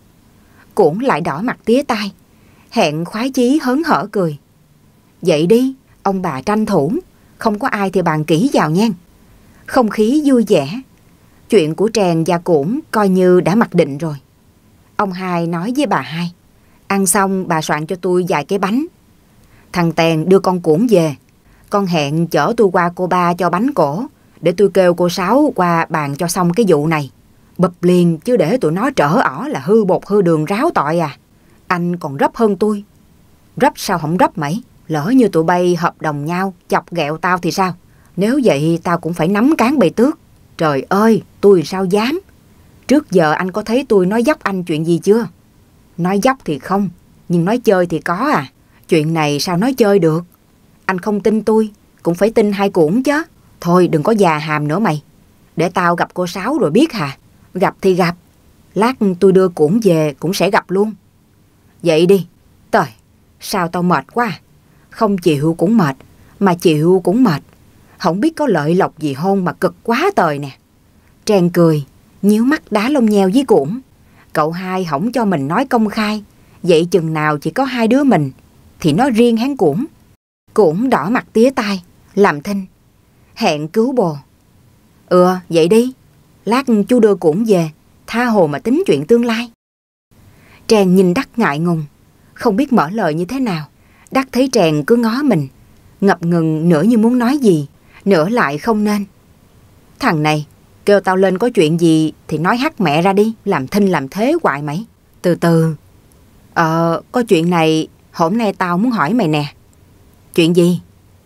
[SPEAKER 1] Cuỗn lại đỏ mặt tía tai, hẹn khoái chí hớn hở cười. Vậy đi, ông bà tranh thủ, không có ai thì bàn kỹ vào nha. Không khí vui vẻ. Chuyện của Trèn và Cuỗn coi như đã mặc định rồi. Ông hai nói với bà hai, ăn xong bà soạn cho tôi vài cái bánh. Thằng Tèn đưa con Cuỗn về, con hẹn chở tôi qua cô ba cho bánh cổ, để tôi kêu cô Sáu qua bàn cho xong cái vụ này. Bập liền, chứ để tụi nó trở ỏ là hư bột hư đường ráo tội à. Anh còn rấp hơn tôi. Rấp sao không rấp mày? Lỡ như tụi bay hợp đồng nhau chọc ghẹo tao thì sao? Nếu vậy tao cũng phải nắm cán bầy tước. Trời ơi, tôi sao dám. Trước giờ anh có thấy tôi nói dốc anh chuyện gì chưa? Nói dốc thì không, nhưng nói chơi thì có à. Chuyện này sao nói chơi được? Anh không tin tôi, cũng phải tin hai Cuỗn chứ. Thôi đừng có già hàm nữa mày. Để tao gặp cô Sáu rồi biết hả? Gặp thì gặp. Lát tôi đưa Cuỗn về cũng sẽ gặp luôn. Vậy đi. Trời, sao tao mệt quá. Không chịu cũng mệt, mà chịu cũng mệt. Không biết có lợi lộc gì hôn mà cực quá tời nè. Trang cười, nhíu mắt đá lông nheo với Cuỗm. Cậu hai không cho mình nói công khai, vậy chừng nào chỉ có hai đứa mình thì nói riêng hắn Cuỗm. Cuỗm đỏ mặt tía tai, làm thinh. Hẹn cứu bồ. Ừ, vậy đi. Lát chú đưa Cuỗm về, tha hồ mà tính chuyện tương lai. Trang nhìn Đắc ngại ngùng, không biết mở lời như thế nào. Đắc thấy Trang cứ ngó mình, ngập ngừng nửa như muốn nói gì, nửa lại không nên. Thằng này, kêu tao lên có chuyện gì thì nói hắt mẹ ra đi, làm thinh làm thế hoài mày. Từ từ. Ờ, có chuyện này hôm nay tao muốn hỏi mày nè. Chuyện gì?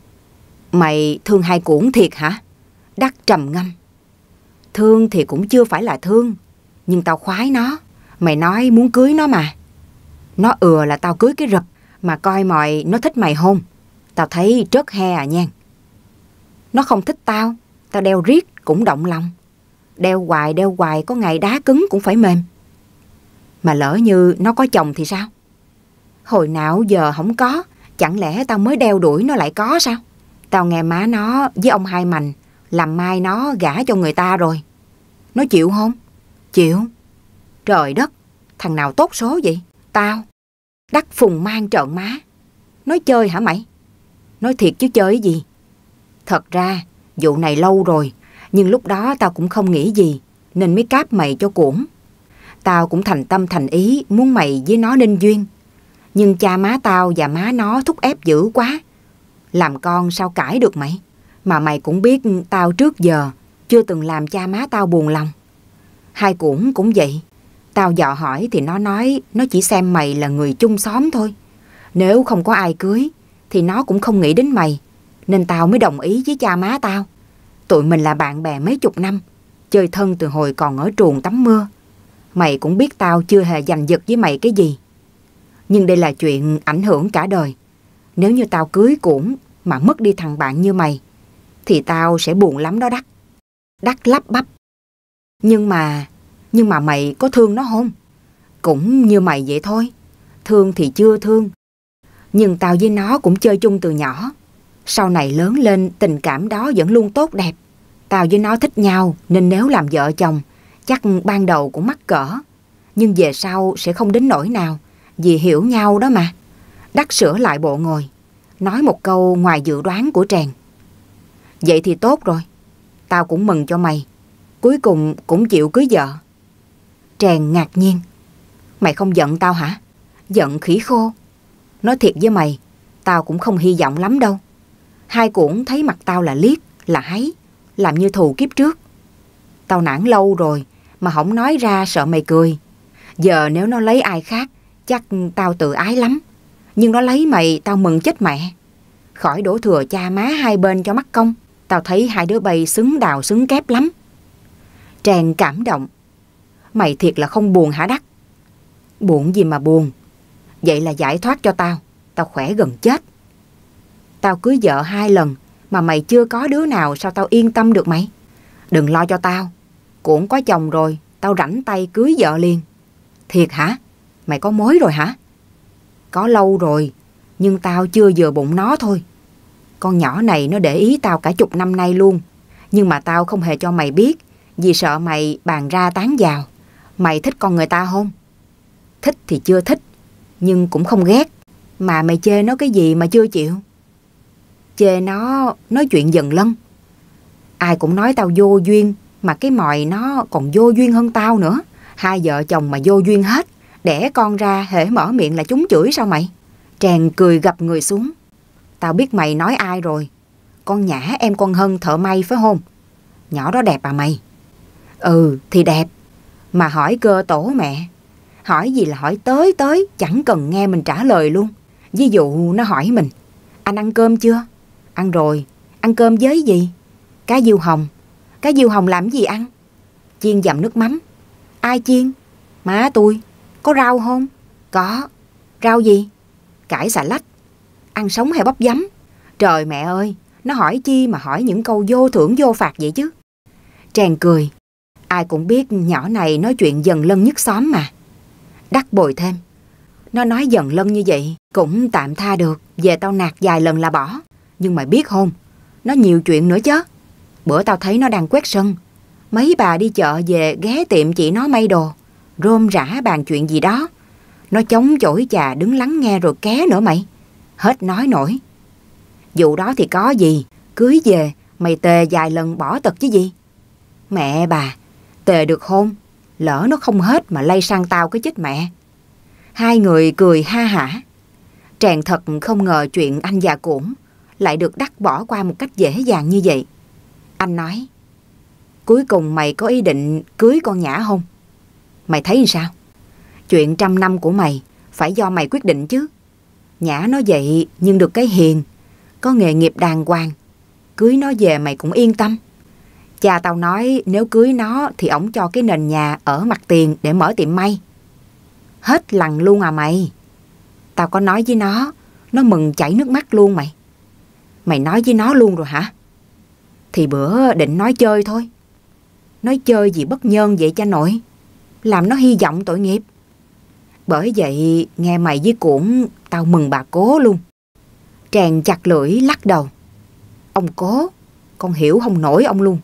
[SPEAKER 1] Mày thương hai Cuỗm thiệt hả? Đắc trầm ngâm. Thương thì cũng chưa phải là thương, nhưng tao khoái nó. Mày nói muốn cưới nó mà. Nó ừa là tao cưới cái rập, mà coi mọi nó thích mày hôn. Tao thấy trớt he à nhan. Nó không thích tao, tao đeo riết cũng động lòng. Đeo hoài đeo hoài có ngày đá cứng cũng phải mềm. Mà lỡ như nó có chồng thì sao? Hồi nào giờ không có, chẳng lẽ tao mới đeo đuổi nó lại có sao? Tao nghe má nó với ông Hai Mành làm mai nó gả cho người ta rồi. Nó chịu không? Chịu. Trời đất, thằng nào tốt số vậy? Tao. Đắc phùng mang trợn má. Nói chơi hả mày? Nói thiệt chứ chơi cái gì? Thật ra vụ này lâu rồi, nhưng lúc đó tao cũng không nghĩ gì, nên mới cáp mày cho Cuỗm. Tao cũng thành tâm thành ý muốn mày với nó nên duyên. Nhưng cha má tao và má nó thúc ép dữ quá. Làm con sao cãi được mày? Mà mày cũng biết tao trước giờ chưa từng làm cha má tao buồn lòng. Hai Cuỗm cũng vậy. Tao dò hỏi thì nó nói nó chỉ xem mày là người chung xóm thôi. Nếu không có ai cưới thì nó cũng không nghĩ đến mày. Nên tao mới đồng ý với cha má tao. Tụi mình là bạn bè mấy chục năm, chơi thân từ hồi còn ở truồng tắm mưa. Mày cũng biết tao chưa hề giành giật với mày cái gì. Nhưng đây là chuyện ảnh hưởng cả đời. Nếu như tao cưới Cuỗm mà mất đi thằng bạn như mày thì tao sẽ buồn lắm đó Đắc. Đắc lắp bắp. Nhưng mà Nhưng mà mày có thương nó không? Cũng như mày vậy thôi. Thương thì chưa thương, nhưng tao với nó cũng chơi chung từ nhỏ. Sau này lớn lên tình cảm đó vẫn luôn tốt đẹp. Tao với nó thích nhau nên nếu làm vợ chồng chắc ban đầu cũng mắc cỡ, nhưng về sau sẽ không đến nỗi nào, vì hiểu nhau đó mà. Đắc sửa lại bộ ngồi, nói một câu ngoài dự đoán của Tràng. Vậy thì tốt rồi, tao cũng mừng cho mày, cuối cùng cũng chịu cưới vợ. Tràng ngạc nhiên. Mày không giận tao hả? Giận khỉ khô. Nói thiệt với mày, tao cũng không hy vọng lắm đâu. Hai Cuỗm thấy mặt tao là liếc, là háy, làm như thù kiếp trước. Tao nản lâu rồi mà không nói ra sợ mày cười. Giờ nếu nó lấy ai khác chắc tao tự ái lắm. Nhưng nó lấy mày tao mừng chết mẹ. Khỏi đổ thừa cha má hai bên cho mắc công. Tao thấy hai đứa bay xứng đào xứng kép lắm. Tràng cảm động. Mày thiệt là không buồn hả Đắc? Buồn gì mà buồn. Vậy là giải thoát cho tao. Tao khỏe gần chết. Tao cưới vợ hai lần mà mày chưa có đứa nào, sao tao yên tâm được mày? Đừng lo cho tao. Cũng có chồng rồi, tao rảnh tay cưới vợ liền. Thiệt hả? Mày có mối rồi hả? Có lâu rồi, nhưng tao chưa vừa bụng nó thôi. Con nhỏ này nó để ý tao cả chục năm nay luôn. Nhưng mà tao không hề cho mày biết, vì sợ mày bàn ra tán vào. Mày thích con người ta không? Thích thì chưa thích, nhưng cũng không ghét. Mà mày chê nó cái gì mà chưa chịu? Chê nó nói chuyện dần lân. Ai cũng nói tao vô duyên, mà cái mòi nó còn vô duyên hơn tao nữa. Hai vợ chồng mà vô duyên hết, đẻ con ra hễ mở miệng là chúng chửi sao mày? Tràng cười gập người xuống. Tao biết mày nói ai rồi. Con Nhã em con Hân thợ may phải không? Nhỏ đó đẹp à mày? Ừ thì đẹp. Mà hỏi cơ tổ mẹ. Hỏi gì là hỏi tới tới, chẳng cần nghe mình trả lời luôn. Ví dụ nó hỏi mình: anh ăn cơm chưa? Ăn rồi. Ăn cơm với gì? Cá diêu hồng. Cá diêu hồng làm gì ăn? Chiên dầm nước mắm. Ai chiên? Má tôi. Có rau không? Có. Rau gì? Cải xà lách. Ăn sống hay bắp giấm? Trời mẹ ơi, nó hỏi chi mà hỏi những câu vô thưởng vô phạt vậy chứ? Tràng cười. Ai cũng biết nhỏ này nói chuyện dần lân nhất xóm mà. Đắc bồi thêm. Nó nói dần lân như vậy cũng tạm tha được. Về tao nạt vài lần là bỏ. Nhưng mày biết không, Nó nhiều chuyện nữa chứ. Bữa tao thấy nó đang quét sân. Mấy bà đi chợ về ghé tiệm chị nó may đồ, rôm rả bàn chuyện gì đó. Nó chống chổi chà đứng lắng nghe rồi ké nữa mày. Hết nói nổi. Vụ đó thì có gì, cưới về mày tề vài lần bỏ tật chứ gì. Mẹ bà, tề được hôn, lỡ nó không hết mà lây sang tao cái chết mẹ. Hai người cười ha hả. Tràng thật không ngờ chuyện anh già Cuỗn lại được đắc bỏ qua một cách dễ dàng như vậy. Anh nói, cuối cùng mày có ý định cưới con Nhã không? Mày thấy sao? Chuyện trăm năm của mày phải do mày quyết định chứ. Nhã nó vậy nhưng được cái hiền, có nghề nghiệp đàng hoàng. Cưới nó về mày cũng yên tâm. Cha tao nói nếu cưới nó thì ổng cho cái nền nhà ở mặt tiền để mở tiệm may. Hết lần luôn à mày. Tao có nói với nó, nó mừng chảy nước mắt luôn mày. Mày nói với nó luôn rồi hả? Thì bữa định nói chơi thôi. Nói chơi gì bất nhơn vậy cha nội, làm nó hy vọng tội nghiệp. Bởi vậy nghe mày với Cuỗn tao mừng bà Cố luôn. Tràng chặt lưỡi lắc đầu. Ông Cố, con hiểu không nổi ông luôn.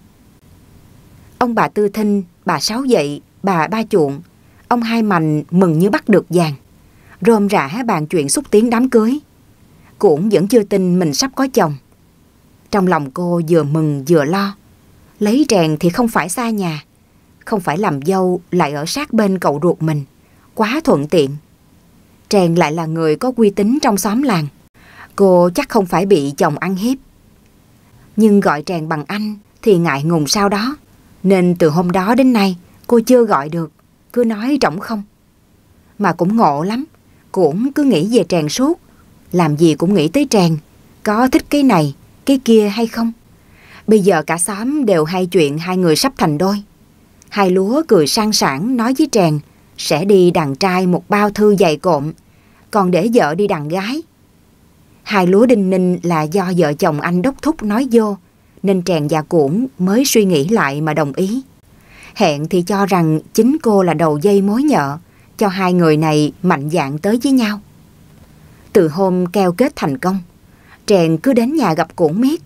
[SPEAKER 1] Ông bà Tư Thinh, bà Sáu Dậy, bà Ba Chuộng, ông Hai Mành mừng như bắt được vàng, rôm rả bàn chuyện xúc tiến đám cưới. Cuỗn vẫn chưa tin mình sắp có chồng. Trong lòng cô vừa mừng vừa lo. Lấy Tràng thì không phải xa nhà, không phải làm dâu lại ở sát bên cậu ruột mình, quá thuận tiện. Tràng lại là người có uy tín trong xóm làng, cô chắc không phải bị chồng ăn hiếp. Nhưng gọi Tràng bằng anh thì ngại ngùng sau đó, nên từ hôm đó đến nay cô chưa gọi được, cứ nói trống không. Mà cũng ngộ lắm, Cuỗn cứ nghĩ về Tràng suốt, làm gì cũng nghĩ tới Tràng, có thích cái này, cái kia hay không. Bây giờ cả xóm đều hay chuyện hai người sắp thành đôi. Hai lúa cười sang sảng nói với Tràng sẽ đi đàn trai một bao thư dày cộm, còn để vợ đi đàn gái. Hai lúa đinh ninh là do vợ chồng anh đốc thúc nói vô, nên Tràng và Cuỗn mới suy nghĩ lại mà đồng ý. Hẹn thì cho rằng chính cô là đầu dây mối nhợ, cho hai người này mạnh dạn tới với nhau. Từ hôm keo kết thành công, Tràng cứ đến nhà gặp Cuỗn miết.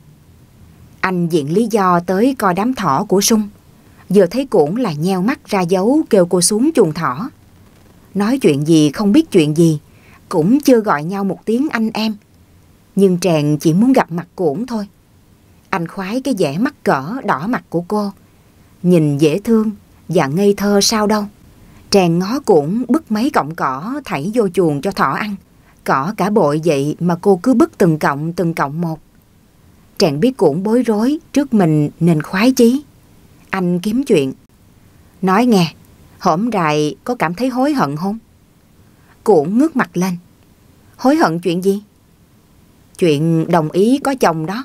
[SPEAKER 1] Anh viện lý do tới coi đám thỏ của Sung. Vừa thấy Cuỗn là nheo mắt ra dấu kêu cô xuống chuồng thỏ. Nói chuyện gì không biết chuyện gì, cũng chưa gọi nhau một tiếng anh em. Nhưng Tràng chỉ muốn gặp mặt Cuỗn thôi. Anh khoái cái vẻ mắc cỡ đỏ mặt của cô, nhìn dễ thương và ngây thơ sao đâu. Tràng ngó Cuỗn bứt mấy cọng cỏ thảy vô chuồng cho thỏ ăn. Cỏ cả bội vậy mà cô cứ bứt từng cọng từng cọng một. Tràng biết Cuỗn bối rối trước mình nên khoái chí. Anh kiếm chuyện. Nói nghe, hổm rày có cảm thấy hối hận không? Cuỗn ngước mặt lên. Hối hận chuyện gì? Chuyện đồng ý có chồng đó.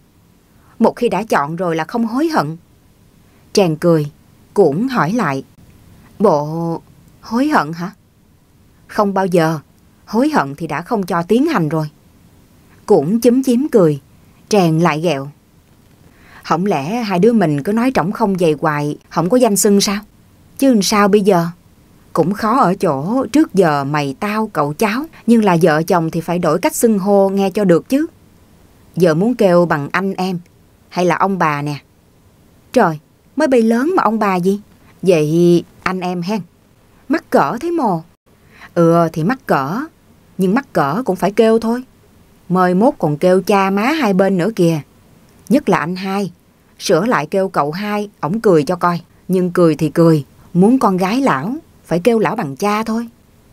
[SPEAKER 1] Một khi đã chọn rồi là không hối hận. Tràng cười. Cuỗn hỏi lại. Bộ hối hận hả? Không bao giờ. Hối hận thì đã không cho tiến hành rồi. Cuỗn chúm chím cười. Tràng lại ghẹo. Không lẽ hai đứa mình cứ nói trống không vậy hoài, không có danh xưng sao? Chứ sao bây giờ? Cũng khó ở chỗ trước giờ mày tao cậu cháu, nhưng là vợ chồng thì phải đổi cách xưng hô nghe cho được chứ. Giờ muốn kêu bằng anh em hay là ông bà nè. Trời, mới bay lớn mà ông bà gì? Vậy anh em hen. Mắc cỡ thế mồ. Ừ thì mắc cỡ, nhưng mắc cỡ cũng phải kêu thôi. Mời mốt còn kêu cha má hai bên nữa kìa. Nhất là anh hai, sửa lại kêu cậu hai, ổng cười cho coi. Nhưng cười thì cười, muốn con gái lão phải kêu lão bằng cha thôi.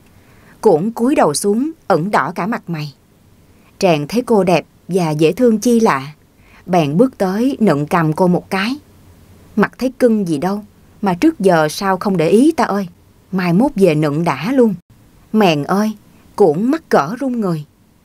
[SPEAKER 1] Cuỗn cúi đầu xuống, ửng đỏ cả mặt mày. Tràng thấy cô đẹp và dễ thương chi lạ, bèn bước tới nựng cầm cô một cái. Mặt thấy cưng gì đâu, mà trước giờ sao không để ý ta ơi. Mai mốt về nựng đã luôn. Mèn ơi, Cuỗn mắc cỡ run người.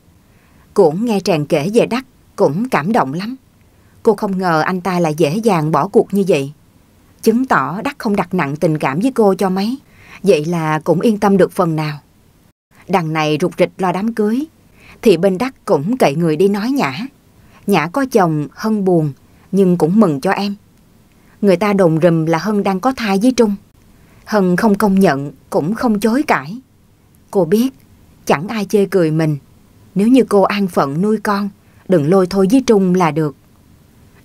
[SPEAKER 1] Cuỗn nghe Tràng kể về Đắc cũng cảm động lắm. Cô không ngờ anh ta lại dễ dàng bỏ cuộc như vậy, chứng tỏ Đắc không đặt nặng tình cảm với cô cho mấy. Vậy là cũng yên tâm được phần nào. Đằng này rụt rịch lo đám cưới, thì bên Đắc cũng cậy người đi nói Nhã. Nhã có chồng Hân buồn, nhưng cũng mừng cho em. Người ta đồn rùm là Hân đang có thai với Trung. Hân không công nhận, cũng không chối cãi. Cô biết chẳng ai chê cười mình. Nếu như cô an phận nuôi con, đừng lôi thôi với Trung là được.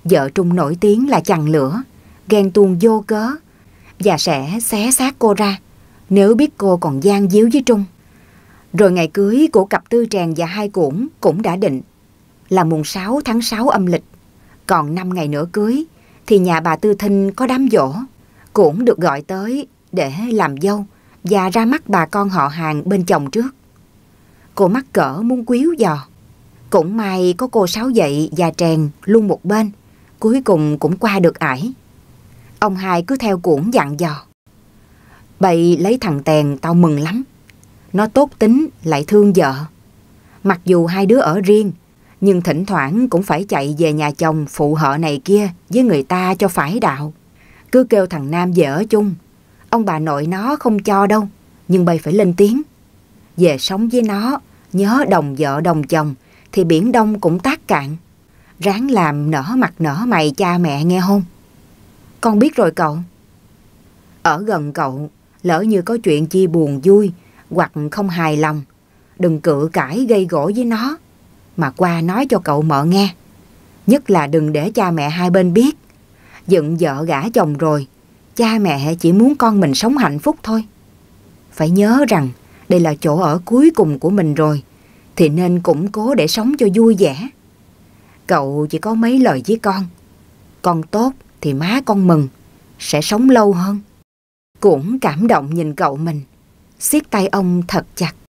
[SPEAKER 1] Vợ Trung nổi tiếng là chằn lửa, ghen tuông vô cớ, và sẽ xé xác cô ra nếu biết cô còn gian díu với Trung. Rồi ngày cưới của cặp Tư Trèn và Hai Cuỗn cũng đã định là mùng sáu tháng sáu âm lịch. Còn năm ngày nữa cưới thì nhà bà Tư Thinh có đám giỗ, cũng được gọi tới để làm dâu và ra mắt bà con họ hàng bên chồng trước. Cô mắc cỡ muốn quýu dò. Cũng may có cô Sáu Dậy và Trèn luôn một bên, cuối cùng cũng qua được ải. Ông Hai cứ theo Cuỗn dặn dò: "Bậy lấy thằng Tèn tao mừng lắm. Nó tốt tính lại thương vợ. Mặc dù hai đứa ở riêng, nhưng thỉnh thoảng cũng phải chạy về nhà chồng phụ họ này kia với người ta cho phải đạo. Cứ kêu thằng Nam về ở chung. Ông bà nội nó không cho đâu, nhưng bậy phải lên tiếng. Về sống với nó, nhớ đồng vợ đồng chồng, thì biển Đông cũng tát cạn. Ráng làm nở mặt nở mày cha mẹ nghe không?" "Con biết rồi cậu." "Ở gần cậu, lỡ như có chuyện chi buồn vui hoặc không hài lòng, đừng cự cãi gây gổ với nó, mà qua nói cho cậu mợ nghe. Nhất là đừng để cha mẹ hai bên biết. Dựng vợ gả chồng rồi, cha mẹ chỉ muốn con mình sống hạnh phúc thôi. Phải nhớ rằng đây là chỗ ở cuối cùng của mình rồi, thì nên củng cố để sống cho vui vẻ. Cậu chỉ có mấy lời với con. Con tốt thì má con mừng, sẽ sống lâu hơn." Cũng cảm động nhìn cậu mình, siết tay ông thật chặt.